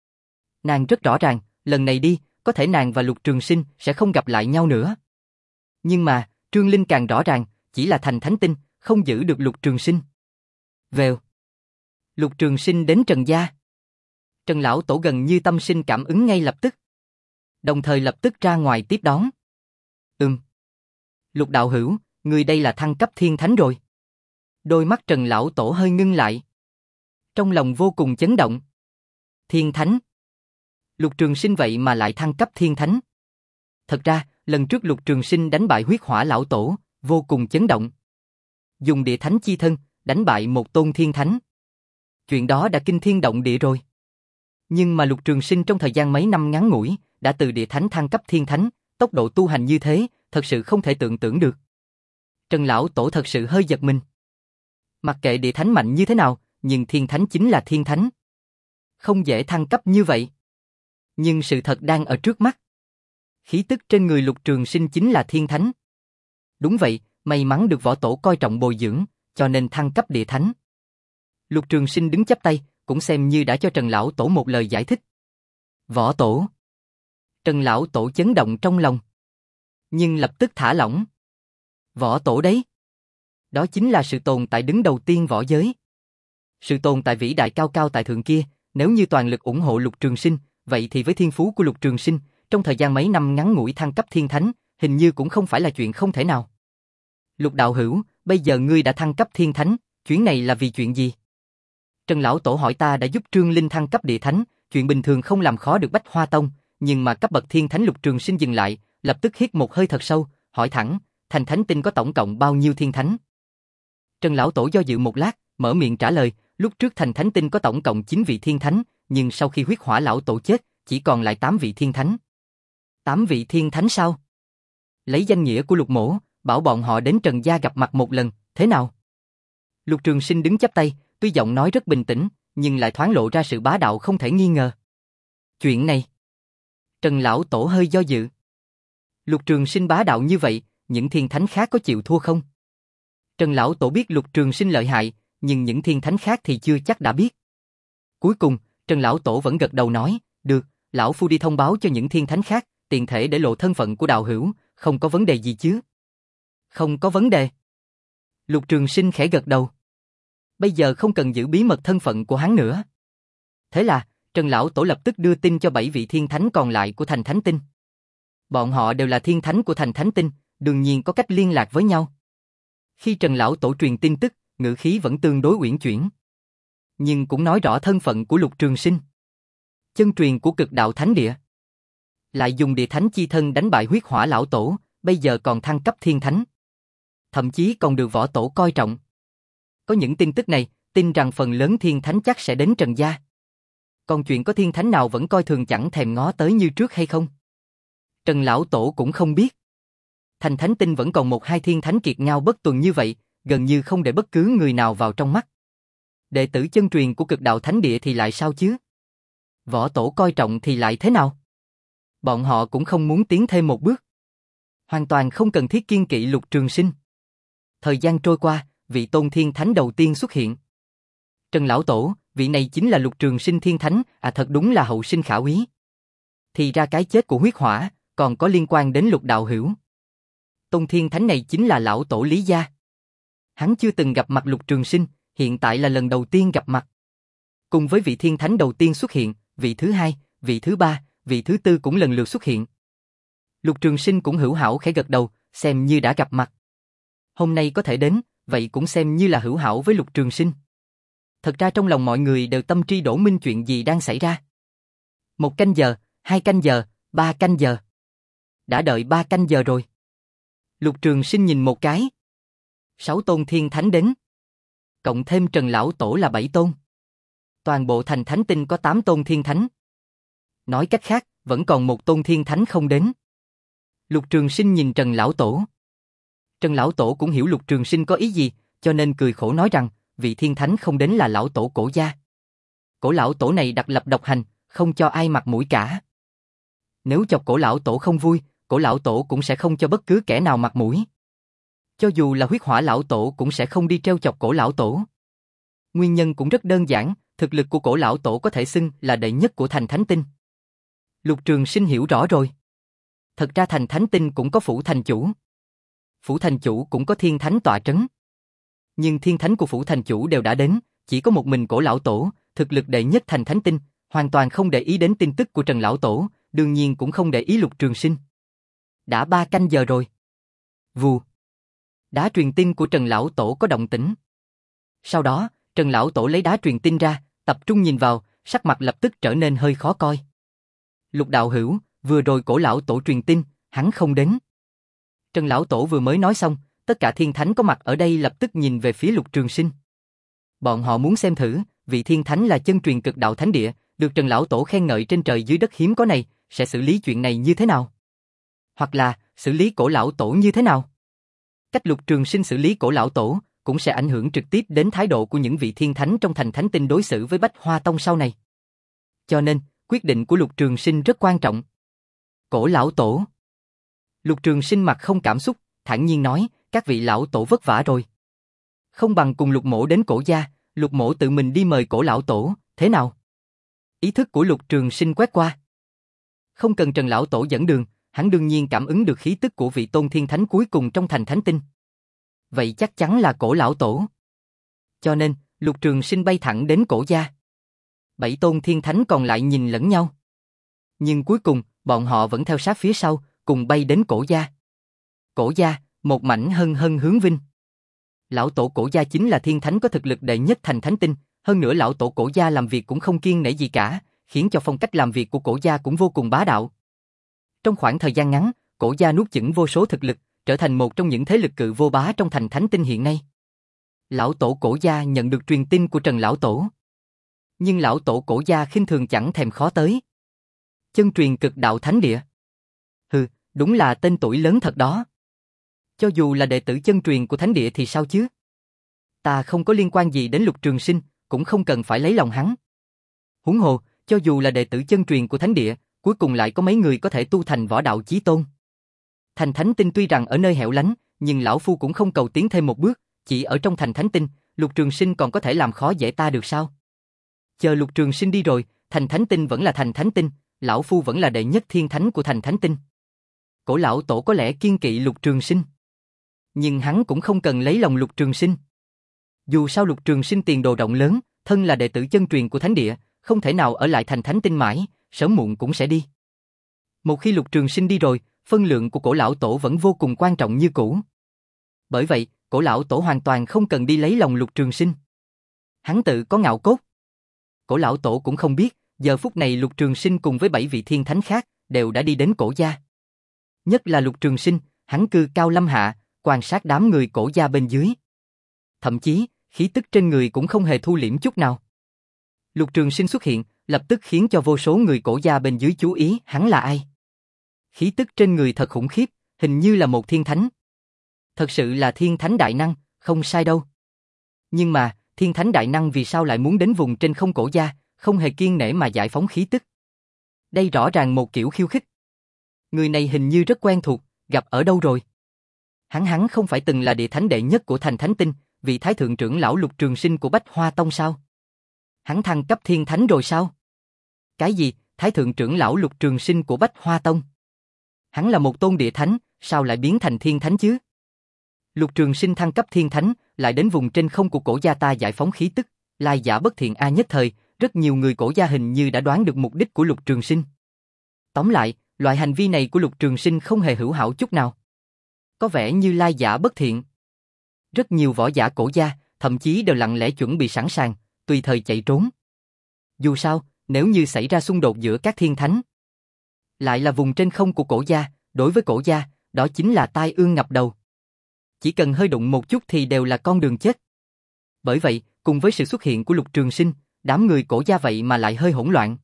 A: Nàng rất rõ ràng, lần này đi, có thể nàng và Lục Trường Sinh sẽ không gặp lại nhau nữa. Nhưng mà, Trương Linh càng rõ ràng, chỉ là thành thánh tinh, không giữ được Lục Trường Sinh. Vèo. Lục Trường Sinh đến Trần gia. Trần lão tổ gần như tâm sinh cảm ứng ngay lập tức. Đồng thời lập tức ra ngoài tiếp đón. Ừm. Lục đạo hữu, người đây là thăng cấp thiên thánh rồi. Đôi mắt Trần lão tổ hơi ngưng lại. Trong lòng vô cùng chấn động. Thiên thánh. Lục Trường Sinh vậy mà lại thăng cấp thiên thánh. Thật ra, lần trước Lục Trường Sinh đánh bại huyết hỏa lão tổ, vô cùng chấn động. Dùng địa thánh chi thân, đánh bại một tôn thiên thánh. Chuyện đó đã kinh thiên động địa rồi. Nhưng mà Lục Trường Sinh trong thời gian mấy năm ngắn ngủi, đã từ địa thánh thăng cấp thiên thánh, tốc độ tu hành như thế, thật sự không thể tưởng tượng được. Trần lão tổ thật sự hơi giật mình. Mặc kệ địa thánh mạnh như thế nào, nhưng thiên thánh chính là thiên thánh. Không dễ thăng cấp như vậy. Nhưng sự thật đang ở trước mắt. Khí tức trên người Lục Trường Sinh chính là thiên thánh. Đúng vậy, may mắn được võ tổ coi trọng bồi dưỡng, cho nên thăng cấp địa thánh. Lục Trường Sinh đứng chắp tay, cũng xem như đã cho Trần lão tổ một lời giải thích. Võ tổ. Trần lão tổ chấn động trong lòng. Nhưng lập tức thả lỏng. Võ tổ đấy. Đó chính là sự tồn tại đứng đầu tiên võ giới. Sự tồn tại vĩ đại cao cao tại thượng kia, nếu như toàn lực ủng hộ Lục Trường Sinh, vậy thì với thiên phú của Lục Trường Sinh, trong thời gian mấy năm ngắn ngủi thăng cấp thiên thánh, hình như cũng không phải là chuyện không thể nào. Lục đạo hữu, bây giờ ngươi đã thăng cấp thiên thánh, chuyến này là vì chuyện gì? Trần lão tổ hỏi ta đã giúp Trương Linh thăng cấp địa thánh, chuyện bình thường không làm khó được Bách Hoa Tông, nhưng mà cấp bậc thiên thánh Lục Trường Sinh dừng lại, lập tức hít một hơi thật sâu, hỏi thẳng, thành thánh tinh có tổng cộng bao nhiêu thiên thánh? Trần lão tổ do dự một lát, mở miệng trả lời, lúc trước thành thánh tinh có tổng cộng chín vị thiên thánh, nhưng sau khi huyết hỏa lão tổ chết, chỉ còn lại tám vị thiên thánh. tám vị thiên thánh sao? Lấy danh nghĩa của Lục mỗ, bảo bọn họ đến Trần gia gặp mặt một lần, thế nào? Lục Trường Sinh đứng chắp tay, tuy giọng nói rất bình tĩnh, nhưng lại thoáng lộ ra sự bá đạo không thể nghi ngờ. Chuyện này, Trần lão tổ hơi do dự. Lục Trường Sinh bá đạo như vậy, những thiên thánh khác có chịu thua không? Trần lão tổ biết Lục Trường Sinh lợi hại, nhưng những thiên thánh khác thì chưa chắc đã biết. Cuối cùng, Trần lão tổ vẫn gật đầu nói, được, lão phu đi thông báo cho những thiên thánh khác, tiện thể để lộ thân phận của đạo hữu, không có vấn đề gì chứ? Không có vấn đề. Lục Trường Sinh khẽ gật đầu. Bây giờ không cần giữ bí mật thân phận của hắn nữa. Thế là, Trần lão tổ lập tức đưa tin cho bảy vị thiên thánh còn lại của thành thánh tinh. Bọn họ đều là thiên thánh của thành thánh tinh, đương nhiên có cách liên lạc với nhau. Khi Trần lão tổ truyền tin tức, ngữ khí vẫn tương đối uyển chuyển, nhưng cũng nói rõ thân phận của Lục Trường Sinh. Chân truyền của Cực Đạo Thánh Địa, lại dùng địa thánh chi thân đánh bại huyết hỏa lão tổ, bây giờ còn thăng cấp thiên thánh, thậm chí còn được võ tổ coi trọng. Có những tin tức này, tin rằng phần lớn thiên thánh chắc sẽ đến Trần gia. Còn chuyện có thiên thánh nào vẫn coi thường chẳng thèm ngó tới như trước hay không? Trần lão tổ cũng không biết. Thành thánh tinh vẫn còn một hai thiên thánh kiệt ngao bất tuần như vậy, gần như không để bất cứ người nào vào trong mắt. Đệ tử chân truyền của Cực Đạo Thánh Địa thì lại sao chứ? Võ tổ coi trọng thì lại thế nào? Bọn họ cũng không muốn tiến thêm một bước. Hoàn toàn không cần thiết kiêng kỵ Lục Trường Sinh. Thời gian trôi qua, vị tôn thiên thánh đầu tiên xuất hiện. Trần lão tổ, vị này chính là Lục Trường Sinh thiên thánh, à thật đúng là hậu sinh khả úy. Thì ra cái chết của huyết hỏa, còn có liên quan đến Lục đạo hữu. Tôn thiên thánh này chính là lão tổ Lý gia. Hắn chưa từng gặp mặt Lục Trường Sinh, hiện tại là lần đầu tiên gặp mặt. Cùng với vị thiên thánh đầu tiên xuất hiện, vị thứ hai, vị thứ ba, vị thứ tư cũng lần lượt xuất hiện. Lục Trường Sinh cũng hữu hảo khẽ gật đầu, xem như đã gặp mặt. Hôm nay có thể đến, vậy cũng xem như là hữu hảo với Lục Trường Sinh. Thật ra trong lòng mọi người đều tâm tri đổ minh chuyện gì đang xảy ra. Một canh giờ, hai canh giờ, ba canh giờ. Đã đợi ba canh giờ rồi. Lục Trường Sinh nhìn một cái. Sáu tôn thiên thánh đến. Cộng thêm Trần lão tổ là bảy tôn. Toàn bộ thành thánh tinh có tám tôn thiên thánh. Nói cách khác, vẫn còn một tôn thiên thánh không đến. Lục Trường Sinh nhìn Trần lão tổ. Trần lão tổ cũng hiểu Lục Trường Sinh có ý gì, cho nên cười khổ nói rằng, vị thiên thánh không đến là lão tổ Cổ gia. Cổ lão tổ này đặc lập độc hành, không cho ai mặt mũi cả. Nếu chọc Cổ lão tổ không vui, Cổ lão tổ cũng sẽ không cho bất cứ kẻ nào mặt mũi. Cho dù là huyết hỏa lão tổ cũng sẽ không đi trêu chọc Cổ lão tổ. Nguyên nhân cũng rất đơn giản, thực lực của Cổ lão tổ có thể xưng là đệ nhất của thành thánh tinh. Lục Trường Sinh hiểu rõ rồi. Thật ra thành thánh tinh cũng có phủ thành chủ. Phủ thành chủ cũng có thiên thánh tọa trấn. Nhưng thiên thánh của phủ thành chủ đều đã đến, chỉ có một mình cổ lão tổ, thực lực đệ nhất thành thánh tinh, hoàn toàn không để ý đến tin tức của Trần lão tổ, đương nhiên cũng không để ý Lục Trường Sinh. Đã ba canh giờ rồi. Vù. Đá truyền tin của Trần lão tổ có động tĩnh. Sau đó, Trần lão tổ lấy đá truyền tin ra, tập trung nhìn vào, sắc mặt lập tức trở nên hơi khó coi. Lục đạo hữu, vừa rồi cổ lão tổ truyền tin, hắn không đến. Trần lão tổ vừa mới nói xong, tất cả thiên thánh có mặt ở đây lập tức nhìn về phía Lục Trường Sinh. Bọn họ muốn xem thử, vị thiên thánh là chân truyền cực đạo thánh địa, được Trần lão tổ khen ngợi trên trời dưới đất hiếm có này, sẽ xử lý chuyện này như thế nào? Hoặc là, xử lý cổ lão tổ như thế nào? Cách Lục Trường Sinh xử lý cổ lão tổ, cũng sẽ ảnh hưởng trực tiếp đến thái độ của những vị thiên thánh trong thành thánh tinh đối xử với Bách Hoa Tông sau này. Cho nên, quyết định của Lục Trường Sinh rất quan trọng. Cổ lão tổ. Lục Trường Sinh mặt không cảm xúc, thản nhiên nói, các vị lão tổ vất vả rồi. Không bằng cùng Lục mỗ đến cổ gia, Lục mỗ tự mình đi mời cổ lão tổ, thế nào? Ý thức của Lục Trường Sinh quét qua. Không cần Trần lão tổ dẫn đường, hắn đương nhiên cảm ứng được khí tức của vị tôn thiên thánh cuối cùng trong thành thánh tinh. Vậy chắc chắn là cổ lão tổ. Cho nên, Lục Trường Sinh bay thẳng đến cổ gia. Bảy tôn thiên thánh còn lại nhìn lẫn nhau. Nhưng cuối cùng, bọn họ vẫn theo sát phía sau, cùng bay đến cổ gia. Cổ gia, một mảnh hân hân hướng vinh. Lão tổ cổ gia chính là thiên thánh có thực lực đệ nhất thành thánh tinh, hơn nữa lão tổ cổ gia làm việc cũng không kiêng nể gì cả, khiến cho phong cách làm việc của cổ gia cũng vô cùng bá đạo. Trong khoảng thời gian ngắn, cổ gia nuốt chửng vô số thực lực, trở thành một trong những thế lực cự vô bá trong thành thánh tinh hiện nay. Lão tổ cổ gia nhận được truyền tin của Trần lão tổ. Nhưng lão tổ cổ gia khinh thường chẳng thèm khó tới. Chân truyền cực đạo thánh địa. Hừ, đúng là tên tuổi lớn thật đó. Cho dù là đệ tử chân truyền của thánh địa thì sao chứ? Ta không có liên quan gì đến Lục Trường Sinh, cũng không cần phải lấy lòng hắn. Huống hồ, cho dù là đệ tử chân truyền của thánh địa, cuối cùng lại có mấy người có thể tu thành võ đạo chí tôn. Thành thánh tinh tuy rằng ở nơi hẻo lánh, nhưng lão phu cũng không cầu tiến thêm một bước, chỉ ở trong thành thánh tinh, Lục Trường Sinh còn có thể làm khó dễ ta được sao? Chờ Lục Trường Sinh đi rồi, thành thánh tinh vẫn là thành thánh tinh, lão phu vẫn là đệ nhất thiên thánh của thành thánh tinh. Cổ lão tổ có lẽ kiên kỵ Lục Trường Sinh, nhưng hắn cũng không cần lấy lòng Lục Trường Sinh. Dù sao Lục Trường Sinh tiền đồ rộng lớn, thân là đệ tử chân truyền của thánh địa, không thể nào ở lại thành thánh tinh mãi, sớm muộn cũng sẽ đi. Một khi Lục Trường Sinh đi rồi, phân lượng của cổ lão tổ vẫn vô cùng quan trọng như cũ. Bởi vậy, cổ lão tổ hoàn toàn không cần đi lấy lòng Lục Trường Sinh. Hắn tự có ngạo cốt. Cổ lão tổ cũng không biết, giờ phút này Lục Trường Sinh cùng với bảy vị thiên thánh khác đều đã đi đến cổ gia. Nhất là Lục Trường Sinh, hắn cư cao lâm hạ, quan sát đám người cổ gia bên dưới. Thậm chí, khí tức trên người cũng không hề thu liễm chút nào. Lục Trường Sinh xuất hiện, lập tức khiến cho vô số người cổ gia bên dưới chú ý hắn là ai. Khí tức trên người thật khủng khiếp, hình như là một thiên thánh. Thật sự là thiên thánh đại năng, không sai đâu. Nhưng mà, thiên thánh đại năng vì sao lại muốn đến vùng trên không cổ gia, không hề kiêng nể mà giải phóng khí tức. Đây rõ ràng một kiểu khiêu khích. Người này hình như rất quen thuộc, gặp ở đâu rồi? Hắn hắn không phải từng là địa thánh đệ nhất của thành thánh tinh, vị thái thượng trưởng lão Lục Trường Sinh của Bách Hoa Tông sao? Hắn thăng cấp thiên thánh rồi sao? Cái gì, thái thượng trưởng lão Lục Trường Sinh của Bách Hoa Tông? Hắn là một tôn địa thánh, sao lại biến thành thiên thánh chứ? Lục Trường Sinh thăng cấp thiên thánh, lại đến vùng trên không của cổ gia ta giải phóng khí tức, lai giả bất thiện a nhất thời, rất nhiều người cổ gia hình như đã đoán được mục đích của Lục Trường Sinh. Tóm lại, loại hành vi này của Lục Trường Sinh không hề hữu hảo chút nào. Có vẻ như lai giả bất thiện. Rất nhiều võ giả cổ gia, thậm chí đều lặng lẽ chuẩn bị sẵn sàng, tùy thời chạy trốn. Dù sao, nếu như xảy ra xung đột giữa các thiên thánh, lại là vùng trên không của cổ gia, đối với cổ gia, đó chính là tai ương ngập đầu. Chỉ cần hơi đụng một chút thì đều là con đường chết. Bởi vậy, cùng với sự xuất hiện của Lục Trường Sinh, đám người cổ gia vậy mà lại hơi hỗn loạn.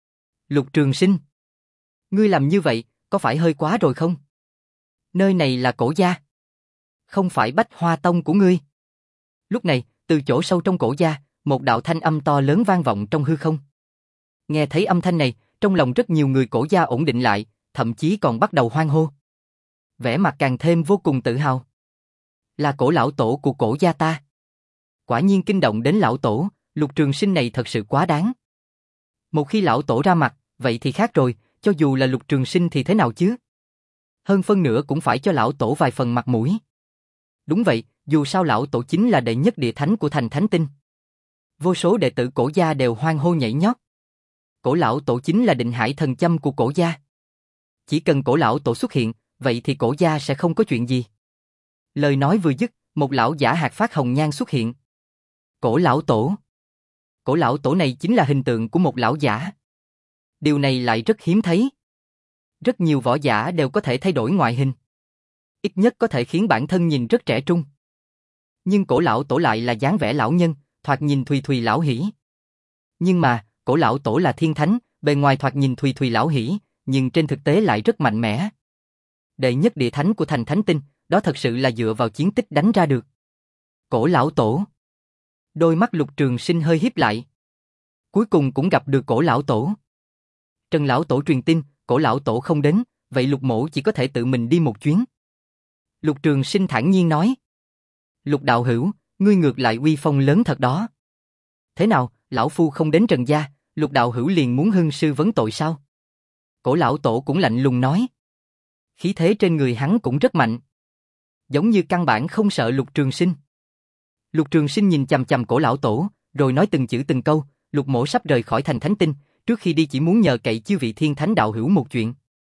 A: Lục Trường Sinh, ngươi làm như vậy, có phải hơi quá rồi không? Nơi này là cổ gia, không phải Bách Hoa Tông của ngươi. Lúc này, từ chỗ sâu trong cổ gia, một đạo thanh âm to lớn vang vọng trong hư không. Nghe thấy âm thanh này, trong lòng rất nhiều người cổ gia ổn định lại, thậm chí còn bắt đầu hoan hô. Vẻ mặt càng thêm vô cùng tự hào. Là cổ lão tổ của cổ gia ta. Quả nhiên kinh động đến lão tổ, Lục Trường Sinh này thật sự quá đáng. Một khi lão tổ ra mặt, vậy thì khác rồi, cho dù là Lục Trường Sinh thì thế nào chứ? Hơn phân nữa cũng phải cho lão tổ vài phần mặt mũi. Đúng vậy, Dù sao lão tổ chính là đệ nhất địa thánh của thành Thánh Tinh. Vô số đệ tử cổ gia đều hoan hô nhảy nhót. Cổ lão tổ chính là định hải thần châm của cổ gia. Chỉ cần cổ lão tổ xuất hiện, vậy thì cổ gia sẽ không có chuyện gì. Lời nói vừa dứt, một lão giả hạc phát hồng nhan xuất hiện. Cổ lão tổ. Cổ lão tổ này chính là hình tượng của một lão giả. Điều này lại rất hiếm thấy. Rất nhiều võ giả đều có thể thay đổi ngoại hình. Ít nhất có thể khiến bản thân nhìn rất trẻ trung. Nhưng cổ lão tổ lại là dáng vẻ lão nhân, thoạt nhìn thùy thùy lão hỉ. Nhưng mà, cổ lão tổ là thiên thánh, bề ngoài thoạt nhìn thùy thùy lão hỉ, nhưng trên thực tế lại rất mạnh mẽ. Đệ nhất địa thánh của thành Thánh Tinh, đó thật sự là dựa vào chiến tích đánh ra được. Cổ lão tổ. Đôi mắt Lục Trường Sinh hơi híp lại. Cuối cùng cũng gặp được cổ lão tổ. Trần lão tổ truyền tin, cổ lão tổ không đến, vậy Lục mỗ chỉ có thể tự mình đi một chuyến. Lục Trường Sinh thản nhiên nói. Lục đạo hữu, ngươi ngược lại uy phong lớn thật đó. Thế nào, lão phu không đến Trần gia, Lục đạo hữu liền muốn hưng sư vấn tội sao? Cổ lão tổ cũng lạnh lùng nói. Khí thế trên người hắn cũng rất mạnh. Giống như căn bản không sợ Lục Trường Sinh. Lục Trường Sinh nhìn chằm chằm cổ lão tổ, rồi nói từng chữ từng câu, Lục mỗ sắp rời khỏi thành Thánh Tinh, trước khi đi chỉ muốn nhờ cậy chư vị thiên thánh đạo hữu một chuyện.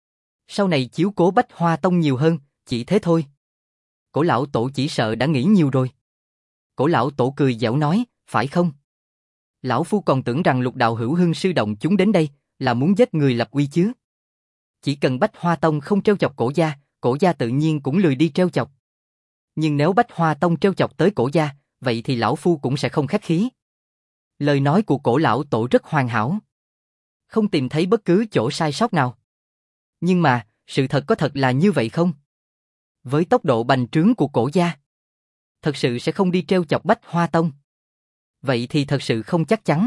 A: Sau này chiếu cố Bách Hoa Tông nhiều hơn, chỉ thế thôi. Cổ lão tổ chỉ sợ đã nghĩ nhiều rồi. Cổ lão tổ cười giễu nói, phải không? Lão phu còn tưởng rằng Lục đạo hữu hưng sư động chúng đến đây, là muốn giết người lập uy chứ. Chỉ cần Bách Hoa Tông không trêu chọc cổ gia, cổ gia tự nhiên cũng lười đi trêu chọc. Nhưng nếu Bách Hoa Tông trêu chọc tới cổ gia, vậy thì lão phu cũng sẽ không khách khí. Lời nói của cổ lão tổ rất hoàn hảo. Không tìm thấy bất cứ chỗ sai sót nào. Nhưng mà, sự thật có thật là như vậy không? Với tốc độ bành trướng của cổ gia, thật sự sẽ không đi trêu chọc Bách Hoa Tông. Vậy thì thật sự không chắc chắn.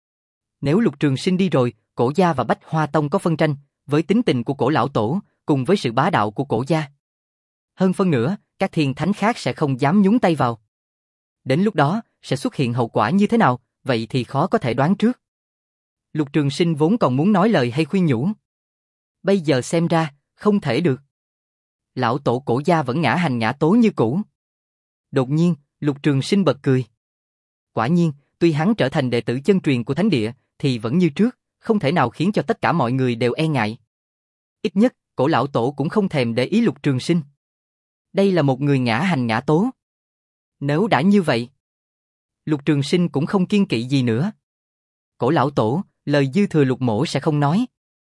A: Nếu Lục Trường Sinh đi rồi, cổ gia và Bách Hoa Tông có phân tranh, với tính tình của cổ lão tổ, cùng với sự bá đạo của cổ gia. Hơn phân nữa, các thiên thánh khác sẽ không dám nhúng tay vào. Đến lúc đó, sẽ xuất hiện hậu quả như thế nào, vậy thì khó có thể đoán trước. Lục Trường Sinh vốn còn muốn nói lời hay khuyên nhủ. Bây giờ xem ra, không thể được. Lão tổ cổ gia vẫn ngã hành ngã tố như cũ. Đột nhiên, Lục Trường Sinh bật cười. Quả nhiên, tuy hắn trở thành đệ tử chân truyền của thánh địa, thì vẫn như trước, không thể nào khiến cho tất cả mọi người đều e ngại. Ít nhất, cổ lão tổ cũng không thèm để ý Lục Trường Sinh. Đây là một người ngã hành ngã tố. Nếu đã như vậy, Lục Trường Sinh cũng không kiêng kỵ gì nữa. Cổ lão tổ, lời dư thừa Lục mỗ sẽ không nói.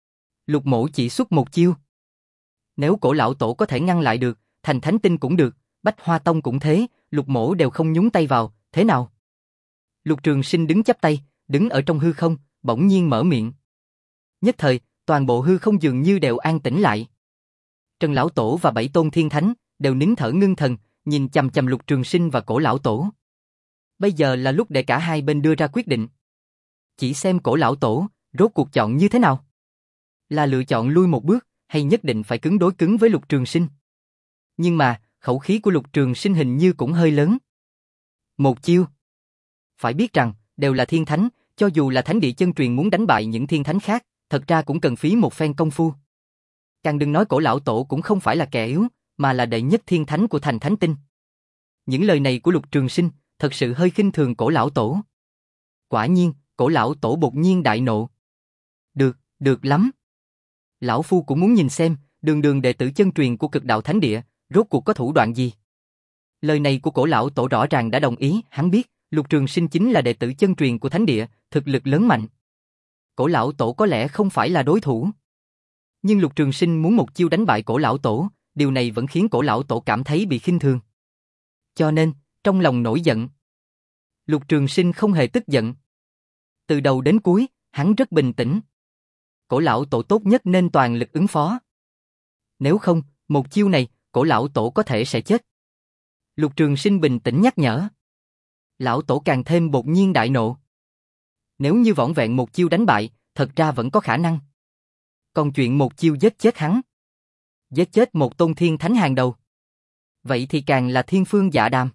A: Lục mỗ chỉ xuất một chiêu. Nếu cổ lão tổ có thể ngăn lại được, thành Thánh Tinh cũng được, Bách Hoa Tông cũng thế, Lục mỗ đều không nhúng tay vào, thế nào? Lục Trường Sinh đứng chắp tay, đứng ở trong hư không, bỗng nhiên mở miệng. Nhất thời, toàn bộ hư không dường như đều an tĩnh lại. Trần lão tổ và bảy tôn thiên thánh đều nín thở ngưng thần, nhìn chằm chằm Lục Trường Sinh và cổ lão tổ. Bây giờ là lúc để cả hai bên đưa ra quyết định. Chỉ xem cổ lão tổ rốt cuộc chọn như thế nào. Là lựa chọn lui một bước, hay nhất định phải cứng đối cứng với Lục Trường Sinh. Nhưng mà, khẩu khí của Lục Trường Sinh hình như cũng hơi lớn. Một chiêu. Phải biết rằng, đều là thiên thánh, cho dù là thánh địa chân truyền muốn đánh bại những thiên thánh khác, thật ra cũng cần phí một phen công phu. Càng đừng nói cổ lão tổ cũng không phải là kẻ yếu, mà là đệ nhất thiên thánh của thành Thánh Tinh. Những lời này của Lục Trường Sinh thật sự hơi khinh thường cổ lão tổ. Quả nhiên, cổ lão tổ bột nhiên đại nộ. Được, được lắm. Lão phu cũng muốn nhìn xem, đường đường đệ tử chân truyền của Cực Đạo Thánh Địa, rốt cuộc có thủ đoạn gì. Lời này của cổ lão tổ rõ ràng đã đồng ý, hắn biết, Lục Trường Sinh chính là đệ tử chân truyền của Thánh Địa, thực lực lớn mạnh. Cổ lão tổ có lẽ không phải là đối thủ. Nhưng Lục Trường Sinh muốn một chiêu đánh bại cổ lão tổ, điều này vẫn khiến cổ lão tổ cảm thấy bị khinh thường. Cho nên, trong lòng nổi giận. Lục Trường Sinh không hề tức giận. Từ đầu đến cuối, hắn rất bình tĩnh. Cổ lão tổ tốt nhất nên toàn lực ứng phó. Nếu không, một chiêu này, cổ lão tổ có thể sẽ chết. Lục Trường Sinh bình tĩnh nhắc nhở. Lão tổ càng thêm bột nhiên đại nộ. Nếu như vỏn vẹn một chiêu đánh bại, thật ra vẫn có khả năng. Còn chuyện một chiêu giết chết hắn, giết chết một tôn thiên thánh hàng đầu, vậy thì càng là thiên phương dạ đàm.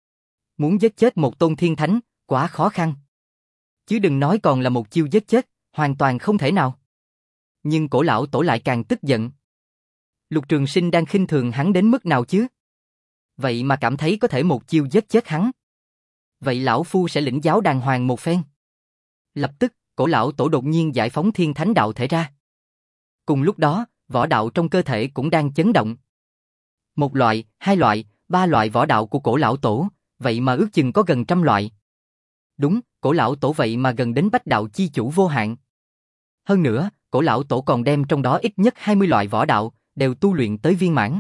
A: Muốn giết chết một tôn thiên thánh, quá khó khăn. Chứ đừng nói còn là một chiêu giết chết, hoàn toàn không thể nào. Nhưng cổ lão tổ lại càng tức giận. Lục Trường Sinh đang khinh thường hắn đến mức nào chứ? Vậy mà cảm thấy có thể một chiêu giết chết hắn. Vậy lão phu sẽ lĩnh giáo đàng hoàng một phen. Lập tức, cổ lão tổ đột nhiên giải phóng thiên thánh đạo thể ra. Cùng lúc đó, võ đạo trong cơ thể cũng đang chấn động. Một loại, hai loại, ba loại võ đạo của cổ lão tổ, vậy mà ước chừng có gần trăm loại. Đúng, cổ lão tổ vậy mà gần đến bách đạo chi chủ vô hạn. Hơn nữa, cổ lão tổ còn đem trong đó ít nhất hai mươi loại võ đạo, đều tu luyện tới viên mãn.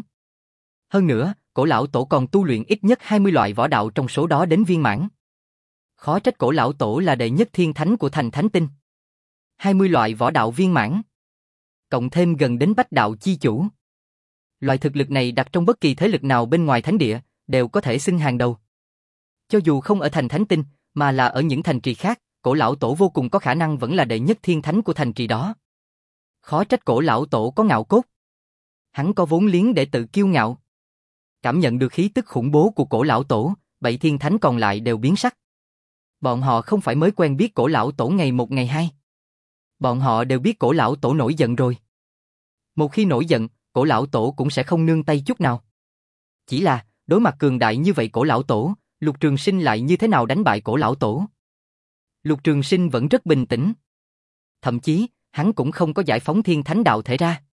A: Hơn nữa, cổ lão tổ còn tu luyện ít nhất hai mươi loại võ đạo trong số đó đến viên mãn. Khó trách cổ lão tổ là đệ nhất thiên thánh của thành thánh tinh. hai mươi loại võ đạo viên mãn. Cộng thêm gần đến bách đạo chi chủ. Loại thực lực này đặt trong bất kỳ thế lực nào bên ngoài thánh địa, đều có thể xưng hàng đầu. Cho dù không ở thành thánh tinh, mà là ở những thành trì khác, cổ lão tổ vô cùng có khả năng vẫn là đệ nhất thiên thánh của thành trì đó. Khó trách cổ lão tổ có ngạo cốt. Hắn có vốn liếng để tự kiêu ngạo. Cảm nhận được khí tức khủng bố của cổ lão tổ, bảy thiên thánh còn lại đều biến sắc. Bọn họ không phải mới quen biết cổ lão tổ ngày một ngày hai. Bọn họ đều biết cổ lão tổ nổi giận rồi. Một khi nổi giận, cổ lão tổ cũng sẽ không nương tay chút nào. Chỉ là, đối mặt cường đại như vậy cổ lão tổ, Lục Trường Sinh lại như thế nào đánh bại cổ lão tổ? Lục Trường Sinh vẫn rất bình tĩnh. Thậm chí, hắn cũng không có giải phóng thiên thánh đạo thể ra.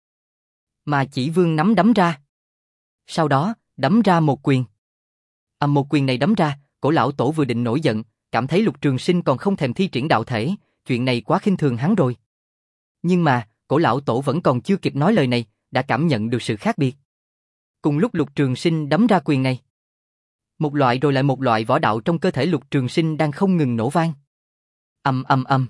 A: Mà chỉ vương nắm đấm ra. Sau đó, đấm ra một quyền. Ầm một quyền này đấm ra, cổ lão tổ vừa định nổi giận, cảm thấy Lục Trường Sinh còn không thèm thi triển đạo thể, chuyện này quá khinh thường hắn rồi. Nhưng mà, cổ lão tổ vẫn còn chưa kịp nói lời này, đã cảm nhận được sự khác biệt. Cùng lúc Lục Trường Sinh đấm ra quyền này, một loại rồi lại một loại võ đạo trong cơ thể Lục Trường Sinh đang không ngừng nổ vang. Ầm ầm ầm.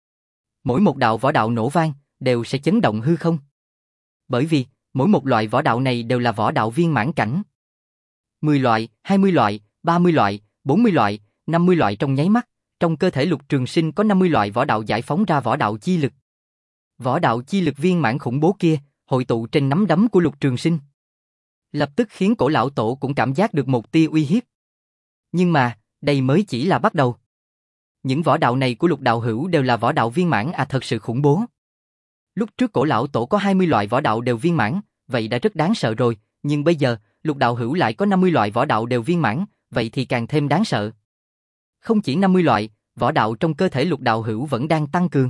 A: Mỗi một đạo võ đạo nổ vang đều sẽ chấn động hư không. Bởi vì, mỗi một loại võ đạo này đều là võ đạo viên mãn cảnh. mười loại, hai mươi loại, ba mươi loại, bốn mươi loại, năm mươi loại trong nháy mắt, trong cơ thể Lục Trường Sinh có năm mươi loại võ đạo giải phóng ra võ đạo chi lực. Võ đạo chi lực viên mãn khủng bố kia, hội tụ trên nắm đấm của Lục Trường Sinh. Lập tức khiến cổ lão tổ cũng cảm giác được một tia uy hiếp. Nhưng mà, đây mới chỉ là bắt đầu. Những võ đạo này của Lục đạo hữu đều là võ đạo viên mãn à, thật sự khủng bố. Lúc trước cổ lão tổ có hai mươi loại võ đạo đều viên mãn, vậy đã rất đáng sợ rồi, nhưng bây giờ, Lục đạo hữu lại có năm mươi loại võ đạo đều viên mãn, vậy thì càng thêm đáng sợ. Không chỉ năm mươi loại, võ đạo trong cơ thể Lục đạo hữu vẫn đang tăng cường.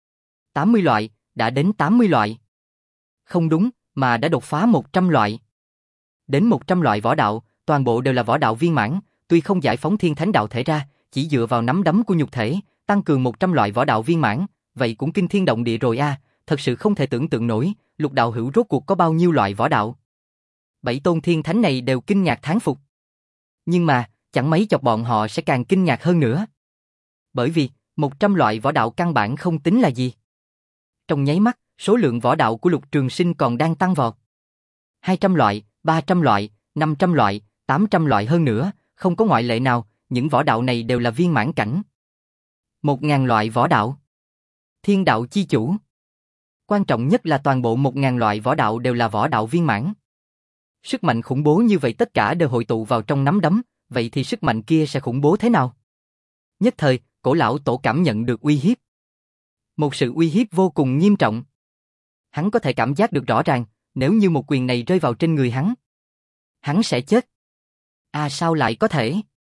A: tám mươi loại, đã đến tám mươi loại. Không đúng, mà đã đột phá một trăm loại. Đến một trăm loại võ đạo, toàn bộ đều là võ đạo viên mãn, tuy không giải phóng thiên thánh đạo thể ra, chỉ dựa vào nắm đấm của nhục thể, tăng cường một trăm loại võ đạo viên mãn, vậy cũng kinh thiên động địa rồi a, à, thật sự không thể tưởng tượng nổi, Lục đạo hữu rốt cuộc có bao nhiêu loại võ đạo. Bảy tôn thiên thánh này đều kinh ngạc thán phục. Nhưng mà, chẳng mấy chọc bọn họ sẽ càng kinh ngạc hơn nữa. Bởi vì, một trăm loại võ đạo căn bản không tính là gì. Trong nháy mắt, số lượng võ đạo của Lục Trường Sinh còn đang tăng vọt. hai trăm loại, ba trăm loại, năm trăm loại, tám trăm loại hơn nữa, không có ngoại lệ nào, những võ đạo này đều là viên mãn cảnh. một nghìn loại võ đạo. Thiên đạo chi chủ. Quan trọng nhất là toàn bộ một nghìn loại võ đạo đều là võ đạo viên mãn. Sức mạnh khủng bố như vậy tất cả đều hội tụ vào trong nắm đấm, vậy thì sức mạnh kia sẽ khủng bố thế nào? Nhất thời, cổ lão tổ cảm nhận được uy hiếp. Một sự uy hiếp vô cùng nghiêm trọng. Hắn có thể cảm giác được rõ ràng, nếu như một quyền này rơi vào trên người hắn, hắn sẽ chết. À sao lại có thể?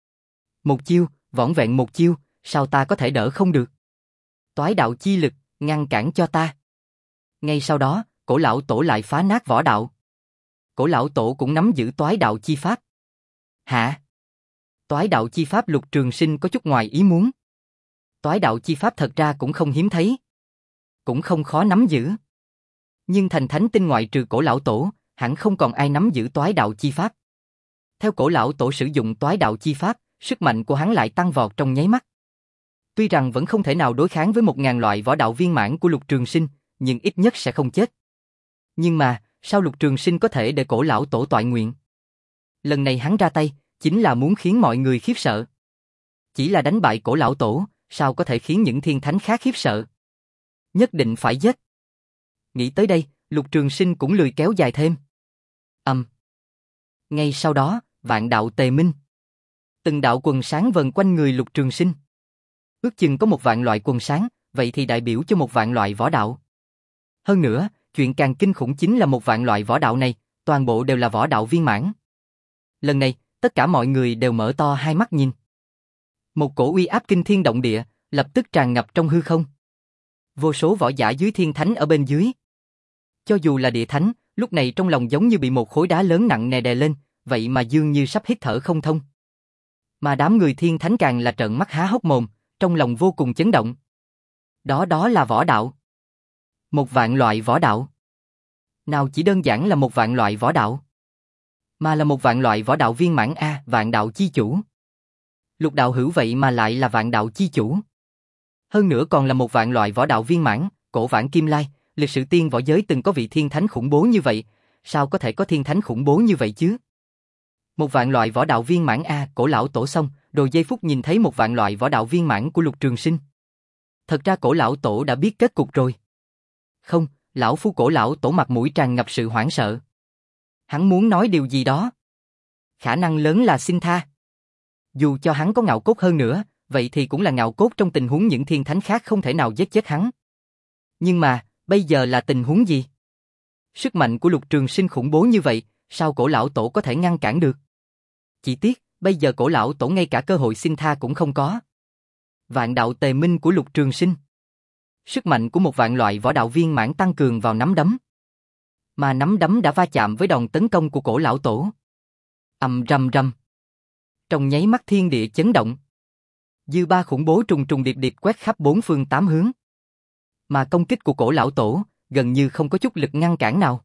A: Một chiêu, vỏn vẹn một chiêu, sao ta có thể đỡ không được? Toái đạo chi lực, ngăn cản cho ta. Ngay sau đó, cổ lão tổ lại phá nát võ đạo. Cổ lão tổ cũng nắm giữ toái đạo chi pháp. Hả? Toái đạo chi pháp Lục Trường Sinh có chút ngoài ý muốn. Toái đạo chi pháp thật ra cũng không hiếm thấy. Cũng không khó nắm giữ. Nhưng thành thánh tinh ngoại trừ cổ lão tổ, hẳn không còn ai nắm giữ toái đạo chi pháp. Theo cổ lão tổ sử dụng toái đạo chi pháp, sức mạnh của hắn lại tăng vọt trong nháy mắt. Tuy rằng vẫn không thể nào đối kháng với một ngàn loại võ đạo viên mãn của Lục Trường Sinh, nhưng ít nhất sẽ không chết. Nhưng mà, sao Lục Trường Sinh có thể để cổ lão tổ toại nguyện? Lần này hắn ra tay, chính là muốn khiến mọi người khiếp sợ. Chỉ là đánh bại cổ lão tổ, sao có thể khiến những thiên thánh khác khiếp sợ? Nhất định phải giết. Nghĩ tới đây, Lục Trường Sinh cũng lười kéo dài thêm. Ầm. Ngay sau đó, vạn đạo tề minh. Từng đạo quần sáng vần quanh người Lục Trường Sinh. Ước chừng có một vạn loại quần sáng, vậy thì đại biểu cho một vạn loại võ đạo. Hơn nữa, chuyện càng kinh khủng chính là một vạn loại võ đạo này, toàn bộ đều là võ đạo viên mãn. Lần này, tất cả mọi người đều mở to hai mắt nhìn. Một cổ uy áp kinh thiên động địa, lập tức tràn ngập trong hư không. Vô số võ giả dưới thiên thánh ở bên dưới. Cho dù là địa thánh, lúc này trong lòng giống như bị một khối đá lớn nặng nề đè lên, vậy mà dường như sắp hít thở không thông. Mà đám người thiên thánh càng là trợn mắt há hốc mồm, trong lòng vô cùng chấn động. Đó đó là võ đạo. Một vạn loại võ đạo. Nào chỉ đơn giản là một vạn loại võ đạo, mà là một vạn loại võ đạo viên mãn a, vạn đạo chi chủ. Lục đạo hữu vậy mà lại là vạn đạo chi chủ. Hơn nữa còn là một vạn loại võ đạo viên mãn, cổ vãn kim lai, lịch sử tiên võ giới từng có vị thiên thánh khủng bố như vậy, sao có thể có thiên thánh khủng bố như vậy chứ? Một vạn loại võ đạo viên mãn a, cổ lão tổ xong, rồi giây phút nhìn thấy một vạn loại võ đạo viên mãn của Lục Trường Sinh. Thật ra cổ lão tổ đã biết kết cục rồi. Không, lão phu cổ lão tổ mặt mũi tràn ngập sự hoảng sợ. Hắn muốn nói điều gì đó. Khả năng lớn là xin tha. Dù cho hắn có ngạo cốt hơn nữa, vậy thì cũng là ngạo cốt trong tình huống những thiên thánh khác không thể nào giết chết hắn. Nhưng mà, bây giờ là tình huống gì? Sức mạnh của Lục Trường Sinh khủng bố như vậy, sao cổ lão tổ có thể ngăn cản được? Chỉ tiếc, bây giờ cổ lão tổ ngay cả cơ hội xin tha cũng không có. Vạn đạo tề minh của Lục Trường Sinh. Sức mạnh của một vạn loại võ đạo viên mãn tăng cường vào nắm đấm. Mà nắm đấm đã va chạm với đòn tấn công của cổ lão tổ. Ầm rầm rầm. Trong nháy mắt thiên địa chấn động. Dư ba khủng bố trùng trùng điệp điệp quét khắp bốn phương tám hướng. Mà công kích của cổ lão tổ, gần như không có chút lực ngăn cản nào.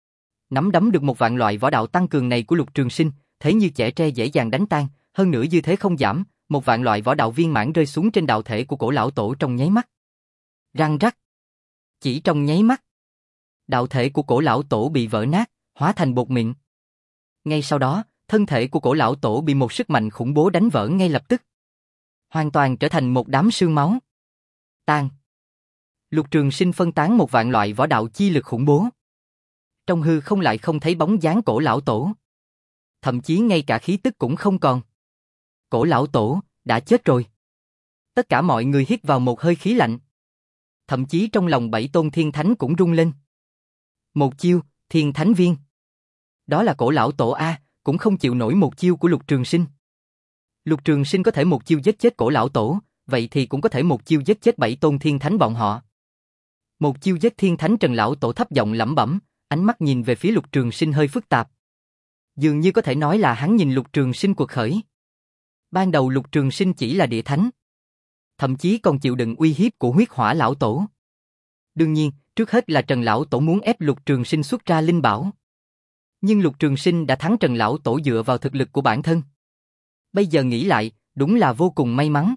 A: Nắm đấm được một vạn loại võ đạo tăng cường này của Lục Trường Sinh, thế như chẻ tre dễ dàng đánh tan, hơn nữa dư thế không giảm, một vạn loại võ đạo viên mãn rơi xuống trên đạo thể của cổ lão tổ trong nháy mắt. Răng rắc. Chỉ trong nháy mắt, đạo thể của cổ lão tổ bị vỡ nát, hóa thành bột mịn. Ngay sau đó, thân thể của cổ lão tổ bị một sức mạnh khủng bố đánh vỡ ngay lập tức. Hoàn toàn trở thành một đám sương máu. Tan. Lục Trường Sinh phân tán một vạn loại võ đạo chi lực khủng bố. Trong hư không lại không thấy bóng dáng cổ lão tổ. Thậm chí ngay cả khí tức cũng không còn. Cổ lão tổ, đã chết rồi. Tất cả mọi người hít vào một hơi khí lạnh. Thậm chí trong lòng bảy tôn thiên thánh cũng rung lên. Một chiêu, thiên thánh viên. Đó là cổ lão tổ A, cũng không chịu nổi một chiêu của Lục Trường Sinh. Lục Trường Sinh có thể một chiêu giết chết cổ lão tổ, vậy thì cũng có thể một chiêu giết chết bảy tôn thiên thánh bọn họ. Một chiêu giết thiên thánh Trần lão tổ thấp giọng lẩm bẩm, ánh mắt nhìn về phía Lục Trường Sinh hơi phức tạp. Dường như có thể nói là hắn nhìn Lục Trường Sinh quật khởi. Ban đầu Lục Trường Sinh chỉ là địa thánh, thậm chí còn chịu đựng uy hiếp của huyết hỏa lão tổ. Đương nhiên, trước hết là Trần lão tổ muốn ép Lục Trường Sinh xuất ra linh bảo. Nhưng Lục Trường Sinh đã thắng Trần lão tổ dựa vào thực lực của bản thân. Bây giờ nghĩ lại, đúng là vô cùng may mắn.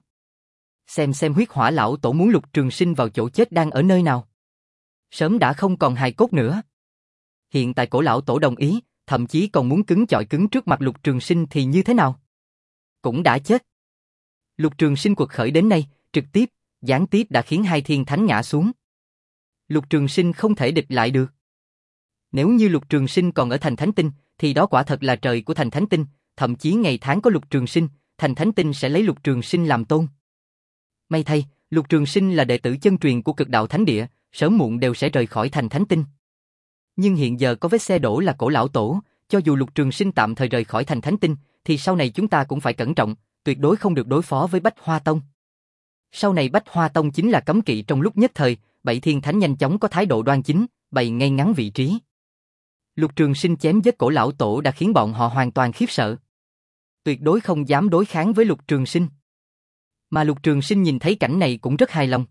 A: Xem xem huyết hỏa lão tổ muốn Lục Trường Sinh vào chỗ chết đang ở nơi nào. Sớm đã không còn hài cốt nữa. Hiện tại cổ lão tổ đồng ý, thậm chí còn muốn cứng chọi cứng trước mặt Lục Trường Sinh thì như thế nào? Cũng đã chết. Lục Trường Sinh quật khởi đến nay, trực tiếp, gián tiếp đã khiến hai thiên thánh ngã xuống. Lục Trường Sinh không thể địch lại được. Nếu như Lục Trường Sinh còn ở thành Thánh Tinh, thì đó quả thật là trời của thành Thánh Tinh, thậm chí ngày tháng có Lục Trường Sinh, thành Thánh Tinh sẽ lấy Lục Trường Sinh làm tôn. May thay, Lục Trường Sinh là đệ tử chân truyền của Cực Đạo Thánh Địa, sớm muộn đều sẽ rời khỏi thành Thánh Tinh. Nhưng hiện giờ có vết xe đổ là cổ lão tổ, cho dù Lục Trường Sinh tạm thời rời khỏi thành Thánh Tinh, thì sau này chúng ta cũng phải cẩn trọng, tuyệt đối không được đối phó với Bách Hoa Tông. Sau này Bách Hoa Tông chính là cấm kỵ trong lúc nhất thời, bảy thiên thánh nhanh chóng có thái độ đoan chính, bày ngay ngắn vị trí. Lục Trường Sinh chém giết cổ lão tổ đã khiến bọn họ hoàn toàn khiếp sợ. Tuyệt đối không dám đối kháng với Lục Trường Sinh. Mà Lục Trường Sinh nhìn thấy cảnh này cũng rất hài lòng.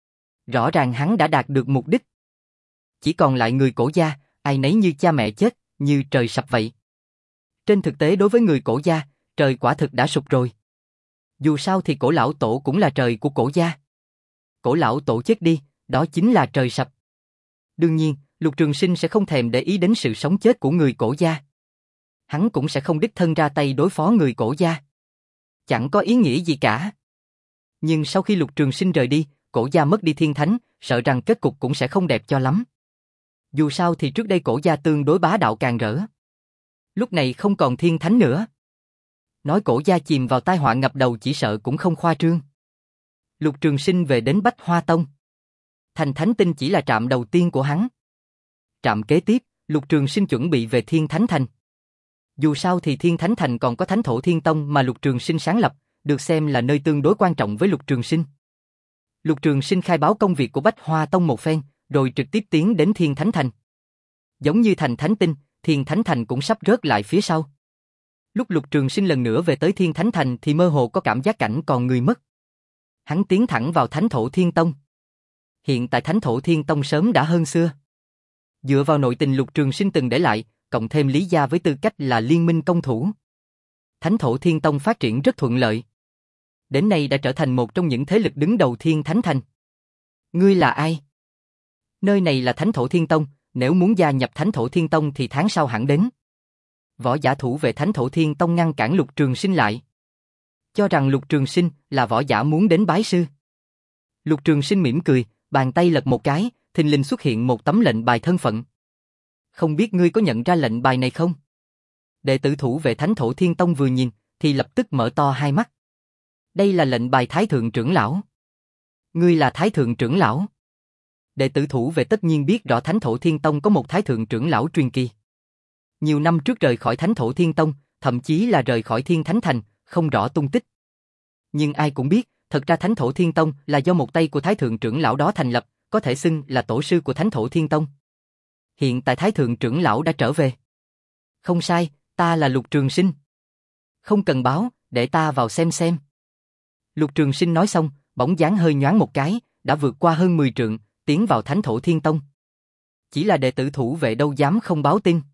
A: Rõ ràng hắn đã đạt được mục đích. Chỉ còn lại người cổ gia, ai nấy như cha mẹ chết, như trời sập vậy. Trên thực tế đối với người cổ gia, trời quả thực đã sụp rồi. Dù sao thì cổ lão tổ cũng là trời của cổ gia. Cổ lão tổ chết đi, đó chính là trời sập. Đương nhiên, Lục Trường Sinh sẽ không thèm để ý đến sự sống chết của người cổ gia. Hắn cũng sẽ không đích thân ra tay đối phó người cổ gia. Chẳng có ý nghĩa gì cả. Nhưng sau khi Lục Trường Sinh rời đi, cổ gia mất đi thiên thánh, sợ rằng kết cục cũng sẽ không đẹp cho lắm. Dù sao thì trước đây cổ gia tương đối bá đạo càng rỡ. Lúc này không còn thiên thánh nữa. Nói cổ gia chìm vào tai họa ngập đầu chỉ sợ cũng không khoa trương. Lục Trường Sinh về đến Bách Hoa Tông. Thành Thánh Tinh chỉ là trạm đầu tiên của hắn. Trạm kế tiếp, Lục Trường Sinh chuẩn bị về Thiên Thánh Thành. Dù sao thì Thiên Thánh Thành còn có Thánh Thổ Thiên Tông mà Lục Trường Sinh sáng lập, được xem là nơi tương đối quan trọng với Lục Trường Sinh. Lục Trường Sinh khai báo công việc của Bách Hoa Tông một phen, rồi trực tiếp tiến đến Thiên Thánh Thành. Giống như thành Thánh Tinh, Thiên Thánh Thành cũng sắp rớt lại phía sau. Lúc Lục Trường Sinh lần nữa về tới Thiên Thánh Thành thì mơ hồ có cảm giác cảnh còn người mất. Hắn tiến thẳng vào Thánh Thổ Thiên Tông. Hiện tại Thánh Thổ Thiên Tông sớm đã hơn xưa. Dựa vào nội tình Lục Trường Sinh từng để lại, cộng thêm Lý Gia với tư cách là liên minh công thủ, Thánh Thổ Thiên Tông phát triển rất thuận lợi. Đến nay đã trở thành một trong những thế lực đứng đầu Thiên Thánh Thành. Ngươi là ai? Nơi này là Thánh Thổ Thiên Tông, nếu muốn gia nhập Thánh Thổ Thiên Tông thì tháng sau hẳn đến. Võ giả thủ vệ Thánh Thổ Thiên Tông ngăn cản Lục Trường Sinh lại, cho rằng Lục Trường Sinh là võ giả muốn đến bái sư. Lục Trường Sinh mỉm cười, bàn tay lật một cái, thình lình xuất hiện một tấm lệnh bài thân phận. Không biết ngươi có nhận ra lệnh bài này không? Đệ tử thủ vệ Thánh Thổ Thiên Tông vừa nhìn, thì lập tức mở to hai mắt. Đây là lệnh bài Thái Thượng Trưởng Lão. Ngươi là Thái Thượng Trưởng Lão? Đệ tử thủ vệ tất nhiên biết rõ Thánh Thổ Thiên Tông có một Thái Thượng Trưởng Lão truyền kỳ. Nhiều năm trước rời khỏi Thánh Thổ Thiên Tông, thậm chí là rời khỏi Thiên Thánh Thành, không rõ tung tích. Nhưng ai cũng biết, thật ra Thánh Thổ Thiên Tông là do một tay của Thái Thượng Trưởng Lão đó thành lập, có thể xưng là tổ sư của Thánh Thổ Thiên Tông. Hiện tại Thái Thượng Trưởng Lão đã trở về. Không sai, ta là Lục Trường Sinh. Không cần báo, để ta vào xem xem. Lục Trường Sinh nói xong, bóng dáng hơi nhoáng một cái, đã vượt qua hơn mười trượng, tiến vào Thánh Thổ Thiên Tông. Chỉ là đệ tử thủ vệ đâu dám không báo tin.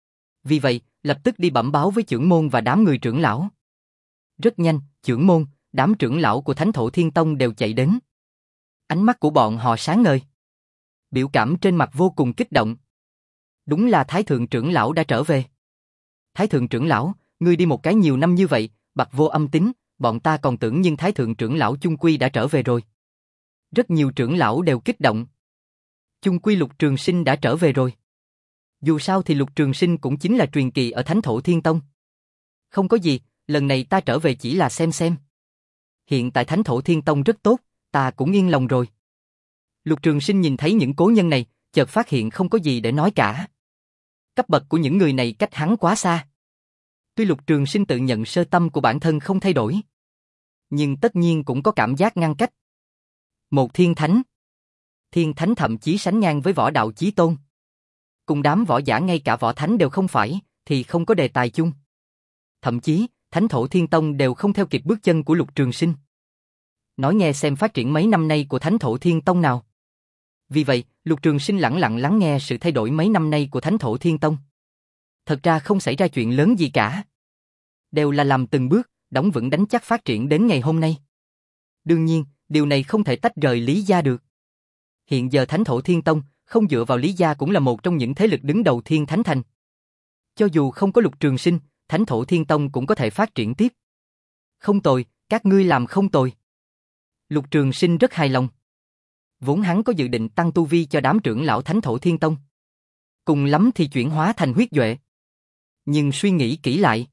A: Vì vậy, lập tức đi bẩm báo với trưởng môn và đám người trưởng lão. Rất nhanh, trưởng môn, đám trưởng lão của Thánh Thổ Thiên Tông đều chạy đến. Ánh mắt của bọn họ sáng ngời. Biểu cảm trên mặt vô cùng kích động. Đúng là Thái Thượng Trưởng Lão đã trở về. Thái Thượng Trưởng Lão, ngươi đi một cái nhiều năm như vậy, bặt vô âm tín, bọn ta còn tưởng nhưng Thái Thượng Trưởng Lão chung quy đã trở về rồi. Rất nhiều trưởng lão đều kích động. Chung quy Lục Trường Sinh đã trở về rồi. Dù sao thì Lục Trường Sinh cũng chính là truyền kỳ ở Thánh Thổ Thiên Tông. Không có gì, lần này ta trở về chỉ là xem xem. Hiện tại Thánh Thổ Thiên Tông rất tốt, ta cũng yên lòng rồi. Lục Trường Sinh nhìn thấy những cố nhân này, chợt phát hiện không có gì để nói cả. Cấp bậc của những người này cách hắn quá xa. Tuy Lục Trường Sinh tự nhận sơ tâm của bản thân không thay đổi, nhưng tất nhiên cũng có cảm giác ngăn cách. Một thiên thánh. Thiên thánh thậm chí sánh ngang với võ đạo chí tôn. Cùng đám võ giả ngay cả võ thánh đều không phải, thì không có đề tài chung. Thậm chí, Thánh Thổ Thiên Tông đều không theo kịp bước chân của Lục Trường Sinh. Nói nghe xem phát triển mấy năm nay của Thánh Thổ Thiên Tông nào. Vì vậy, Lục Trường Sinh lẳng lặng lắng nghe sự thay đổi mấy năm nay của Thánh Thổ Thiên Tông. Thật ra không xảy ra chuyện lớn gì cả. Đều là làm từng bước, đóng vững đánh chắc phát triển đến ngày hôm nay. Đương nhiên, điều này không thể tách rời Lý Gia được. Hiện giờ Thánh Thổ Thiên Tông, không dựa vào Lý Gia cũng là một trong những thế lực đứng đầu Thiên Thánh Thành. Cho dù không có Lục Trường Sinh, Thánh Thổ Thiên Tông cũng có thể phát triển tiếp. Không tồi, các ngươi làm không tồi. Lục Trường Sinh rất hài lòng. Vốn hắn có dự định tăng tu vi cho đám trưởng lão Thánh Thổ Thiên Tông. Cùng lắm thì chuyển hóa thành huyết duệ. Nhưng suy nghĩ kỹ lại.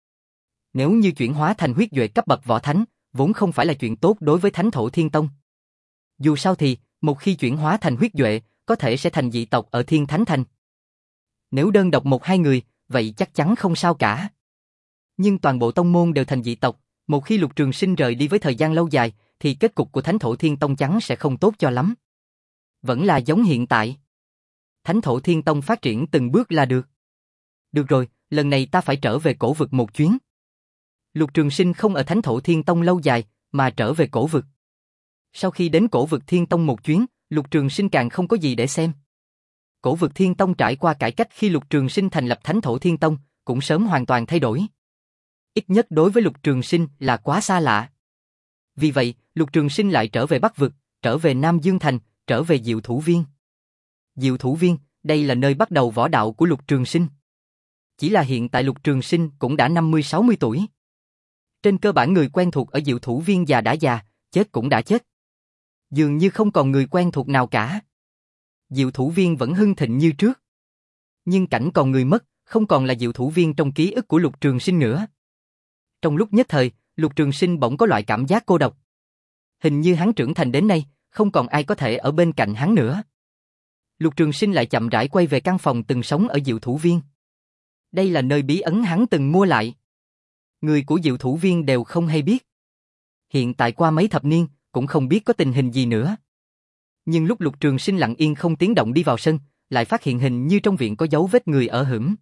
A: Nếu như chuyển hóa thành huyết duệ cấp bậc võ thánh, vốn không phải là chuyện tốt đối với Thánh Thổ Thiên Tông. Dù sao thì, một khi chuyển hóa thành huyết duệ, có thể sẽ thành dị tộc ở Thiên Thánh Thành. Nếu đơn độc một hai người, vậy chắc chắn không sao cả. Nhưng toàn bộ tông môn đều thành dị tộc, một khi Lục Trường Sinh rời đi với thời gian lâu dài, thì kết cục của Thánh Thổ Thiên Tông chắn sẽ không tốt cho lắm. Vẫn là giống hiện tại. Thánh Thổ Thiên Tông phát triển từng bước là được. Được rồi, lần này ta phải trở về cổ vực một chuyến. Lục Trường Sinh không ở Thánh Thổ Thiên Tông lâu dài, mà trở về cổ vực. Sau khi đến cổ vực Thiên Tông một chuyến, Lục Trường Sinh càng không có gì để xem. Cổ vực Thiên Tông trải qua cải cách khi Lục Trường Sinh thành lập Thánh Thổ Thiên Tông, cũng sớm hoàn toàn thay đổi. Ít nhất đối với Lục Trường Sinh là quá xa lạ. Vì vậy, Lục Trường Sinh lại trở về Bắc Vực, trở về Nam Dương Thành, trở về Diệu Thủ Viên. Diệu Thủ Viên, đây là nơi bắt đầu võ đạo của Lục Trường Sinh. Chỉ là hiện tại Lục Trường Sinh cũng đã năm mươi sáu mươi tuổi. Trên cơ bản người quen thuộc ở Diệu Thủ Viên già đã già, chết cũng đã chết. Dường như không còn người quen thuộc nào cả. Diệu Thủ Viên vẫn hưng thịnh như trước. Nhưng cảnh còn người mất, không còn là Diệu Thủ Viên trong ký ức của Lục Trường Sinh nữa. Trong lúc nhất thời, Lục Trường Sinh bỗng có loại cảm giác cô độc. Hình như hắn trưởng thành đến nay, không còn ai có thể ở bên cạnh hắn nữa. Lục Trường Sinh lại chậm rãi quay về căn phòng từng sống ở Diệu Thủ Viên. Đây là nơi bí ẩn hắn từng mua lại. Người của Diệu Thủ Viên đều không hay biết. Hiện tại qua mấy thập niên, cũng không biết có tình hình gì nữa. Nhưng lúc Lục Trường Sinh lặng yên không tiếng động đi vào sân, lại phát hiện hình như trong viện có dấu vết người ở hửm.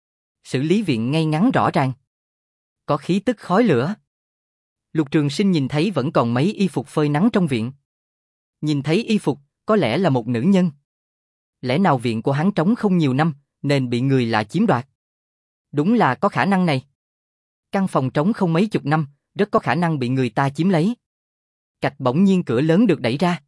A: Xử lý viện ngay ngắn rõ ràng. Có khí tức khói lửa. Lục Trường Sinh nhìn thấy vẫn còn mấy y phục phơi nắng trong viện. Nhìn thấy y phục, có lẽ là một nữ nhân. Lẽ nào viện của hắn trống không nhiều năm, nên bị người lạ chiếm đoạt? Đúng là có khả năng này. Căn phòng trống không mấy chục năm, rất có khả năng bị người ta chiếm lấy. Cạch bỗng nhiên cửa lớn được đẩy ra.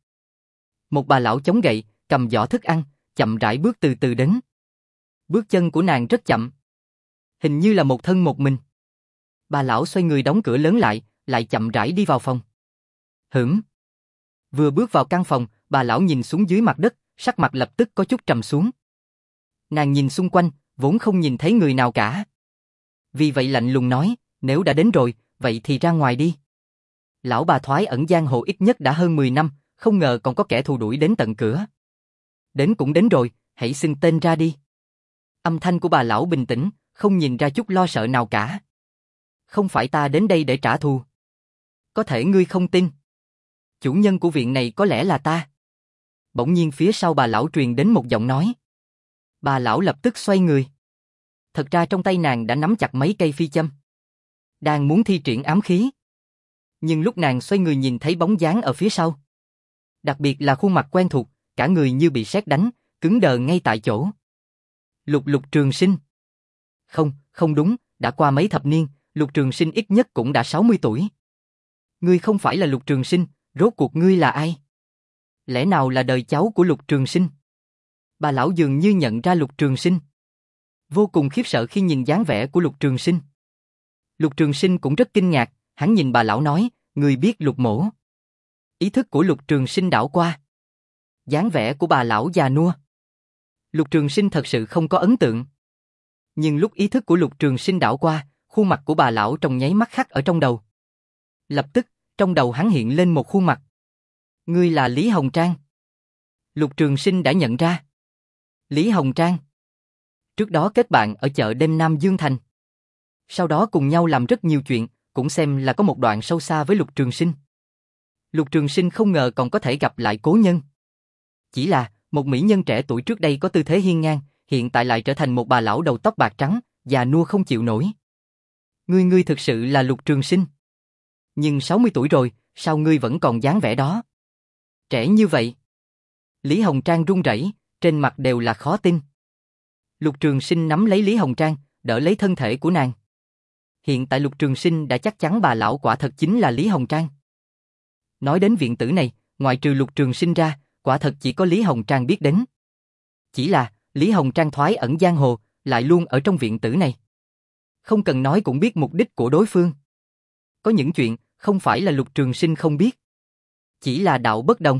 A: Một bà lão chống gậy, cầm giỏ thức ăn, chậm rãi bước từ từ đến. Bước chân của nàng rất chậm. Hình như là một thân một mình. Bà lão xoay người đóng cửa lớn lại, lại chậm rãi đi vào phòng. Hửm. Vừa bước vào căn phòng, bà lão nhìn xuống dưới mặt đất, sắc mặt lập tức có chút trầm xuống. Nàng nhìn xung quanh, vốn không nhìn thấy người nào cả. Vì vậy lạnh lùng nói, nếu đã đến rồi, vậy thì ra ngoài đi. Lão bà thoái ẩn giang hồ ít nhất đã hơn mười năm, không ngờ còn có kẻ thù đuổi đến tận cửa. Đến cũng đến rồi, hãy xưng tên ra đi. Âm thanh của bà lão bình tĩnh, không nhìn ra chút lo sợ nào cả. Không phải ta đến đây để trả thù. Có thể ngươi không tin. Chủ nhân của viện này có lẽ là ta. Bỗng nhiên phía sau bà lão truyền đến một giọng nói. Bà lão lập tức xoay người. Thật ra trong tay nàng đã nắm chặt mấy cây phi châm. Đang muốn thi triển ám khí. Nhưng lúc nàng xoay người nhìn thấy bóng dáng ở phía sau. Đặc biệt là khuôn mặt quen thuộc, cả người như bị sét đánh, cứng đờ ngay tại chỗ. Lục Lục Trường Sinh. Không, không đúng, đã qua mấy thập niên, Lục Trường Sinh ít nhất cũng đã sáu mươi tuổi. Ngươi không phải là Lục Trường Sinh, rốt cuộc ngươi là ai? Lẽ nào là đời cháu của Lục Trường Sinh? Bà lão dường như nhận ra Lục Trường Sinh. Vô cùng khiếp sợ khi nhìn dáng vẻ của Lục Trường Sinh. Lục Trường Sinh cũng rất kinh ngạc, hắn nhìn bà lão nói, ngươi biết Lục mỗ. Ý thức của Lục Trường Sinh đảo qua. Dáng vẻ của bà lão già nua. Lục Trường Sinh thật sự không có ấn tượng. Nhưng lúc ý thức của Lục Trường Sinh đảo qua, khuôn mặt của bà lão trong nháy mắt khắc ở trong đầu. Lập tức, trong đầu hắn hiện lên một khuôn mặt. Ngươi là Lý Hồng Trang. Lục Trường Sinh đã nhận ra. Lý Hồng Trang. Trước đó kết bạn ở chợ đêm Nam Dương Thành. Sau đó cùng nhau làm rất nhiều chuyện, cũng xem là có một đoạn sâu xa với Lục Trường Sinh. Lục Trường Sinh không ngờ còn có thể gặp lại cố nhân. Chỉ là, một mỹ nhân trẻ tuổi trước đây có tư thế hiên ngang, hiện tại lại trở thành một bà lão đầu tóc bạc trắng, già nua không chịu nổi. Ngươi ngươi thực sự là Lục Trường Sinh. Nhưng sáu mươi tuổi rồi, sao ngươi vẫn còn dáng vẻ đó? Trẻ như vậy. Lý Hồng Trang run rẩy, trên mặt đều là khó tin. Lục Trường Sinh nắm lấy Lý Hồng Trang, đỡ lấy thân thể của nàng. Hiện tại Lục Trường Sinh đã chắc chắn bà lão quả thật chính là Lý Hồng Trang. Nói đến viện tử này, ngoại trừ Lục Trường Sinh ra, quả thật chỉ có Lý Hồng Trang biết đến. Chỉ là, Lý Hồng Trang thoái ẩn giang hồ, lại luôn ở trong viện tử này. Không cần nói cũng biết mục đích của đối phương. Có những chuyện, không phải là Lục Trường Sinh không biết. Chỉ là đạo bất đồng.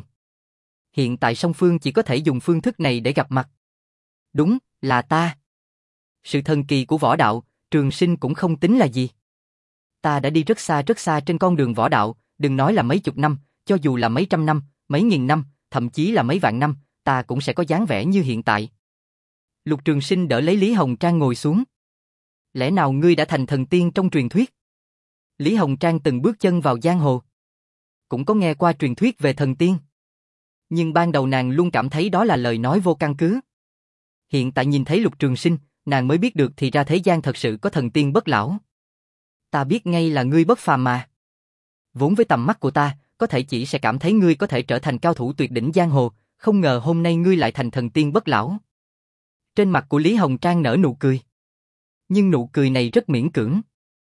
A: Hiện tại song phương chỉ có thể dùng phương thức này để gặp mặt. Đúng, là ta. Sự thần kỳ của võ đạo, Trường Sinh cũng không tính là gì. Ta đã đi rất xa rất xa trên con đường võ đạo, đừng nói là mấy chục năm, cho dù là mấy trăm năm, mấy nghìn năm, thậm chí là mấy vạn năm, ta cũng sẽ có dáng vẻ như hiện tại. Lục Trường Sinh đỡ lấy Lý Hồng Trang ngồi xuống. Lẽ nào ngươi đã thành thần tiên trong truyền thuyết? Lý Hồng Trang từng bước chân vào giang hồ. Cũng có nghe qua truyền thuyết về thần tiên. Nhưng ban đầu nàng luôn cảm thấy đó là lời nói vô căn cứ. Hiện tại nhìn thấy Lục Trường Sinh, nàng mới biết được thì ra thế gian thật sự có thần tiên bất lão. Ta biết ngay là ngươi bất phàm mà. Vốn với tầm mắt của ta, có thể chỉ sẽ cảm thấy ngươi có thể trở thành cao thủ tuyệt đỉnh giang hồ, không ngờ hôm nay ngươi lại thành thần tiên bất lão. Trên mặt của Lý Hồng Trang nở nụ cười. Nhưng nụ cười này rất miễn cưỡng.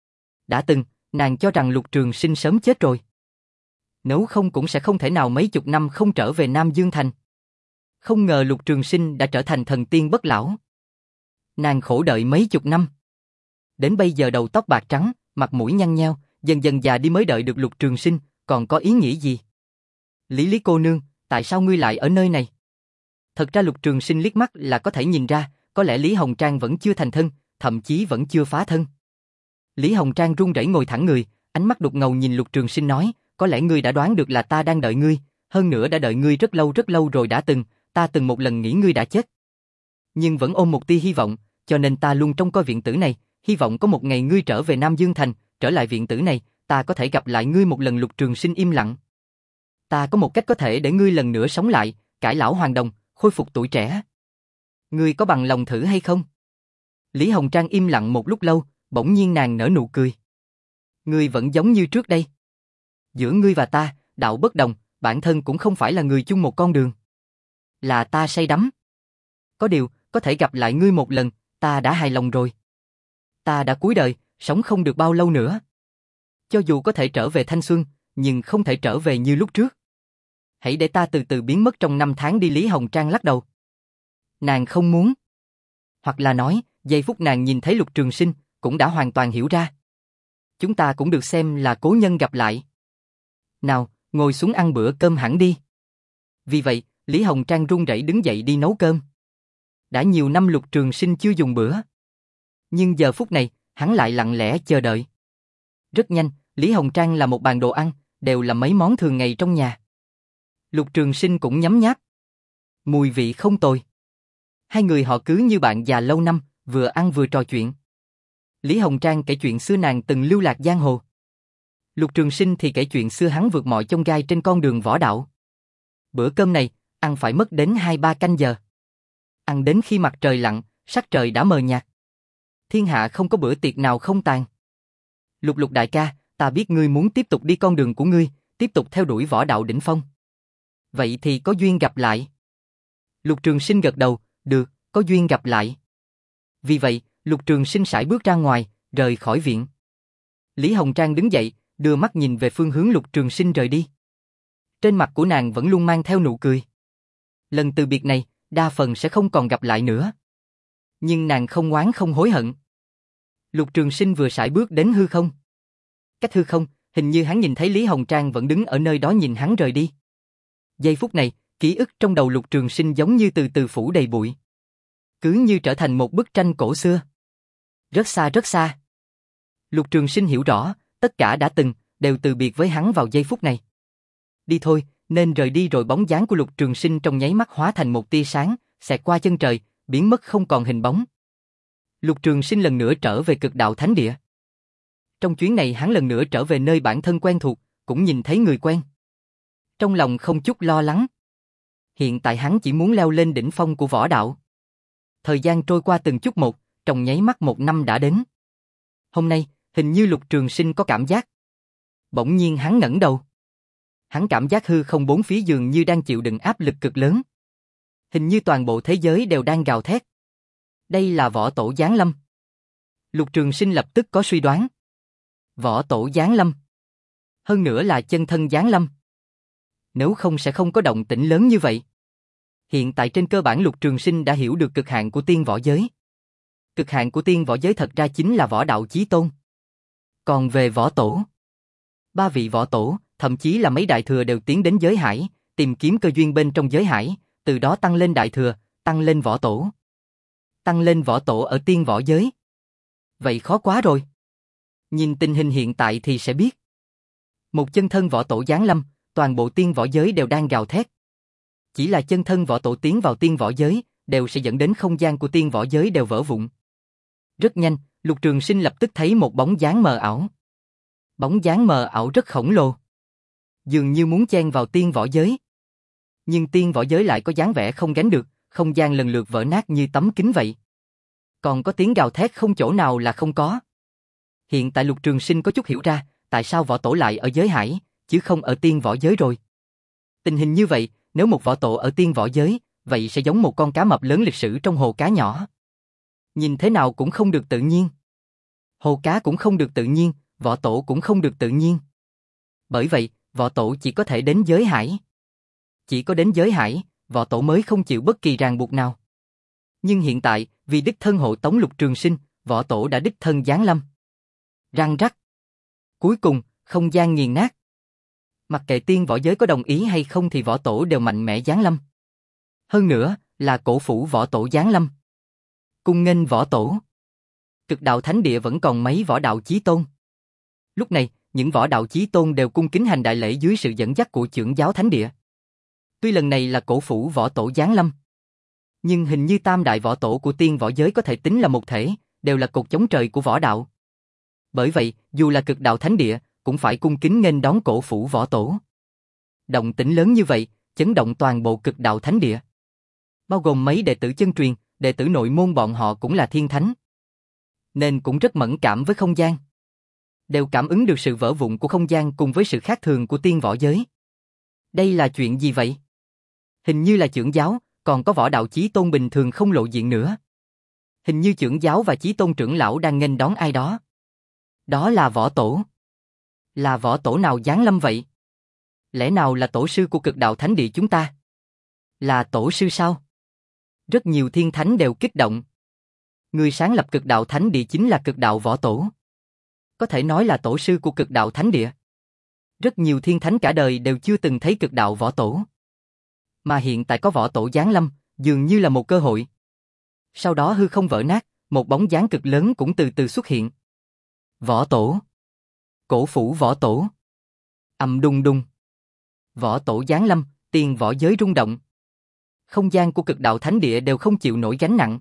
A: Đã từng, nàng cho rằng Lục Trường Sinh sớm chết rồi. Nếu không cũng sẽ không thể nào mấy chục năm không trở về Nam Dương Thành. Không ngờ Lục Trường Sinh đã trở thành thần tiên bất lão. Nàng khổ đợi mấy chục năm. Đến bây giờ đầu tóc bạc trắng, mặt mũi nhăn nheo, dần dần già đi mới đợi được Lục Trường Sinh, còn có ý nghĩ gì? Lý Lý cô nương, tại sao ngươi lại ở nơi này? Thật ra Lục Trường Sinh liếc mắt là có thể nhìn ra, có lẽ Lý Hồng Trang vẫn chưa thành thân, thậm chí vẫn chưa phá thân. Lý Hồng Trang run rẩy ngồi thẳng người, ánh mắt đục ngầu nhìn Lục Trường Sinh nói, có lẽ ngươi đã đoán được là ta đang đợi ngươi, hơn nữa đã đợi ngươi rất lâu rất lâu rồi đã từng, ta từng một lần nghĩ ngươi đã chết. Nhưng vẫn ôm một tia hy vọng, cho nên ta luôn trông coi viện tử này, hy vọng có một ngày ngươi trở về Nam Dương Thành, trở lại viện tử này, ta có thể gặp lại ngươi một lần. Lục Trường Sinh im lặng. Ta có một cách có thể để ngươi lần nữa sống lại, cải lão hoàn đồng, khôi phục tuổi trẻ. Ngươi có bằng lòng thử hay không? Lý Hồng Trang im lặng một lúc lâu, bỗng nhiên nàng nở nụ cười. Ngươi vẫn giống như trước đây. Giữa ngươi và ta, đạo bất đồng, bản thân cũng không phải là người chung một con đường. Là ta say đắm. Có điều, có thể gặp lại ngươi một lần, ta đã hài lòng rồi. Ta đã cuối đời, sống không được bao lâu nữa. Cho dù có thể trở về thanh xuân, nhưng không thể trở về như lúc trước. Hãy để ta từ từ biến mất trong năm tháng đi. Lý Hồng Trang lắc đầu. Nàng không muốn. Hoặc là nói, giây phút nàng nhìn thấy Lục Trường Sinh, cũng đã hoàn toàn hiểu ra. Chúng ta cũng được xem là cố nhân gặp lại. Nào, ngồi xuống ăn bữa cơm hẳn đi. Vì vậy, Lý Hồng Trang run rẩy đứng dậy đi nấu cơm. Đã nhiều năm Lục Trường Sinh chưa dùng bữa. Nhưng giờ phút này, hắn lại lặng lẽ chờ đợi. Rất nhanh, Lý Hồng Trang là một bàn đồ ăn, đều là mấy món thường ngày trong nhà. Lục Trường Sinh cũng nhấm nháp. Mùi vị không tồi. Hai người họ cứ như bạn già lâu năm, vừa ăn vừa trò chuyện. Lý Hồng Trang kể chuyện xưa nàng từng lưu lạc giang hồ. Lục Trường Sinh thì kể chuyện xưa hắn vượt mọi chông gai trên con đường võ đạo. Bữa cơm này, ăn phải mất đến hai ba canh giờ. Ăn đến khi mặt trời lặn, sắc trời đã mờ nhạt. Thiên hạ không có bữa tiệc nào không tàn. Lục Lục đại ca, ta biết ngươi muốn tiếp tục đi con đường của ngươi, tiếp tục theo đuổi võ đạo đỉnh phong. Vậy thì có duyên gặp lại. Lục Trường Sinh gật đầu, được, có duyên gặp lại. Vì vậy, Lục Trường Sinh sải bước ra ngoài, rời khỏi viện. Lý Hồng Trang đứng dậy, đưa mắt nhìn về phương hướng Lục Trường Sinh rời đi. Trên mặt của nàng vẫn luôn mang theo nụ cười. Lần từ biệt này, đa phần sẽ không còn gặp lại nữa. Nhưng nàng không oán không hối hận. Lục Trường Sinh vừa sải bước đến hư không. Cách hư không, hình như hắn nhìn thấy Lý Hồng Trang vẫn đứng ở nơi đó nhìn hắn rời đi. Giây phút này, ký ức trong đầu Lục Trường Sinh giống như từ từ phủ đầy bụi. Cứ như trở thành một bức tranh cổ xưa. Rất xa rất xa. Lục Trường Sinh hiểu rõ, tất cả đã từng, đều từ biệt với hắn vào giây phút này. Đi thôi, nên rời đi rồi. Bóng dáng của Lục Trường Sinh trong nháy mắt hóa thành một tia sáng, xẹt qua chân trời, biến mất không còn hình bóng. Lục Trường Sinh lần nữa trở về Cực Đạo Thánh Địa. Trong chuyến này hắn lần nữa trở về nơi bản thân quen thuộc, cũng nhìn thấy người quen. Trong lòng không chút lo lắng. Hiện tại hắn chỉ muốn leo lên đỉnh phong của võ đạo. Thời gian trôi qua từng chút một, trong nháy mắt một năm đã đến. Hôm nay, hình như Lục Trường Sinh có cảm giác. Bỗng nhiên hắn ngẩng đầu. Hắn cảm giác hư không bốn phía dường như đang chịu đựng áp lực cực lớn. Hình như toàn bộ thế giới đều đang gào thét. Đây là võ tổ giáng lâm. Lục Trường Sinh lập tức có suy đoán. Võ tổ giáng lâm. Hơn nữa là chân thân giáng lâm. Nếu không sẽ không có động tĩnh lớn như vậy. Hiện tại trên cơ bản Lục Trường Sinh đã hiểu được cực hạn của tiên võ giới. Cực hạn của tiên võ giới thật ra chính là võ đạo chí tôn. Còn về võ tổ, ba vị võ tổ, thậm chí là mấy đại thừa đều tiến đến giới hải, tìm kiếm cơ duyên bên trong giới hải, từ đó tăng lên đại thừa, tăng lên võ tổ. Tăng lên võ tổ ở tiên võ giới. Vậy khó quá rồi. Nhìn tình hình hiện tại thì sẽ biết. Một chân thân võ tổ giáng lâm, toàn bộ tiên võ giới đều đang gào thét. Chỉ là chân thân võ tổ tiến vào tiên võ giới, đều sẽ dẫn đến không gian của tiên võ giới đều vỡ vụn. Rất nhanh, Lục Trường Sinh lập tức thấy một bóng dáng mờ ảo. Bóng dáng mờ ảo rất khổng lồ. Dường như muốn chen vào tiên võ giới. Nhưng tiên võ giới lại có dáng vẻ không gánh được, không gian lần lượt vỡ nát như tấm kính vậy. Còn có tiếng gào thét không chỗ nào là không có. Hiện tại Lục Trường Sinh có chút hiểu ra, tại sao võ tổ lại ở giới hải, chứ không ở tiên võ giới rồi. Tình hình như vậy, nếu một võ tổ ở tiên võ giới, vậy sẽ giống một con cá mập lớn lịch sử trong hồ cá nhỏ. Nhìn thế nào cũng không được tự nhiên. Hồ cá cũng không được tự nhiên, võ tổ cũng không được tự nhiên. Bởi vậy, võ tổ chỉ có thể đến giới hải. Chỉ có đến giới hải, võ tổ mới không chịu bất kỳ ràng buộc nào. Nhưng hiện tại, vì đích thân hộ tống Lục Trường Sinh, võ tổ đã đích thân giáng lâm. Răng rắc. Cuối cùng, không gian nghiền nát. Mặc kệ tiên võ giới có đồng ý hay không thì võ tổ đều mạnh mẽ giáng lâm. Hơn nữa, là cổ phủ võ tổ giáng lâm. Cung nghênh võ tổ. Cực Đạo Thánh Địa vẫn còn mấy võ đạo chí tôn. Lúc này, những võ đạo chí tôn đều cung kính hành đại lễ dưới sự dẫn dắt của trưởng giáo Thánh Địa. Tuy lần này là cổ phủ võ tổ giáng lâm, Nhưng hình như tam đại võ tổ của tiên võ giới có thể tính là một thể, đều là cột chống trời của võ đạo. Bởi vậy, dù là cực đạo thánh địa, cũng phải cung kính nghênh đón cổ phủ võ tổ. Động tĩnh lớn như vậy, chấn động toàn bộ cực đạo thánh địa. Bao gồm mấy đệ tử chân truyền, đệ tử nội môn bọn họ cũng là thiên thánh. Nên cũng rất mẫn cảm với không gian. Đều cảm ứng được sự vỡ vụn của không gian cùng với sự khác thường của tiên võ giới. Đây là chuyện gì vậy? Hình như là chưởng giáo, còn có võ đạo chí tôn bình thường không lộ diện nữa. Hình như chưởng giáo và chí tôn trưởng lão đang nghênh đón ai đó. Đó là võ tổ. Là võ tổ nào giáng lâm vậy? Lẽ nào là tổ sư của cực đạo thánh địa chúng ta? Là tổ sư sao? Rất nhiều thiên thánh đều kích động. Người sáng lập cực đạo thánh địa chính là cực đạo võ tổ. Có thể nói là tổ sư của cực đạo thánh địa. Rất nhiều thiên thánh cả đời đều chưa từng thấy cực đạo võ tổ. Mà hiện tại có võ tổ giáng lâm, dường như là một cơ hội. Sau đó hư không vỡ nát, một bóng dáng cực lớn cũng từ từ xuất hiện. Võ tổ. Cổ phủ võ tổ. Ầm đùng đùng. Võ tổ giáng lâm, tiên võ giới rung động. Không gian của cực đạo thánh địa đều không chịu nổi gánh nặng.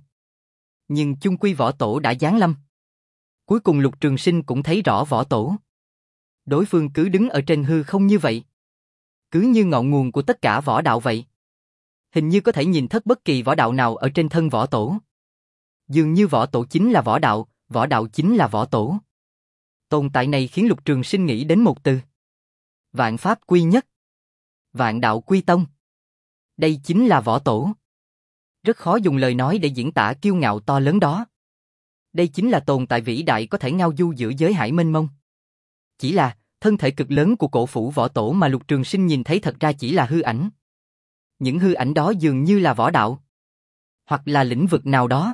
A: Nhưng chung quy võ tổ đã giáng lâm. Cuối cùng Lục Trường Sinh cũng thấy rõ võ tổ. Đối phương cứ đứng ở trên hư không như vậy. Cứ như ngọn nguồn của tất cả võ đạo vậy. Hình như có thể nhìn thất bất kỳ võ đạo nào ở trên thân võ tổ. Dường như võ tổ chính là võ đạo, võ đạo chính là võ tổ. Tồn tại này khiến Lục Trường Sinh nghĩ đến một từ. Vạn pháp quy nhất. Vạn đạo quy tông. Đây chính là võ tổ. Rất khó dùng lời nói để diễn tả kiêu ngạo to lớn đó. Đây chính là tồn tại vĩ đại có thể ngao du giữa giới hải mênh mông. Chỉ là, thân thể cực lớn của cổ phủ võ tổ mà Lục Trường Sinh nhìn thấy thật ra chỉ là hư ảnh. Những hư ảnh đó dường như là võ đạo. Hoặc là lĩnh vực nào đó.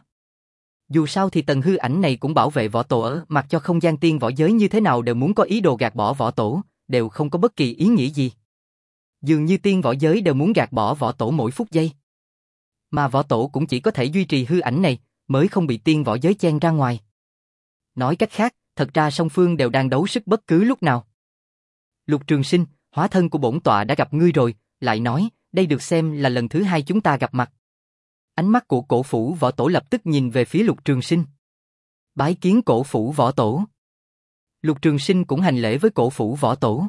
A: Dù sao thì tầng hư ảnh này cũng bảo vệ võ tổ ở, mặc cho không gian tiên võ giới như thế nào đều muốn có ý đồ gạt bỏ võ tổ, đều không có bất kỳ ý nghĩa gì. Dường như tiên võ giới đều muốn gạt bỏ võ tổ mỗi phút giây. Mà võ tổ cũng chỉ có thể duy trì hư ảnh này, mới không bị tiên võ giới chen ra ngoài. Nói cách khác, thật ra song phương đều đang đấu sức bất cứ lúc nào. Lục Trường Sinh, hóa thân của bổn tọa đã gặp ngươi rồi, lại nói, đây được xem là lần thứ hai chúng ta gặp mặt. Ánh mắt của cổ phủ võ tổ lập tức nhìn về phía Lục Trường Sinh. Bái kiến cổ phủ võ tổ. Lục Trường Sinh cũng hành lễ với cổ phủ võ tổ.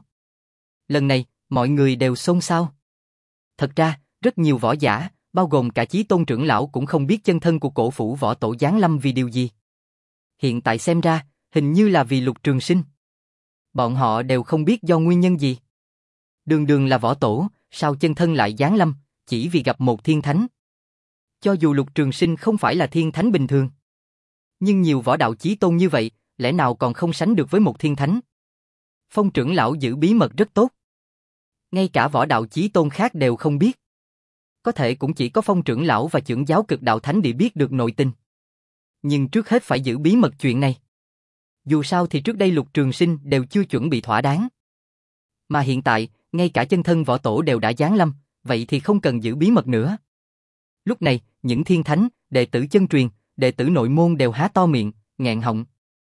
A: Lần này, mọi người đều xôn xao. Thật ra, rất nhiều võ giả, bao gồm cả Chí Tôn trưởng lão cũng không biết chân thân của cổ phủ võ tổ giáng lâm vì điều gì. Hiện tại xem ra, hình như là vì Lục Trường Sinh. Bọn họ đều không biết do nguyên nhân gì. Đường đường là võ tổ, sao chân thân lại giáng lâm, chỉ vì gặp một thiên thánh. Cho dù Lục Trường Sinh không phải là thiên thánh bình thường. Nhưng nhiều võ đạo Chí Tôn như vậy, lẽ nào còn không sánh được với một thiên thánh. Phong trưởng lão giữ bí mật rất tốt. Ngay cả võ đạo Chí Tôn khác đều không biết. Có thể cũng chỉ có Phong trưởng lão và trưởng giáo cực đạo thánh địa biết được nội tình. Nhưng trước hết phải giữ bí mật chuyện này. Dù sao thì trước đây Lục Trường Sinh đều chưa chuẩn bị thỏa đáng. Mà hiện tại, ngay cả chân thân võ tổ đều đã giáng lâm, vậy thì không cần giữ bí mật nữa. Lúc này, những thiên thánh, đệ tử chân truyền, đệ tử nội môn đều há to miệng, nghẹn họng.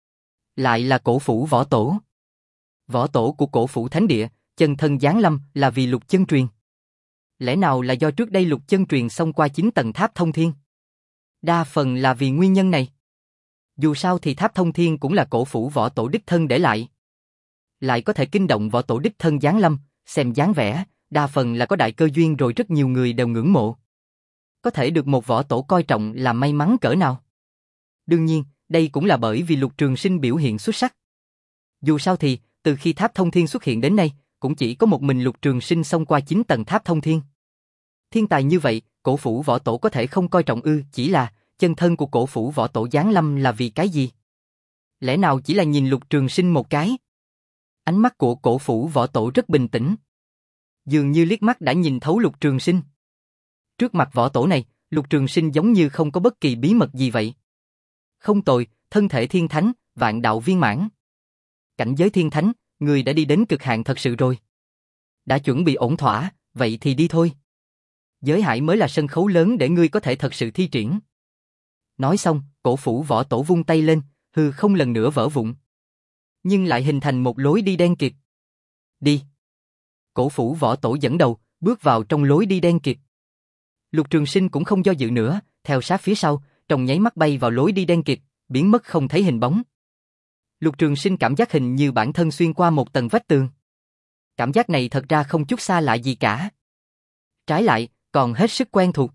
A: Lại là cổ phủ võ tổ. Võ tổ của cổ phủ thánh địa, chân thân giáng lâm là vì Lục chân truyền. Lẽ nào là do trước đây Lục chân truyền xông qua chín tầng tháp thông thiên? Đa phần là vì nguyên nhân này. Dù sao thì tháp thông thiên cũng là cổ phủ võ tổ đích thân để lại. Lại có thể kinh động võ tổ đích thân giáng lâm, xem dáng vẻ, đa phần là có đại cơ duyên rồi, rất nhiều người đều ngưỡng mộ. Có thể được một võ tổ coi trọng là may mắn cỡ nào. Đương nhiên, đây cũng là bởi vì Lục Trường Sinh biểu hiện xuất sắc. Dù sao thì, từ khi tháp thông thiên xuất hiện đến nay, cũng chỉ có một mình Lục Trường Sinh xông qua chín tầng tháp thông thiên. Thiên tài như vậy, cổ phủ võ tổ có thể không coi trọng ư? Chỉ là, chân thân của cổ phủ võ tổ giáng lâm là vì cái gì? Lẽ nào chỉ là nhìn Lục Trường Sinh một cái? Ánh mắt của cổ phủ võ tổ rất bình tĩnh. Dường như liếc mắt đã nhìn thấu Lục Trường Sinh. Trước mặt võ tổ này, Lục Trường Sinh giống như không có bất kỳ bí mật gì vậy. Không tồi, thân thể thiên thánh, vạn đạo viên mãn. Cảnh giới thiên thánh, người đã đi đến cực hạn thật sự rồi. Đã chuẩn bị ổn thỏa, vậy thì đi thôi. Giới hải mới là sân khấu lớn để ngươi có thể thật sự thi triển. Nói xong, cổ phủ võ tổ vung tay lên, hư không lần nữa vỡ vụn. Nhưng lại hình thành một lối đi đen kịt. Đi. Cổ phủ võ tổ dẫn đầu, bước vào trong lối đi đen kịt. Lục Trường Sinh cũng không do dự nữa, theo sát phía sau, trong nháy mắt bay vào lối đi đen kịt, biến mất không thấy hình bóng. Lục Trường Sinh cảm giác hình như bản thân xuyên qua một tầng vách tường. Cảm giác này thật ra không chút xa lạ gì cả. Trái lại, còn hết sức quen thuộc.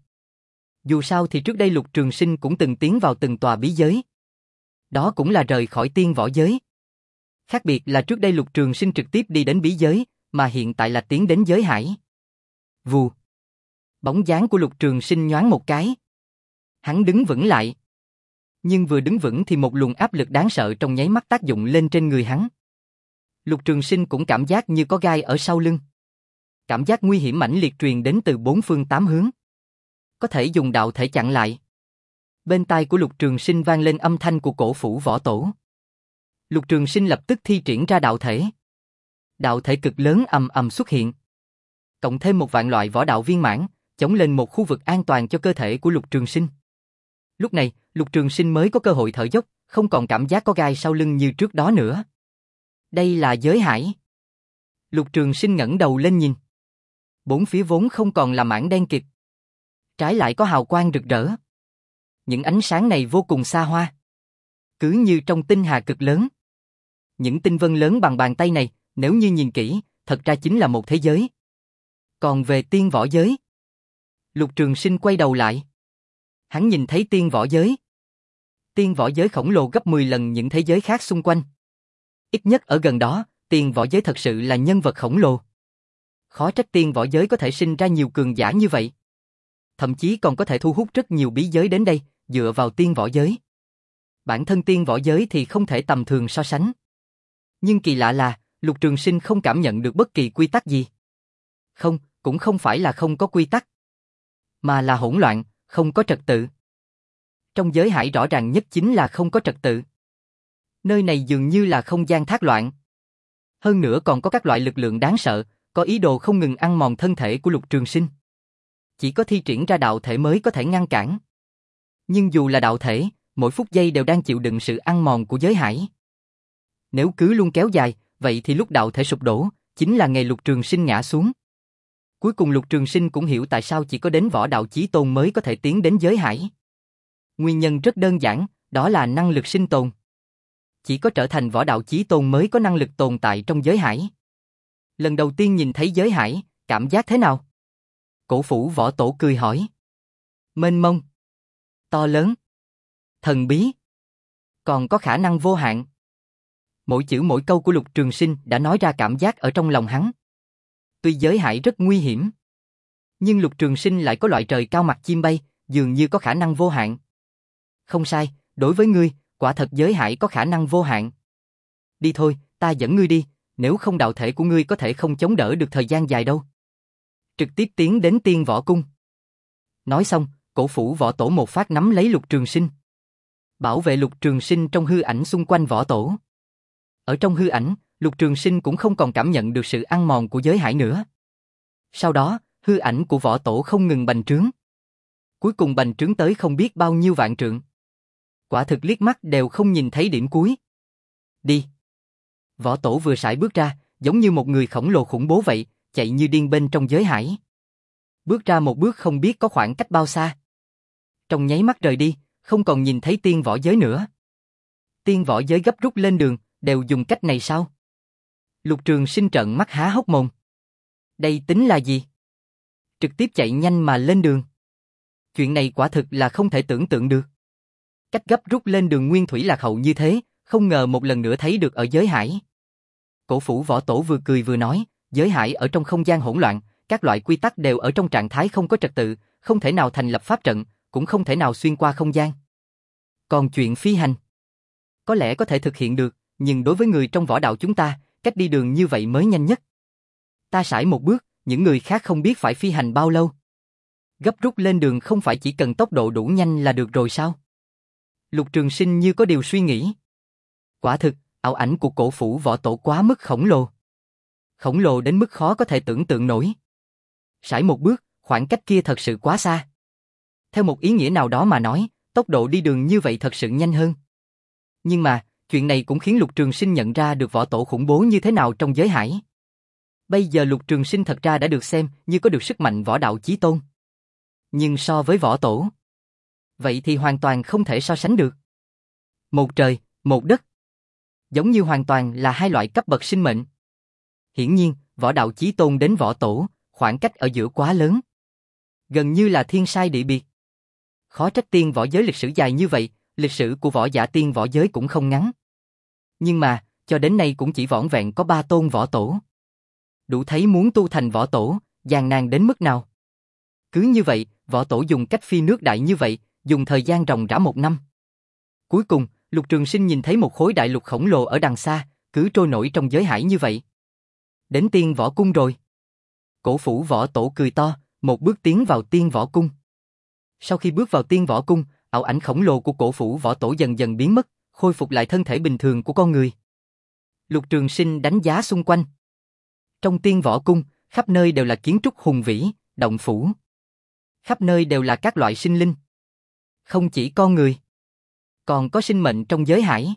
A: Dù sao thì trước đây Lục Trường Sinh cũng từng tiến vào từng tòa bí giới. Đó cũng là rời khỏi tiên võ giới. Khác biệt là trước đây Lục Trường Sinh trực tiếp đi đến bí giới, mà hiện tại là tiến đến giới hải. Vù. Bóng dáng của Lục Trường Sinh nhoáng một cái. Hắn đứng vững lại. Nhưng vừa đứng vững thì một luồng áp lực đáng sợ trong nháy mắt tác dụng lên trên người hắn. Lục Trường Sinh cũng cảm giác như có gai ở sau lưng. Cảm giác nguy hiểm mãnh liệt truyền đến từ bốn phương tám hướng. Có thể dùng đạo thể chặn lại. Bên tai của Lục Trường Sinh vang lên âm thanh của cổ phủ võ tổ. Lục Trường Sinh lập tức thi triển ra đạo thể. Đạo thể cực lớn ầm ầm xuất hiện. Cộng thêm một vạn loại võ đạo viên mãn, chống lên một khu vực an toàn cho cơ thể của Lục Trường Sinh. Lúc này, Lục Trường Sinh mới có cơ hội thở dốc, không còn cảm giác có gai sau lưng như trước đó nữa. Đây là giới hải. Lục Trường Sinh ngẩng đầu lên nhìn. Bốn phía vốn không còn là mảng đen kịt. Trái lại có hào quang rực rỡ. Những ánh sáng này vô cùng xa hoa. Cứ như trong tinh hà cực lớn. Những tinh vân lớn bằng bàn tay này, nếu như nhìn kỹ, thật ra chính là một thế giới. Còn về tiên võ giới, Lục Trường Sinh quay đầu lại. Hắn nhìn thấy tiên võ giới. Tiên võ giới khổng lồ gấp mười lần những thế giới khác xung quanh. Ít nhất ở gần đó, tiên võ giới thật sự là nhân vật khổng lồ. Khó trách tiên võ giới có thể sinh ra nhiều cường giả như vậy. Thậm chí còn có thể thu hút rất nhiều bí giới đến đây, dựa vào tiên võ giới. Bản thân tiên võ giới thì không thể tầm thường so sánh. Nhưng kỳ lạ là, Lục Trường Sinh không cảm nhận được bất kỳ quy tắc gì. Không, cũng không phải là không có quy tắc. Mà là hỗn loạn, không có trật tự. Trong giới hải rõ ràng nhất chính là không có trật tự. Nơi này dường như là không gian thác loạn. Hơn nữa còn có các loại lực lượng đáng sợ, có ý đồ không ngừng ăn mòn thân thể của Lục Trường Sinh. Chỉ có thi triển ra đạo thể mới có thể ngăn cản. Nhưng dù là đạo thể, mỗi phút giây đều đang chịu đựng sự ăn mòn của giới hải. Nếu cứ luôn kéo dài, vậy thì lúc đạo thể sụp đổ, chính là ngày Lục Trường Sinh ngã xuống. Cuối cùng Lục Trường Sinh cũng hiểu tại sao chỉ có đến võ đạo chí tôn mới có thể tiến đến giới hải. Nguyên nhân rất đơn giản, đó là năng lực sinh tồn. Chỉ có trở thành võ đạo chí tôn mới có năng lực tồn tại trong giới hải. Lần đầu tiên nhìn thấy giới hải, cảm giác thế nào? Cổ phủ võ tổ cười hỏi. Mênh mông, to lớn, thần bí, còn có khả năng vô hạn. Mỗi chữ mỗi câu của Lục Trường Sinh đã nói ra cảm giác ở trong lòng hắn. Tuy giới hải rất nguy hiểm, nhưng Lục Trường Sinh lại có loại trời cao mặt chim bay, dường như có khả năng vô hạn. Không sai, đối với ngươi, quả thật giới hải có khả năng vô hạn. Đi thôi, ta dẫn ngươi đi, nếu không đạo thể của ngươi có thể không chống đỡ được thời gian dài đâu. Trực tiếp tiến đến tiên võ cung. Nói xong, cổ phủ võ tổ một phát nắm lấy Lục Trường Sinh. Bảo vệ Lục Trường Sinh trong hư ảnh xung quanh võ tổ. Ở trong hư ảnh, Lục Trường Sinh cũng không còn cảm nhận được sự ăn mòn của giới hải nữa. Sau đó, hư ảnh của võ tổ không ngừng bành trướng. Cuối cùng bành trướng tới không biết bao nhiêu vạn trượng. Quả thực liếc mắt đều không nhìn thấy điểm cuối. Đi. Võ tổ vừa sải bước ra, giống như một người khổng lồ khủng bố vậy, chạy như điên bên trong giới hải. Bước ra một bước không biết có khoảng cách bao xa. Trong nháy mắt rời đi, không còn nhìn thấy tiên võ giới nữa. Tiên võ giới gấp rút lên đường, đều dùng cách này sao? Lục Trường Sinh trợn mắt há hốc mồm. Đây tính là gì? Trực tiếp chạy nhanh mà lên đường. Chuyện này quả thực là không thể tưởng tượng được. Cách gấp rút lên đường nguyên thủy lạc hậu như thế, không ngờ một lần nữa thấy được ở giới hải. Cổ phủ võ tổ vừa cười vừa nói, giới hải ở trong không gian hỗn loạn, các loại quy tắc đều ở trong trạng thái không có trật tự, không thể nào thành lập pháp trận, cũng không thể nào xuyên qua không gian. Còn chuyện phi hành, có lẽ có thể thực hiện được, nhưng đối với người trong võ đạo chúng ta, cách đi đường như vậy mới nhanh nhất. Ta sải một bước, những người khác không biết phải phi hành bao lâu. Gấp rút lên đường không phải chỉ cần tốc độ đủ nhanh là được rồi sao? Lục Trường Sinh như có điều suy nghĩ. Quả thực, ảo ảnh của cổ phủ võ tổ quá mức khổng lồ. Khổng lồ đến mức khó có thể tưởng tượng nổi. Sải một bước, khoảng cách kia thật sự quá xa. Theo một ý nghĩa nào đó mà nói, tốc độ đi đường như vậy thật sự nhanh hơn. Nhưng mà, chuyện này cũng khiến Lục Trường Sinh nhận ra được võ tổ khủng bố như thế nào trong giới hải. Bây giờ Lục Trường Sinh thật ra đã được xem như có được sức mạnh võ đạo chí tôn. Nhưng so với võ tổ, vậy thì hoàn toàn không thể so sánh được. Một trời, một đất. Giống như hoàn toàn là hai loại cấp bậc sinh mệnh. Hiển nhiên, võ đạo chí tôn đến võ tổ, khoảng cách ở giữa quá lớn. Gần như là thiên sai địa biệt. Khó trách tiên võ giới lịch sử dài như vậy, lịch sử của võ giả tiên võ giới cũng không ngắn. Nhưng mà, cho đến nay cũng chỉ vỏn vẹn có ba tôn võ tổ. Đủ thấy muốn tu thành võ tổ, gian nan đến mức nào. Cứ như vậy, võ tổ dùng cách phi nước đại như vậy, dùng thời gian ròng rã một năm. Cuối cùng, Lục Trường Sinh nhìn thấy một khối đại lục khổng lồ ở đằng xa, cứ trôi nổi trong giới hải như vậy. Đến tiên võ cung rồi. Cổ phủ võ tổ cười to, một bước tiến vào tiên võ cung. Sau khi bước vào tiên võ cung, ảo ảnh khổng lồ của cổ phủ võ tổ dần dần biến mất, khôi phục lại thân thể bình thường của con người. Lục Trường Sinh đánh giá xung quanh. Trong tiên võ cung, khắp nơi đều là kiến trúc hùng vĩ, động phủ. Khắp nơi đều là các loại sinh linh. Không chỉ con người, còn có sinh mệnh trong giới hải.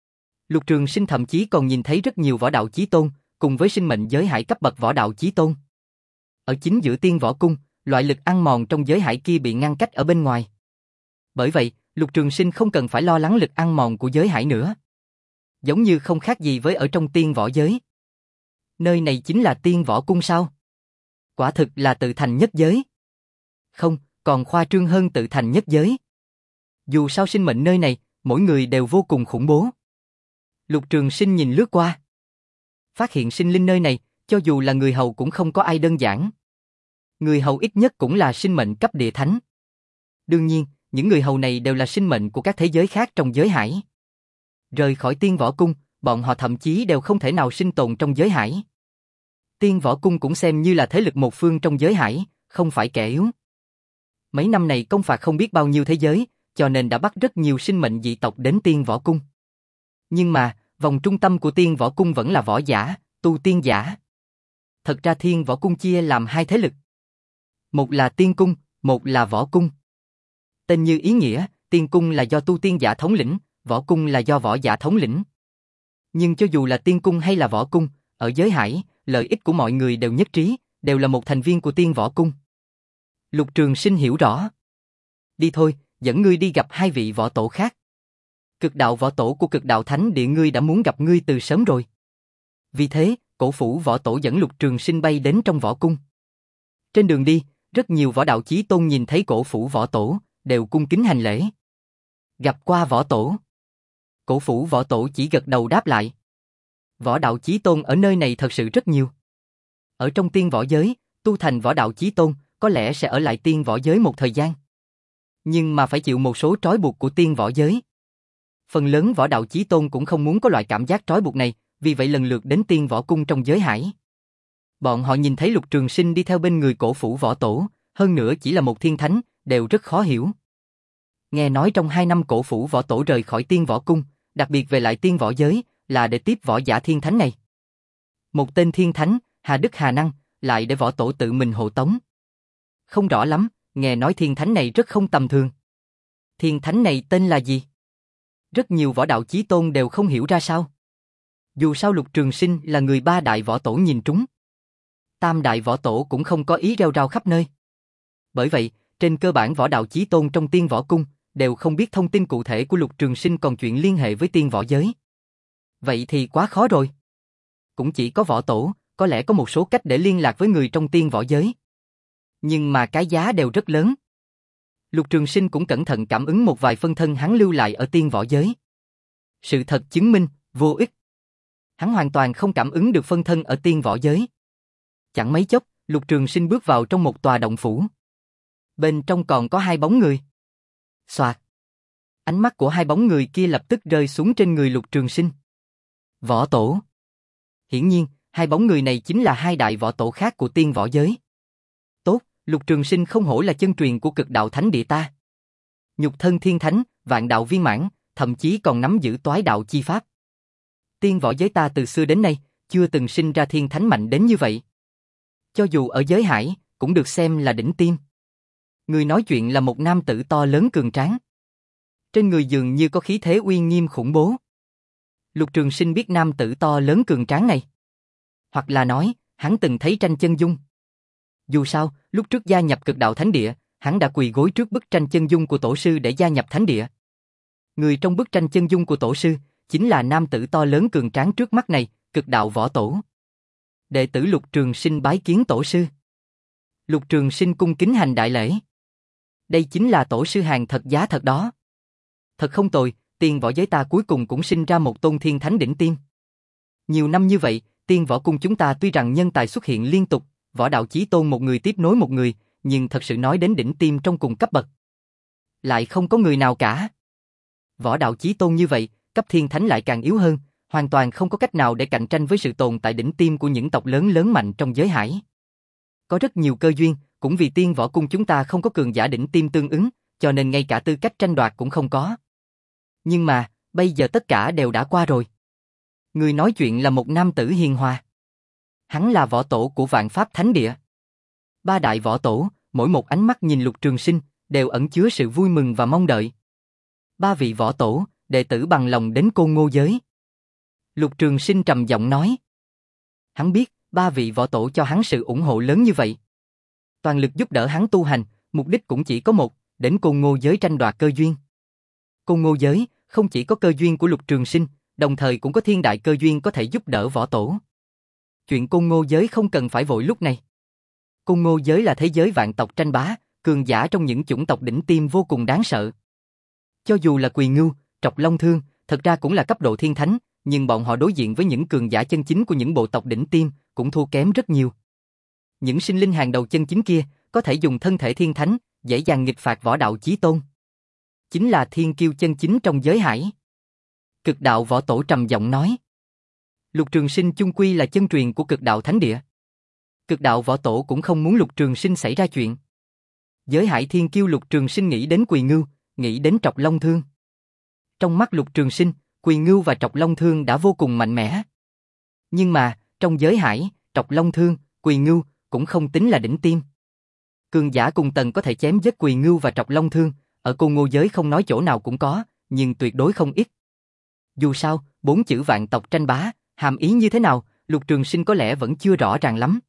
A: Lục Trường Sinh thậm chí còn nhìn thấy rất nhiều võ đạo chí tôn, cùng với sinh mệnh giới hải cấp bậc võ đạo chí tôn. Ở chính giữa tiên võ cung, loại lực ăn mòn trong giới hải kia bị ngăn cách ở bên ngoài. Bởi vậy, Lục Trường Sinh không cần phải lo lắng lực ăn mòn của giới hải nữa. Giống như không khác gì với ở trong tiên võ giới. Nơi này chính là tiên võ cung sao? Quả thực là tự thành nhất giới. Không, còn khoa trương hơn tự thành nhất giới. Dù sao sinh mệnh nơi này, mỗi người đều vô cùng khủng bố. Lục Trường Sinh nhìn lướt qua. Phát hiện sinh linh nơi này, cho dù là người hầu cũng không có ai đơn giản. Người hầu ít nhất cũng là sinh mệnh cấp địa thánh. Đương nhiên, những người hầu này đều là sinh mệnh của các thế giới khác trong giới hải. Rời khỏi tiên võ cung, bọn họ thậm chí đều không thể nào sinh tồn trong giới hải. Tiên võ cung cũng xem như là thế lực một phương trong giới hải, không phải kẻ yếu. Mấy năm này công phạt không biết bao nhiêu thế giới, cho nên đã bắt rất nhiều sinh mệnh dị tộc đến tiên võ cung. Nhưng mà, vòng trung tâm của tiên võ cung vẫn là võ giả, tu tiên giả. Thật ra thiên võ cung chia làm hai thế lực. Một là tiên cung, một là võ cung. Tên như ý nghĩa, tiên cung là do tu tiên giả thống lĩnh, võ cung là do võ giả thống lĩnh. Nhưng cho dù là tiên cung hay là võ cung, ở giới hải, lợi ích của mọi người đều nhất trí, đều là một thành viên của tiên võ cung. Lục Trường Sinh hiểu rõ. Đi thôi, dẫn ngươi đi gặp hai vị võ tổ khác. Cực đạo võ tổ của cực đạo thánh địa ngươi đã muốn gặp ngươi từ sớm rồi. Vì thế, cổ phủ võ tổ dẫn Lục Trường Sinh bay đến trong võ cung. Trên đường đi, rất nhiều võ đạo chí tôn nhìn thấy cổ phủ võ tổ, đều cung kính hành lễ. Gặp qua võ tổ. Cổ phủ võ tổ chỉ gật đầu đáp lại. Võ đạo chí tôn ở nơi này thật sự rất nhiều. Ở trong tiên võ giới, tu thành võ đạo chí tôn, có lẽ sẽ ở lại tiên võ giới một thời gian. Nhưng mà phải chịu một số trói buộc của tiên võ giới. Phần lớn võ đạo chí tôn cũng không muốn có loại cảm giác trói buộc này, vì vậy lần lượt đến tiên võ cung trong giới hải. Bọn họ nhìn thấy Lục Trường Sinh đi theo bên người cổ phủ võ tổ, hơn nữa chỉ là một thiên thánh, đều rất khó hiểu. Nghe nói trong hai năm cổ phủ võ tổ rời khỏi tiên võ cung, đặc biệt về lại tiên võ giới, là để tiếp võ giả thiên thánh này. Một tên thiên thánh, Hà Đức Hà Năng, lại để võ tổ tự mình hộ tống. Không rõ lắm, nghe nói thiên thánh này rất không tầm thường. Thiên thánh này tên là gì? Rất nhiều võ đạo chí tôn đều không hiểu ra sao. Dù sao Lục Trường Sinh là người ba đại võ tổ nhìn trúng. Tam đại võ tổ cũng không có ý rêu rao khắp nơi. Bởi vậy, trên cơ bản võ đạo chí tôn trong tiên võ cung, đều không biết thông tin cụ thể của Lục Trường Sinh còn chuyện liên hệ với tiên võ giới. Vậy thì quá khó rồi. Cũng chỉ có võ tổ, có lẽ có một số cách để liên lạc với người trong tiên võ giới. Nhưng mà cái giá đều rất lớn. Lục Trường Sinh cũng cẩn thận cảm ứng một vài phân thân hắn lưu lại ở tiên võ giới. Sự thật chứng minh, vô ích. Hắn hoàn toàn không cảm ứng được phân thân ở tiên võ giới. Chẳng mấy chốc, Lục Trường Sinh bước vào trong một tòa động phủ. Bên trong còn có hai bóng người. Xoạt. Ánh mắt của hai bóng người kia lập tức rơi xuống trên người Lục Trường Sinh. Võ tổ. Hiển nhiên, hai bóng người này chính là hai đại võ tổ khác của tiên võ giới. Tốt, Lục Trường Sinh không hổ là chân truyền của cực đạo thánh địa ta. Nhục thân thiên thánh, vạn đạo viên mãn, thậm chí còn nắm giữ toái đạo chi pháp. Tiên võ giới ta từ xưa đến nay, chưa từng sinh ra thiên thánh mạnh đến như vậy. Cho dù ở giới hải, cũng được xem là đỉnh tiêm. Người nói chuyện là một nam tử to lớn cường tráng. Trên người dường như có khí thế uy nghiêm khủng bố. Lục Trường Sinh biết nam tử to lớn cường tráng này. Hoặc là nói, hắn từng thấy tranh chân dung. Dù sao, lúc trước gia nhập cực đạo thánh địa, Hắn đã quỳ gối trước bức tranh chân dung của tổ sư để gia nhập thánh địa. Người trong bức tranh chân dung của tổ sư chính là nam tử to lớn cường tráng trước mắt này, Cực Đạo Võ Tổ. Đệ tử Lục Trường Sinh bái kiến tổ sư. Lục Trường Sinh cung kính hành đại lễ. Đây chính là tổ sư hàng thật giá thật đó. Thật không tồi, tiên võ giới ta cuối cùng cũng sinh ra một tôn thiên thánh đỉnh tiêm. Nhiều năm như vậy, tiên võ cung chúng ta tuy rằng nhân tài xuất hiện liên tục, võ đạo chí tôn một người tiếp nối một người, nhưng thật sự nói đến đỉnh tiêm trong cùng cấp bậc, lại không có người nào cả. Võ đạo chí tôn như vậy, cấp thiên thánh lại càng yếu hơn, hoàn toàn không có cách nào để cạnh tranh với sự tồn tại đỉnh tiêm của những tộc lớn lớn mạnh trong giới hải. Có rất nhiều cơ duyên, cũng vì tiên võ cung chúng ta không có cường giả đỉnh tiêm tương ứng, cho nên ngay cả tư cách tranh đoạt cũng không có. Nhưng mà, bây giờ tất cả đều đã qua rồi. Người nói chuyện là một nam tử hiền hòa. Hắn là võ tổ của Vạn Pháp Thánh Địa. Ba đại võ tổ, mỗi một ánh mắt nhìn Lục Trường Sinh, đều ẩn chứa sự vui mừng và mong đợi. Ba vị võ tổ, đệ tử bằng lòng đến Côn Ngô giới. Lục Trường Sinh trầm giọng nói. Hắn biết, ba vị võ tổ cho hắn sự ủng hộ lớn như vậy. Toàn lực giúp đỡ hắn tu hành, mục đích cũng chỉ có một, đến Côn Ngô giới tranh đoạt cơ duyên. Côn Ngô giới, không chỉ có cơ duyên của Lục Trường Sinh, đồng thời cũng có thiên đại cơ duyên có thể giúp đỡ võ tổ. Chuyện Côn Ngô giới không cần phải vội lúc này. Côn Ngô giới là thế giới vạn tộc tranh bá, cường giả trong những chủng tộc đỉnh tiêm vô cùng đáng sợ. Cho dù là Quỳ Ngưu, Trọc Long Thương, thật ra cũng là cấp độ thiên thánh, nhưng bọn họ đối diện với những cường giả chân chính của những bộ tộc đỉnh tiêm, cũng thua kém rất nhiều. Những sinh linh hàng đầu chân chính kia, có thể dùng thân thể thiên thánh, dễ dàng nghịch phạt võ đạo chí tôn. Chính là thiên kiêu chân chính trong giới hải. Cực Đạo Võ Tổ trầm giọng nói. Lục Trường Sinh chung quy là chân truyền của Cực Đạo Thánh Địa. Cực Đạo Võ Tổ cũng không muốn Lục Trường Sinh xảy ra chuyện. Giới hải thiên kiêu Lục Trường Sinh nghĩ đến Quỳ Ngưu, nghĩ đến Trọc Long Thương. Trong mắt Lục Trường Sinh, Quỳ Ngưu và Trọc Long Thương đã vô cùng mạnh mẽ. Nhưng mà, trong giới hải, Trọc Long Thương, Quỳ Ngưu cũng không tính là đỉnh tiêm. Cường giả cùng tầng có thể chém giết Quỳ Ngưu và Trọc Long Thương, ở Côn Ngô giới không nói chỗ nào cũng có, nhưng tuyệt đối không ít. Dù sao, bốn chữ vạn tộc tranh bá, hàm ý như thế nào, Lục Trường Sinh có lẽ vẫn chưa rõ ràng lắm.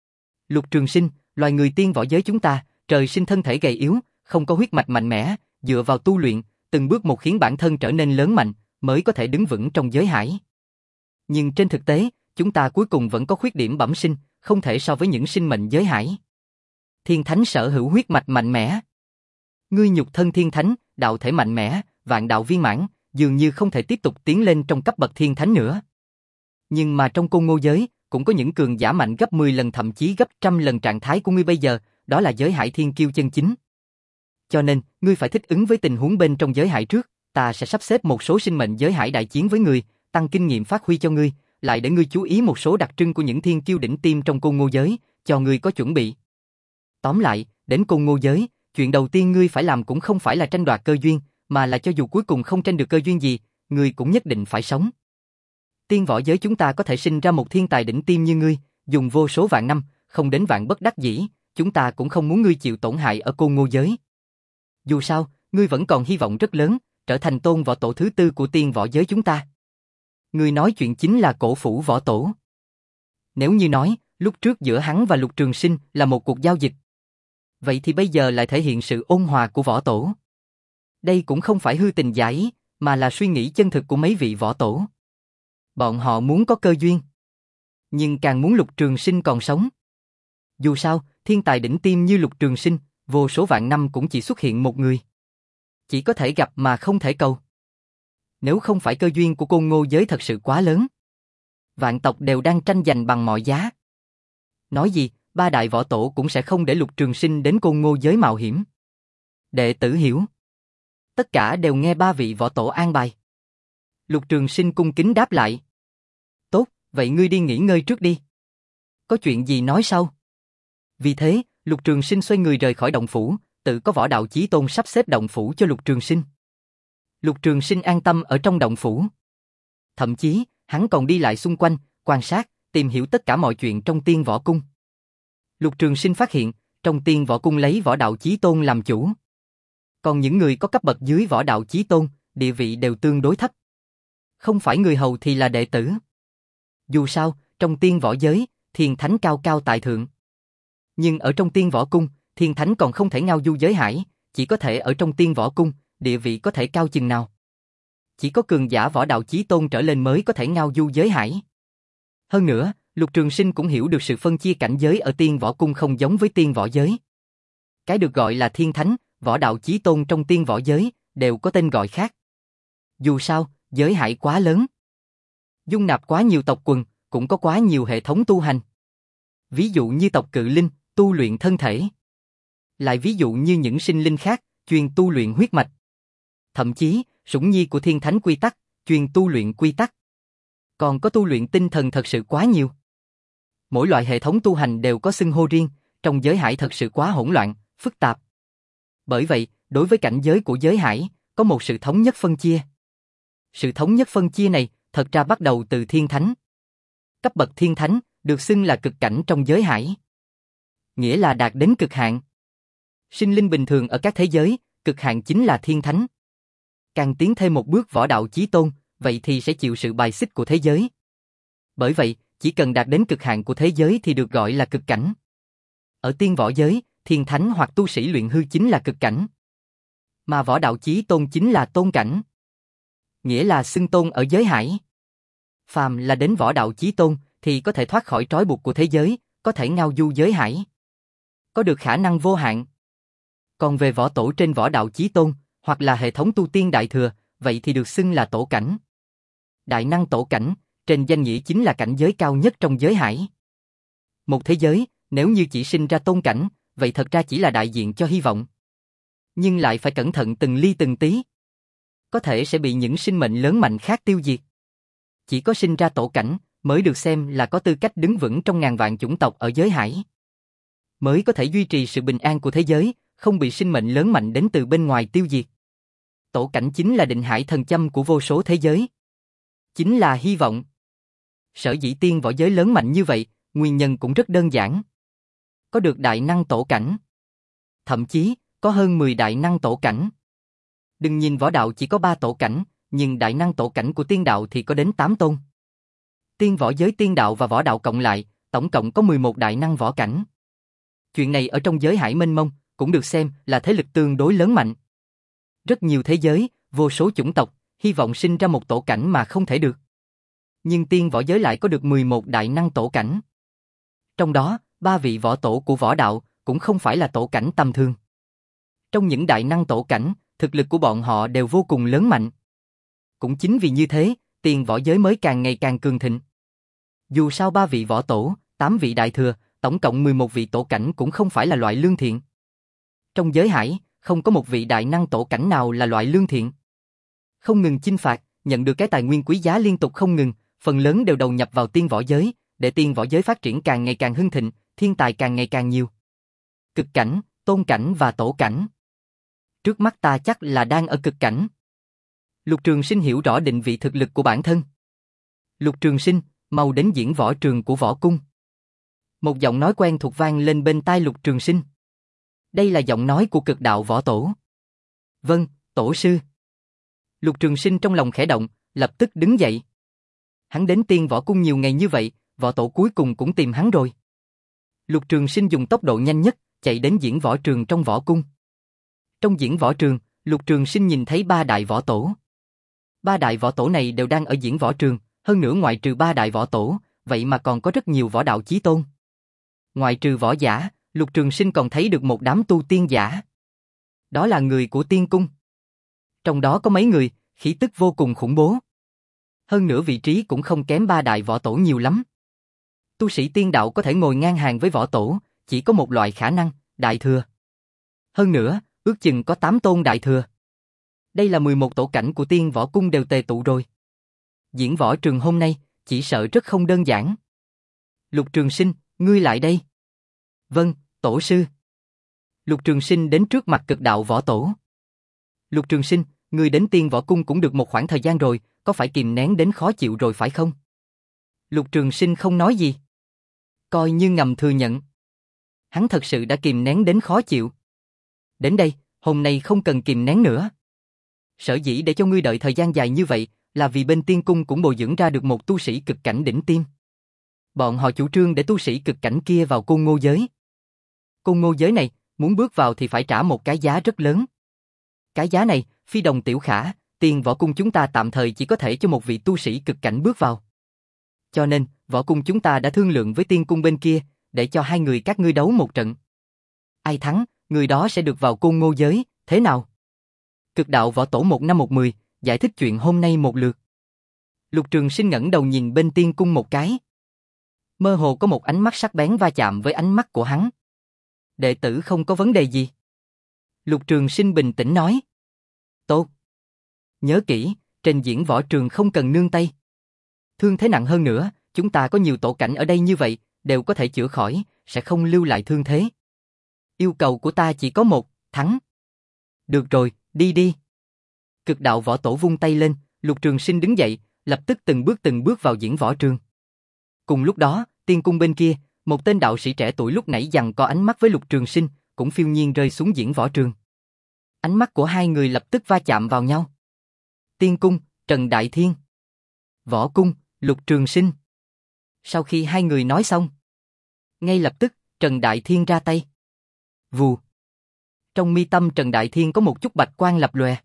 A: Lục Trường Sinh, loài người tiên võ giới chúng ta, trời sinh thân thể gầy yếu, không có huyết mạch mạnh mẽ, dựa vào tu luyện, từng bước một khiến bản thân trở nên lớn mạnh, mới có thể đứng vững trong giới hải. Nhưng trên thực tế, chúng ta cuối cùng vẫn có khuyết điểm bẩm sinh, không thể so với những sinh mệnh giới hải. Thiên Thánh sở hữu huyết mạch mạnh mẽ. Ngươi nhục thân Thiên Thánh, đạo thể mạnh mẽ, vạn đạo viên mãn, dường như không thể tiếp tục tiến lên trong cấp bậc Thiên Thánh nữa. Nhưng mà trong Côn Ngô giới, cũng có những cường giả mạnh gấp mười lần thậm chí gấp trăm lần trạng thái của ngươi bây giờ, đó là giới hải thiên kiêu chân chính. Cho nên, ngươi phải thích ứng với tình huống bên trong giới hải trước, ta sẽ sắp xếp một số sinh mệnh giới hải đại chiến với ngươi, tăng kinh nghiệm phát huy cho ngươi, lại để ngươi chú ý một số đặc trưng của những thiên kiêu đỉnh tiêm trong Côn Ngô giới, cho ngươi có chuẩn bị. Tóm lại, đến Côn Ngô giới, chuyện đầu tiên ngươi phải làm cũng không phải là tranh đoạt cơ duyên, mà là cho dù cuối cùng không tranh được cơ duyên gì, ngươi cũng nhất định phải sống. Tiên võ giới chúng ta có thể sinh ra một thiên tài đỉnh tiêm như ngươi, dùng vô số vạn năm, không đến vạn bất đắc dĩ, chúng ta cũng không muốn ngươi chịu tổn hại ở Côn Ngô giới. Dù sao, ngươi vẫn còn hy vọng rất lớn, trở thành tôn võ tổ thứ tư của tiên võ giới chúng ta. Ngươi nói chuyện chính là cổ phủ võ tổ. Nếu như nói, lúc trước giữa hắn và Lục Trường Sinh là một cuộc giao dịch, vậy thì bây giờ lại thể hiện sự ôn hòa của võ tổ. Đây cũng không phải hư tình giả ý, mà là suy nghĩ chân thực của mấy vị võ tổ. Bọn họ muốn có cơ duyên, nhưng càng muốn Lục Trường Sinh còn sống. Dù sao, thiên tài đỉnh tiêm như Lục Trường Sinh, vô số vạn năm cũng chỉ xuất hiện một người. Chỉ có thể gặp mà không thể cầu. Nếu không phải cơ duyên của Côn Ngô giới thật sự quá lớn, vạn tộc đều đang tranh giành bằng mọi giá. Nói gì, ba đại võ tổ cũng sẽ không để Lục Trường Sinh đến Côn Ngô giới mạo hiểm. Đệ tử hiểu. Tất cả đều nghe ba vị võ tổ an bài. Lục Trường Sinh cung kính đáp lại. Tốt, vậy ngươi đi nghỉ ngơi trước đi. Có chuyện gì nói sau. Vì thế, Lục Trường Sinh xoay người rời khỏi động phủ, tự có võ đạo chí tôn sắp xếp động phủ cho Lục Trường Sinh. Lục Trường Sinh an tâm ở trong động phủ. Thậm chí, hắn còn đi lại xung quanh, quan sát, tìm hiểu tất cả mọi chuyện trong tiên võ cung. Lục Trường Sinh phát hiện, trong tiên võ cung lấy võ đạo chí tôn làm chủ. Còn những người có cấp bậc dưới võ đạo chí tôn, địa vị đều tương đối thấp. Không phải người hầu thì là đệ tử. Dù sao, trong tiên võ giới, thiên thánh cao cao tại thượng. Nhưng ở trong tiên võ cung, thiên thánh còn không thể ngao du giới hải, chỉ có thể ở trong tiên võ cung, địa vị có thể cao chừng nào. Chỉ có cường giả võ đạo chí tôn trở lên mới có thể ngao du giới hải. Hơn nữa, Lục Trường Sinh cũng hiểu được sự phân chia cảnh giới ở tiên võ cung không giống với tiên võ giới. Cái được gọi là thiên thánh, võ đạo chí tôn trong tiên võ giới, đều có tên gọi khác. Dù sao, giới hải quá lớn. Dung nạp quá nhiều tộc quần, cũng có quá nhiều hệ thống tu hành. Ví dụ như tộc Cự Linh, tu luyện thân thể. Lại ví dụ như những sinh linh khác, chuyên tu luyện huyết mạch. Thậm chí, sủng nhi của thiên thánh quy tắc, chuyên tu luyện quy tắc. Còn có tu luyện tinh thần thật sự quá nhiều. Mỗi loại hệ thống tu hành đều có xưng hô riêng, trong giới hải thật sự quá hỗn loạn, phức tạp. Bởi vậy, đối với cảnh giới của giới hải, có một sự thống nhất phân chia. Sự thống nhất phân chia này, thật ra bắt đầu từ thiên thánh. Cấp bậc thiên thánh, được xưng là cực cảnh trong giới hải. Nghĩa là đạt đến cực hạn. Sinh linh bình thường ở các thế giới, cực hạn chính là thiên thánh. Càng tiến thêm một bước võ đạo chí tôn, vậy thì sẽ chịu sự bài xích của thế giới. Bởi vậy, chỉ cần đạt đến cực hạn của thế giới thì được gọi là cực cảnh. Ở tiên võ giới, thiên thánh hoặc tu sĩ luyện hư chính là cực cảnh. Mà võ đạo chí tôn chính là tôn cảnh. Nghĩa là xưng tôn ở giới hải. Phàm là đến võ đạo chí tôn thì có thể thoát khỏi trói buộc của thế giới, có thể ngao du giới hải. Có được khả năng vô hạn. Còn về võ tổ trên võ đạo chí tôn, hoặc là hệ thống tu tiên đại thừa, vậy thì được xưng là tổ cảnh. Đại năng tổ cảnh, trên danh nghĩa chính là cảnh giới cao nhất trong giới hải. Một thế giới, nếu như chỉ sinh ra tôn cảnh, vậy thật ra chỉ là đại diện cho hy vọng. Nhưng lại phải cẩn thận từng ly từng tí. Có thể sẽ bị những sinh mệnh lớn mạnh khác tiêu diệt. Chỉ có sinh ra tổ cảnh, mới được xem là có tư cách đứng vững trong ngàn vạn chủng tộc ở giới hải. Mới có thể duy trì sự bình an của thế giới, không bị sinh mệnh lớn mạnh đến từ bên ngoài tiêu diệt. Tổ cảnh chính là định hải thần châm của vô số thế giới. Chính là hy vọng. Sở dĩ tiên võ giới lớn mạnh như vậy, nguyên nhân cũng rất đơn giản. Có được đại năng tổ cảnh. Thậm chí, có hơn mười đại năng tổ cảnh. Đừng nhìn võ đạo chỉ có ba tổ cảnh, nhưng đại năng tổ cảnh của tiên đạo thì có đến tám tôn. Tiên võ giới tiên đạo và võ đạo cộng lại, tổng cộng có mười một đại năng võ cảnh. Chuyện này ở trong giới hải mênh mông, cũng được xem là thế lực tương đối lớn mạnh. Rất nhiều thế giới, vô số chủng tộc, hy vọng sinh ra một tổ cảnh mà không thể được. Nhưng tiên võ giới lại có được mười một đại năng tổ cảnh. Trong đó, ba vị võ tổ của võ đạo cũng không phải là tổ cảnh tầm thường. Trong những đại năng tổ cảnh, thực lực của bọn họ đều vô cùng lớn mạnh. Cũng chính vì như thế, tiên võ giới mới càng ngày càng cường thịnh. Dù sao ba vị võ tổ, tám vị đại thừa, tổng cộng mười một vị tổ cảnh cũng không phải là loại lương thiện. Trong giới hải, không có một vị đại năng tổ cảnh nào là loại lương thiện. Không ngừng chinh phạt, nhận được cái tài nguyên quý giá liên tục không ngừng, phần lớn đều đầu nhập vào tiên võ giới, để tiên võ giới phát triển càng ngày càng hưng thịnh, thiên tài càng ngày càng nhiều. Cực cảnh, tôn cảnh và tổ cảnh. Trước mắt ta chắc là đang ở cực cảnh. Lục Trường Sinh hiểu rõ định vị thực lực của bản thân. Lục Trường Sinh, mau đến diễn võ trường của võ cung. Một giọng nói quen thuộc vang lên bên tai Lục Trường Sinh. Đây là giọng nói của cực đạo võ tổ. Vâng, tổ sư. Lục Trường Sinh trong lòng khẽ động, lập tức đứng dậy. Hắn đến tiên võ cung nhiều ngày như vậy, võ tổ cuối cùng cũng tìm hắn rồi. Lục Trường Sinh dùng tốc độ nhanh nhất, chạy đến diễn võ trường trong võ cung. Trong diễn võ trường, Lục Trường Sinh nhìn thấy ba đại võ tổ. Ba đại võ tổ này đều đang ở diễn võ trường, hơn nữa ngoại trừ ba đại võ tổ, vậy mà còn có rất nhiều võ đạo chí tôn. Ngoại trừ võ giả, Lục Trường Sinh còn thấy được một đám tu tiên giả. Đó là người của tiên cung. Trong đó có mấy người, khí tức vô cùng khủng bố. Hơn nữa vị trí cũng không kém ba đại võ tổ nhiều lắm. Tu sĩ tiên đạo có thể ngồi ngang hàng với võ tổ, chỉ có một loại khả năng, đại thừa. Hơn nữa, ước chừng có tám tôn đại thừa. Đây là mười một tổ cảnh của tiên võ cung đều tề tụ rồi. Diễn võ trường hôm nay, chỉ sợ rất không đơn giản. Lục Trường Sinh, ngươi lại đây. Vâng, tổ sư. Lục Trường Sinh đến trước mặt cực đạo võ tổ. Lục Trường Sinh, ngươi đến tiên võ cung cũng được một khoảng thời gian rồi, có phải kìm nén đến khó chịu rồi phải không? Lục Trường Sinh không nói gì. Coi như ngầm thừa nhận. Hắn thật sự đã kìm nén đến khó chịu. Đến đây, hôm nay không cần kìm nén nữa. Sở dĩ để cho ngươi đợi thời gian dài như vậy, là vì bên tiên cung cũng bồi dưỡng ra được một tu sĩ cực cảnh đỉnh tiêm. Bọn họ chủ trương để tu sĩ cực cảnh kia vào Côn Ngô giới. Côn Ngô giới này, muốn bước vào thì phải trả một cái giá rất lớn. Cái giá này, Phi Đồng Tiểu Khả, Tiên Võ Cung chúng ta tạm thời chỉ có thể cho một vị tu sĩ cực cảnh bước vào. Cho nên, Võ Cung chúng ta đã thương lượng với Tiên Cung bên kia, để cho hai người các ngươi đấu một trận. Ai thắng, người đó sẽ được vào Côn Ngô giới, thế nào? Cực Đạo Võ Tổ một năm một mười, giải thích chuyện hôm nay một lượt. Lục Trường Sinh ngẩng đầu nhìn bên Tiên Cung một cái. Mơ hồ có một ánh mắt sắc bén va chạm với ánh mắt của hắn. Đệ tử không có vấn đề gì. Lục Trường Sinh bình tĩnh nói. Tốt. Nhớ kỹ, trên diễn võ trường không cần nương tay. Thương thế nặng hơn nữa, chúng ta có nhiều tổ cảnh ở đây như vậy, đều có thể chữa khỏi, sẽ không lưu lại thương thế. Yêu cầu của ta chỉ có một, thắng. Được rồi, đi đi. Cực Đạo Võ Tổ vung tay lên, Lục Trường Sinh đứng dậy, lập tức từng bước từng bước vào diễn võ trường. Cùng lúc đó, Tiên Cung bên kia, một tên đạo sĩ trẻ tuổi lúc nãy giằng co ánh mắt với Lục Trường Sinh, cũng phiêu nhiên rơi xuống diễn võ trường. Ánh mắt của hai người lập tức va chạm vào nhau. Tiên Cung, Trần Đại Thiên. Võ Cung, Lục Trường Sinh. Sau khi hai người nói xong, ngay lập tức, Trần Đại Thiên ra tay. Vù. Trong mi tâm Trần Đại Thiên có một chút bạch quang lập lòe.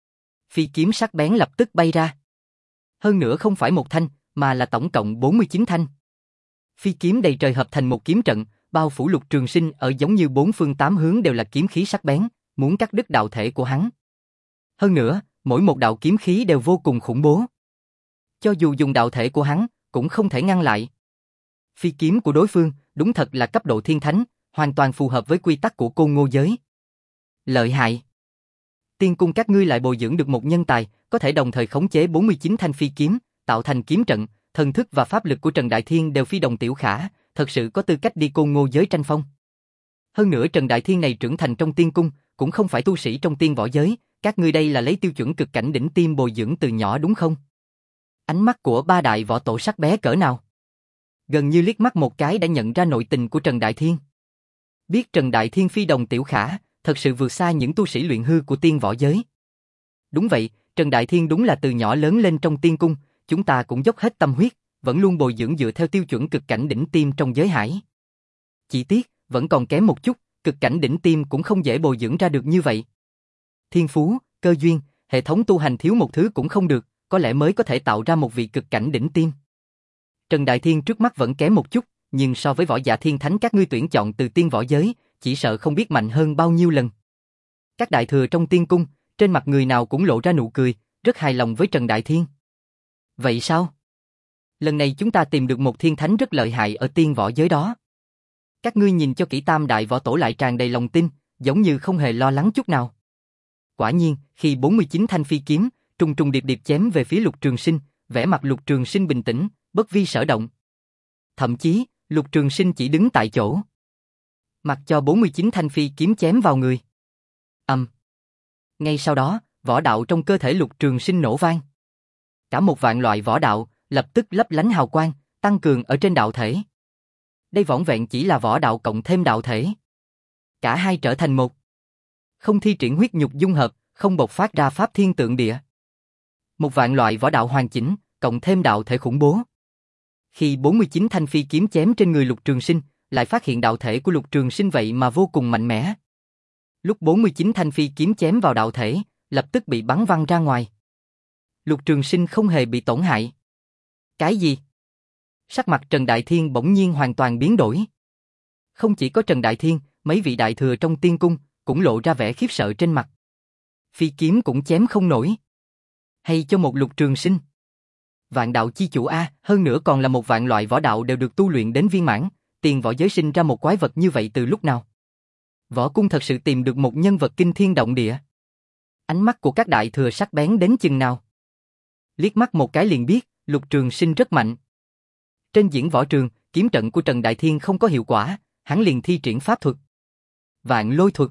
A: Phi kiếm sắc bén lập tức bay ra. Hơn nữa không phải một thanh, mà là tổng cộng bốn mươi chín thanh. Phi kiếm đầy trời hợp thành một kiếm trận, bao phủ Lục Trường Sinh ở giống như bốn phương tám hướng đều là kiếm khí sắc bén, muốn cắt đứt đạo thể của hắn. Hơn nữa, mỗi một đạo kiếm khí đều vô cùng khủng bố. Cho dù dùng đạo thể của hắn, cũng không thể ngăn lại. Phi kiếm của đối phương, đúng thật là cấp độ thiên thánh, hoàn toàn phù hợp với quy tắc của Côn Ngô giới. Lợi hại. Tiên Cung các ngươi lại bồi dưỡng được một nhân tài, có thể đồng thời khống chế bốn mươi chín thanh phi kiếm, tạo thành kiếm trận, thần thức và pháp lực của Trần Đại Thiên đều Phi Đồng Tiểu Khả, thật sự có tư cách đi Côn Ngô giới tranh phong. Hơn nữa Trần Đại Thiên này trưởng thành trong Tiên Cung, cũng không phải tu sĩ trong tiên võ giới, các ngươi đây là lấy tiêu chuẩn cực cảnh đỉnh tiêm bồi dưỡng từ nhỏ đúng không? Ánh mắt của ba đại võ tổ sắc bé cỡ nào? Gần như liếc mắt một cái đã nhận ra nội tình của Trần Đại Thiên. Biết Trần Đại Thiên Phi Đồng Tiểu Khả, thật sự vượt xa những tu sĩ luyện hư của tiên võ giới. Đúng vậy, Trần Đại Thiên đúng là từ nhỏ lớn lên trong Tiên Cung, chúng ta cũng dốc hết tâm huyết, vẫn luôn bồi dưỡng dựa theo tiêu chuẩn cực cảnh đỉnh tiêm trong giới hải. Chỉ tiếc, vẫn còn kém một chút, cực cảnh đỉnh tiêm cũng không dễ bồi dưỡng ra được như vậy. Thiên phú, cơ duyên, hệ thống tu hành thiếu một thứ cũng không được, có lẽ mới có thể tạo ra một vị cực cảnh đỉnh tiêm. Trần Đại Thiên trước mắt vẫn kém một chút, nhưng so với võ giả thiên thánh các ngươi tuyển chọn từ tiên võ giới, chỉ sợ không biết mạnh hơn bao nhiêu lần. Các đại thừa trong Tiên Cung, trên mặt người nào cũng lộ ra nụ cười, rất hài lòng với Trần Đại Thiên. Vậy sao? Lần này chúng ta tìm được một thiên thánh rất lợi hại ở tiên võ giới đó. Các ngươi nhìn cho kỹ tam đại võ tổ lại tràn đầy lòng tin, giống như không hề lo lắng chút nào. Quả nhiên, khi bốn mươi chín thanh phi kiếm, trùng trùng điệp điệp chém về phía Lục Trường Sinh, vẻ mặt Lục Trường Sinh bình tĩnh, bất vi sở động. Thậm chí, Lục Trường Sinh chỉ đứng tại chỗ, mặc cho bốn mươi chín thanh phi kiếm chém vào người. Ầm. Um. Ngay sau đó, võ đạo trong cơ thể Lục Trường Sinh nổ vang. Cả một vạn loại võ đạo, lập tức lấp lánh hào quang, tăng cường ở trên đạo thể. Đây vỏn vẹn chỉ là võ đạo cộng thêm đạo thể. Cả hai trở thành một. Không thi triển huyết nhục dung hợp, không bộc phát ra pháp thiên tượng địa. Một vạn loại võ đạo hoàn chỉnh, cộng thêm đạo thể khủng bố. Khi bốn mươi chín thanh phi kiếm chém trên người Lục Trường Sinh, lại phát hiện đạo thể của Lục Trường Sinh vậy mà vô cùng mạnh mẽ. Lúc bốn mươi chín thanh phi kiếm chém vào đạo thể, lập tức bị bắn văng ra ngoài. Lục Trường Sinh không hề bị tổn hại. Cái gì? Sắc mặt Trần Đại Thiên bỗng nhiên hoàn toàn biến đổi. Không chỉ có Trần Đại Thiên, mấy vị đại thừa trong Tiên Cung cũng lộ ra vẻ khiếp sợ trên mặt. Phi kiếm cũng chém không nổi. Hay cho một Lục Trường Sinh. Vạn đạo chi chủ A, hơn nữa còn là một vạn loại võ đạo đều được tu luyện đến viên mãn, tiền võ giới sinh ra một quái vật như vậy từ lúc nào? Võ cung thật sự tìm được một nhân vật kinh thiên động địa. Ánh mắt của các đại thừa sắc bén đến chừng nào? Liếc mắt một cái liền biết, Lục Trường Sinh rất mạnh. Trên diễn võ trường, kiếm trận của Trần Đại Thiên không có hiệu quả, hắn liền thi triển pháp thuật. Vạn lôi thuật.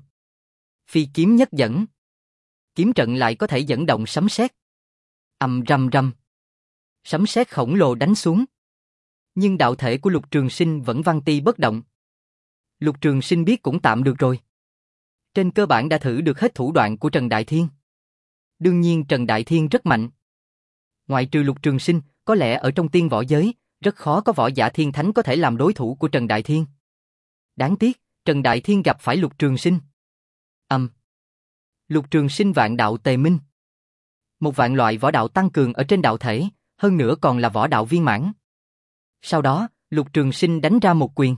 A: Phi kiếm nhất dẫn. Kiếm trận lại có thể dẫn động sấm sét. Ầm rầm rầm. Sấm sét khổng lồ đánh xuống. Nhưng đạo thể của Lục Trường Sinh vẫn văn ti bất động. Lục Trường Sinh biết cũng tạm được rồi. Trên cơ bản đã thử được hết thủ đoạn của Trần Đại Thiên. Đương nhiên Trần Đại Thiên rất mạnh. Ngoại trừ Lục Trường Sinh, có lẽ ở trong tiên võ giới, rất khó có võ giả thiên thánh có thể làm đối thủ của Trần Đại Thiên. Đáng tiếc, Trần Đại Thiên gặp phải Lục Trường Sinh. Ầm. Um. Lục Trường Sinh vạn đạo tề minh. Một vạn loại võ đạo tăng cường ở trên đạo thể, hơn nữa còn là võ đạo viên mãn. Sau đó, Lục Trường Sinh đánh ra một quyền.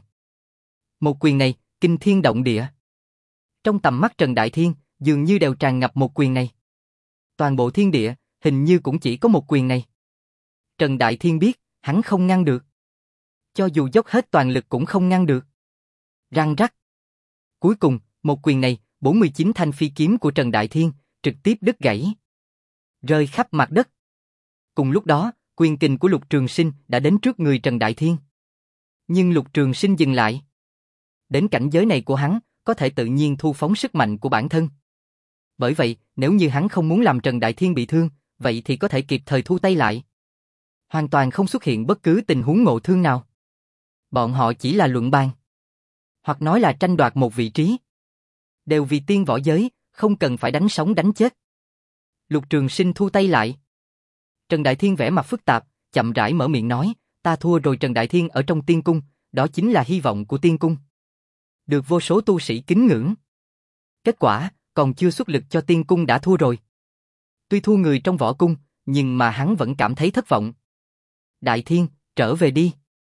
A: Một quyền này, kinh thiên động địa. Trong tầm mắt Trần Đại Thiên, dường như đều tràn ngập một quyền này. Toàn bộ thiên địa, hình như cũng chỉ có một quyền này. Trần Đại Thiên biết, hắn không ngăn được. Cho dù dốc hết toàn lực cũng không ngăn được. Răng rắc. Cuối cùng, một quyền này, bốn mươi chín thanh phi kiếm của Trần Đại Thiên, trực tiếp đứt gãy. Rơi khắp mặt đất. Cùng lúc đó, quyền kình của Lục Trường Sinh đã đến trước người Trần Đại Thiên. Nhưng Lục Trường Sinh dừng lại. Đến cảnh giới này của hắn, có thể tự nhiên thu phóng sức mạnh của bản thân. Bởi vậy, nếu như hắn không muốn làm Trần Đại Thiên bị thương, vậy thì có thể kịp thời thu tay lại. Hoàn toàn không xuất hiện bất cứ tình huống ngộ thương nào. Bọn họ chỉ là luận bàn. Hoặc nói là tranh đoạt một vị trí. Đều vì tiên võ giới, không cần phải đánh sống đánh chết. Lục Trường Sinh thu tay lại. Trần Đại Thiên vẻ mặt phức tạp, chậm rãi mở miệng nói, ta thua rồi. Trần Đại Thiên ở trong tiên cung, đó chính là hy vọng của tiên cung. Được vô số tu sĩ kính ngưỡng. Kết quả, còn chưa xuất lực cho tiên cung đã thua rồi. Tuy thua người trong võ cung, nhưng mà hắn vẫn cảm thấy thất vọng. Đại Thiên, trở về đi.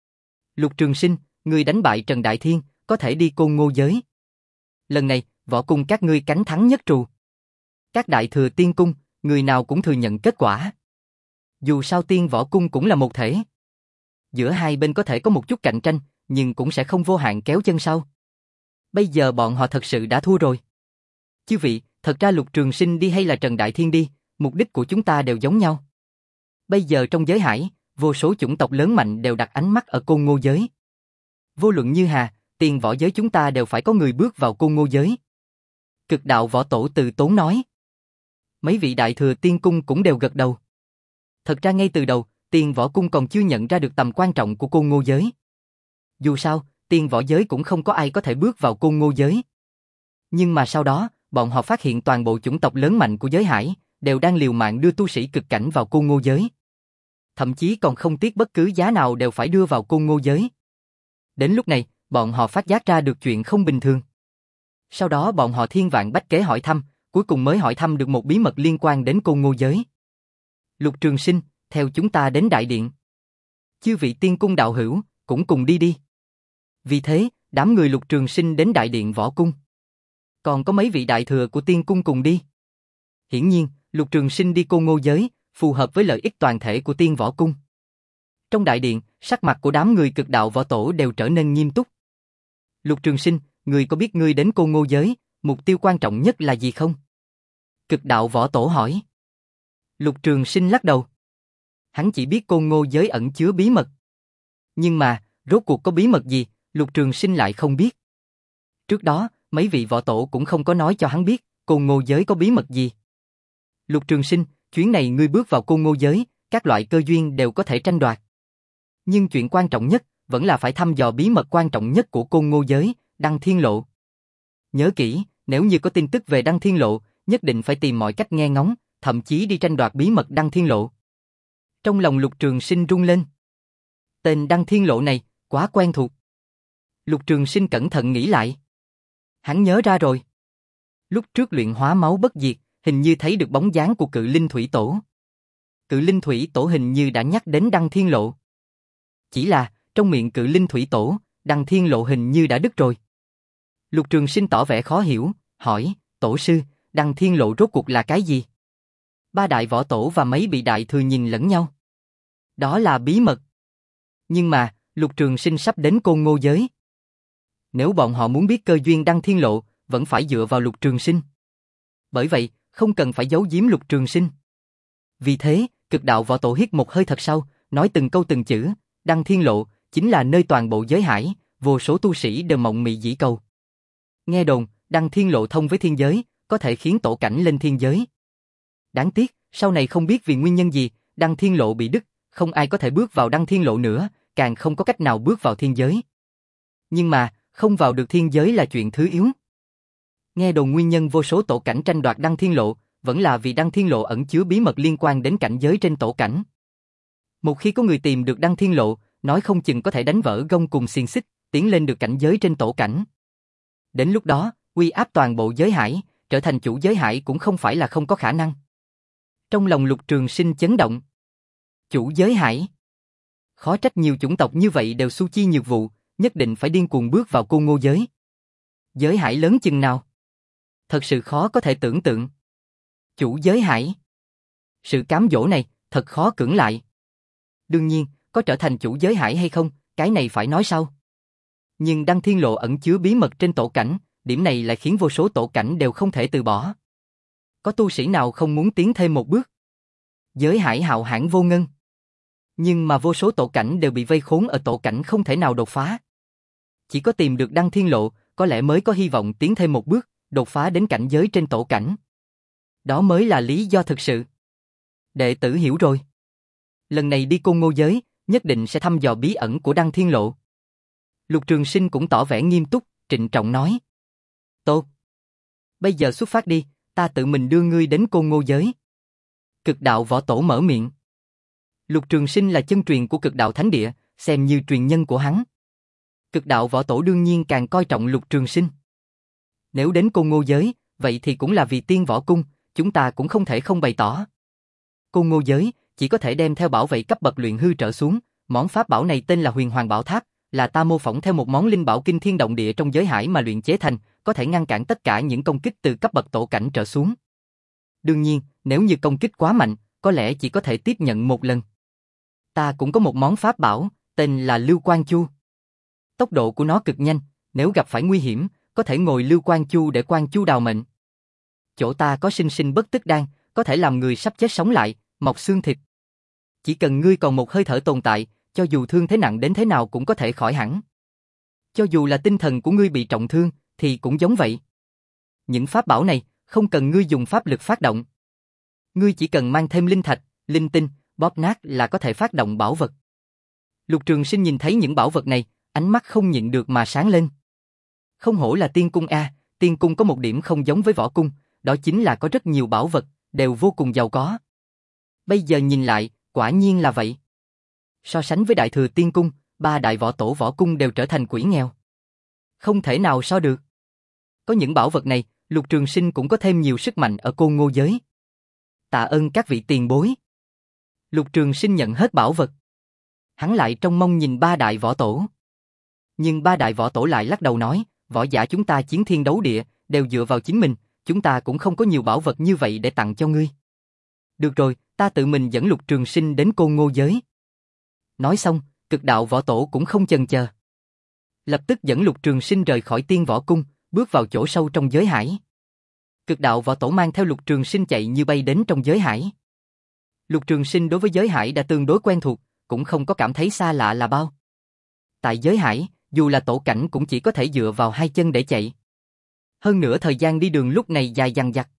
A: Lục Trường Sinh, ngươi đánh bại Trần Đại Thiên, có thể đi Côn Ngô giới. Lần này, võ cung các ngươi cánh thắng nhất trù. Các đại thừa tiên cung, người nào cũng thừa nhận kết quả. Dù sao tiên võ cung cũng là một thể. Giữa hai bên có thể có một chút cạnh tranh, nhưng cũng sẽ không vô hạn kéo chân sau. Bây giờ bọn họ thật sự đã thua rồi. Chư vị, thật ra Lục Trường Sinh đi hay là Trần Đại Thiên đi, mục đích của chúng ta đều giống nhau. Bây giờ trong giới hải, vô số chủng tộc lớn mạnh đều đặt ánh mắt ở Côn Ngô giới. Vô luận như hà, tiền võ giới chúng ta đều phải có người bước vào Côn Ngô giới. Cực đạo võ tổ Từ Tốn nói. Mấy vị đại thừa tiên cung cũng đều gật đầu. Thật ra ngay từ đầu, tiền võ cung còn chưa nhận ra được tầm quan trọng của Côn Ngô giới. Dù sao, tiền võ giới cũng không có ai có thể bước vào Côn Ngô giới. Nhưng mà sau đó, bọn họ phát hiện toàn bộ chủng tộc lớn mạnh của giới hải đều đang liều mạng đưa tu sĩ cực cảnh vào Côn Ngô giới. Thậm chí còn không tiếc bất cứ giá nào đều phải đưa vào Côn Ngô giới. Đến lúc này, bọn họ phát giác ra được chuyện không bình thường. Sau đó bọn họ thiên vạn bách kế hỏi thăm, cuối cùng mới hỏi thăm được một bí mật liên quan đến Côn Ngô giới. Lục Trường Sinh, theo chúng ta đến đại điện. Chư vị tiên cung đạo hữu, cũng cùng đi đi. Vì thế, đám người Lục Trường Sinh đến đại điện võ cung. Còn có mấy vị đại thừa của tiên cung cùng đi. Hiển nhiên, Lục Trường Sinh đi Côn Ngô giới, phù hợp với lợi ích toàn thể của tiên võ cung. Trong đại điện, sắc mặt của đám người cực đạo võ tổ đều trở nên nghiêm túc. Lục Trường Sinh, ngươi có biết ngươi đến Côn Ngô giới, mục tiêu quan trọng nhất là gì không? Cực đạo võ tổ hỏi. Lục Trường Sinh lắc đầu. Hắn chỉ biết Côn Ngô giới ẩn chứa bí mật. Nhưng mà, rốt cuộc có bí mật gì, Lục Trường Sinh lại không biết. Trước đó, mấy vị võ tổ cũng không có nói cho hắn biết, Côn Ngô giới có bí mật gì. Lục Trường Sinh, chuyến này ngươi bước vào Côn Ngô giới, các loại cơ duyên đều có thể tranh đoạt. Nhưng chuyện quan trọng nhất, vẫn là phải thăm dò bí mật quan trọng nhất của Côn Ngô giới, Đăng Thiên Lộ. Nhớ kỹ, nếu như có tin tức về Đăng Thiên Lộ, nhất định phải tìm mọi cách nghe ngóng, thậm chí đi tranh đoạt bí mật Đăng Thiên Lộ. Trong lòng Lục Trường Sinh rung lên. Tên Đăng Thiên Lộ này, quá quen thuộc. Lục Trường Sinh cẩn thận nghĩ lại. Hắn nhớ ra rồi. Lúc trước luyện hóa máu bất diệt, hình như thấy được bóng dáng của Cự Linh Thủy Tổ. Cự Linh Thủy Tổ hình như đã nhắc đến Đăng Thiên Lộ. Chỉ là, trong miệng Cự Linh Thủy Tổ, Đăng Thiên Lộ hình như đã đứt rồi. Lục Trường Sinh tỏ vẻ khó hiểu, hỏi, tổ sư, Đăng Thiên Lộ rốt cuộc là cái gì? Ba đại võ tổ và mấy vị đại thừa nhìn lẫn nhau. Đó là bí mật. Nhưng mà, Lục Trường Sinh sắp đến Côn Ngô giới. Nếu bọn họ muốn biết cơ duyên Đăng Thiên Lộ, vẫn phải dựa vào Lục Trường Sinh. Bởi vậy, không cần phải giấu giếm Lục Trường Sinh. Vì thế, cực đạo võ tổ hít một hơi thật sâu, nói từng câu từng chữ, Đăng Thiên Lộ chính là nơi toàn bộ giới hải, vô số tu sĩ đều mộng mị dĩ cầu. Nghe đồn, Đăng Thiên Lộ thông với thiên giới, có thể khiến tổ cảnh lên thiên giới. Đáng tiếc, sau này không biết vì nguyên nhân gì, Đăng Thiên Lộ bị đứt, không ai có thể bước vào Đăng Thiên Lộ nữa, càng không có cách nào bước vào thiên giới. Nhưng mà, không vào được thiên giới là chuyện thứ yếu. Nghe đồn nguyên nhân vô số tổ cảnh tranh đoạt Đăng Thiên Lộ, vẫn là vì Đăng Thiên Lộ ẩn chứa bí mật liên quan đến cảnh giới trên tổ cảnh. Một khi có người tìm được Đăng Thiên Lộ, nói không chừng có thể đánh vỡ gông cùng xiềng xích, tiến lên được cảnh giới trên tổ cảnh. Đến lúc đó, uy áp toàn bộ giới hải, trở thành chủ giới hải cũng không phải là không có khả năng. Trong lòng Lục Trường Sinh chấn động. Chủ giới hải. Khó trách nhiều chủng tộc như vậy đều su chi nhược vụ, nhất định phải điên cuồng bước vào Côn Ngô giới. Giới hải lớn chừng nào? Thật sự khó có thể tưởng tượng. Chủ giới hải. Sự cám dỗ này, thật khó cưỡng lại. Đương nhiên, có trở thành chủ giới hải hay không, cái này phải nói sau. Nhưng Đăng Thiên Lộ ẩn chứa bí mật trên tổ cảnh, điểm này lại khiến vô số tổ cảnh đều không thể từ bỏ. Có tu sĩ nào không muốn tiến thêm một bước? Giới hải hạo hãn vô ngân. Nhưng mà vô số tổ cảnh đều bị vây khốn ở tổ cảnh không thể nào đột phá. Chỉ có tìm được Đăng Thiên Lộ, có lẽ mới có hy vọng tiến thêm một bước, đột phá đến cảnh giới trên tổ cảnh. Đó mới là lý do thực sự. Đệ tử hiểu rồi. Lần này đi Côn Ngô giới, nhất định sẽ thăm dò bí ẩn của Đăng Thiên Lộ. Lục Trường Sinh cũng tỏ vẻ nghiêm túc, trịnh trọng nói. Tốt. Bây giờ xuất phát đi, ta tự mình đưa ngươi đến Côn Ngô giới. Cực đạo võ tổ mở miệng. Lục Trường Sinh là chân truyền của Cực đạo thánh địa, xem như truyền nhân của hắn. Cực đạo võ tổ đương nhiên càng coi trọng Lục Trường Sinh. Nếu đến Côn Ngô giới, vậy thì cũng là vì tiên võ cung, chúng ta cũng không thể không bày tỏ. Côn Ngô giới chỉ có thể đem theo bảo vệ cấp bậc luyện hư trở xuống, món pháp bảo này tên là Huyền Hoàng Bảo Tháp, là ta mô phỏng theo một món linh bảo kinh thiên động địa trong giới hải mà luyện chế thành, có thể ngăn cản tất cả những công kích từ cấp bậc tổ cảnh trở xuống. Đương nhiên, nếu như công kích quá mạnh, có lẽ chỉ có thể tiếp nhận một lần. Ta cũng có một món pháp bảo, tên là Lưu Quang Chu. Tốc độ của nó cực nhanh, nếu gặp phải nguy hiểm, có thể ngồi Lưu Quang Chu để Quang Chu đào mệnh. Chỗ ta có sinh sinh bất tức đan, có thể làm người sắp chết sống lại, mọc xương thịt. Chỉ cần ngươi còn một hơi thở tồn tại, cho dù thương thế nặng đến thế nào cũng có thể khỏi hẳn. Cho dù là tinh thần của ngươi bị trọng thương, thì cũng giống vậy. Những pháp bảo này, không cần ngươi dùng pháp lực phát động. Ngươi chỉ cần mang thêm linh thạch, linh tinh, bóp nát là có thể phát động bảo vật. Lục Trường Sinh nhìn thấy những bảo vật này, ánh mắt không nhịn được mà sáng lên. Không hổ là tiên cung a, tiên cung có một điểm không giống với võ cung, đó chính là có rất nhiều bảo vật, đều vô cùng giàu có. Bây giờ nhìn lại, quả nhiên là vậy. So sánh với Đại Thừa Tiên Cung, ba đại võ tổ võ cung đều trở thành quỷ nghèo. Không thể nào so được. Có những bảo vật này, Lục Trường Sinh cũng có thêm nhiều sức mạnh ở Côn Ngô giới. Tạ ơn các vị tiền bối. Lục Trường Sinh nhận hết bảo vật. Hắn lại trông mong nhìn ba đại võ tổ. Nhưng ba đại võ tổ lại lắc đầu nói, võ giả chúng ta chiến thiên đấu địa, đều dựa vào chính mình, chúng ta cũng không có nhiều bảo vật như vậy để tặng cho ngươi. Được rồi, ta tự mình dẫn Lục Trường Sinh đến Côn Ngô giới. Nói xong, Cực đạo võ tổ cũng không chần chờ. Lập tức dẫn Lục Trường Sinh rời khỏi tiên võ cung, bước vào chỗ sâu trong giới hải. Cực đạo võ tổ mang theo Lục Trường Sinh chạy như bay đến trong giới hải. Lục Trường Sinh đối với giới hải đã tương đối quen thuộc, cũng không có cảm thấy xa lạ là bao. Tại giới hải, dù là tổ cảnh cũng chỉ có thể dựa vào hai chân để chạy. Hơn nữa thời gian đi đường lúc này dài dằng dặc.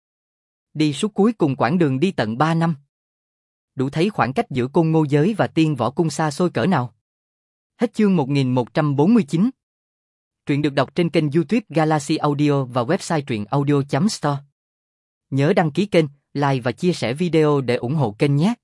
A: Đi suốt cuối cùng quãng đường đi tận ba năm. Đủ thấy khoảng cách giữa Côn Ngô giới và tiên võ cung xa xôi cỡ nào. Hết chương một nghìn một trăm bốn mươi chín. Truyện được đọc trên kênh YouTube Galaxy Audio và website truyện audio chấm store. Nhớ đăng ký kênh, like và chia sẻ video để ủng hộ kênh nhé.